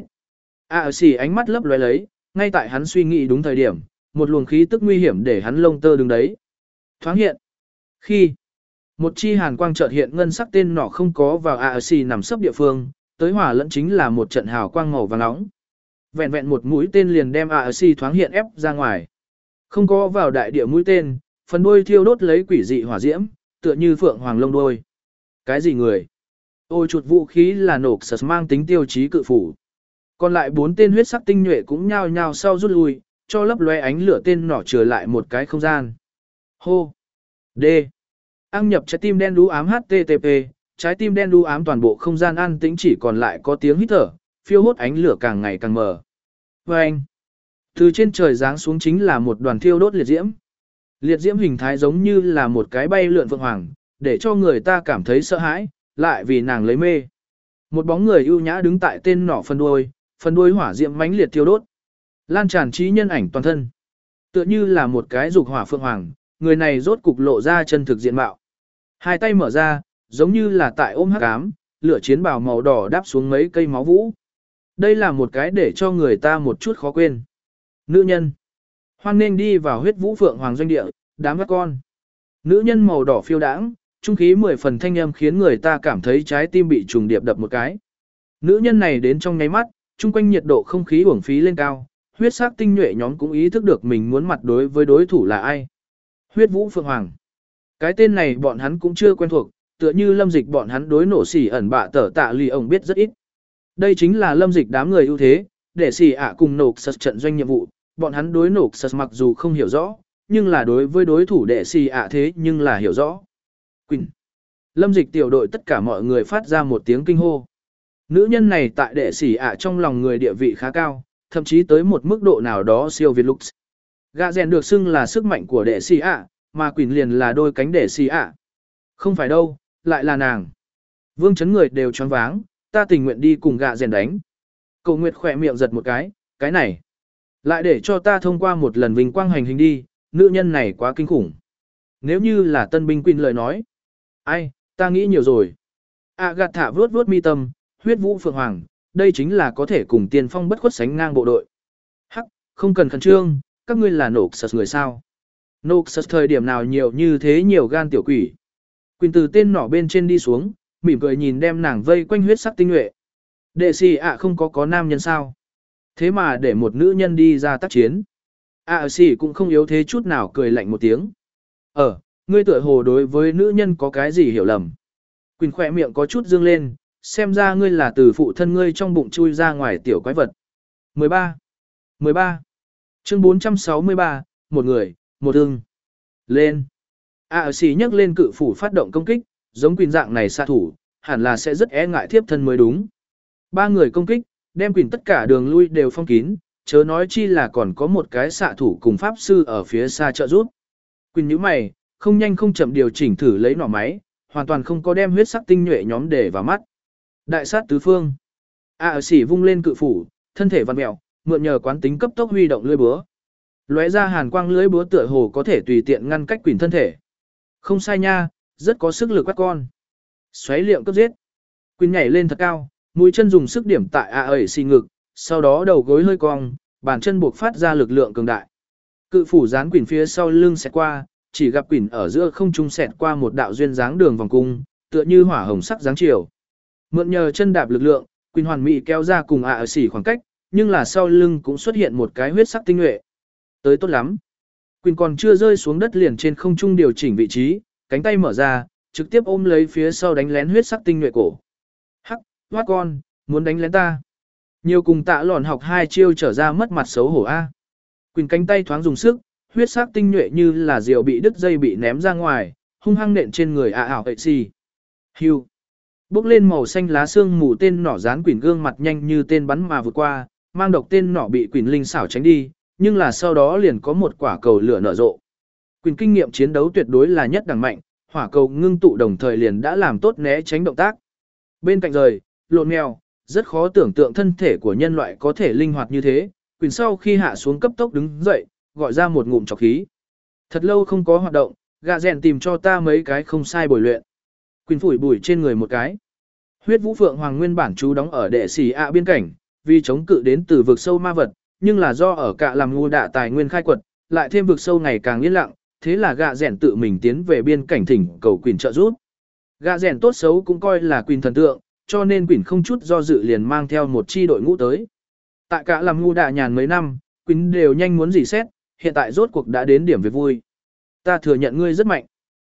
A xì ánh mắt lấp lóe lấy, ngay tại hắn suy nghĩ đúng thời điểm, một luồng khí tức nguy hiểm để hắn lông tơ đứng đấy. Thoáng hiện. Khi một chi hàn quang chợt hiện ngân sắc tên nỏ không có vào A xì nằm sấp địa phương, tới hỏa lẫn chính là một trận hào quang màu vàng nóng. Vẹn vẹn một mũi tên liền đem A xì thoáng hiện ép ra ngoài. Không có vào đại địa mũi tên, phần đuôi thiêu đốt lấy quỷ dị hỏa diễm, tựa như phượng hoàng lông đuôi. Cái gì người? Ôi chuột vũ khí là nổ sật mang tính tiêu chí cự phủ. Còn lại bốn tên huyết sắc tinh nhuệ cũng nhao nhao sau rút lui, cho lấp lóe ánh lửa tên nỏ trở lại một cái không gian. Hô. D. Đăng nhập trái tim đen đú ám hát tê tê pê, trái tim đen đú ám toàn bộ không gian an tĩnh chỉ còn lại có tiếng hít thở, phiêu hốt ánh lửa càng ngày càng mờ. Và anh. Từ trên trời giáng xuống chính là một đoàn thiêu đốt liệt diễm. Liệt diễm hình thái giống như là một cái bay lượn phượng hoàng, để cho người ta cảm thấy sợ hãi, lại vì nàng lấy mê. Một bóng người ưu nhã đứng tại tên nỏ phần đuôi, phần đuôi hỏa diễm mãnh liệt thiêu đốt, lan tràn trí nhân ảnh toàn thân. Tựa như là một cái dục hỏa phượng hoàng, người này rốt cục lộ ra chân thực diện mạo. Hai tay mở ra, giống như là tại ôm hắc ám, lửa chiến bào màu đỏ đáp xuống mấy cây máu vũ. Đây là một cái để cho người ta một chút khó quên. Nữ nhân. Hoan nên đi vào huyết vũ phượng hoàng doanh địa, đám các con. Nữ nhân màu đỏ phiêu đãng, trung khí mười phần thanh âm khiến người ta cảm thấy trái tim bị trùng điệp đập một cái. Nữ nhân này đến trong nháy mắt, chung quanh nhiệt độ không khí uổng phí lên cao, huyết sắc tinh nhuệ nhóm cũng ý thức được mình muốn mặt đối với đối thủ là ai. Huyết vũ phượng hoàng. Cái tên này bọn hắn cũng chưa quen thuộc, tựa như Lâm Dịch bọn hắn đối nổ xỉ ẩn bạ tở tạ lì ông biết rất ít. Đây chính là Lâm Dịch đám người ưu thế, để xỉ ạ cùng nổ sật trận doanh nhiệm vụ, bọn hắn đối nổ sật mặc dù không hiểu rõ, nhưng là đối với đối thủ đệ xỉ ạ thế nhưng là hiểu rõ. Quỳnh. Lâm Dịch tiểu đội tất cả mọi người phát ra một tiếng kinh hô. Nữ nhân này tại đệ xỉ ạ trong lòng người địa vị khá cao, thậm chí tới một mức độ nào đó siêu việt lux. Gạ rèn được xưng là sức mạnh của đệ xỉ ạ, mà Quỳnh liền là đôi cánh đệ xỉ ạ. Không phải đâu, lại là nàng. Vương chấn người đều choáng váng, ta tình nguyện đi cùng gạ rèn đánh. Cầu Nguyệt khỏe miệng giật một cái, cái này. Lại để cho ta thông qua một lần vinh quang hành hình đi, nữ nhân này quá kinh khủng. Nếu như là tân binh Quỳnh lời nói. Ai, ta nghĩ nhiều rồi. À gạt thả vuốt vuốt mi tâm, huyết vũ phượng hoàng, đây chính là có thể cùng tiên phong bất khuất sánh ngang bộ đội. Hắc, không cần khẩn trương, các ngươi là nổ sật người sao. Nổ sật thời điểm nào nhiều như thế nhiều gan tiểu quỷ. Quỳnh từ tên nỏ bên trên đi xuống, mỉm cười nhìn đem nàng vây quanh huyết sắc tinh nhuệ. Đệ sĩ ạ không có có nam nhân sao. Thế mà để một nữ nhân đi ra tác chiến. ạ à, sĩ cũng không yếu thế chút nào cười lạnh một tiếng. Ờ, ngươi tựa hồ đối với nữ nhân có cái gì hiểu lầm. Quỳnh khỏe miệng có chút dương lên, xem ra ngươi là từ phụ thân ngươi trong bụng chui ra ngoài tiểu quái vật. mười ba. mười ba. Chương bốn trăm sáu mươi ba, một người, một thương. Lên. A à, xì nhấc lên cự phủ phát động công kích, giống Quỳnh dạng này xạ thủ, hẳn là sẽ rất e ngại thiếp thân mới đúng. Ba người công kích, đem Quỳnh tất cả đường lui đều phong kín, chớ nói chi là còn có một cái xạ thủ cùng pháp sư ở phía xa trợ giúp. Quỳnh nhíu mày, không nhanh không chậm điều chỉnh thử lấy nỏ máy, hoàn toàn không có đem huyết sắc tinh nhuệ nhóm để vào mắt. Đại sát tứ phương. A à, xì vung lên cự phủ, thân thể vặn mèo, mượn nhờ quán tính cấp tốc huy động lưỡi búa. Lóe ra hàn quang lưỡi búa tựa hồ có thể tùy tiện ngăn cách Quỳnh thân thể. Không sai nha, rất có sức lực quát con. Xoáy liệm cấp giết. Quỳnh nhảy lên thật cao, mũi chân dùng sức điểm tại A ẩy xì ngực, sau đó đầu gối hơi cong, bàn chân buộc phát ra lực lượng cường đại. Cự phủ dán Quỳnh phía sau lưng xẹt qua, chỉ gặp Quỳnh ở giữa không trung xẹt qua một đạo duyên dáng đường vòng cung, tựa như hỏa hồng sắc dáng chiều. Mượn nhờ chân đạp lực lượng, Quỳnh hoàn mỹ kéo ra cùng A ẩy xì khoảng cách, nhưng là sau lưng cũng xuất hiện một cái huyết sắc tinh nhuệ. Tới tốt lắm. Quỳnh còn chưa rơi xuống đất liền trên không trung điều chỉnh vị trí, cánh tay mở ra, trực tiếp ôm lấy phía sau đánh lén huyết sắc tinh nhuệ cổ. Hắc, hoát con, muốn đánh lén ta. Nhiều cùng tạ lòn học hai chiêu trở ra mất mặt xấu hổ a. Quỳnh cánh tay thoáng dùng sức, huyết sắc tinh nhuệ như là diều bị đứt dây bị ném ra ngoài, hung hăng nện trên người A ảo hệ xì. Hưu. Bốc lên màu xanh lá xương mù tên nỏ dán Quỳnh gương mặt nhanh như tên bắn mà vượt qua, mang độc tên nỏ bị Quỳnh linh xảo tránh đi, nhưng là sau đó liền có một quả cầu lửa nở rộ. Quỳnh kinh nghiệm chiến đấu tuyệt đối là nhất đẳng mạnh, hỏa cầu ngưng tụ đồng thời liền đã làm tốt né tránh động tác. Bên cạnh rời, lộn mèo, rất khó tưởng tượng thân thể của nhân loại có thể linh hoạt như thế. Quỳnh sau khi hạ xuống cấp tốc đứng dậy, gọi ra một ngụm trọc khí. Thật lâu không có hoạt động, gạ rèn tìm cho ta mấy cái không sai bồi luyện. Quỳnh phủi bụi trên người một cái. Huyết vũ phượng hoàng nguyên bản chú đóng ở đệ xỉ ạ biên cảnh, vì chống cự đến từ vực sâu ma vật, nhưng là do ở cả làm ngu đạ tài nguyên khai quật, lại thêm vực sâu ngày càng yên lặng, thế là gạ rèn tự mình tiến về biên cảnh thỉnh cầu Quỳnh trợ giúp. Gạ rèn tốt xấu cũng coi là Quỳnh thần tượng, cho nên Quỳnh không chút do dự liền mang theo một chi đội ngũ tới. Tại cả làm ngu đạ nhàn mấy năm, Quỳnh đều nhanh muốn dỉ xét, hiện tại rốt cuộc đã đến điểm về vui. Ta thừa nhận ngươi rất mạnh.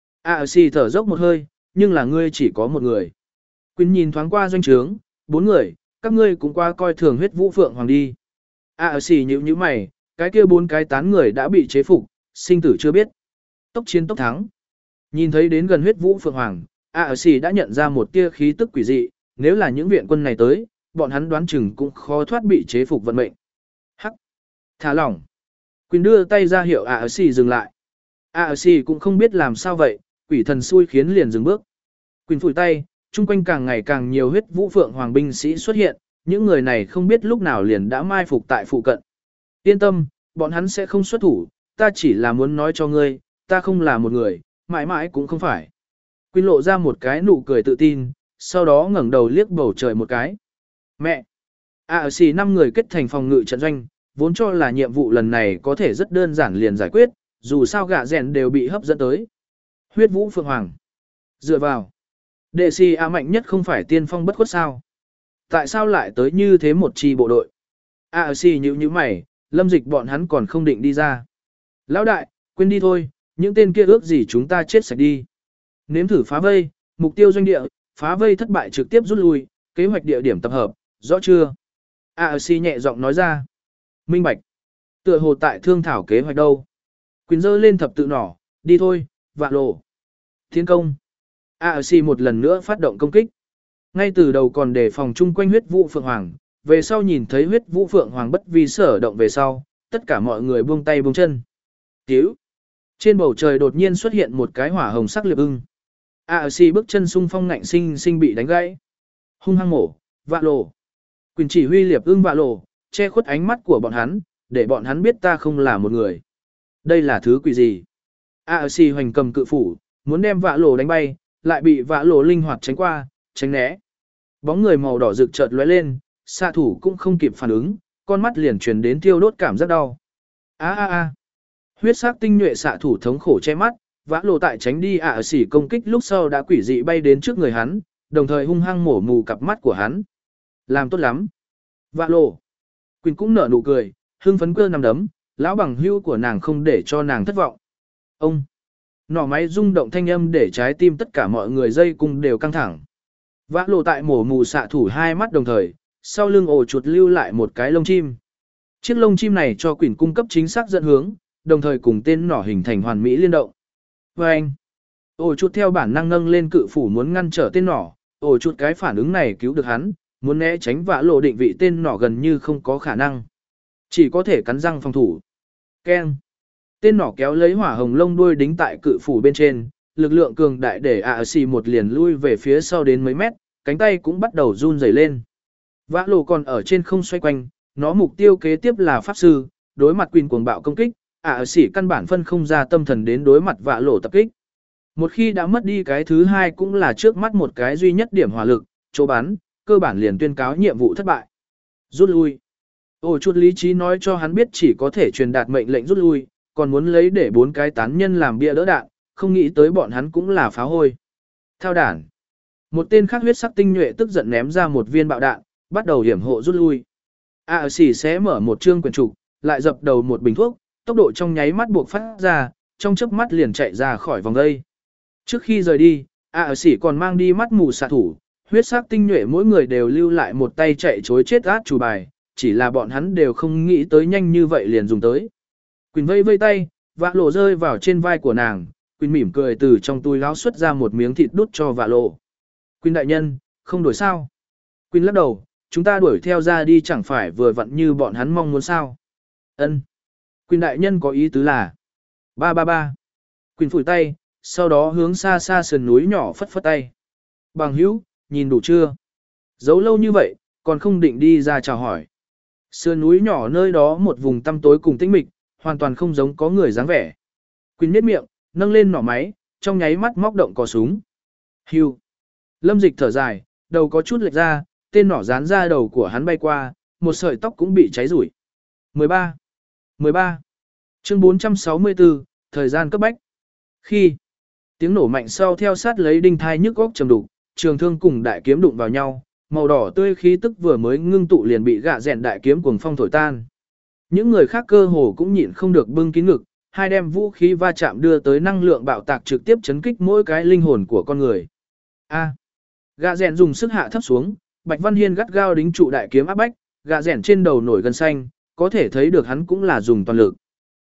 A xì thở dốc một hơi, nhưng là ngươi chỉ có một người. Quỳnh nhìn thoáng qua doanh trướng, bốn người, các ngươi cũng qua coi thường huyết vũ phượng hoàng đi. A xì nhíu nhíu mày, cái kia bốn cái tán người đã bị chế phục, sinh tử chưa biết. Tốc chiến tốc thắng. Nhìn thấy đến gần huyết vũ phượng hoàng, A ở xì đã nhận ra một tia khí tức quỷ dị, nếu là những viện quân này tới, bọn hắn đoán chừng cũng khó thoát bị chế phục vận mệnh. Hắc. Thả lỏng. Quỳnh đưa tay ra hiệu A ở xì dừng lại. A ở xì cũng không biết làm sao vậy, quỷ thần xui khiến liền dừng bước. Quỳnh phủi tay, chung quanh càng ngày càng nhiều huyết vũ phượng hoàng binh sĩ xuất hiện, những người này không biết lúc nào liền đã mai phục tại phụ cận. Yên tâm, bọn hắn sẽ không xuất thủ, ta chỉ là muốn nói cho ngươi, ta không là một người, mãi mãi cũng không phải. Quyên lộ ra một cái nụ cười tự tin, sau đó ngẩng đầu liếc bầu trời một cái. Mẹ! A ở xì năm người kết thành phòng ngự trận doanh, vốn cho là nhiệm vụ lần này có thể rất đơn giản liền giải quyết, dù sao gã rèn đều bị hấp dẫn tới. Huyết vũ phượng hoàng. Dựa vào. Đệ si A mạnh nhất không phải tiên phong bất khuất sao? Tại sao lại tới như thế một chi bộ đội? A ở xì nhíu nhíu mày, Lâm Dịch bọn hắn còn không định đi ra. Lão đại, quên đi thôi, những tên kia ước gì chúng ta chết sạch đi. Nếm thử phá vây, mục tiêu doanh địa, phá vây thất bại trực tiếp rút lui, kế hoạch địa điểm tập hợp, rõ chưa? A ở xì nhẹ giọng nói ra. Minh bạch. Tựa hồ tại thương thảo kế hoạch đâu. Quỳnh dơ lên thập tự nỏ, đi thôi, vạ lộ. Thiên công. A ở xì một lần nữa phát động công kích. Ngay từ đầu còn đề phòng chung quanh huyết vũ phượng hoàng, về sau nhìn thấy huyết vũ phượng hoàng bất vi sở động về sau, tất cả mọi người buông tay buông chân. Cứu! Trên bầu trời đột nhiên xuất hiện một cái hỏa hồng sắc liệp ưng. A ở xì bước chân xung phong ngạnh sinh sinh bị đánh gãy. Hung hăng mổ, vạ lộ. Quỳnh chỉ huy liệp ưng vạ lộ, che khuất ánh mắt của bọn hắn, để bọn hắn biết ta không là một người. Đây là thứ quỷ gì? A ở xì hoành cầm cự phủ, muốn đem vạ lộ đánh bay, lại bị vạ lộ linh hoạt tránh qua, tránh né. Bóng người màu đỏ rực chợt lóe lên, xạ thủ cũng không kịp phản ứng, con mắt liền truyền đến thiêu đốt cảm giác đau. A a a. Huyết sắc tinh nhuệ xạ thủ thống khổ che mắt, vã lộ tại tránh đi ạ xỉ công kích lúc sau đã quỷ dị bay đến trước người hắn, đồng thời hung hăng mổ mù cặp mắt của hắn. Làm tốt lắm. Vã lộ. Quỳnh cũng nở nụ cười, hưng phấn cơ nằm đấm, lão bằng hưu của nàng không để cho nàng thất vọng. Ông. Nỏ máy rung động thanh âm để trái tim tất cả mọi người dây cung đều căng thẳng. Vã lộ tại mổ mù xạ thủ hai mắt đồng thời, sau lưng ổ chuột lưu lại một cái lông chim. Chiếc lông chim này cho Quỳnh cung cấp chính xác dẫn hướng, đồng thời cùng tên nỏ hình thành hoàn mỹ liên động. Và anh, ổ chuột theo bản năng nâng lên cự phủ muốn ngăn trở tên nỏ, ổ chuột cái phản ứng này cứu được hắn, muốn né tránh vã lộ định vị tên nỏ gần như không có khả năng. Chỉ có thể cắn răng phòng thủ. Keng. Tên nỏ kéo lấy hỏa hồng lông đuôi đính tại cự phủ bên trên, lực lượng cường đại để ạ xì một liền lui về phía sau đến mấy mét, cánh tay cũng bắt đầu run rẩy lên. Vã lộ còn ở trên không xoay quanh, nó mục tiêu kế tiếp là pháp sư, đối mặt Quỳnh cuồng bạo công kích, ạ xì căn bản phân không ra tâm thần đến đối mặt vã lộ tập kích. Một khi đã mất đi cái thứ hai cũng là trước mắt một cái duy nhất điểm hỏa lực, chỗ bắn, cơ bản liền tuyên cáo nhiệm vụ thất bại. Rút lui. Ồ chút lý trí nói cho hắn biết chỉ có thể truyền đạt mệnh lệnh rút lui, còn muốn lấy để bốn cái tán nhân làm bia đỡ đạn, không nghĩ tới bọn hắn cũng là phá hôi. Thao đản. Một tên khác huyết sắc tinh nhuệ tức giận ném ra một viên bạo đạn, bắt đầu hiểm hộ rút lui. A xỉ sẽ mở một chương quyển trục, lại dập đầu một bình thuốc, tốc độ trong nháy mắt buộc phát ra, trong chớp mắt liền chạy ra khỏi vòng dây. Trước khi rời đi, A xỉ còn mang đi mắt mù xạ thủ, huyết sắc tinh nhuệ mỗi người đều lưu lại một tay chạy chối chết át chủ bài, chỉ là bọn hắn đều không nghĩ tới nhanh như vậy liền dùng tới. Quỳnh vây vây tay, vạ lộ rơi vào trên vai của nàng, Quỳnh mỉm cười từ trong túi áo xuất ra một miếng thịt đút cho vạ lộ. Quỳnh đại nhân, không đổi sao? Quỳnh lắc đầu, chúng ta đuổi theo ra đi chẳng phải vừa vặn như bọn hắn mong muốn sao? Ân. Quỳnh đại nhân có ý tứ là ba ba ba. Quỳnh phủi tay, sau đó hướng xa xa sườn núi nhỏ phất phất tay. Bằng hữu, nhìn đủ chưa? Giấu lâu như vậy, còn không định đi ra chào hỏi. Sườn núi nhỏ nơi đó một vùng tăm tối cùng tĩnh mịch, hoàn toàn không giống có người dáng vẻ. Quỳnh nhếch miệng, nâng lên nỏ máy, trong nháy mắt móc động cò súng. Hưu. Lâm Dịch thở dài, đầu có chút lệch ra, tên nỏ dán ra đầu của hắn bay qua, một sợi tóc cũng bị cháy rủi. mười ba. mười ba. Chương bốn trăm sáu mươi tư, thời gian cấp bách. Khi tiếng nổ mạnh sau theo sát lấy đinh thai nhức óc trầm đục, trường thương cùng đại kiếm đụng vào nhau, màu đỏ tươi khí tức vừa mới ngưng tụ liền bị gạ rèn đại kiếm cuồng phong thổi tan. Những người khác cơ hồ cũng nhịn không được bưng kín ngực, hai đem vũ khí va chạm đưa tới năng lượng bạo tạc trực tiếp chấn kích mỗi cái linh hồn của con người. A. Gạ rèn dùng sức hạ thấp xuống, Bạch Văn Hiên gắt gao đính trụ đại kiếm áp bách, gạ rèn trên đầu nổi gân xanh, có thể thấy được hắn cũng là dùng toàn lực.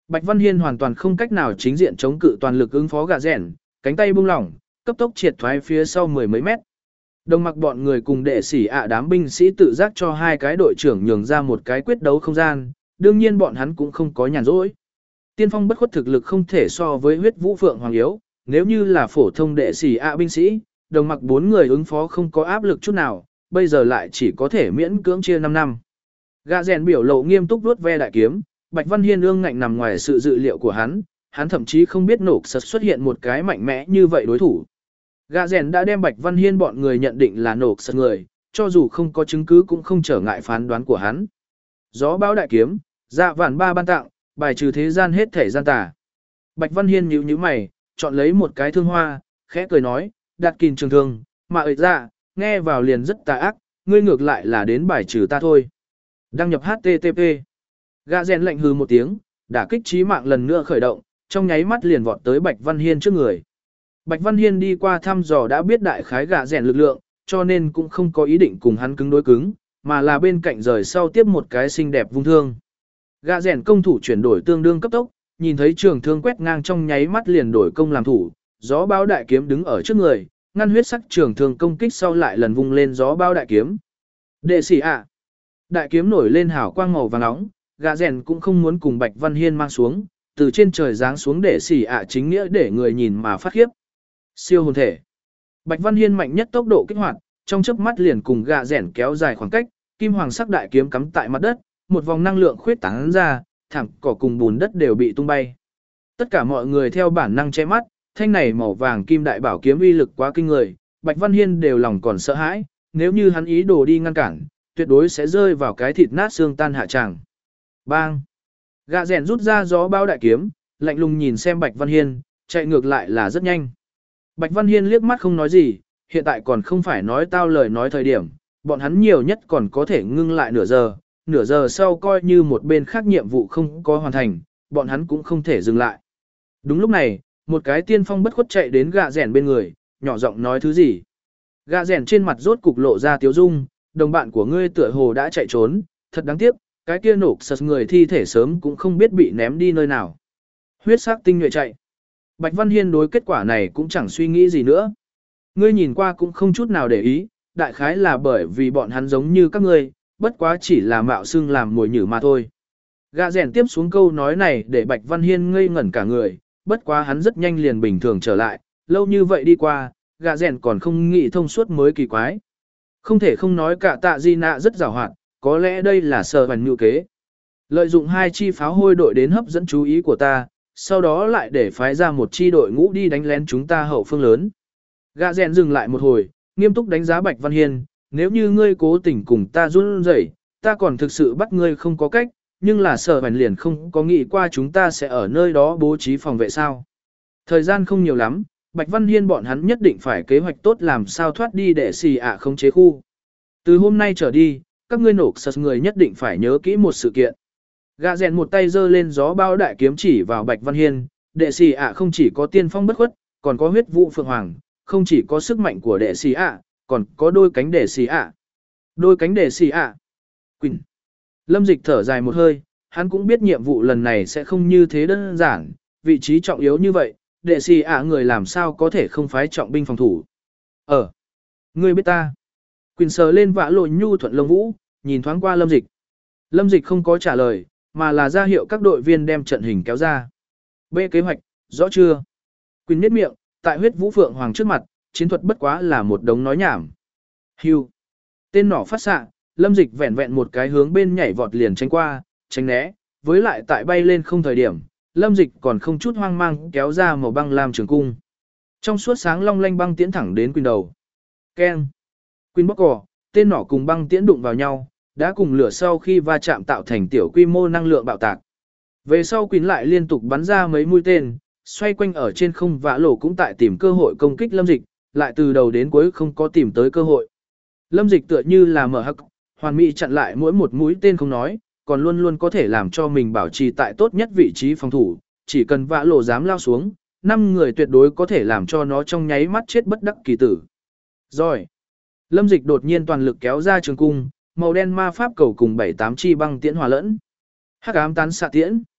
Bạch Văn Hiên hoàn toàn không cách nào chính diện chống cự toàn lực ứng phó gạ rèn, cánh tay buông lỏng, cấp tốc triệt thoái phía sau mười mấy mét. Đồng mặc bọn người cùng đệ sĩ ạ đám binh sĩ tự giác cho hai cái đội trưởng nhường ra một cái quyết đấu không gian, đương nhiên bọn hắn cũng không có nhàn rỗi. Tiên phong bất khuất thực lực không thể so với huyết vũ phượng hoàng yếu, nếu như là phổ thông đệ sĩ ạ binh sĩ, đồng mặc bốn người ứng phó không có áp lực chút nào, bây giờ lại chỉ có thể miễn cưỡng chia năm năm. Gã rèn biểu lộ nghiêm túc vuốt ve đại kiếm, Bạch Văn Hiên ương ngạnh nằm ngoài sự dự liệu của hắn, hắn thậm chí không biết nổ sật xuất hiện một cái mạnh mẽ như vậy đối thủ. Gã rèn đã đem Bạch Văn Hiên bọn người nhận định là nổ sật người, cho dù không có chứng cứ cũng không trở ngại phán đoán của hắn. Gió bão đại kiếm, dạ vạn ba ban tặng, bài trừ thế gian hết thể gian tà. Bạch Văn Hiên nhíu nhíu mày, chọn lấy một cái thương hoa, khẽ cười nói, đặt kìn trường thương, mà ơi ra, nghe vào liền rất tà ác, ngươi ngược lại là đến bài trừ ta thôi. Đăng nhập hát tê tê pê. Gã rèn lạnh hừ một tiếng, đả kích chí mạng lần nữa khởi động, trong nháy mắt liền vọt tới Bạch Văn Hiên trước người. Bạch Văn Hiên đi qua thăm dò đã biết đại khái gã rèn lực lượng, cho nên cũng không có ý định cùng hắn cứng đối cứng, mà là bên cạnh rời sau tiếp một cái xinh đẹp vung thương. Gã rèn công thủ chuyển đổi tương đương cấp tốc, nhìn thấy trường thương quét ngang trong nháy mắt liền đổi công làm thủ, gió bão đại kiếm đứng ở trước người, ngăn huyết sắc trường thương công kích sau lại lần vung lên gió bão đại kiếm. Đệ sĩ ạ. Đại kiếm nổi lên hào quang màu vàng nóng, gã rèn cũng không muốn cùng Bạch Văn Hiên mang xuống, từ trên trời giáng xuống để xỉ ạ chính nghĩa để người nhìn mà phát khiếp. Siêu hồn thể. Bạch Văn Hiên mạnh nhất tốc độ kích hoạt, trong chớp mắt liền cùng gã rèn kéo dài khoảng cách, kim hoàng sắc đại kiếm cắm tại mặt đất, một vòng năng lượng khuyết tán ra, thảm cỏ cùng bùn đất đều bị tung bay. Tất cả mọi người theo bản năng che mắt, thanh này màu vàng kim đại bảo kiếm uy lực quá kinh người, Bạch Văn Hiên đều lòng còn sợ hãi, nếu như hắn ý đồ đi ngăn cản, tuyệt đối sẽ rơi vào cái thịt nát xương tan hạ tràng. Bang! Gã rèn rút ra gió bao đại kiếm, lạnh lùng nhìn xem Bạch Văn Hiên, chạy ngược lại là rất nhanh. Bạch Văn Hiên liếc mắt không nói gì, hiện tại còn không phải nói tao lời nói thời điểm, bọn hắn nhiều nhất còn có thể ngưng lại nửa giờ, nửa giờ sau coi như một bên khác nhiệm vụ không có hoàn thành, bọn hắn cũng không thể dừng lại. Đúng lúc này, một cái tiên phong bất khuất chạy đến gã rèn bên người, nhỏ giọng nói thứ gì. Gã rèn trên mặt rốt cục lộ ra tiếu dung, đồng bạn của ngươi tựa hồ đã chạy trốn, thật đáng tiếc, cái kia nổ sật người thi thể sớm cũng không biết bị ném đi nơi nào. Huyết sắc tinh nhuệ chạy. Bạch Văn Hiên đối kết quả này cũng chẳng suy nghĩ gì nữa. Ngươi nhìn qua cũng không chút nào để ý, đại khái là bởi vì bọn hắn giống như các ngươi, bất quá chỉ là mạo xưng làm mồi nhử mà thôi. Gã rèn tiếp xuống câu nói này để Bạch Văn Hiên ngây ngẩn cả người, bất quá hắn rất nhanh liền bình thường trở lại, lâu như vậy đi qua, gã rèn còn không nghĩ thông suốt mới kỳ quái. Không thể không nói cả tạ di nạ rất giàu hoạt, có lẽ đây là sở hoàn ngữ kế. Lợi dụng hai chi pháo hôi đội đến hấp dẫn chú ý của ta, sau đó lại để phái ra một chi đội ngũ đi đánh lén chúng ta hậu phương lớn. Gã rèn dừng lại một hồi, nghiêm túc đánh giá Bạch Văn Hiên, nếu như ngươi cố tình cùng ta run rẩy, ta còn thực sự bắt ngươi không có cách, nhưng là sở hoàn liền không có nghĩ qua chúng ta sẽ ở nơi đó bố trí phòng vệ sao. Thời gian không nhiều lắm, Bạch Văn Hiên bọn hắn nhất định phải kế hoạch tốt làm sao thoát đi để xì ạ không chế khu. Từ hôm nay trở đi, các ngươi nổ sật người nhất định phải nhớ kỹ một sự kiện. Gã rèn một tay giơ lên gió bao đại kiếm chỉ vào Bạch Văn Hiên, đệ xì ạ không chỉ có tiên phong bất khuất, còn có huyết vũ phượng hoàng, không chỉ có sức mạnh của đệ xì ạ, còn có đôi cánh đệ xì ạ. Đôi cánh đệ xì ạ. Quỳnh. Lâm Dịch thở dài một hơi, hắn cũng biết nhiệm vụ lần này sẽ không như thế đơn giản, vị trí trọng yếu như vậy, đệ xì ạ người làm sao có thể không phái trọng binh phòng thủ. Ờ. Ngươi biết ta. Quỳnh sờ lên vã lội nhu thuận lông vũ, nhìn thoáng qua Lâm Dịch. Lâm Dịch không có trả lời, mà là ra hiệu các đội viên đem trận hình kéo ra. B kế hoạch, rõ chưa? Quỳnh nhếch miệng, tại huyết vũ phượng hoàng trước mặt, chiến thuật bất quá là một đống nói nhảm. Hưu. Tên nỏ phát xạ, Lâm Dịch vẹn vẹn một cái hướng bên nhảy vọt liền tránh qua, tránh né, với lại tại bay lên không thời điểm, Lâm Dịch còn không chút hoang mang kéo ra màu băng lam trường cung. Trong suốt sáng long lanh băng tiễn thẳng đến Quỳnh đầu. Keng. Quỳnh bóc cỏ, tên nỏ cùng băng tiễn đụng vào nhau, đã cùng lửa sau khi va chạm tạo thành tiểu quy mô năng lượng bạo tạc. Về sau Quỳnh lại liên tục bắn ra mấy mũi tên, xoay quanh ở trên không vã lổ cũng tại tìm cơ hội công kích Lâm Dịch, lại từ đầu đến cuối không có tìm tới cơ hội. Lâm Dịch tựa như là mở hắc, hoàn mỹ chặn lại mỗi một mũi tên không nói, còn luôn luôn có thể làm cho mình bảo trì tại tốt nhất vị trí phòng thủ, chỉ cần vã lổ dám lao xuống, năm người tuyệt đối có thể làm cho nó trong nháy mắt chết bất đắc kỳ tử. Rồi. Lâm Dịch đột nhiên toàn lực kéo ra trường cung, màu đen ma pháp cầu cùng bảy tám chi băng tiễn hòa lẫn. Hắc ám tán xạ tiễn.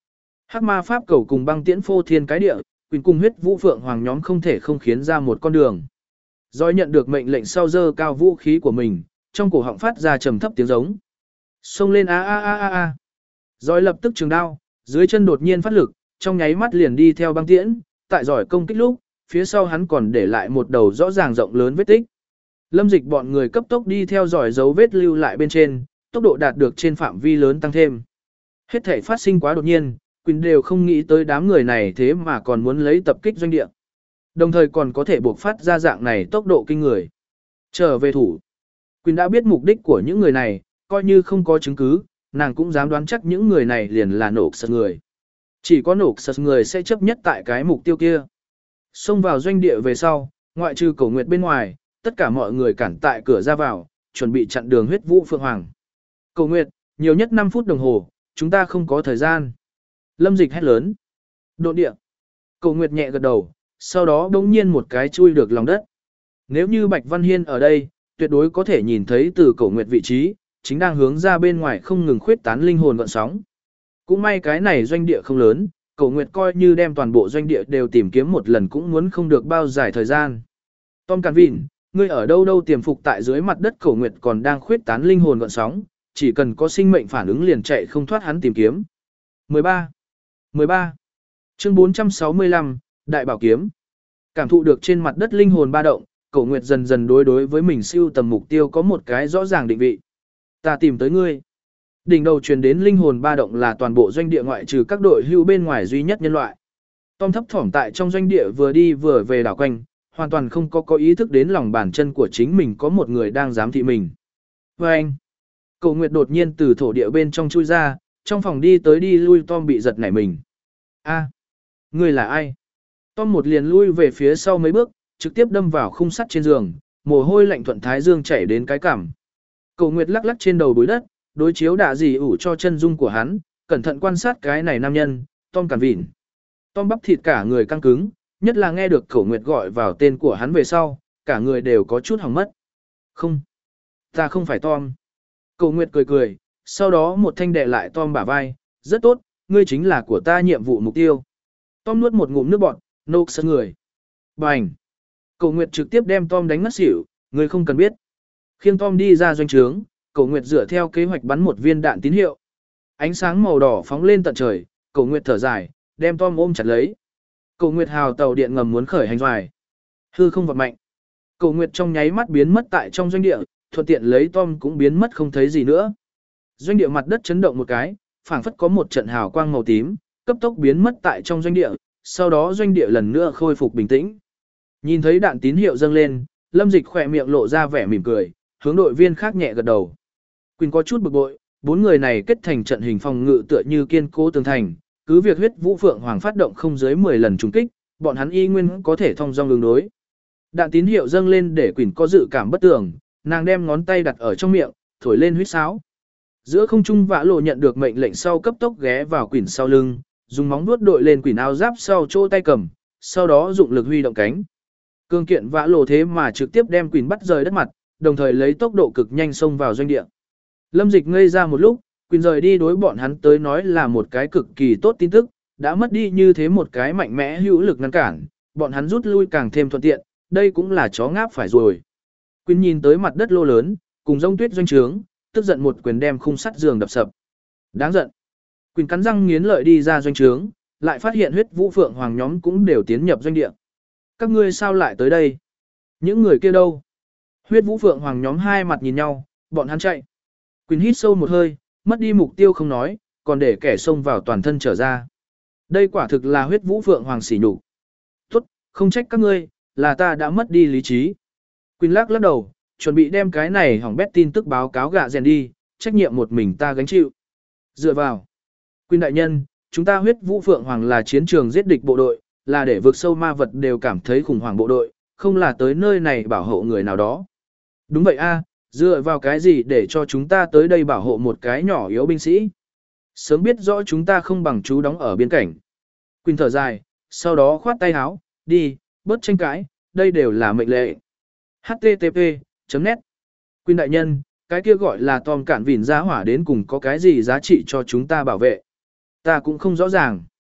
Hắc ma pháp cầu cùng băng tiễn phô thiên cái địa, Quỳnh cùng huyết vũ phượng hoàng nhóm không thể không khiến ra một con đường. Rồi nhận được mệnh lệnh sau giơ cao vũ khí của mình, trong cổ họng phát ra trầm thấp tiếng giống. Xông lên a a a a a. Rồi lập tức trường đao, dưới chân đột nhiên phát lực, trong nháy mắt liền đi theo băng tiễn, tại giỏi công kích lúc, phía sau hắn còn để lại một đầu rõ ràng rộng lớn vết tích. Lâm Dịch bọn người cấp tốc đi theo dõi dấu vết lưu lại bên trên, tốc độ đạt được trên phạm vi lớn tăng thêm. Hết thể phát sinh quá đột nhiên, Quỳnh đều không nghĩ tới đám người này thế mà còn muốn lấy tập kích doanh địa. Đồng thời còn có thể buộc phát ra dạng này tốc độ kinh người. Trở về thủ. Quỳnh đã biết mục đích của những người này, coi như không có chứng cứ, nàng cũng dám đoán chắc những người này liền là nổ sật người. Chỉ có nổ sật người sẽ chấp nhất tại cái mục tiêu kia. Xông vào doanh địa về sau, ngoại trừ Cổ Nguyệt bên ngoài, tất cả mọi người cản tại cửa ra vào, chuẩn bị chặn đường huyết vũ phượng hoàng. Cổ Nguyệt, nhiều nhất năm phút đồng hồ, chúng ta không có thời gian. Lâm Dịch hét lớn. Độn địa. Cổ Nguyệt nhẹ gật đầu, sau đó đống nhiên một cái chui được lòng đất. Nếu như Bạch Văn Hiên ở đây, tuyệt đối có thể nhìn thấy từ Cổ Nguyệt vị trí, chính đang hướng ra bên ngoài không ngừng khuyết tán linh hồn gợn sóng. Cũng may cái này doanh địa không lớn, Cổ Nguyệt coi như đem toàn bộ doanh địa đều tìm kiếm một lần cũng muốn không được bao dài thời gian. Tom Càn Vịn, ngươi ở đâu đâu tiềm phục tại dưới mặt đất Cổ Nguyệt còn đang khuyết tán linh hồn gợn sóng, chỉ cần có sinh mệnh phản ứng liền chạy không thoát hắn tìm kiếm. mười ba. mười ba. Chương bốn trăm sáu mươi lăm, Đại Bảo Kiếm. Cảm thụ được trên mặt đất linh hồn ba động, Cổ Nguyệt dần dần đối đối với mình siêu tầm mục tiêu có một cái rõ ràng định vị. Ta tìm tới ngươi. Đỉnh đầu truyền đến linh hồn ba động là toàn bộ doanh địa ngoại trừ các đội hưu bên ngoài duy nhất nhân loại. Tom thấp thỏm tại trong doanh địa vừa đi vừa về đảo quanh, hoàn toàn không có có ý thức đến lòng bàn chân của chính mình có một người đang giám thị mình. Và anh, Cổ Nguyệt đột nhiên từ thổ địa bên trong chui ra, trong phòng đi tới đi lui Tom bị giật nảy mình. A, ngươi là ai? Tom một liền lui về phía sau mấy bước, trực tiếp đâm vào khung sắt trên giường, mồ hôi lạnh thuận thái dương chảy đến cái cằm. Cổ Nguyệt lắc lắc trên đầu bụi đất, đối chiếu đạ dì ủ cho chân dung của hắn, cẩn thận quan sát cái này nam nhân, Tom Càn Vịn. Tom bắp thịt cả người căng cứng, nhất là nghe được Cổ Nguyệt gọi vào tên của hắn về sau, cả người đều có chút hỏng mất. Không, ta không phải Tom. Cổ Nguyệt cười cười, sau đó một thanh đè lại Tom bả vai, rất tốt, ngươi chính là của ta nhiệm vụ mục tiêu. Tom nuốt một ngụm nước bọt, nô sân người. Bành! Cổ Nguyệt trực tiếp đem Tom đánh ngất xỉu, ngươi không cần biết. Khiêng Tom đi ra doanh trướng, Cổ Nguyệt dựa theo kế hoạch bắn một viên đạn tín hiệu. Ánh sáng màu đỏ phóng lên tận trời, Cổ Nguyệt thở dài, đem Tom ôm chặt lấy. Cổ Nguyệt hào tàu điện ngầm muốn khởi hành doài. Hư không vật mạnh. Cổ Nguyệt trong nháy mắt biến mất tại trong doanh địa, thuận tiện lấy Tom cũng biến mất không thấy gì nữa. Doanh địa mặt đất chấn động một cái, phảng phất có một trận hào quang màu tím, cấp tốc biến mất tại trong doanh địa, sau đó doanh địa lần nữa khôi phục bình tĩnh. Nhìn thấy đạn tín hiệu dâng lên, Lâm Dịch khỏe miệng lộ ra vẻ mỉm cười, hướng đội viên khác nhẹ gật đầu. Quỳnh có chút bực bội, bốn người này kết thành trận hình phòng ngự tựa như kiên cố tường thành, cứ việc huyết vũ phượng hoàng phát động không dưới mười lần trúng kích, bọn hắn y nguyên có thể thông dong ứng đối. Đạn tín hiệu dâng lên để Quỳnh có dự cảm bất tường, nàng đem ngón tay đặt ở trong miệng, thổi lên huýt sáo. Giữa không trung Vã Lộ nhận được mệnh lệnh sau cấp tốc ghé vào Quỳnh sau lưng, dùng móng vuốt đội lên Quỳnh áo giáp sau chỗ tay cầm, sau đó dụng lực huy động cánh. Cương kiện Vã Lộ thế mà trực tiếp đem Quỳnh bắt rời đất mặt, đồng thời lấy tốc độ cực nhanh xông vào doanh địa. Lâm Dịch ngây ra một lúc, Quỳnh rời đi đối bọn hắn tới nói là một cái cực kỳ tốt tin tức, đã mất đi như thế một cái mạnh mẽ hữu lực ngăn cản, bọn hắn rút lui càng thêm thuận tiện, đây cũng là chó ngáp phải rồi. Quỳnh nhìn tới mặt đất lô lớn, cùng rông tuyết doanh trướng, tức giận một quyền đem khung sắt giường đập sập. Đáng giận. Quỳnh cắn răng nghiến lợi đi ra doanh trướng, lại phát hiện huyết vũ phượng hoàng nhóm cũng đều tiến nhập doanh địa. Các ngươi sao lại tới đây? Những người kia đâu? Huyết vũ phượng hoàng nhóm hai mặt nhìn nhau, bọn hắn chạy. Quỳnh hít sâu một hơi, mất đi mục tiêu không nói, còn để kẻ xông vào toàn thân trở ra. Đây quả thực là huyết vũ phượng hoàng sỉ nhục. Tốt, không trách các ngươi, là ta đã mất đi lý trí. Quỳnh lắc lắc đầu, chuẩn bị đem cái này hỏng bét tin tức báo cáo gạ rèn đi, trách nhiệm một mình ta gánh chịu. Dựa vào. Quỳnh đại nhân, chúng ta huyết vũ phượng hoàng là chiến trường giết địch bộ đội, là để vượt sâu ma vật đều cảm thấy khủng hoảng bộ đội, không là tới nơi này bảo hộ người nào đó. Đúng vậy a, dựa vào cái gì để cho chúng ta tới đây bảo hộ một cái nhỏ yếu binh sĩ? Sớm biết rõ chúng ta không bằng chú đóng ở biên cảnh. Quỳnh thở dài, sau đó khoát tay áo, đi, bớt tranh cãi, đây đều là mệnh lệ. H T T P chấm net Quỳnh đại nhân, cái kia gọi là Tom Cản Vịn giá hỏa đến cùng có cái gì giá trị cho chúng ta bảo vệ? Ta cũng không rõ ràng.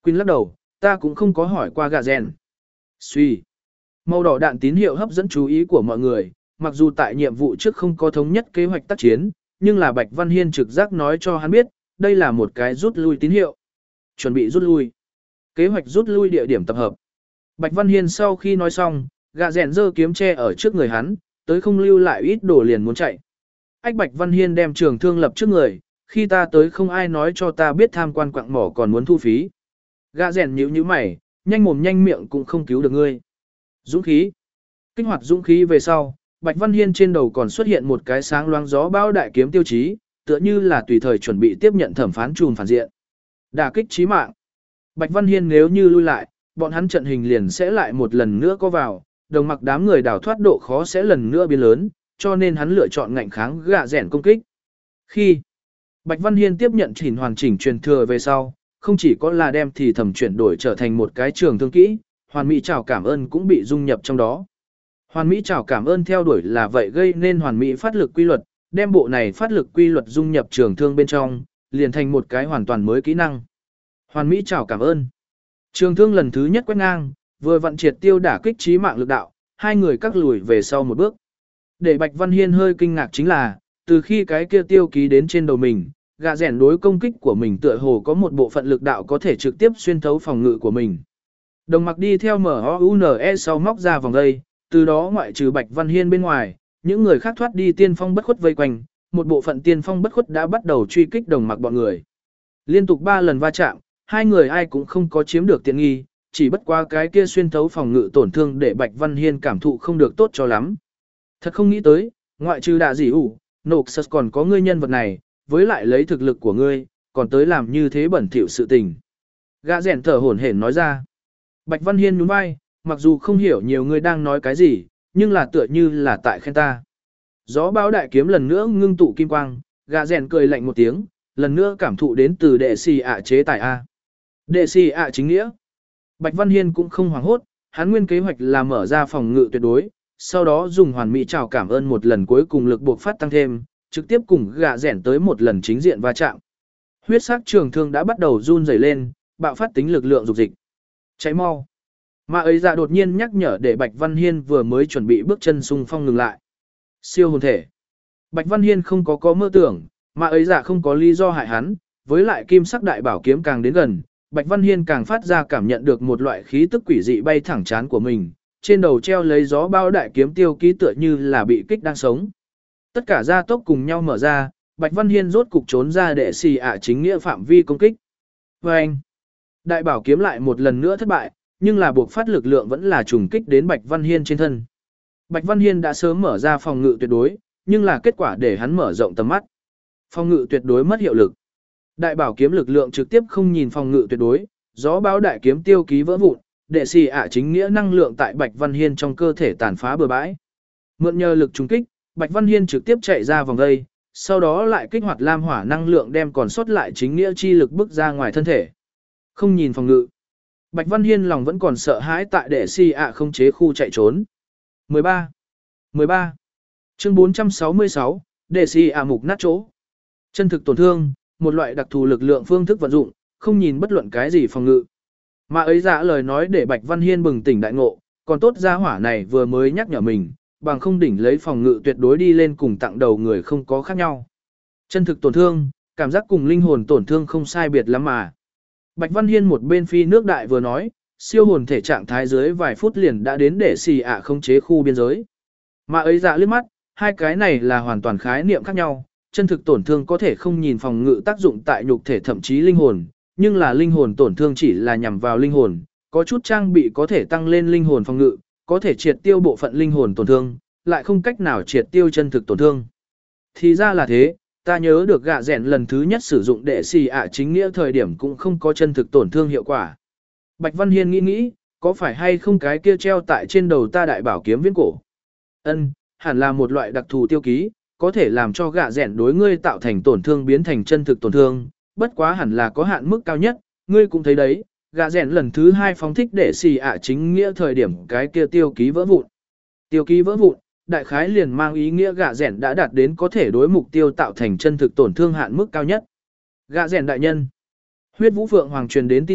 Quỳnh lắc đầu, ta cũng không có hỏi qua gạ rèn. Suy. Màu đỏ đạn tín hiệu hấp dẫn chú ý của mọi người, mặc dù tại nhiệm vụ trước không có thống nhất kế hoạch tác chiến, nhưng là Bạch Văn Hiên trực giác nói cho hắn biết, đây là một cái rút lui tín hiệu. Chuẩn bị rút lui. Kế hoạch rút lui địa điểm tập hợp. Bạch Văn Hiên sau khi nói xong, gạ rèn giơ kiếm che ở trước người hắn, tới không lưu lại ít đồ liền muốn chạy. Ách Bạch Văn Hiên đem trường thương lập trước người, khi ta tới không ai nói cho ta biết tham quan quặng mỏ còn muốn thu phí. Gạ rèn nhíu nhíu mày, nhanh mồm nhanh miệng cũng không cứu được ngươi. Dũng khí. Kích hoạt dũng khí về sau, Bạch Văn Hiên trên đầu còn xuất hiện một cái sáng loáng gió bão đại kiếm tiêu chí, tựa như là tùy thời chuẩn bị tiếp nhận thẩm phán trùm phản diện. Đả kích chí mạng. Bạch Văn Hiên nếu như lui lại, bọn hắn trận hình liền sẽ lại một lần nữa có vào, đồng mặc đám người đào thoát độ khó sẽ lần nữa biến lớn, cho nên hắn lựa chọn ngạnh kháng gạ rèn công kích. Khi Bạch Văn Hiên tiếp nhận chỉnh hoàn chỉnh truyền thừa về sau, không chỉ có là đem thì thẩm chuyển đổi trở thành một cái trường thương kỹ, hoàn mỹ chào cảm ơn cũng bị dung nhập trong đó. Hoàn mỹ chào cảm ơn theo đuổi là vậy gây nên hoàn mỹ phát lực quy luật, đem bộ này phát lực quy luật dung nhập trường thương bên trong, liền thành một cái hoàn toàn mới kỹ năng. Hoàn mỹ chào cảm ơn. Trường thương lần thứ nhất quét ngang, vừa vặn triệt tiêu đả kích chí mạng lực đạo, hai người cắt lùi về sau một bước. Để Bạch Văn Hiên hơi kinh ngạc chính là, từ khi cái kia tiêu ký đến trên đầu mình, gạ rèn đối công kích của mình tựa hồ có một bộ phận lực đạo có thể trực tiếp xuyên thấu phòng ngự của mình. Đồng mặc đi theo M O U N E sau móc ra vòng dây, từ đó ngoại trừ Bạch Văn Hiên bên ngoài, những người khác thoát đi tiên phong bất khuất vây quanh, một bộ phận tiên phong bất khuất đã bắt đầu truy kích đồng mặc bọn người. Liên tục ba lần va chạm, hai người ai cũng không có chiếm được tiện nghi, chỉ bất qua cái kia xuyên thấu phòng ngự tổn thương để Bạch Văn Hiên cảm thụ không được tốt cho lắm. Thật không nghĩ tới, ngoại trừ đạ dĩ ủ, Noxus còn có ngươi nhân vật này, với lại lấy thực lực của ngươi, còn tới làm như thế bẩn thỉu sự tình. Gã rèn thở hổn hển nói ra. Bạch Văn Hiên nhún vai, mặc dù không hiểu nhiều người đang nói cái gì, nhưng là tựa như là tại khen ta. Gió bão đại kiếm lần nữa ngưng tụ kim quang, gã rèn cười lạnh một tiếng, lần nữa cảm thụ đến từ đệ xì ạ chế tài A. Đệ xì ạ chính nghĩa. Bạch Văn Hiên cũng không hoảng hốt, hắn nguyên kế hoạch là mở ra phòng ngự tuyệt đối, sau đó dùng hoàn mỹ chào cảm ơn một lần cuối cùng lực buộc phát tăng thêm, trực tiếp cùng gã rèn tới một lần chính diện va chạm. Huyết sắc trường thương đã bắt đầu run rẩy lên, bạo phát tính lực lượng dục dịch. Cháy mau. Mà ấy dạ đột nhiên nhắc nhở để Bạch Văn Hiên vừa mới chuẩn bị bước chân xung phong ngừng lại. Siêu hồn thể. Bạch Văn Hiên không có có mơ tưởng, mà ấy dạ không có lý do hại hắn, với lại kim sắc đại bảo kiếm càng đến gần, Bạch Văn Hiên càng phát ra cảm nhận được một loại khí tức quỷ dị bay thẳng chán của mình, trên đầu treo lấy gió bao đại kiếm tiêu ký tựa như là bị kích đang sống. Tất cả gia tốc cùng nhau mở ra, Bạch Văn Hiên rốt cục trốn ra để xì ạ chính nghĩa phạm vi công kích. Và anh, đại bảo kiếm lại một lần nữa thất bại, nhưng là buộc phát lực lượng vẫn là trùng kích đến Bạch Văn Hiên trên thân. Bạch Văn Hiên đã sớm mở ra phòng ngự tuyệt đối, nhưng là kết quả để hắn mở rộng tầm mắt. Phòng ngự tuyệt đối mất hiệu lực. Đại bảo kiếm lực lượng trực tiếp không nhìn phòng ngự tuyệt đối, gió báo đại kiếm tiêu ký vỡ vụn, đệ xì ạ chính nghĩa năng lượng tại Bạch Văn Hiên trong cơ thể tàn phá bừa bãi. Mượn nhờ lực trùng kích, Bạch Văn Hiên trực tiếp chạy ra vòng dây, sau đó lại kích hoạt lam hỏa năng lượng đem còn sót lại chính nghĩa chi lực bức ra ngoài thân thể. Không nhìn phòng ngự. Bạch Văn Hiên lòng vẫn còn sợ hãi tại đệ xì ạ không chế khu chạy trốn. mười ba. mười ba. Chương bốn trăm sáu mươi sáu, đệ xì ạ mục nát chỗ. Chân thực tổn thương, một loại đặc thù lực lượng phương thức vận dụng, không nhìn bất luận cái gì phòng ngự. Mà ấy dạ lời nói để Bạch Văn Hiên bừng tỉnh đại ngộ, còn tốt gia hỏa này vừa mới nhắc nhở mình, bằng không đỉnh lấy phòng ngự tuyệt đối đi lên cùng tặng đầu người không có khác nhau. Chân thực tổn thương, cảm giác cùng linh hồn tổn thương không sai biệt lắm mà. Bạch Văn Hiên một bên phi nước đại vừa nói, siêu hồn thể trạng thái dưới vài phút liền đã đến để xì ạ không chế khu biên giới. Mà ấy dạ liếc mắt, hai cái này là hoàn toàn khái niệm khác nhau, chân thực tổn thương có thể không nhìn phòng ngự tác dụng tại nhục thể thậm chí linh hồn, nhưng là linh hồn tổn thương chỉ là nhằm vào linh hồn, có chút trang bị có thể tăng lên linh hồn phòng ngự, có thể triệt tiêu bộ phận linh hồn tổn thương, lại không cách nào triệt tiêu chân thực tổn thương. Thì ra là thế, ta nhớ được gạ rèn lần thứ nhất sử dụng đệ xì ạ chính nghĩa thời điểm cũng không có chân thực tổn thương hiệu quả. Bạch Văn Hiên nghĩ nghĩ, có phải hay không cái kia treo tại trên đầu ta đại bảo kiếm viễn cổ? Ân, hẳn là một loại đặc thù tiêu ký, có thể làm cho gạ rèn đối ngươi tạo thành tổn thương biến thành chân thực tổn thương, bất quá hẳn là có hạn mức cao nhất, ngươi cũng thấy đấy, gạ rèn lần thứ hai phóng thích để xì ạ chính nghĩa thời điểm cái kia tiêu ký vỡ vụn. Tiêu ký vỡ vụn, đại khái liền mang ý nghĩa gạ rèn đã đạt đến có thể đối mục tiêu tạo thành chân thực tổn thương hạn mức cao nhất. Gạ rèn đại nhân. Huyết Vũ Phượng Hoàng truyền đến tin tức,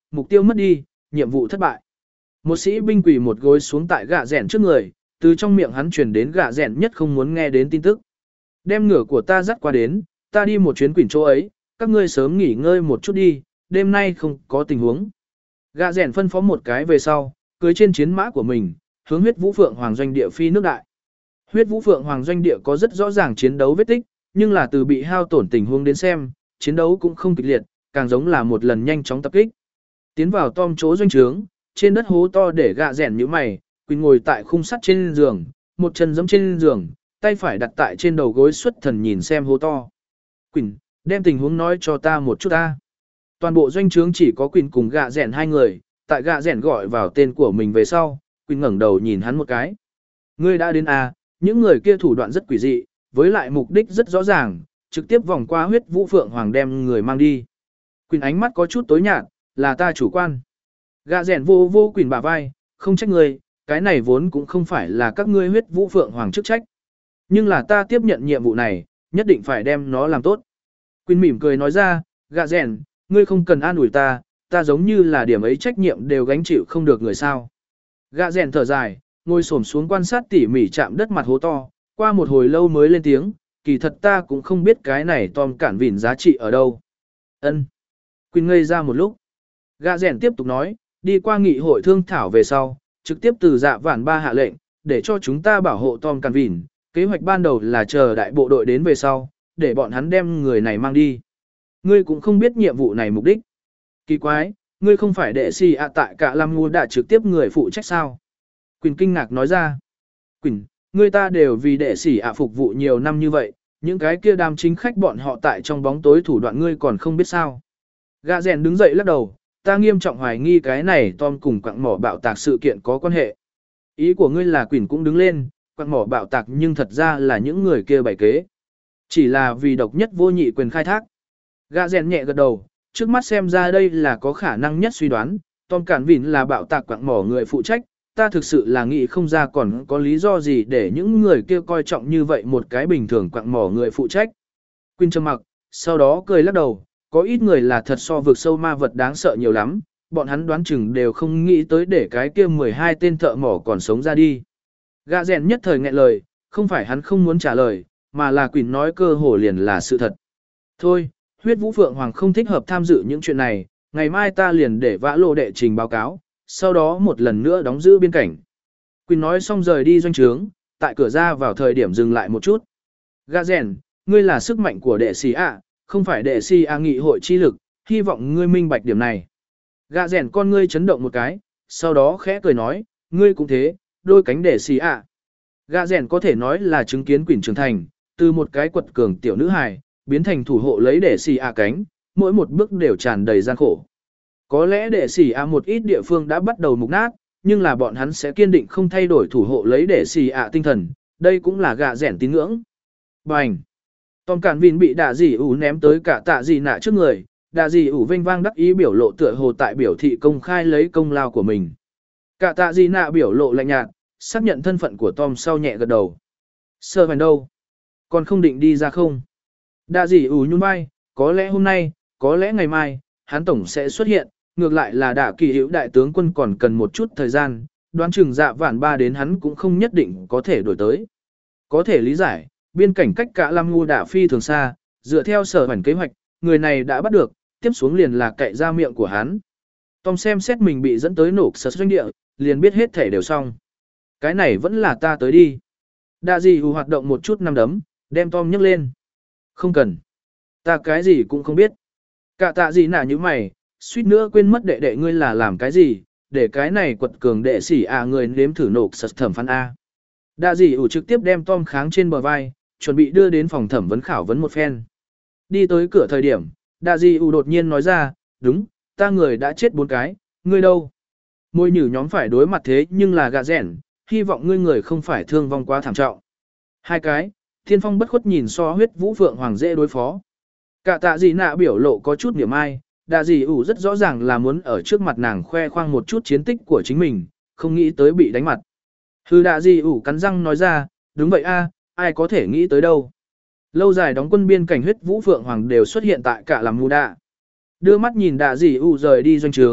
mục tiêu mất đi, nhiệm vụ thất bại. Một sĩ binh quỳ một gối xuống tại gạ rèn trước người, từ trong miệng hắn truyền đến gạ rèn nhất không muốn nghe đến tin tức. Đem ngựa của ta dắt qua đến, ta đi một chuyến quỷ chỗ ấy, các ngươi sớm nghỉ ngơi một chút đi, đêm nay không có tình huống. Gạ rèn phân phó một cái về sau, cưới trên chiến mã của mình, hướng huyết vũ phượng hoàng doanh địa phi nước đại. Huyết vũ phượng hoàng doanh địa có rất rõ ràng chiến đấu vết tích, nhưng là từ bị hao tổn tình huống đến xem, chiến đấu cũng không kịch liệt, càng giống là một lần nhanh chóng tập kích. Tiến vào Tom chỗ doanh trướng, trên đất hố to để gạ rèn như mày, Quỳnh ngồi tại khung sắt trên giường, một chân giẫm trên giường, tay phải đặt tại trên đầu gối xuất thần nhìn xem hố to. Quỳnh, đem tình huống nói cho ta một chút ta. Toàn bộ doanh trướng chỉ có Quỳnh cùng gạ rèn hai người, tại gạ rèn gọi vào tên của mình về sau, Quỳnh ngẩng đầu nhìn hắn một cái. Ngươi đã đến à, những người kia thủ đoạn rất quỷ dị, với lại mục đích rất rõ ràng, trực tiếp vòng qua huyết vũ phượng hoàng đem người mang đi. Quỳnh ánh mắt có chút tối nhạt, là ta chủ quan. Gạ rèn vô vô Quỳnh bả vai, không trách ngươi, cái này vốn cũng không phải là các ngươi huyết vũ phượng hoàng chức trách. Nhưng là ta tiếp nhận nhiệm vụ này, nhất định phải đem nó làm tốt. Quỳnh mỉm cười nói ra, gạ rèn, ngươi không cần an ủi ta, ta giống như là điểm ấy trách nhiệm đều gánh chịu không được người sao. Gạ rèn thở dài, ngồi xổm xuống quan sát tỉ mỉ chạm đất mặt hố to, qua một hồi lâu mới lên tiếng, kỳ thật ta cũng không biết cái này Tom cản vỉn giá trị ở đâu. Ân. Quỳnh ngây ra một lúc. Gạ rèn tiếp tục nói, đi qua nghị hội thương thảo về sau, trực tiếp từ dạ vản ba hạ lệnh, để cho chúng ta bảo hộ Tom cản vỉn, kế hoạch ban đầu là chờ đại bộ đội đến về sau, để bọn hắn đem người này mang đi. Ngươi cũng không biết nhiệm vụ này mục đích. Kỳ quái, ngươi không phải đệ si ạ tại cả Lam Ngu đã trực tiếp người phụ trách sao? Quỳnh kinh ngạc nói ra. Quỳnh, ngươi ta đều vì đệ sĩ ạ phục vụ nhiều năm như vậy, những cái kia đam chính khách bọn họ tại trong bóng tối thủ đoạn ngươi còn không biết sao. Gạ rèn đứng dậy lắc đầu, ta nghiêm trọng hoài nghi cái này Tom cùng quặng mỏ bạo tạc sự kiện có quan hệ. Ý của ngươi là Quỳnh cũng đứng lên, quặng mỏ bạo tạc nhưng thật ra là những người kia bày kế. Chỉ là vì độc nhất vô nhị quyền khai thác. Gạ rèn nhẹ gật đầu, trước mắt xem ra đây là có khả năng nhất suy đoán, Tom Cản Vịn là bạo tạc quặng mỏ người phụ trách, ta thực sự là nghĩ không ra còn có lý do gì để những người kia coi trọng như vậy một cái bình thường quặng mỏ người phụ trách. Quỳnh trầm mặc, sau đó cười lắc đầu, có ít người là thật so vực sâu ma vật đáng sợ nhiều lắm, bọn hắn đoán chừng đều không nghĩ tới để cái kia mười hai tên thợ mỏ còn sống ra đi. Gạ rèn nhất thời nghẹn lời, không phải hắn không muốn trả lời, mà là Quỳnh nói cơ hồ liền là sự thật. Thôi, huyết vũ phượng hoàng không thích hợp tham dự những chuyện này, ngày mai ta liền để vã lộ đệ trình báo cáo, sau đó một lần nữa đóng giữ biên cảnh. Quỳnh nói xong rời đi doanh trướng, tại cửa ra vào thời điểm dừng lại một chút. Gạ rèn, ngươi là sức mạnh của đệ sĩ ạ, không phải đệ sĩ ạ nghị hội chi lực, hy vọng ngươi minh bạch điểm này. Gạ rèn con ngươi chấn động một cái, sau đó khẽ cười nói, ngươi cũng thế, đôi cánh đệ sĩ ạ. Gạ rèn có thể nói là chứng kiến Quỳnh trưởng thành, từ một cái quật cường tiểu nữ hài, biến thành thủ hộ lấy đệ sĩ ạ cánh, mỗi một bước đều tràn đầy gian khổ. Có lẽ đệ sĩ ạ một ít địa phương đã bắt đầu mục nát, nhưng là bọn hắn sẽ kiên định không thay đổi thủ hộ lấy đệ sĩ ạ tinh thần, đây cũng là gạ rèn tín ngưỡng. Bành! Tom Cản Vin bị đạ dì ủ ném tới cả tạ dì nạ trước người, đạ dì ủ vênh vang đắc ý biểu lộ tựa hồ tại biểu thị công khai lấy công lao của mình. Cả tạ dì nạ biểu lộ lạnh nhạt, xác nhận thân phận của Tom sau nhẹ gật đầu. Sơ vành đâu? Còn không định đi ra không? Đạ dì ủ nhún vai, có lẽ hôm nay, có lẽ ngày mai, hắn tổng sẽ xuất hiện, ngược lại là đạ kỳ hữu đại tướng quân còn cần một chút thời gian, đoán chừng dạ vạn ba đến hắn cũng không nhất định có thể đổi tới. Có thể lý giải, biên cảnh cách cả Lam Ngu đạ phi thường xa, dựa theo sở hoành kế hoạch, người này đã bắt được, tiếp xuống liền là cậy ra miệng của hắn. Tom xem xét mình bị dẫn tới nổ sở doanh địa, liền biết hết thể đều xong. Cái này vẫn là ta tới đi. Đạ gì hù hoạt động một chút năm đấm, đem Tom nhấc lên. Không cần. Ta cái gì cũng không biết. Cả tạ gì nả như mày, suýt nữa quên mất đệ đệ ngươi là làm cái gì, để cái này quật cường đệ sĩ à người nếm thử nổ sở thẩm phán A. Đạ gì ủ trực tiếp đem Tom kháng trên bờ vai, chuẩn bị đưa đến phòng thẩm vấn khảo vấn một phen. Đi tới cửa thời điểm, Đạ gì ủ đột nhiên nói ra, đúng, ta người đã chết bốn cái, ngươi đâu? Môi nhử nhóm phải đối mặt thế nhưng là gạ rẻn, hy vọng ngươi người không phải thương vong quá thảm trọng. Hai cái, thiên phong bất khuất nhìn so huyết vũ phượng hoàng dễ đối phó. Cả tạ gì nạ biểu lộ có chút niềm ai, Đạ gì ủ rất rõ ràng là muốn ở trước mặt nàng khoe khoang một chút chiến tích của chính mình, không nghĩ tới bị đánh mặt. Hư Đạ gì ủ cắn răng nói ra, đúng vậy a, ai có thể nghĩ tới đâu. Lâu dài đóng quân biên cảnh huyết vũ phượng hoàng đều xuất hiện tại cả làm mù đạ. Đưa mắt nhìn Đạ gì ủ rời đi doanh trướng,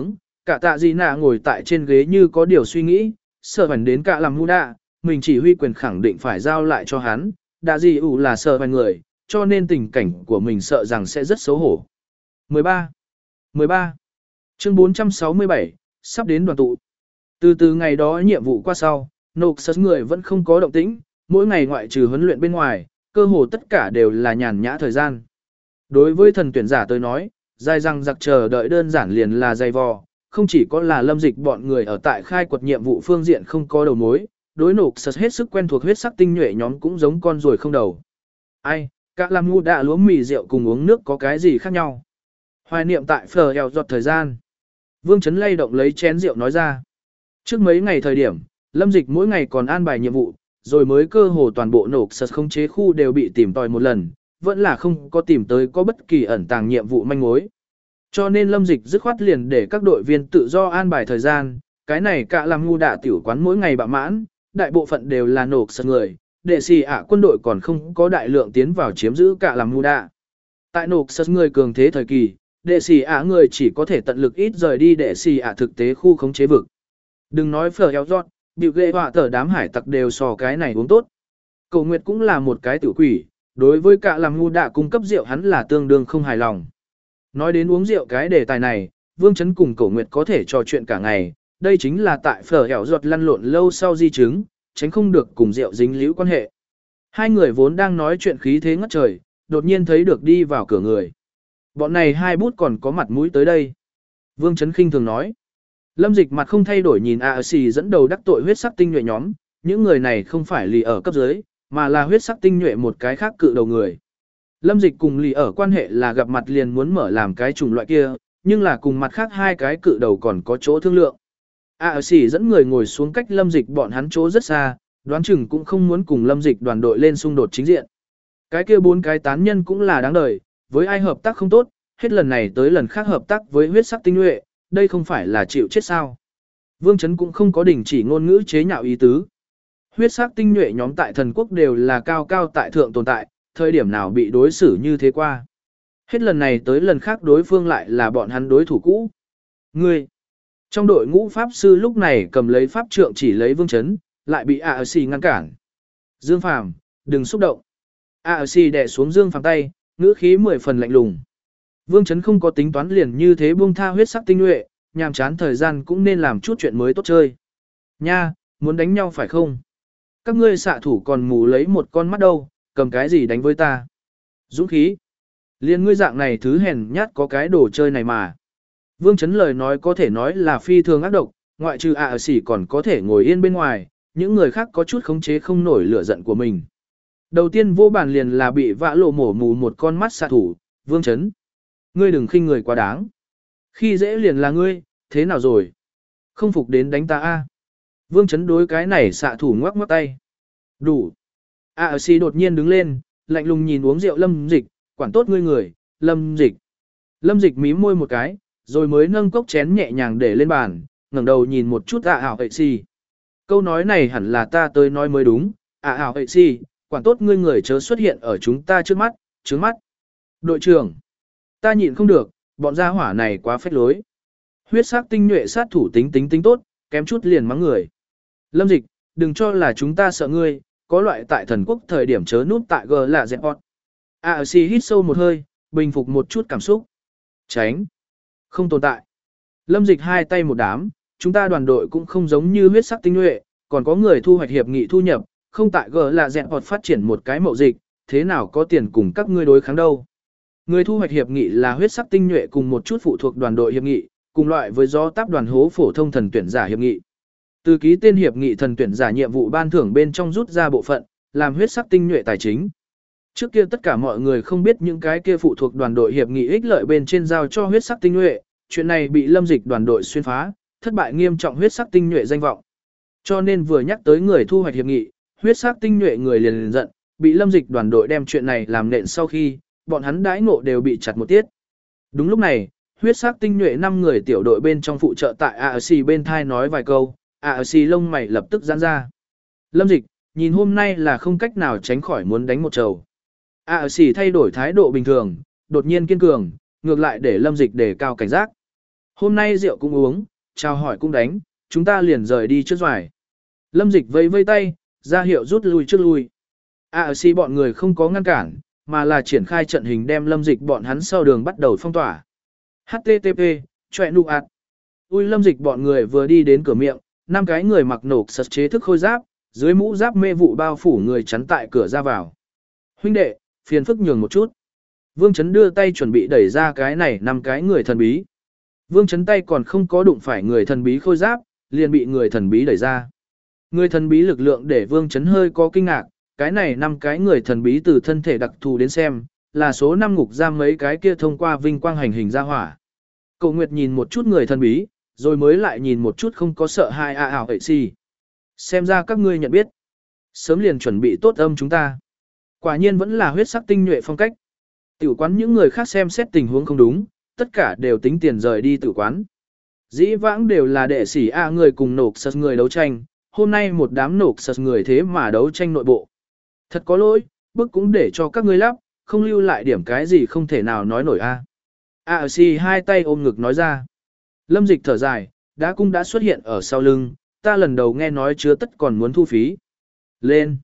cả tạ gì nạ ngồi tại trên ghế như có điều suy nghĩ, sợ hẳn đến cả làm ngu đạ, mình chỉ huy quyền khẳng định phải giao lại cho hắn, đã gì ủ là sợ hẳn người, cho nên tình cảnh của mình sợ rằng sẽ rất xấu hổ. mười ba. mười ba. Chương bốn trăm sáu mươi bảy, sắp đến đoàn tụ. Từ từ ngày đó nhiệm vụ qua sau, Noxus người vẫn không có động tĩnh, mỗi ngày ngoại trừ huấn luyện bên ngoài, cơ hồ tất cả đều là nhàn nhã thời gian. Đối với thần tuyển giả tôi nói, dài răng giặc chờ đợi đơn giản liền là dày vò, không chỉ có là Lâm Dịch bọn người ở tại khai quật nhiệm vụ phương diện không có đầu mối, đối Noxus hết sức quen thuộc huyết sắc tinh nhuệ nhóm cũng giống con ruồi không đầu. Ai, các làm ngu đã lúa mì rượu cùng uống nước có cái gì khác nhau? Hoài niệm tại phở eo giọt thời gian. Vương Chấn lay động lấy chén rượu nói ra. Trước mấy ngày thời điểm, Lâm Dịch mỗi ngày còn an bài nhiệm vụ, rồi mới cơ hồ toàn bộ nổ sật không chế khu đều bị tìm tòi một lần, vẫn là không có tìm tới có bất kỳ ẩn tàng nhiệm vụ manh mối. Cho nên Lâm Dịch dứt khoát liền để các đội viên tự do an bài thời gian, cái này cả làm ngu đạ tiểu quán mỗi ngày bạ mãn, đại bộ phận đều là nổ sật người, đệ xì ạ quân đội còn không có đại lượng tiến vào chiếm giữ cả làm ngu đạ. Tại nổ sật người cường thế thời kỳ, đệ xì ạ người chỉ có thể tận lực ít rời đi đệ xì ạ thực tế khu khống chế vực. Đừng nói phở eo giọt, biểu ghệ họa tờ đám hải tặc đều so cái này uống tốt. Cầu Nguyệt cũng là một cái tử quỷ, đối với cả làm ngu đạ cung cấp rượu hắn là tương đương không hài lòng. Nói đến uống rượu cái đề tài này, Vương Chấn cùng Cầu Nguyệt có thể trò chuyện cả ngày, đây chính là tại phở eo giọt lăn lộn lâu sau di chứng, tránh không được cùng rượu dính líu quan hệ. Hai người vốn đang nói chuyện khí thế ngất trời, đột nhiên thấy được đi vào cửa người. Bọn này hai bút còn có mặt mũi tới đây. Vương Chấn khinh thường nói. Lâm Dịch mặt không thay đổi nhìn a xê dẫn đầu đắc tội huyết sắc tinh nhuệ nhóm, những người này không phải lì ở cấp dưới, mà là huyết sắc tinh nhuệ một cái khác cự đầu người. Lâm Dịch cùng lì ở quan hệ là gặp mặt liền muốn mở làm cái chủng loại kia, nhưng là cùng mặt khác hai cái cự đầu còn có chỗ thương lượng. a xê dẫn người ngồi xuống cách Lâm Dịch bọn hắn chỗ rất xa, đoán chừng cũng không muốn cùng Lâm Dịch đoàn đội lên xung đột chính diện. Cái kia bốn cái tán nhân cũng là đáng đời, với ai hợp tác không tốt, hết lần này tới lần khác hợp tác với huyết sắc tinh nhuệ, đây không phải là chịu chết sao. Vương Chấn cũng không có đình chỉ ngôn ngữ chế nhạo ý tứ. Huyết sắc tinh nhuệ nhóm tại thần quốc đều là cao cao tại thượng tồn tại, thời điểm nào bị đối xử như thế qua. Hết lần này tới lần khác đối phương lại là bọn hắn đối thủ cũ. Ngươi! Trong đội ngũ pháp sư lúc này cầm lấy pháp trượng chỉ lấy Vương Chấn, lại bị a xê ngăn cản. Dương Phàm, đừng xúc động. a xê đè xuống Dương Phàm tay, ngữ khí mười phần lạnh lùng. Vương Chấn không có tính toán liền như thế buông tha huyết sắc tinh nhuệ, nhàm chán thời gian cũng nên làm chút chuyện mới tốt chơi. Nha, muốn đánh nhau phải không? Các ngươi xạ thủ còn mù lấy một con mắt đâu, cầm cái gì đánh với ta? Dũng khí. Liên ngươi dạng này thứ hèn nhát có cái đồ chơi này mà. Vương Chấn lời nói có thể nói là phi thường ác độc, ngoại trừ ạ xỉ còn có thể ngồi yên bên ngoài, những người khác có chút khống chế không nổi lửa giận của mình. Đầu tiên vô bản liền là bị vã lộ mổ mù một con mắt xạ thủ, Vương Chấn. Ngươi đừng khinh người quá đáng. Khi dễ liền là ngươi, thế nào rồi? Không phục đến đánh ta a. Vương Chấn đối cái này xạ thủ ngoắc ngoắc tay. Đủ. A xì đột nhiên đứng lên, lạnh lùng nhìn uống rượu Lâm Dịch, quản tốt ngươi người, Lâm Dịch. Lâm Dịch mím môi một cái, rồi mới nâng cốc chén nhẹ nhàng để lên bàn, ngẩng đầu nhìn một chút ạ ảo hệ xì. Câu nói này hẳn là ta tới nói mới đúng, ạ ảo hệ xì, quản tốt ngươi người chớ xuất hiện ở chúng ta trước mắt, trước mắt. Đội trưởng. Ta nhịn không được, bọn gia hỏa này quá phách lối. Huyết sắc tinh nhuệ sát thủ tính tính tính tốt, kém chút liền mắng người. Lâm Dịch, đừng cho là chúng ta sợ ngươi, có loại tại thần quốc thời điểm chớ núp tại G là dẹp hot. a xê hít sâu một hơi, bình phục một chút cảm xúc. Tránh. Không tồn tại. Lâm Dịch hai tay một đám, chúng ta đoàn đội cũng không giống như huyết sắc tinh nhuệ, còn có người thu hoạch hiệp nghị thu nhập, không tại G là dẹp hot phát triển một cái mậu dịch, thế nào có tiền cùng các ngươi đối kháng đâu. Người thu hoạch hiệp nghị là huyết sắc tinh nhuệ cùng một chút phụ thuộc đoàn đội hiệp nghị, cùng loại với gió táp đoàn hố phổ thông thần tuyển giả hiệp nghị. Từ ký tên hiệp nghị thần tuyển giả nhiệm vụ ban thưởng bên trong rút ra bộ phận, làm huyết sắc tinh nhuệ tài chính. Trước kia tất cả mọi người không biết những cái kia phụ thuộc đoàn đội hiệp nghị ích lợi bên trên giao cho huyết sắc tinh nhuệ, chuyện này bị Lâm Dịch đoàn đội xuyên phá, thất bại nghiêm trọng huyết sắc tinh nhuệ danh vọng. Cho nên vừa nhắc tới người thu hoạch hiệp nghị, huyết sắc tinh nhuệ người liền liền giận, bị Lâm Dịch đoàn đội đem chuyện này làm nện sau khi, bọn hắn đãi ngộ đều bị chặt một tiết. Đúng lúc này, huyết sắc tinh nhuệ năm người tiểu đội bên trong phụ trợ tại a xê bên thai nói vài câu, a xê lông mày lập tức giãn ra. Lâm Dịch, nhìn hôm nay là không cách nào tránh khỏi muốn đánh một trầu. a xê thay đổi thái độ bình thường, đột nhiên kiên cường, ngược lại để Lâm Dịch đề cao cảnh giác. Hôm nay rượu cũng uống, chào hỏi cũng đánh, chúng ta liền rời đi trước doài. Lâm Dịch vây vây tay, ra hiệu rút lui trước lui. A xì bọn người không có ngăn cản, mà là triển khai trận hình đem Lâm Dịch bọn hắn sau đường bắt đầu phong tỏa. hát tê tê pê, chọe nụ ạt. Ui Lâm Dịch bọn người vừa đi đến cửa miệng, năm cái người mặc nổ sật chế thức khôi giáp, dưới mũ giáp mê vụ bao phủ người chắn tại cửa ra vào. Huynh đệ, phiền phức nhường một chút. Vương Chấn đưa tay chuẩn bị đẩy ra cái này năm cái người thần bí. Vương Chấn tay còn không có đụng phải người thần bí khôi giáp, liền bị người thần bí đẩy ra. Người thần bí lực lượng để Vương Chấn hơi có kinh ngạc, cái này năm cái người thần bí từ thân thể đặc thù đến xem, là số năm ngục giam mấy cái kia thông qua vinh quang hành hình ra hỏa. Cậu Nguyệt nhìn một chút người thần bí, rồi mới lại nhìn một chút không có sợ hai a ảo hệ si. Xem ra các ngươi nhận biết. Sớm liền chuẩn bị tốt âm chúng ta. Quả nhiên vẫn là huyết sắc tinh nhuệ phong cách. Tiểu quán những người khác xem xét tình huống không đúng, tất cả đều tính tiền rời đi tử quán. Dĩ vãng đều là đệ sĩ A người cùng nộp sật người đấu tranh, hôm nay một đám nộp sật người thế mà đấu tranh nội bộ. Thật có lỗi, bức cũng để cho các ngươi lắp, không lưu lại điểm cái gì không thể nào nói nổi A. A xì hai tay ôm ngực nói ra. Lâm Dịch thở dài, đá cung đã xuất hiện ở sau lưng, ta lần đầu nghe nói chứa tất còn muốn thu phí. Lên.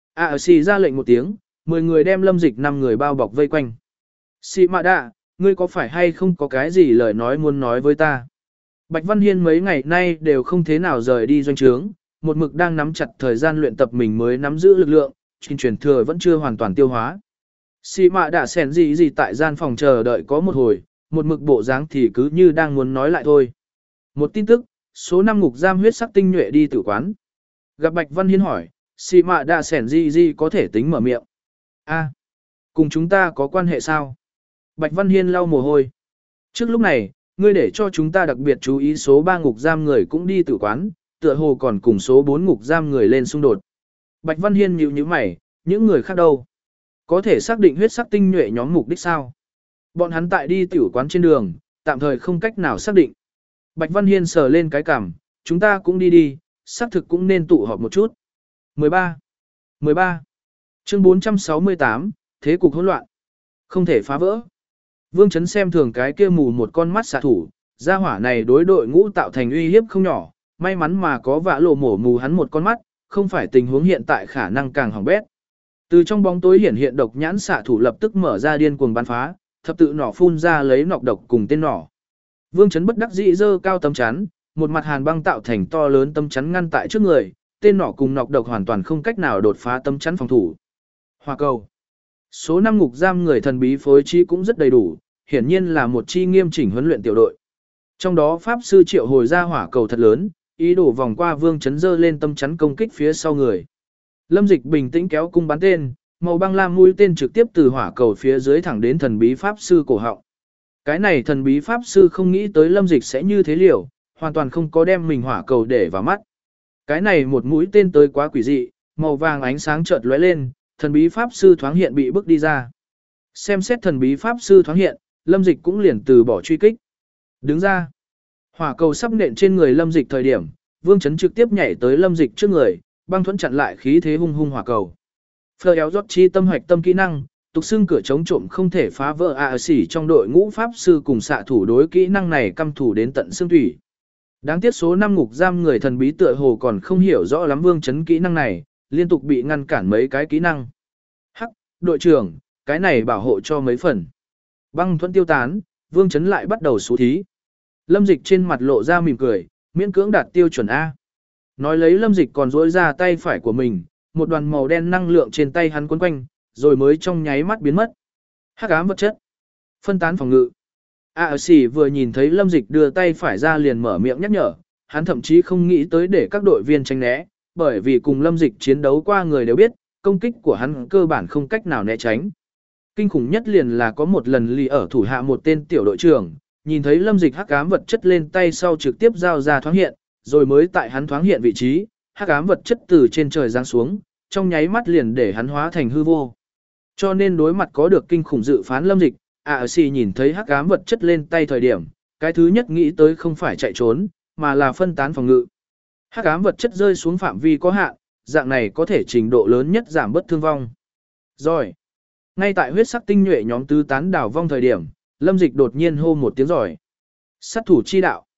A xì ra lệnh một tiếng, mười người đem Lâm Dịch năm người bao bọc vây quanh. Sĩ Mạ Đạ, ngươi có phải hay không có cái gì lời nói muốn nói với ta? Bạch Văn Hiên mấy ngày nay đều không thế nào rời đi doanh trướng, một mực đang nắm chặt thời gian luyện tập mình mới nắm giữ lực lượng, truyền truyền thừa vẫn chưa hoàn toàn tiêu hóa. Sĩ Mạ Đạ xèn gì gì tại gian phòng chờ đợi có một hồi, một mực bộ dáng thì cứ như đang muốn nói lại thôi. Một tin tức, số năm ngục giam huyết sắc tinh nhuệ đi tử quán. Gặp Bạch Văn Hiên hỏi, Sĩ Mạ Đạ xèn gì gì có thể tính mở miệng. A, cùng chúng ta có quan hệ sao? Bạch Văn Hiên lau mồ hôi. Trước lúc này, ngươi để cho chúng ta đặc biệt chú ý số ba ngục giam người cũng đi tử quán, tựa hồ còn cùng số bốn ngục giam người lên xung đột. Bạch Văn Hiên nhíu nhíu mày, những người khác đâu? Có thể xác định huyết sắc tinh nhuệ nhóm mục đích sao? Bọn hắn tại đi tử quán trên đường, tạm thời không cách nào xác định. Bạch Văn Hiên sờ lên cái cằm, chúng ta cũng đi đi, xác thực cũng nên tụ họp một chút. mười ba. mười ba. Chương bốn trăm sáu mươi tám, thế cục hỗn loạn. Không thể phá vỡ. Vương Chấn xem thường cái kia mù một con mắt xạ thủ, gia hỏa này đối đội ngũ tạo thành uy hiếp không nhỏ, may mắn mà có vạ lộ mổ mù hắn một con mắt, không phải tình huống hiện tại khả năng càng hỏng bét. Từ trong bóng tối hiển hiện độc nhãn xạ thủ lập tức mở ra điên cuồng bắn phá, thập tự nỏ phun ra lấy nọc độc cùng tên nỏ. Vương Chấn bất đắc dĩ giơ cao tấm chắn, một mặt hàn băng tạo thành to lớn tấm chắn ngăn tại trước người, tên nỏ cùng nọc độc hoàn toàn không cách nào đột phá tấm chắn phòng thủ. Hỏa cầu. Số năm ngục giam người thần bí phối trí cũng rất đầy đủ, hiển nhiên là một chi nghiêm chỉnh huấn luyện tiểu đội. Trong đó pháp sư triệu hồi ra hỏa cầu thật lớn, ý đồ vòng qua Vương Chấn dơ lên tâm chắn công kích phía sau người. Lâm Dịch bình tĩnh kéo cung bắn tên, màu băng lam mũi tên trực tiếp từ hỏa cầu phía dưới thẳng đến thần bí pháp sư cổ họng. Cái này thần bí pháp sư không nghĩ tới Lâm Dịch sẽ như thế liều, hoàn toàn không có đem mình hỏa cầu để vào mắt. Cái này một mũi tên tới quá quỷ dị, màu vàng ánh sáng chợt lóe lên, thần bí pháp sư thoáng hiện bị bước đi ra. Xem xét thần bí pháp sư thoáng hiện, Lâm Dịch cũng liền từ bỏ truy kích. Đứng ra. Hỏa cầu sắp nện trên người Lâm Dịch thời điểm, Vương Chấn trực tiếp nhảy tới Lâm Dịch trước người, băng thuẫn chặn lại khí thế hung hung hỏa cầu. Phơ éo rót chi tâm hoạch tâm kỹ năng, tục xưng cửa chống trộm không thể phá vỡ a xỉ trong đội ngũ pháp sư cùng xạ thủ đối kỹ năng này căm thủ đến tận xương thủy. Đáng tiếc số năm ngục giam người thần bí tựa hồ còn không hiểu rõ lắm Vương Chấn kỹ năng này, liên tục bị ngăn cản mấy cái kỹ năng. Hắc, đội trưởng, cái này bảo hộ cho mấy phần. Băng thuẫn tiêu tán, Vương Chấn lại bắt đầu số thí. Lâm Dịch trên mặt lộ ra mỉm cười, miễn cưỡng đạt tiêu chuẩn A. Nói lấy Lâm Dịch còn duỗi ra tay phải của mình, một đoàn màu đen năng lượng trên tay hắn quấn quanh, rồi mới trong nháy mắt biến mất. Hắc ám vật chất. Phân tán phòng ngự. A xỉ vừa nhìn thấy Lâm Dịch đưa tay phải ra liền mở miệng nhắc nhở, hắn thậm chí không nghĩ tới để các đội viên tránh né, bởi vì cùng Lâm Dịch chiến đấu qua người đều biết, công kích của hắn cơ bản không cách nào né tránh. Kinh khủng nhất liền là có một lần lì ở thủ hạ một tên tiểu đội trưởng, nhìn thấy Lâm Dịch hắc ám vật chất lên tay sau trực tiếp giao ra thoáng hiện, rồi mới tại hắn thoáng hiện vị trí, hắc ám vật chất từ trên trời giáng xuống, trong nháy mắt liền để hắn hóa thành hư vô. Cho nên đối mặt có được kinh khủng dự phán Lâm Dịch, A xỉ nhìn thấy hắc ám vật chất lên tay thời điểm, cái thứ nhất nghĩ tới không phải chạy trốn, mà là phân tán phòng ngự. Hắc ám vật chất rơi xuống phạm vi có hạn, dạng này có thể trình độ lớn nhất giảm bớt thương vong. Rồi, ngay tại huyết sắc tinh nhuệ nhóm tứ tán đảo vong thời điểm, Lâm Dịch đột nhiên hô một tiếng giỏi. Sát thủ chi đạo.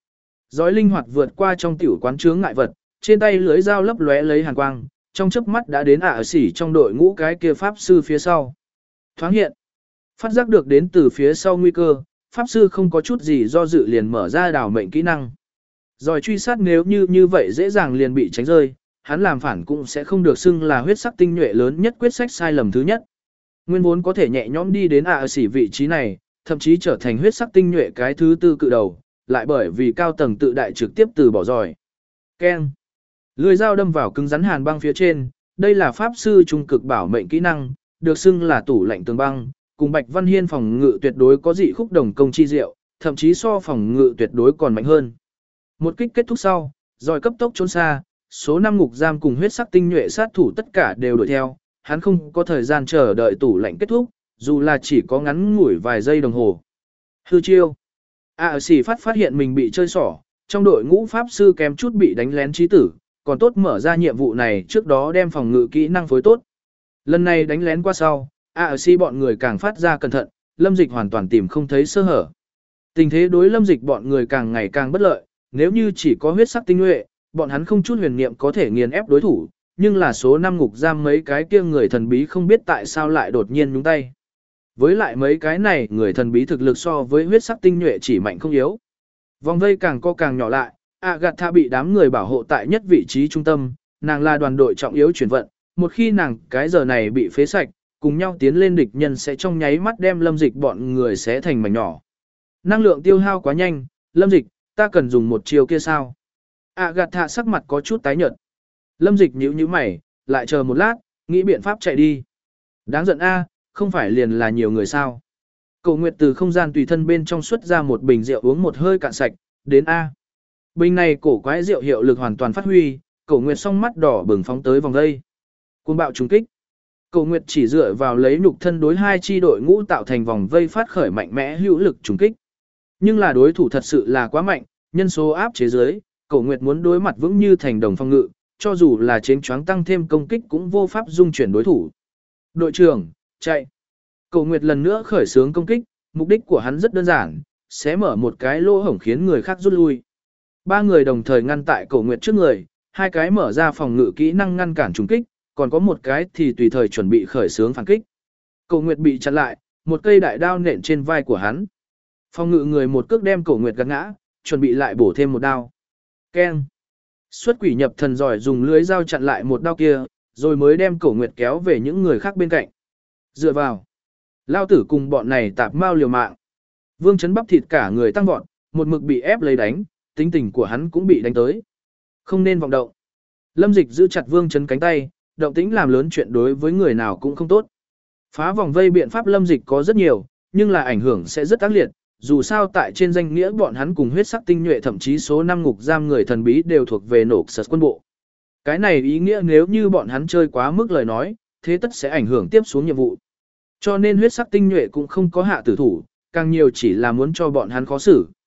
Giói linh hoạt vượt qua trong tiểu quán chướng ngại vật, trên tay lưới dao lấp lóe lấy hàn quang, trong chớp mắt đã đến ạ xỉ trong đội ngũ cái kia pháp sư phía sau. Thoáng hiện, phát giác được đến từ phía sau nguy cơ, pháp sư không có chút gì do dự liền mở ra đảo mệnh kỹ năng. Rồi truy sát nếu như như vậy dễ dàng liền bị tránh rơi, hắn làm phản cũng sẽ không được xưng là huyết sắc tinh nhuệ lớn nhất quyết sách sai lầm thứ nhất. Nguyên vốn có thể nhẹ nhõm đi đến ạ xỉ vị trí này, thậm chí trở thành huyết sắc tinh nhuệ cái thứ tư cự đầu, lại bởi vì cao tầng tự đại trực tiếp từ bỏ giỏi. Keng. Lưỡi dao đâm vào cứng rắn hàn băng phía trên, đây là pháp sư trung cực bảo mệnh kỹ năng, được xưng là tủ lạnh tường băng, cùng Bạch Văn Hiên phòng ngự tuyệt đối có dị khúc đồng công chi diệu, thậm chí so phòng ngự tuyệt đối còn mạnh hơn. Một kích kết thúc sau, rồi cấp tốc trốn xa, số năm ngục giam cùng huyết sắc tinh nhuệ sát thủ tất cả đều đuổi theo, hắn không có thời gian chờ đợi tủ lạnh kết thúc, dù là chỉ có ngắn ngủi vài giây đồng hồ. Hư chiêu. A xỉ phát phát hiện mình bị chơi xỏ, trong đội ngũ pháp sư kém chút bị đánh lén chí tử, còn tốt mở ra nhiệm vụ này trước đó đem phòng ngự kỹ năng phối tốt. Lần này đánh lén qua sau, A xỉ bọn người càng phát ra cẩn thận, Lâm Dịch hoàn toàn tìm không thấy sơ hở. Tình thế đối Lâm Dịch bọn người càng ngày càng bất lợi, nếu như chỉ có huyết sắc tinh nhuệ, bọn hắn không chút huyền niệm có thể nghiền ép đối thủ, nhưng là số năm ngục giam mấy cái kia người thần bí không biết tại sao lại đột nhiên nhúng tay. Với lại mấy cái này, người thần bí thực lực so với huyết sắc tinh nhuệ chỉ mạnh không yếu. Vòng vây càng co càng nhỏ lại, Agatha bị đám người bảo hộ tại nhất vị trí trung tâm, nàng là đoàn đội trọng yếu chuyển vận, một khi nàng cái giờ này bị phế sạch, cùng nhau tiến lên địch nhân sẽ trong nháy mắt đem Lâm Dịch bọn người xé thành mảnh nhỏ. Năng lượng tiêu hao quá nhanh, Lâm Dịch, ta cần dùng một chiều kia sao? Agatha sắc mặt có chút tái nhợt. Lâm Dịch nhíu nhíu mày, lại chờ một lát, nghĩ biện pháp chạy đi. Đáng giận a, không phải liền là nhiều người sao? Cổ Nguyệt từ không gian tùy thân bên trong xuất ra một bình rượu uống một hơi cạn sạch, đến a. Bình này cổ quái rượu hiệu lực hoàn toàn phát huy, Cổ Nguyệt song mắt đỏ bừng phóng tới vòng dây. Cuồng bạo trùng kích. Cổ Nguyệt chỉ dựa vào lấy nhục thân đối hai chi đội ngũ tạo thành vòng vây phát khởi mạnh mẽ hữu lực trùng kích. Nhưng là đối thủ thật sự là quá mạnh, nhân số áp chế dưới, Cổ Nguyệt muốn đối mặt vững như thành đồng phong ngự, cho dù là chênh choáng tăng thêm công kích cũng vô pháp dung chuyển đối thủ. Đội trưởng, chạy. Cổ Nguyệt lần nữa khởi xướng công kích, mục đích của hắn rất đơn giản, sẽ mở một cái lỗ hổng khiến người khác rút lui. Ba người đồng thời ngăn tại Cổ Nguyệt trước người, hai cái mở ra phòng ngự kỹ năng ngăn cản trùng kích, còn có một cái thì tùy thời chuẩn bị khởi xướng phản kích. Cổ Nguyệt bị chặn lại, một cây đại đao nện trên vai của hắn. Phòng ngự người một cước đem Cổ Nguyệt gạt ngã, chuẩn bị lại bổ thêm một đao. Keng. Xuất quỷ nhập thần giỏi dùng lưới dao chặn lại một đao kia, rồi mới đem Cổ Nguyệt kéo về những người khác bên cạnh. Dựa vào. Lao tử cùng bọn này tạp mau liều mạng. Vương Chấn bắp thịt cả người tăng vọt, một mực bị ép lấy đánh, tính tình của hắn cũng bị đánh tới. Không nên vọng động. Lâm Dịch giữ chặt Vương Chấn cánh tay, động tĩnh làm lớn chuyện đối với người nào cũng không tốt. Phá vòng vây biện pháp Lâm Dịch có rất nhiều, nhưng là ảnh hưởng sẽ rất ác liệt, dù sao tại trên danh nghĩa bọn hắn cùng huyết sắc tinh nhuệ thậm chí số năm ngục giam người thần bí đều thuộc về nổ sật quân bộ. Cái này ý nghĩa nếu như bọn hắn chơi quá mức lời nói, thế tất sẽ ảnh hưởng tiếp xuống nhiệm vụ. Cho nên huyết sắc tinh nhuệ cũng không có hạ tử thủ, càng nhiều chỉ là muốn cho bọn hắn khó xử.